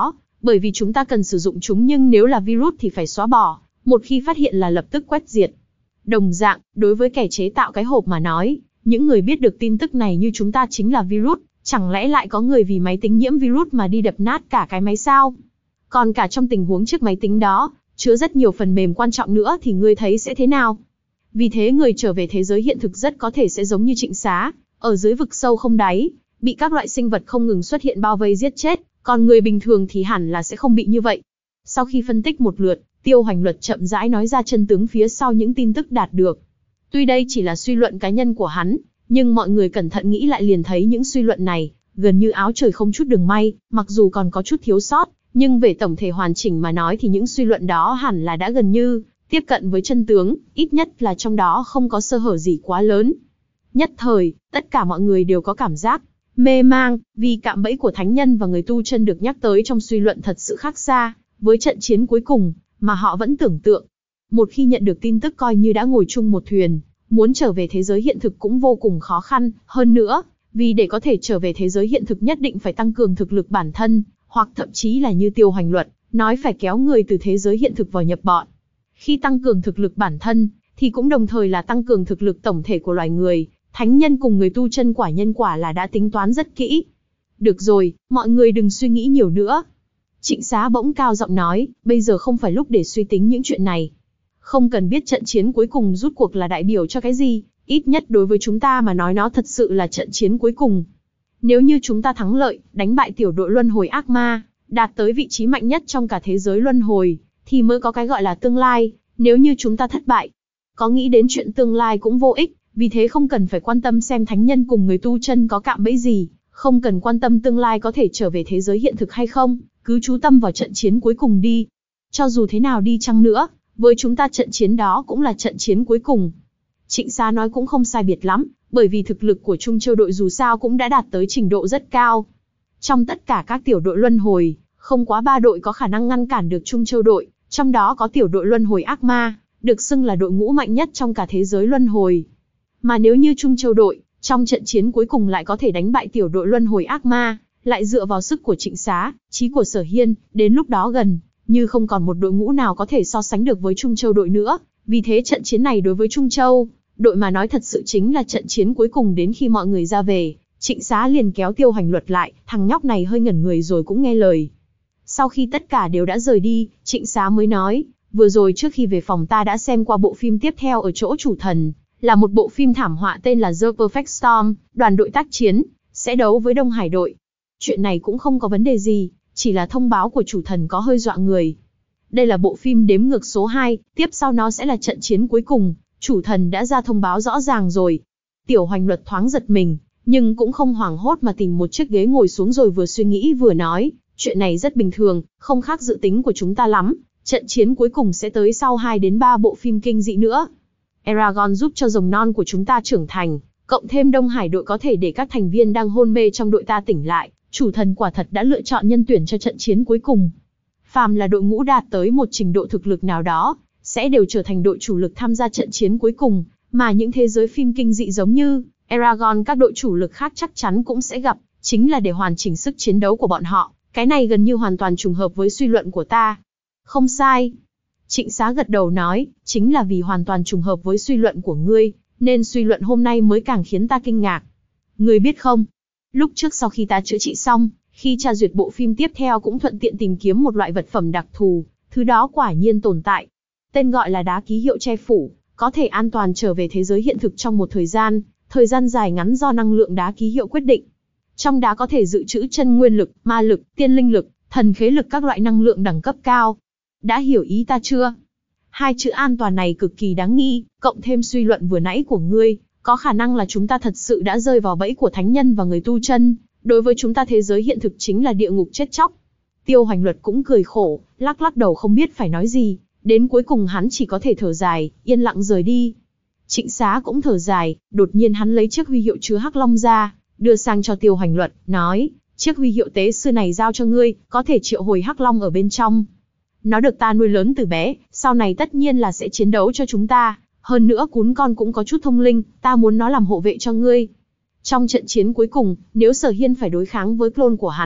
bởi vì chúng ta cần sử dụng chúng, nhưng nếu là virus thì phải xóa bỏ, một khi phát hiện là lập tức quét diệt. Đồng dạng, đối với kẻ chế tạo cái hộp mà nói, những người biết được tin tức này như chúng ta chính là virus, chẳng lẽ lại có người vì máy tính nhiễm virus mà đi đập nát cả cái máy sao? Còn cả trong tình huống chiếc máy tính đó, chứa rất nhiều phần mềm quan trọng nữa thì ngươi thấy sẽ thế nào? Vì thế người trở về thế giới hiện thực rất có thể sẽ giống như Trịnh Xá, ở dưới vực sâu không đáy, bị các loại sinh vật không ngừng xuất hiện bao vây giết chết, còn người bình thường thì hẳn là sẽ không bị như vậy. Sau khi phân tích một lượt, Tiêu Hoành Luật chậm rãi nói ra chân tướng phía sau những tin tức đạt được. Tuy đây chỉ là suy luận cá nhân của hắn, nhưng mọi người cẩn thận nghĩ lại liền thấy những suy luận này gần như áo trời không chút đường may, mặc dù còn có chút thiếu sót, nhưng về tổng thể hoàn chỉnh mà nói thì những suy luận đó hẳn là đã gần như tiếp cận với chân tướng, ít nhất là trong đó không có sơ hở gì quá lớn. Nhất thời, tất cả mọi người đều có cảm giác mê mang, vì cạm bẫy của thánh nhân và người tu chân được nhắc tới trong suy luận thật sự khác xa với trận chiến cuối cùng mà họ vẫn tưởng tượng. Một khi nhận được tin tức coi như đã ngồi chung một thuyền, muốn trở về thế giới hiện thực cũng vô cùng khó khăn, hơn nữa, vì để có thể trở về thế giới hiện thực nhất định phải tăng cường thực lực bản thân, hoặc thậm chí là như Tiêu Hoành Luật nói phải kéo người từ thế giới hiện thực vào nhập bọn. Khi tăng cường thực lực bản thân, thì cũng đồng thời là tăng cường thực lực tổng thể của loài người, thánh nhân cùng người tu chân quả nhân quả là đã tính toán rất kỹ. Được rồi, mọi người đừng suy nghĩ nhiều nữa. Trịnh Xá bỗng cao giọng nói, bây giờ không phải lúc để suy tính những chuyện này. Không cần biết trận chiến cuối cùng rút cuộc là đại biểu cho cái gì, ít nhất đối với chúng ta mà nói nó thật sự là trận chiến cuối cùng. Nếu như chúng ta thắng lợi, đánh bại tiểu đội luân hồi ác ma, đạt tới vị trí mạnh nhất trong cả thế giới luân hồi, thì mới có cái gọi là tương lai, nếu như chúng ta thất bại. Có nghĩ đến chuyện tương lai cũng vô ích, vì thế không cần phải quan tâm xem thánh nhân cùng người tu chân có cạm bẫy gì, không cần quan tâm tương lai có thể trở về thế giới hiện thực hay không, cứ chú tâm vào trận chiến cuối cùng đi. Cho dù thế nào đi chăng nữa, với chúng ta trận chiến đó cũng là trận chiến cuối cùng. Trịnh Xá nói cũng không sai biệt lắm, bởi vì thực lực của Trung Châu đội dù sao cũng đã đạt tới trình độ rất cao. Trong tất cả các tiểu đội luân hồi, không quá ba đội có khả năng ngăn cản được Trung Châu đội, trong đó có tiểu đội luân hồi ác ma, được xưng là đội ngũ mạnh nhất trong cả thế giới luân hồi. Mà nếu như Trung Châu đội, trong trận chiến cuối cùng lại có thể đánh bại tiểu đội luân hồi ác ma, lại dựa vào sức của Trịnh Xá, trí của Sở Hiên, đến lúc đó gần như không còn một đội ngũ nào có thể so sánh được với Trung Châu đội nữa. Vì thế trận chiến này đối với Trung Châu đội mà nói thật sự chính là trận chiến cuối cùng. Đến khi mọi người ra về, Trịnh Xá liền kéo Tiêu Hoành Luật lại, thằng nhóc này hơi ngẩn người rồi cũng nghe lời. Sau khi tất cả đều đã rời đi, Trịnh Xá mới nói, vừa rồi trước khi về phòng ta đã xem qua bộ phim tiếp theo ở chỗ chủ thần, là một bộ phim thảm họa tên là The Perfect Storm, đoàn đội tác chiến, sẽ đấu với Đông Hải đội. Chuyện này cũng không có vấn đề gì, chỉ là thông báo của chủ thần có hơi dọa người. Đây là bộ phim đếm ngược số hai, tiếp sau nó sẽ là trận chiến cuối cùng, chủ thần đã ra thông báo rõ ràng rồi. Tiểu Hoành Luật thoáng giật mình, nhưng cũng không hoảng hốt mà tìm một chiếc ghế ngồi xuống rồi vừa suy nghĩ vừa nói, chuyện này rất bình thường, không khác dự tính của chúng ta lắm, trận chiến cuối cùng sẽ tới sau hai đến ba bộ phim kinh dị nữa. Eragon giúp cho rồng non của chúng ta trưởng thành, cộng thêm Đông Hải đội có thể để các thành viên đang hôn mê trong đội ta tỉnh lại, chủ thần quả thật đã lựa chọn nhân tuyển cho trận chiến cuối cùng. Phàm là đội ngũ đạt tới một trình độ thực lực nào đó, sẽ đều trở thành đội chủ lực tham gia trận chiến cuối cùng, mà những thế giới phim kinh dị giống như Eragon các đội chủ lực khác chắc chắn cũng sẽ gặp, chính là để hoàn chỉnh sức chiến đấu của bọn họ. Cái này gần như hoàn toàn trùng hợp với suy luận của ta. Không sai. Trịnh Xá gật đầu nói, chính là vì hoàn toàn trùng hợp với suy luận của ngươi, nên suy luận hôm nay mới càng khiến ta kinh ngạc. Ngươi biết không, lúc trước sau khi ta chữa trị xong, khi tra duyệt bộ phim tiếp theo cũng thuận tiện tìm kiếm một loại vật phẩm đặc thù, thứ đó quả nhiên tồn tại. Tên gọi là đá ký hiệu che phủ, có thể an toàn trở về thế giới hiện thực trong một thời gian, thời gian dài ngắn do năng lượng đá ký hiệu quyết định. Trong đá có thể dự trữ chân nguyên lực, ma lực, tiên linh lực, thần khế lực các loại năng lượng đẳng cấp cao. Đã hiểu ý ta chưa? Hai chữ an toàn này cực kỳ đáng nghi, cộng thêm suy luận vừa nãy của ngươi, có khả năng là chúng ta thật sự đã rơi vào bẫy của thánh nhân và người tu chân. Đối với chúng ta thế giới hiện thực chính là địa ngục chết chóc. Tiêu Hoành Luật cũng cười khổ, lắc lắc đầu không biết phải nói gì, đến cuối cùng hắn chỉ có thể thở dài, yên lặng rời đi. Trịnh Xá cũng thở dài, đột nhiên hắn lấy chiếc huy hiệu chứa hắc long ra, đưa sang cho Tiêu Hoành Luật, nói, chiếc huy hiệu tế sư này giao cho ngươi, có thể triệu hồi hắc long ở bên trong. Nó được ta nuôi lớn từ bé, sau này tất nhiên là sẽ chiến đấu cho chúng ta, hơn nữa cún con cũng có chút thông linh, ta muốn nó làm hộ vệ cho ngươi. Trong trận chiến cuối cùng, nếu Sở Hiên phải đối kháng với clone của hắn,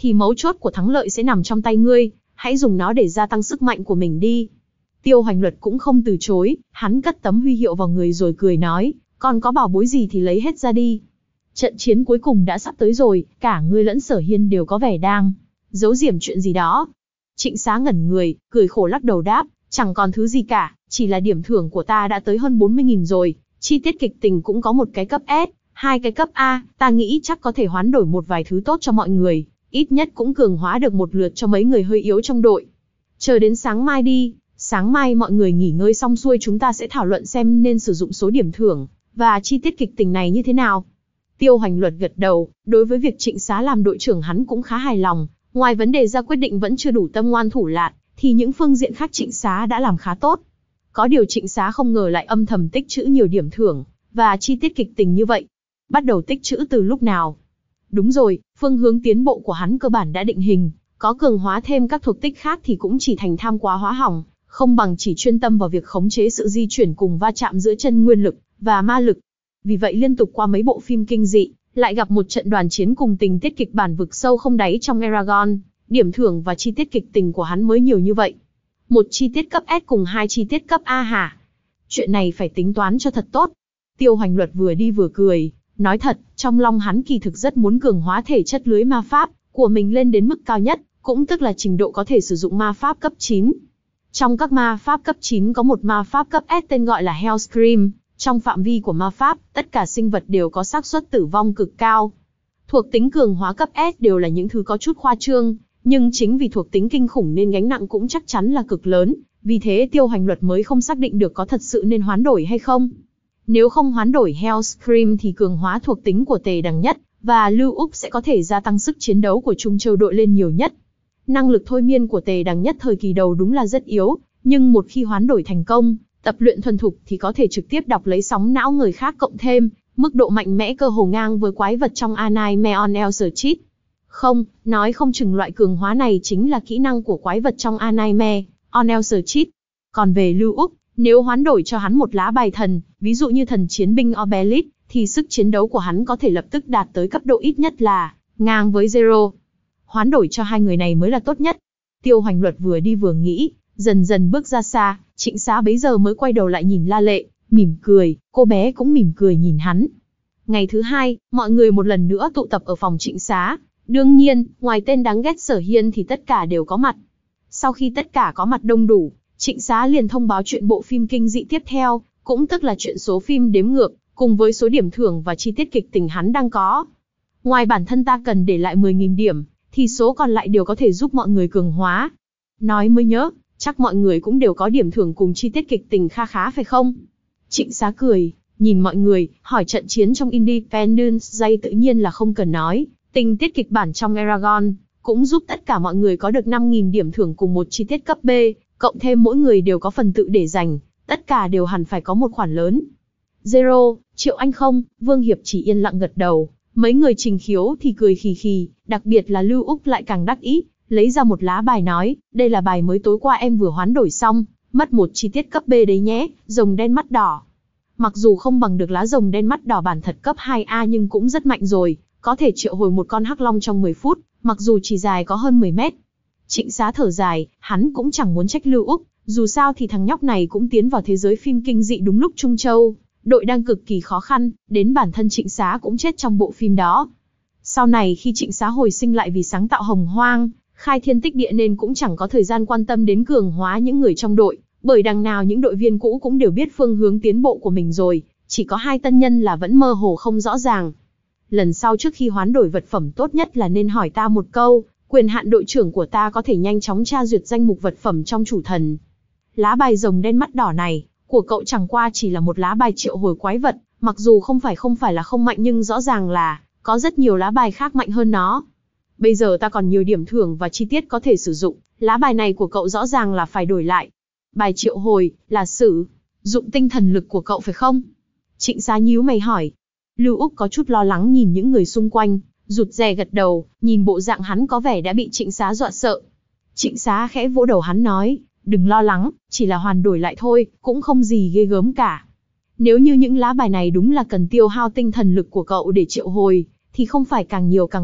thì mấu chốt của thắng lợi sẽ nằm trong tay ngươi, hãy dùng nó để gia tăng sức mạnh của mình đi. Tiêu Hoành Luật cũng không từ chối, hắn cất tấm huy hiệu vào người rồi cười nói, còn có bảo bối gì thì lấy hết ra đi. Trận chiến cuối cùng đã sắp tới rồi, cả ngươi lẫn Sở Hiên đều có vẻ đang giấu giểm chuyện gì đó. Trịnh Xá ngẩn người, cười khổ lắc đầu đáp, chẳng còn thứ gì cả, chỉ là điểm thưởng của ta đã tới hơn bốn mươi nghìn rồi, chi tiết kịch tình cũng có một cái cấp S, hai cái cấp A, ta nghĩ chắc có thể hoán đổi một vài thứ tốt cho mọi người, ít nhất cũng cường hóa được một lượt cho mấy người hơi yếu trong đội. Chờ đến sáng mai đi, sáng mai mọi người nghỉ ngơi xong xuôi chúng ta sẽ thảo luận xem nên sử dụng số điểm thưởng và chi tiết kịch tình này như thế nào. Tiêu Hoành Luật gật đầu, đối với việc Trịnh Xá làm đội trưởng hắn cũng khá hài lòng, ngoài vấn đề ra quyết định vẫn chưa đủ tâm ngoan thủ lạn, thì những phương diện khác Trịnh Xá đã làm khá tốt. Có điều Trịnh Xá không ngờ lại âm thầm tích trữ nhiều điểm thưởng và chi tiết kịch tình như vậy. Bắt đầu tích trữ từ lúc nào? Đúng rồi, phương hướng tiến bộ của hắn cơ bản đã định hình, có cường hóa thêm các thuộc tích khác thì cũng chỉ thành tham quá hóa hỏng, không bằng chỉ chuyên tâm vào việc khống chế sự di chuyển cùng va chạm giữa chân nguyên lực và ma lực. Vì vậy liên tục qua mấy bộ phim kinh dị, lại gặp một trận đoàn chiến cùng tình tiết kịch bản vực sâu không đáy trong Eragon, điểm thưởng và chi tiết kịch tình của hắn mới nhiều như vậy. Một chi tiết cấp S cùng hai chi tiết cấp A hả? Chuyện này phải tính toán cho thật tốt. Tiêu Hoành Luật vừa đi vừa cười, nói thật, trong lòng hắn kỳ thực rất muốn cường hóa thể chất lưới ma pháp của mình lên đến mức cao nhất, cũng tức là trình độ có thể sử dụng ma pháp cấp chín. Trong các ma pháp cấp chín có một ma pháp cấp S tên gọi là Hellscream, trong phạm vi của ma pháp, tất cả sinh vật đều có xác suất tử vong cực cao. Thuộc tính cường hóa cấp S đều là những thứ có chút khoa trương, nhưng chính vì thuộc tính kinh khủng nên gánh nặng cũng chắc chắn là cực lớn, vì thế Tiêu Hoành Luật mới không xác định được có thật sự nên hoán đổi hay không. Nếu không hoán đổi Hellscream thì cường hóa thuộc tính của Tề Đằng Nhất và Lưu Úc sẽ có thể gia tăng sức chiến đấu của Trung Châu đội lên nhiều nhất. Năng lực thôi miên của Tề Đằng Nhất thời kỳ đầu đúng là rất yếu, nhưng một khi hoán đổi thành công, tập luyện thuần thục thì có thể trực tiếp đọc lấy sóng não người khác cộng thêm, mức độ mạnh mẽ cơ hồ ngang với quái vật trong Anime on Elserchit. Không, nói không chừng loại cường hóa này chính là kỹ năng của quái vật trong Anime on Elserchit. Còn về Lưu Úc, nếu hoán đổi cho hắn một lá bài thần, ví dụ như thần chiến binh Obelix, thì sức chiến đấu của hắn có thể lập tức đạt tới cấp độ ít nhất là ngang với Zero. Hoán đổi cho hai người này mới là tốt nhất. Tiêu Hoành Luật vừa đi vừa nghĩ, dần dần bước ra xa, Trịnh Xá bấy giờ mới quay đầu lại nhìn La Lệ, mỉm cười, cô bé cũng mỉm cười nhìn hắn. Ngày thứ hai, mọi người một lần nữa tụ tập ở phòng Trịnh Xá. Đương nhiên, ngoài tên đáng ghét Sở Hiên thì tất cả đều có mặt. Sau khi tất cả có mặt đông đủ, Trịnh Xá liền thông báo chuyện bộ phim kinh dị tiếp theo, cũng tức là chuyện số phim đếm ngược, cùng với số điểm thưởng và chi tiết kịch tình hắn đang có. Ngoài bản thân ta cần để lại mười nghìn điểm, thì số còn lại đều có thể giúp mọi người cường hóa. Nói mới nhớ, chắc mọi người cũng đều có điểm thưởng cùng chi tiết kịch tình kha khá phải không? Trịnh Xá cười, nhìn mọi người, hỏi trận chiến trong Independence Day tự nhiên là không cần nói, tình tiết kịch bản trong Eragon cũng giúp tất cả mọi người có được năm nghìn điểm thưởng cùng một chi tiết cấp B, cộng thêm mỗi người đều có phần tự để dành, tất cả đều hẳn phải có một khoản lớn. Zero, Triệu Anh không, Vương Hiệp chỉ yên lặng gật đầu, mấy người Trình Khiếu thì cười khì khì, đặc biệt là Lưu Úc lại càng đắc ý, lấy ra một lá bài nói, đây là bài mới tối qua em vừa hoán đổi xong, mất một chi tiết cấp B đấy nhé, rồng đen mắt đỏ. Mặc dù không bằng được lá rồng đen mắt đỏ bản thật cấp hai A nhưng cũng rất mạnh rồi, có thể triệu hồi một con hắc long trong mười phút, mặc dù chỉ dài có hơn mười mét. Trịnh Xá thở dài, hắn cũng chẳng muốn trách Lưu Úc, dù sao thì thằng nhóc này cũng tiến vào thế giới phim kinh dị đúng lúc Trung Châu, đội đang cực kỳ khó khăn, đến bản thân Trịnh Xá cũng chết trong bộ phim đó. Sau này khi Trịnh Xá hồi sinh lại vì sáng tạo Hồng Hoang, khai thiên tích địa nên cũng chẳng có thời gian quan tâm đến cường hóa những người trong đội, bởi đằng nào những đội viên cũ cũng đều biết phương hướng tiến bộ của mình rồi, chỉ có hai tân nhân là vẫn mơ hồ không rõ ràng. Lần sau trước khi hoán đổi vật phẩm tốt nhất là nên hỏi ta một câu, quyền hạn đội trưởng của ta có thể nhanh chóng tra duyệt danh mục vật phẩm trong chủ thần. Lá bài rồng đen mắt đỏ này, của cậu chẳng qua chỉ là một lá bài triệu hồi quái vật, mặc dù không phải không phải là không mạnh nhưng rõ ràng là, có rất nhiều lá bài khác mạnh hơn nó. Bây giờ ta còn nhiều điểm thưởng và chi tiết có thể sử dụng, lá bài này của cậu rõ ràng là phải đổi lại. Bài triệu hồi, là sử dụng tinh thần lực của cậu phải không? Trịnh Xá nhíu mày hỏi. Lưu Úc có chút lo lắng nhìn những người xung quanh, rụt rè gật đầu, nhìn bộ dạng hắn có vẻ đã bị Trịnh Xá dọa sợ. Trịnh Xá khẽ vỗ đầu hắn nói, đừng lo lắng, chỉ là hoàn đổi lại thôi, cũng không gì ghê gớm cả. Nếu như những lá bài này đúng là cần tiêu hao tinh thần lực của cậu để triệu hồi, thì không phải càng nhiều càng mạnh,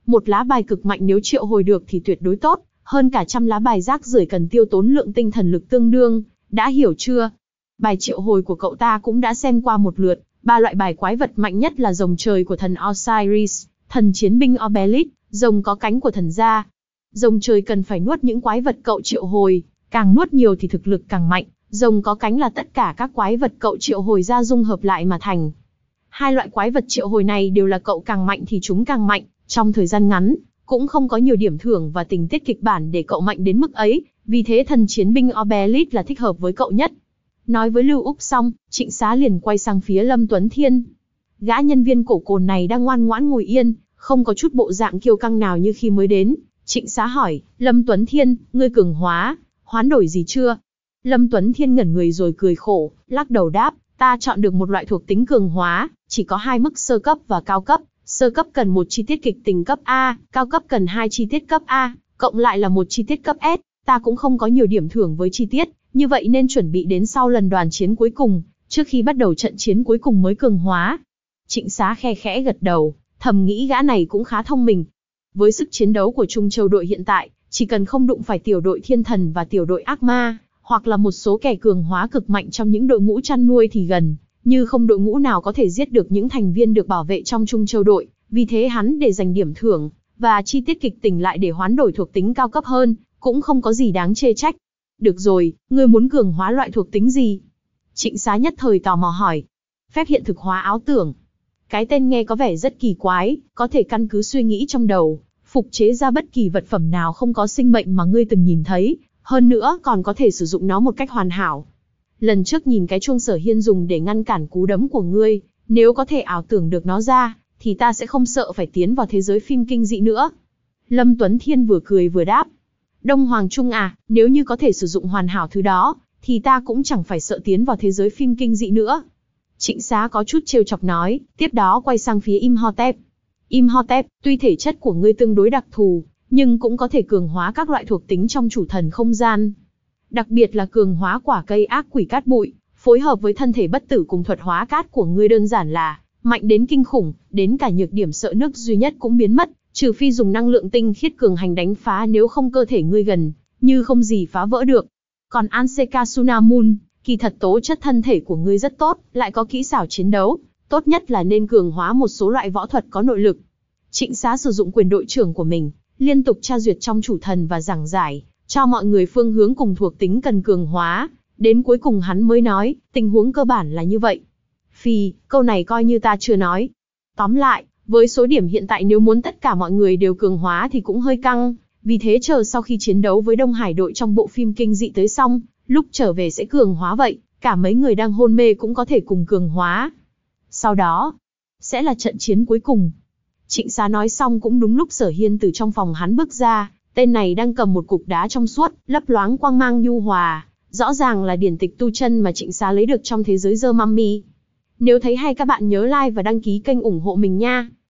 Một lá bài cực mạnh nếu triệu hồi được thì tuyệt đối tốt, hơn cả trăm lá bài rác rưởi cần tiêu tốn lượng tinh thần lực tương đương, đã hiểu chưa? Bài triệu hồi của cậu ta cũng đã xem qua một lượt, ba loại bài quái vật mạnh nhất là rồng trời của thần Osiris, thần chiến binh Obelisk, rồng có cánh của thần Ra. Rồng trời cần phải nuốt những quái vật cậu triệu hồi, càng nuốt nhiều thì thực lực càng mạnh, rồng có cánh là tất cả các quái vật cậu triệu hồi ra dung hợp lại mà thành. Hai loại quái vật triệu hồi này đều là cậu càng mạnh thì chúng càng mạnh, trong thời gian ngắn, cũng không có nhiều điểm thưởng và tình tiết kịch bản để cậu mạnh đến mức ấy, vì thế thần chiến binh Obelisk là thích hợp với cậu nhất. Nói với Lưu Úc xong, Trịnh Xá liền quay sang phía Lâm Tuấn Thiên. Gã nhân viên cổ cồn này đang ngoan ngoãn ngồi yên, không có chút bộ dạng kiêu căng nào như khi mới đến. Trịnh Xá hỏi, Lâm Tuấn Thiên, ngươi cường hóa, hoán đổi gì chưa? Lâm Tuấn Thiên ngẩn người rồi cười khổ, lắc đầu đáp, ta chọn được một loại thuộc tính cường hóa, chỉ có hai mức sơ cấp và cao cấp. Sơ cấp cần một chi tiết kịch tính cấp A, cao cấp cần hai chi tiết cấp A, cộng lại là một chi tiết cấp S. Ta cũng không có nhiều điểm thưởng với chi tiết, như vậy nên chuẩn bị đến sau lần đoàn chiến cuối cùng, trước khi bắt đầu trận chiến cuối cùng mới cường hóa. Trịnh Xá khe khẽ gật đầu, thầm nghĩ gã này cũng khá thông minh. Với sức chiến đấu của Trung Châu đội hiện tại, chỉ cần không đụng phải tiểu đội thiên thần và tiểu đội ác ma, hoặc là một số kẻ cường hóa cực mạnh trong những đội ngũ chăn nuôi thì gần như không đội ngũ nào có thể giết được những thành viên được bảo vệ trong Trung Châu đội, vì thế hắn để dành điểm thưởng, và chi tiết kịch tính lại để hoán đổi thuộc tính cao cấp hơn, cũng không có gì đáng chê trách. Được rồi, ngươi muốn cường hóa loại thuộc tính gì? Trịnh Xá nhất thời tò mò hỏi. Phép hiện thực hóa áo tưởng. Cái tên nghe có vẻ rất kỳ quái, có thể căn cứ suy nghĩ trong đầu, phục chế ra bất kỳ vật phẩm nào không có sinh mệnh mà ngươi từng nhìn thấy, hơn nữa còn có thể sử dụng nó một cách hoàn hảo. Lần trước nhìn cái chuông Sở Hiên dùng để ngăn cản cú đấm của ngươi, nếu có thể ảo tưởng được nó ra, thì ta sẽ không sợ phải tiến vào thế giới phim kinh dị nữa. Lâm Tuấn Thiên vừa cười vừa đáp. Đông Hoàng Trung à, nếu như có thể sử dụng hoàn hảo thứ đó, thì ta cũng chẳng phải sợ tiến vào thế giới phim kinh dị nữa. Trịnh Xá có chút trêu chọc nói, tiếp đó quay sang phía Imhotep. Imhotep, tuy thể chất của ngươi tương đối đặc thù, nhưng cũng có thể cường hóa các loại thuộc tính trong chủ thần không gian. Đặc biệt là cường hóa quả cây ác quỷ cát bụi, phối hợp với thân thể bất tử cùng thuật hóa cát của ngươi đơn giản là mạnh đến kinh khủng, đến cả nhược điểm sợ nước duy nhất cũng biến mất, trừ phi dùng năng lượng tinh khiết cường hành đánh phá, nếu không cơ thể ngươi gần như không gì phá vỡ được. Còn Anseka Sunamun, kỳ thật tố chất thân thể của ngươi rất tốt, lại có kỹ xảo chiến đấu, tốt nhất là nên cường hóa một số loại võ thuật có nội lực. Trịnh Xá sử dụng quyền đội trưởng của mình, liên tục tra duyệt trong chủ thần và giảng giải cho mọi người phương hướng cùng thuộc tính cần cường hóa, đến cuối cùng hắn mới nói, tình huống cơ bản là như vậy. Phì, câu này coi như ta chưa nói. Tóm lại, với số điểm hiện tại nếu muốn tất cả mọi người đều cường hóa thì cũng hơi căng, vì thế chờ sau khi chiến đấu với Đông Hải đội trong bộ phim kinh dị tới xong, lúc trở về sẽ cường hóa vậy, cả mấy người đang hôn mê cũng có thể cùng cường hóa. Sau đó, sẽ là trận chiến cuối cùng. Trịnh Xá nói xong cũng đúng lúc Sở Hiên từ trong phòng hắn bước ra, tên này đang cầm một cục đá trong suốt, lấp loáng quang mang nhu hòa, rõ ràng là điển tịch tu chân mà Trịnh Xá lấy được trong thế giới The Mummy. Nếu thấy hay các bạn nhớ like và đăng ký kênh ủng hộ mình nha.